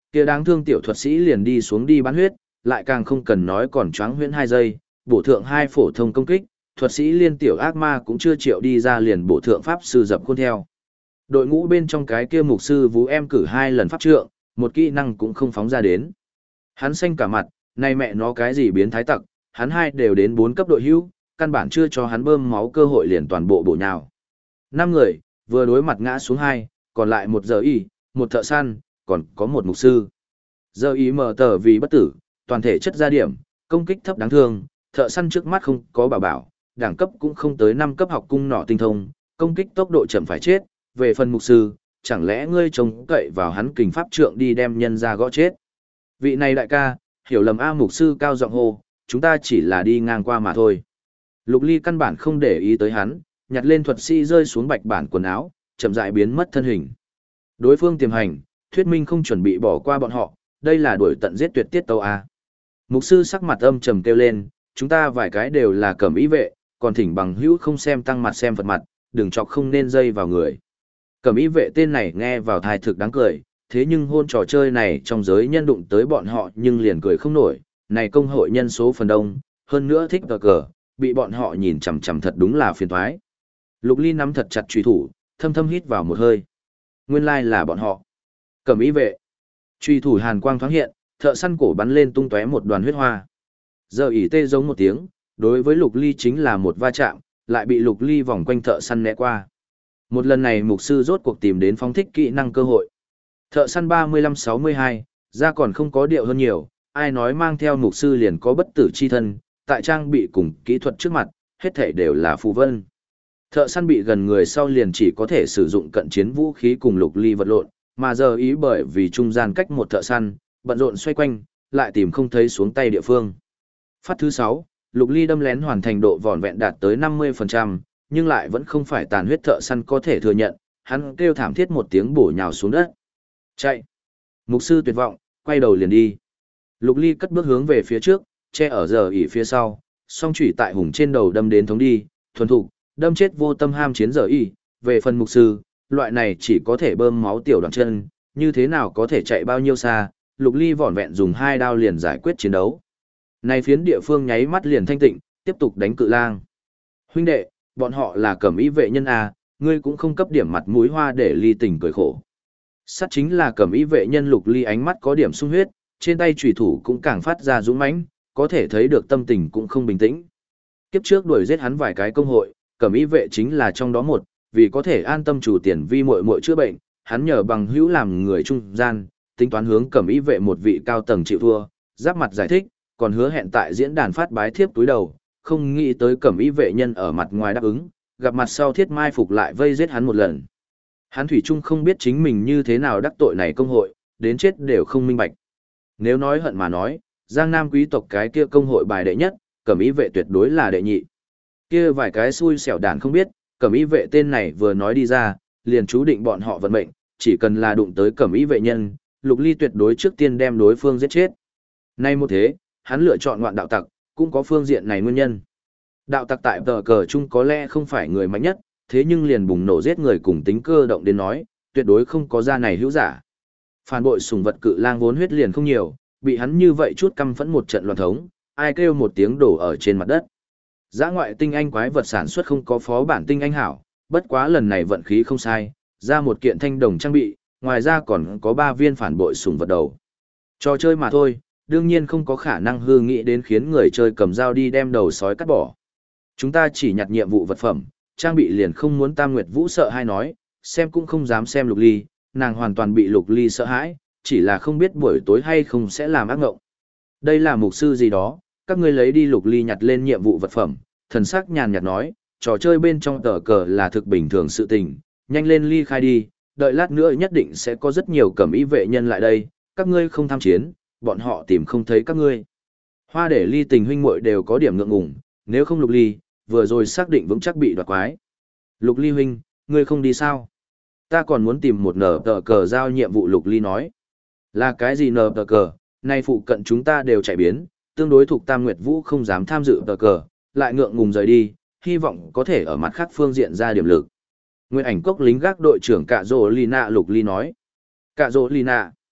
kia đáng thương tiểu thuật sĩ liền đi xuống đi bán huyết, lại càng không cần nói còn choáng huyễn 2 giây, bổ thượng 2 phổ thông công kích, thuật sĩ liên tiểu ác ma cũng chưa chịu đi ra liền bổ thượng pháp sư dập khuôn theo. Đội ngũ bên trong cái kia mục sư Vũ Em cử 2 lần pháp trượng, một kỹ năng cũng không phóng ra đến. Hắn xanh cả mặt, này mẹ nó cái gì biến thái tặc, hắn 2 đều đến 4 cấp đội hữu, căn bản chưa cho hắn bơm máu cơ hội liền toàn bộ bổ nhào. 5 người, vừa đối mặt ngã xuống 2, còn lại một giờ y, một thợ săn, còn có một mục sư. Giờ y mở tờ vì bất tử, toàn thể chất gia điểm, công kích thấp đáng thương, thợ săn trước mắt không có bảo, đẳng cấp cũng không tới 5 cấp học cung nỏ tinh thông, công kích tốc độ chậm phải chết, về phần mục sư, chẳng lẽ ngươi trông cậy vào hắn kình pháp trượng đi đem nhân ra gõ chết. Vị này đại ca, hiểu lầm A mục sư cao giọng hô, chúng ta chỉ là đi ngang qua mà thôi. Lục Ly căn bản không để ý tới hắn, nhặt lên thuật sĩ rơi xuống bạch bản quần áo, chậm rãi biến mất thân hình. Đối phương tiềm hành, thuyết minh không chuẩn bị bỏ qua bọn họ, đây là đuổi tận giết tuyệt tiết tâu A. Mục sư sắc mặt âm trầm kêu lên, chúng ta vài cái đều là cẩm ý vệ, còn thỉnh bằng hữu không xem tăng mặt xem phật mặt, đừng chọc không nên dây vào người. Cẩm ý vệ tên này nghe vào thai thực đáng cười, thế nhưng hôn trò chơi này trong giới nhân đụng tới bọn họ nhưng liền cười không nổi, này công hội nhân số phần đông, hơn nữa thích cờ, bị bọn họ nhìn chằm chằm thật đúng là phiền toái. Lục Ly nắm thật chặt truy thủ, thâm thâm hít vào một hơi. Nguyên lai là bọn họ. Cẩm ý vệ. Truy thủ hàn quang thoáng hiện, thợ săn cổ bắn lên tung tóe một đoàn huyết hoa. Giờ ỉ tê giống một tiếng, đối với Lục Ly chính là một va chạm, lại bị Lục Ly vòng quanh thợ săn né qua. Một lần này mục sư rốt cuộc tìm đến phóng thích kỹ năng cơ hội. Thợ săn 35-62, ra còn không có điệu hơn nhiều, ai nói mang theo mục sư liền có bất tử chi thân, tại trang bị cùng kỹ thuật trước mặt, hết thể đều là phù vân. Thợ săn bị gần người sau liền chỉ có thể sử dụng cận chiến vũ khí cùng Lục Ly vật lộn, mà giờ ý bởi vì trung gian cách một thợ săn, bận rộn xoay quanh, lại tìm không thấy xuống tay địa phương. Phát thứ 6, Lục Ly đâm lén hoàn thành độ vỏn vẹn đạt tới 50%, nhưng lại vẫn không phải tàn huyết thợ săn có thể thừa nhận, hắn kêu thảm thiết một tiếng bổ nhào xuống đất. Chạy! Mục sư tuyệt vọng, quay đầu liền đi. Lục Ly cất bước hướng về phía trước, che ở giờ ỉ phía sau, song chủy tại hùng trên đầu đâm đến thống đi, thuần thục, đâm chết vô tâm ham chiến giờ ỉ. Về phần mục sư, loại này chỉ có thể bơm máu tiểu đoạn chân, như thế nào có thể chạy bao nhiêu xa, Lục Ly vỏn vẹn dùng 2 đao liền giải quyết chiến đấu. Này phiến địa phương nháy mắt liền thanh tịnh, tiếp tục đánh cự lang. Huynh đệ, bọn họ là cẩm ý vệ nhân A, ngươi cũng không cấp điểm mặt mũi hoa để Ly tình cười khổ. Sắt chính là cẩm ý vệ nhân. Lục Ly ánh mắt có điểm sung huyết, trên tay chủy thủ cũng càng phát ra dũng mãnh, có thể thấy được tâm tình cũng không bình tĩnh. Kiếp trước đuổi giết hắn vài cái công hội, cẩm ý vệ chính là trong đó một, vì có thể an tâm chủ tiền vi muội muội chữa bệnh, hắn nhờ bằng hữu làm người trung gian, tính toán hướng cẩm ý vệ một vị cao tầng chịu thua, giáp mặt giải thích, còn hứa hẹn tại diễn đàn phát bái thiếp túi đầu, không nghĩ tới cẩm ý vệ nhân ở mặt ngoài đáp ứng, gặp mặt sau thiết mai phục lại vây giết hắn một lần. Hắn thủy chung không biết chính mình như thế nào đắc tội này công hội, đến chết đều không minh bạch. Nếu nói hận mà nói, Giang Nam quý tộc cái kia công hội bài đệ nhất, cẩm ý vệ tuyệt đối là đệ nhị. Kia vài cái xui xẻo đàn không biết, cẩm ý vệ tên này vừa nói đi ra, liền chú định bọn họ vận mệnh, chỉ cần là đụng tới cẩm ý vệ nhân, Lục Ly tuyệt đối trước tiên đem đối phương giết chết. Nay một thế, hắn lựa chọn ngoạn đạo tặc, cũng có phương diện này nguyên nhân. Đạo tặc tại tờ cờ chung có lẽ không phải người mạnh nhất, thế nhưng liền bùng nổ giết người cùng tính cơ động đến nói, tuyệt đối không có ra này hữu giả. Phản bội sùng vật cự lang vốn huyết liền không nhiều, bị hắn như vậy chút căm phẫn một trận loạn thống, ai kêu một tiếng đổ ở trên mặt đất. Dã ngoại tinh anh quái vật sản xuất không có phó bản tinh anh hảo, bất quá lần này vận khí không sai, ra một kiện thanh đồng trang bị, ngoài ra còn có 3 viên phản bội sùng vật đầu. Trò chơi mà thôi, đương nhiên không có khả năng hư nghĩ đến khiến người chơi cầm dao đi đem đầu sói cắt bỏ. Chúng ta chỉ nhặt nhiệm vụ vật phẩm, trang bị liền không muốn Tam Nguyệt Vũ sợ hay nói, xem cũng không dám xem Lục Ly, nàng hoàn toàn bị Lục Ly sợ hãi, chỉ là không biết buổi tối hay không sẽ làm ác ngộng. Đây là mục sư gì đó, các ngươi lấy đi. Lục Ly nhặt lên nhiệm vụ vật phẩm, thần sắc nhàn nhạt nói, trò chơi bên trong tờ cờ là thực bình thường sự tình, nhanh lên ly khai đi, đợi lát nữa nhất định sẽ có rất nhiều cẩm ý vệ nhân lại đây, các ngươi không tham chiến, bọn họ tìm không thấy các ngươi. Hoa để Ly tình huynh muội đều có điểm ngượng ngùng, nếu không Lục Ly, vừa rồi xác định vững chắc bị đoạt quái. Lục Ly huynh, ngươi không đi sao? Ta còn muốn tìm một nở tờ cờ giao nhiệm vụ. Lục Ly nói. Là cái gì nở tờ cờ? Nay phụ cận chúng ta đều chạy biến, tương đối thuộc Tam Nguyệt Vũ không dám tham dự tờ cờ, lại ngượng ngùng rời đi, hy vọng có thể ở mặt khác phương diện ra điểm lực. Nguyên ảnh cốc lính gác đội trưởng Cạ Dỗ Lina. Lục Ly nói. Cạ Dỗ Lina.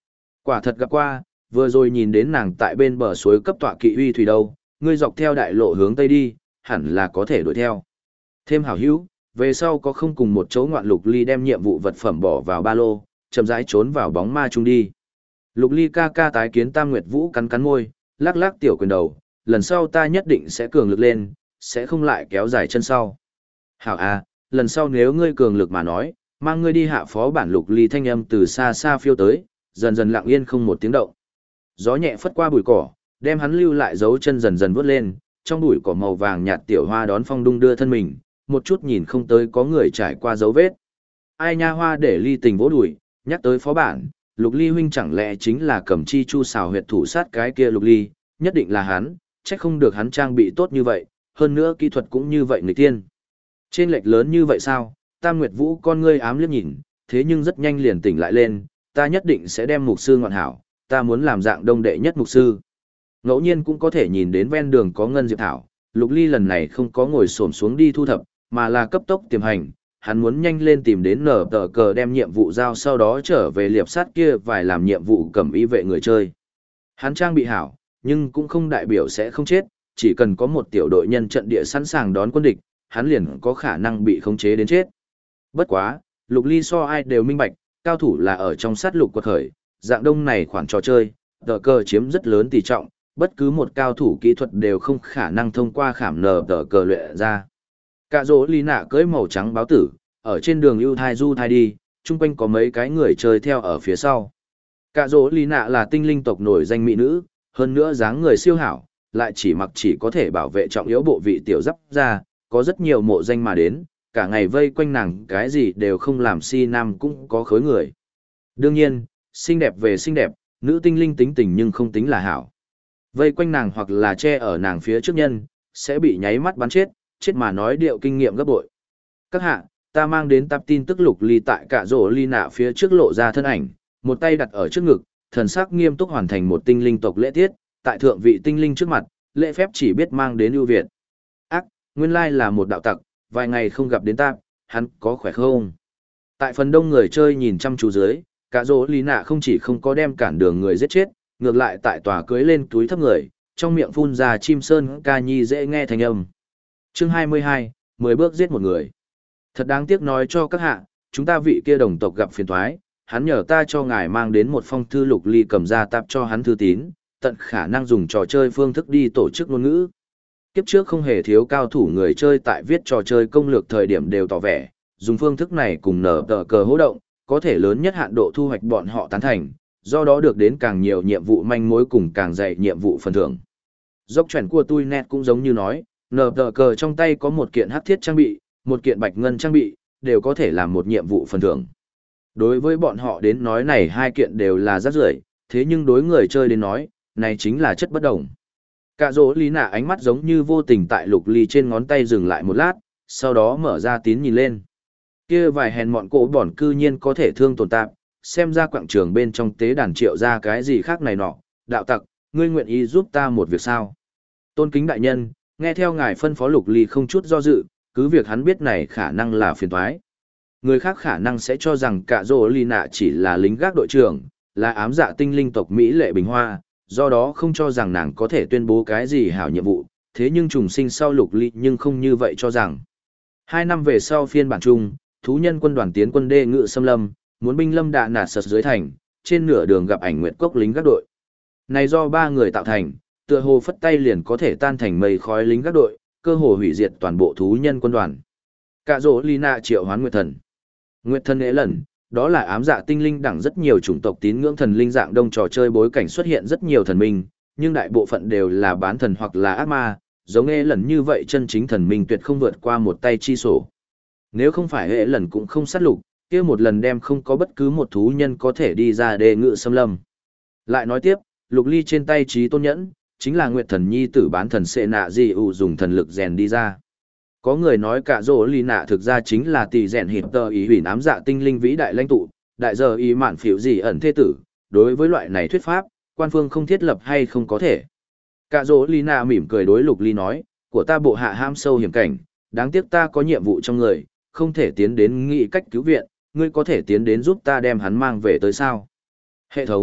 Quả thật gặp qua, vừa rồi nhìn đến nàng tại bên bờ suối cấp tọa kỵ uy thủy đâu, ngươi dọc theo đại lộ hướng tây đi, hẳn là có thể đuổi theo. Thêm hảo hữu, về sau có không cùng một chỗ ngoạn Lục Ly đem nhiệm vụ vật phẩm bỏ vào ba lô, chậm rãi trốn vào bóng ma chung đi. Lục Ly ca ca tái kiến Tam Nguyệt Vũ cắn cắn môi, lắc lắc tiểu quyền đầu, lần sau ta nhất định sẽ cường lực lên, sẽ không lại kéo dài chân sau. Hảo à, lần sau nếu ngươi cường lực mà nói, mang ngươi đi hạ phó bản. Lục Ly thanh âm từ xa xa phiêu tới, dần dần lặng yên không một tiếng động. Gió nhẹ phất qua bụi cỏ, đem hắn lưu lại dấu chân dần dần vút lên, trong bụi cỏ màu vàng nhạt tiểu hoa đón phong đung đưa thân mình, một chút nhìn không tới có người trải qua dấu vết. Ai nha hoa để Ly tình vỗ đùi, nhắc tới phó bản, Lục Ly huynh chẳng lẽ chính là Cẩm Chi Chu xào huyệt thủ sát cái kia Lục Ly, nhất định là hắn, chắc không được hắn trang bị tốt như vậy, hơn nữa kỹ thuật cũng như vậy người tiên. Trên lệch lớn như vậy sao? Tam Nguyệt Vũ con ngươi ám liếc nhìn, thế nhưng rất nhanh liền tỉnh lại lên, ta nhất định sẽ đem mục sư ngọn hảo, ta muốn làm dạng đông đệ nhất mục sư. Ngẫu nhiên cũng có thể nhìn đến ven đường có ngân diệp thảo, Lục Ly lần này không có ngồi xổm xuống đi thu thập, mà là cấp tốc tiềm hành, hắn muốn nhanh lên tìm đến nở tờ cờ đem nhiệm vụ giao, sau đó trở về liệp sát kia vài làm nhiệm vụ cầm y vệ người chơi. Hắn trang bị hảo, nhưng cũng không đại biểu sẽ không chết, chỉ cần có một tiểu đội nhân trận địa sẵn sàng đón quân địch, hắn liền có khả năng bị khống chế đến chết. Bất quá, Lục Ly so ai đều minh bạch, cao thủ là ở trong sát lục quật khởi, dạng đông này khoản trò chơi, tờ cờ chiếm rất lớn tỷ trọng, bất cứ một cao thủ kỹ thuật đều không khả năng thông qua khảm nở tờ cờ luyện ra. Cả rỗ Lý nạ cưỡi màu trắng báo tử, ở trên đường ưu thai du thai đi, chung quanh có mấy cái người chơi theo ở phía sau. Cả rỗ Lý nạ là tinh linh tộc nổi danh mỹ nữ, hơn nữa dáng người siêu hảo, lại chỉ mặc chỉ có thể bảo vệ trọng yếu bộ vị tiểu giáp ra, có rất nhiều mộ danh mà đến, cả ngày vây quanh nàng cái gì đều không làm, si nam cũng có khối người. Đương nhiên, xinh đẹp về xinh đẹp, nữ tinh linh tính tình nhưng không tính là hảo. Vây quanh nàng hoặc là che ở nàng phía trước nhân, sẽ bị nháy mắt bắn chết, chết mà nói điệu kinh nghiệm gấp bội. Các hạ, ta mang đến tập tin tức. Lục Ly tại cả rỗ Ly nạ phía trước lộ ra thân ảnh, một tay đặt ở trước ngực, thần sắc nghiêm túc hoàn thành một tinh linh tộc lễ tiết, tại thượng vị tinh linh trước mặt, lễ phép chỉ biết mang đến ưu việt. Ác, nguyên lai là một đạo tặc, vài ngày không gặp đến ta, hắn có khỏe không? Tại phần đông người chơi nhìn chăm chú dưới, cả rỗ Ly nạ không chỉ không có đem cản đường người giết chết, ngược lại tại tòa cưới lên túi thấp người, trong miệng phun ra chim sơn ca nhi dễ nghe thành âm. Chương 22, 10 bước giết một người. Thật đáng tiếc nói cho các hạ, chúng ta vị kia đồng tộc gặp phiền toái, hắn nhờ ta cho ngài mang đến một phong thư. Lục Ly cầm ra tạp cho hắn thư tín, tận khả năng dùng trò chơi phương thức đi tổ chức ngôn ngữ. Kiếp trước không hề thiếu cao thủ người chơi tại viết trò chơi công lược thời điểm đều tỏ vẻ, dùng phương thức này cùng nở tờ cờ hỗ động, có thể lớn nhất hạn độ thu hoạch bọn họ tán thành, do đó được đến càng nhiều nhiệm vụ manh mối cùng càng dày nhiệm vụ phần thưởng. Dốc chuyển của tôi net cũng giống như nói, nở tờ cờ trong tay có một kiện hắc thiết trang bị, một kiện bạch ngân trang bị, đều có thể làm một nhiệm vụ phần thưởng. Đối với bọn họ đến nói này hai kiện đều là rác rưởi, thế nhưng đối người chơi đến nói, này chính là chất bất đồng. Cả rỗ Lý nạ ánh mắt giống như vô tình tại Lục Ly trên ngón tay dừng lại một lát, sau đó mở ra tín nhìn lên. Kia vài hèn mọn cổ bỏn cư nhiên có thể thương tồn tạp, xem ra quảng trường bên trong tế đàn triệu ra cái gì khác này nọ. Đạo tặc, ngươi nguyện ý giúp ta một việc sao? Tôn kính đại nhân, nghe theo ngài phân phó. Lục Ly không chút do dự, cứ việc hắn biết này khả năng là phiền toái. Người khác khả năng sẽ cho rằng cả rỗ Ly nạ chỉ là lính gác đội trưởng, là ám dạ tinh linh tộc Mỹ lệ bình hoa, do đó không cho rằng nàng có thể tuyên bố cái gì hảo nhiệm vụ, thế nhưng trùng sinh sau Lục Ly nhưng không như vậy cho rằng. 2 năm về sau phiên bản chung, thú nhân quân đoàn tiến quân đê ngự xâm lâm, muốn binh lâm đạ nạt sật dưới thành, trên nửa đường gặp ảnh nguyệt cốc lính gác đội. Này do 3 người tạo thành, tựa hồ phất tay liền có thể tan thành mây khói lính gác đội, cơ hồ hủy diệt toàn bộ thú nhân quân đoàn. Cả rỗ Ly nạ triệu hoán nguyệt thần. Nguyệt thần ế lần, đó là ám dạ tinh linh đẳng rất nhiều chủng tộc tín ngưỡng thần linh dạng đông trò chơi bối cảnh xuất hiện rất nhiều thần minh, nhưng đại bộ phận đều là bán thần hoặc là ác ma, giống ế lần như vậy chân chính thần minh tuyệt không vượt qua một tay chi sổ. Nếu không phải ế lần cũng không sát lục, kia một lần đem không có bất cứ một thú nhân có thể đi ra đề ngự xâm lâm. Lại nói tiếp, Lục Ly trên tay trí tôn nhẫn, chính là Nguyệt thần nhi tử bán thần Sệ Nạ Dị ủ dùng thần lực rèn đi ra. Có người nói cả rỗ Ly nạ thực ra chính là tỷ rèn hiệp tờ ý hủy ám dạ tinh linh vĩ đại lãnh tụ, đại giờ ý mạn phiểu gì ẩn thế tử. Đối với loại này thuyết pháp, quan phương không thiết lập hay không có thể. Cả rỗ Ly nạ mỉm cười đối Lục Ly nói, của ta bộ hạ ham sâu hiểm cảnh, đáng tiếc ta có nhiệm vụ trong người, không thể tiến đến nghị cách cứu viện, ngươi có thể tiến đến giúp ta đem hắn mang về tới sao? Hệ thống,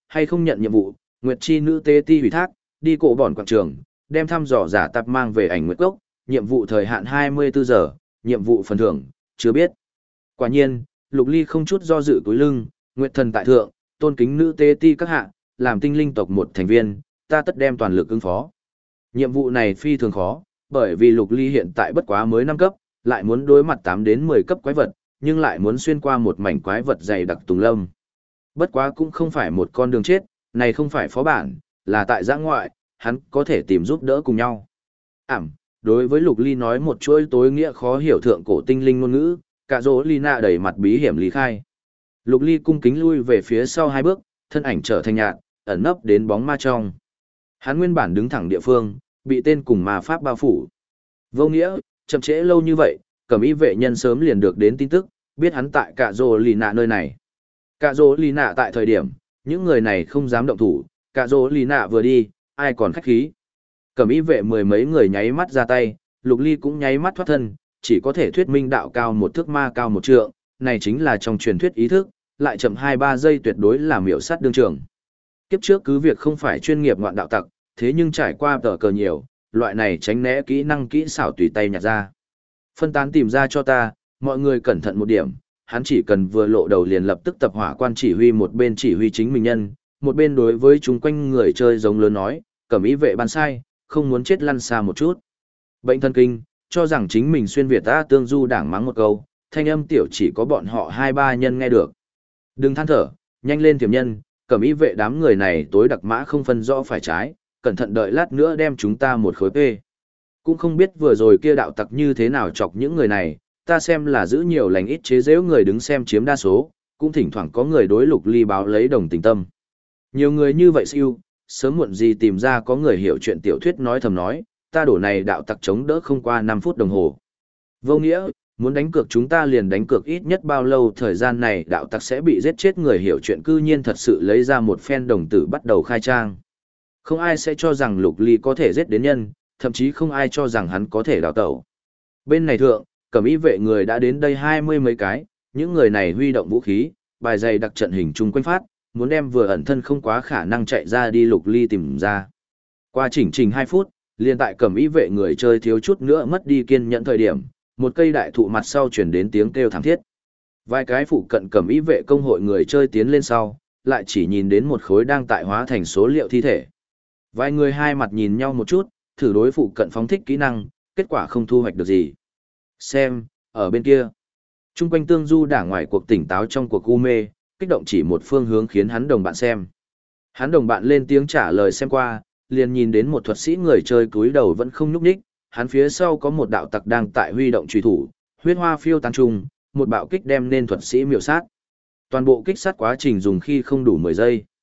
hay không nhận nhiệm vụ, Nguyệt Chi nữ tế ti ủy thác, đi cổ bòn quảng trường, đem thăm dò giả tập mang về ảnh Nguyệt Cốc, nhiệm vụ thời hạn 24 giờ, nhiệm vụ phần thưởng, chưa biết. Quả nhiên, Lục Ly không chút do dự cúi lưng, Nguyệt thần tại thượng, tôn kính nữ tế ti các hạ, làm tinh linh tộc một thành viên, ta tất đem toàn lực ứng phó. Nhiệm vụ này phi thường khó, bởi vì Lục Ly hiện tại bất quá mới 5 cấp, lại muốn đối mặt 8 đến 10 cấp quái vật, nhưng lại muốn xuyên qua một mảnh quái vật dày đặc tùng lâm. Bất quá cũng không phải một con đường chết, này không phải phó bản, là tại giã ngoại, hắn có thể tìm giúp đỡ cùng nhau. Đối với Lục Ly nói một chuỗi tối nghĩa khó hiểu thượng cổ tinh linh ngôn ngữ, cả dỗ ly nạ đầy mặt bí hiểm lý khai. Lục Ly cung kính lui về phía sau 2 bước, thân ảnh trở thành nhạt, ẩn nấp đến bóng ma trong. Hắn nguyên bản đứng thẳng địa phương, bị tên cùng ma pháp bao phủ. Vô nghĩa, chậm trễ lâu như vậy, Cẩm Y vệ nhân sớm liền được đến tin tức, biết hắn tại cả dỗ ly nạ nơi này. Cả dỗ ly nạ tại thời điểm, những người này không dám động thủ, cả dỗ ly nạ vừa đi, ai còn khách khí. Cẩm Y vệ mười mấy người nháy mắt ra tay, Lục Ly cũng nháy mắt thoát thân, chỉ có thể thuyết minh đạo cao một thước ma cao một trượng, này chính là trong truyền thuyết ý thức, lại chậm 2-3 giây tuyệt đối là miểu sát đương trường. Kiếp trước cứ việc không phải chuyên nghiệp ngoạn đạo tặc, thế nhưng trải qua tờ cờ nhiều, loại này tránh né kỹ năng kỹ xảo tùy tay nhặt ra. Phân tán tìm ra cho ta, mọi người cẩn thận một điểm, hắn chỉ cần vừa lộ đầu liền lập tức tập hỏa quan chỉ huy, một bên chỉ huy chính mình nhân, một bên đối với chúng quanh người chơi giống lớn nói, Cẩm Y vệ ban sai, không muốn chết lăn xa một chút. Bệnh thần kinh, cho rằng chính mình xuyên Việt ta tương du đảng mắng một câu, thanh âm tiểu chỉ có bọn họ 2-3 nhân nghe được. Đừng than thở, nhanh lên tiềm nhân, Cẩm Y vệ đám người này tối đặc mã không phân rõ phải trái, cẩn thận đợi lát nữa đem chúng ta một khối phê. Cũng không biết vừa rồi kia đạo tặc như thế nào chọc những người này, ta xem là giữ nhiều lành ít chế giễu người đứng xem chiếm đa số, cũng thỉnh thoảng có người đối Lục Ly báo lấy đồng tình tâm. Nhiều người như vậy siêu, sớm muộn gì tìm ra có người hiểu chuyện tiểu thuyết nói thầm nói, ta đổ này đạo tặc chống đỡ không qua 5 phút đồng hồ. Vô nghĩa, muốn đánh cược chúng ta liền đánh cược ít nhất bao lâu thời gian này đạo tặc sẽ bị giết chết, người hiểu chuyện cư nhiên thật sự lấy ra một phen đồng tử bắt đầu khai trang. Không ai sẽ cho rằng Lục Ly có thể giết đến nhân, thậm chí không ai cho rằng hắn có thể đào tẩu. Bên này thượng, Cẩm Y vệ người đã đến đây 20 mấy cái, những người này huy động vũ khí, bài dày đặc trận hình chung quanh phát, muốn đem vừa ẩn thân không quá khả năng chạy ra đi Lục Ly tìm ra. Qua chỉnh trình 2 phút, liền tại Cẩm Y vệ người chơi thiếu chút nữa mất đi kiên nhẫn thời điểm, một cây đại thụ mặt sau chuyển đến tiếng kêu thảm thiết. Vài cái phụ cận Cẩm Y vệ công hội người chơi tiến lên sau, lại chỉ nhìn đến một khối đang tại hóa thành số liệu thi thể. Vài người hai mặt nhìn nhau một chút, thử đối phụ cận phóng thích kỹ năng, kết quả không thu hoạch được gì. Xem, ở bên kia. Trung quanh tương du đảng ngoài cuộc tỉnh táo trong cuộc u mê, kích động chỉ một phương hướng khiến hắn đồng bạn xem. Hắn đồng bạn lên tiếng trả lời xem qua, liền nhìn đến một thuật sĩ người chơi cúi đầu vẫn không nhúc nhích, hắn phía sau có một đạo tặc đang tại huy động truy thủ, huyết hoa phiêu tán trung, một bạo kích đem nên thuật sĩ miểu sát. Toàn bộ kích sát quá trình dùng khi không đủ 10 giây.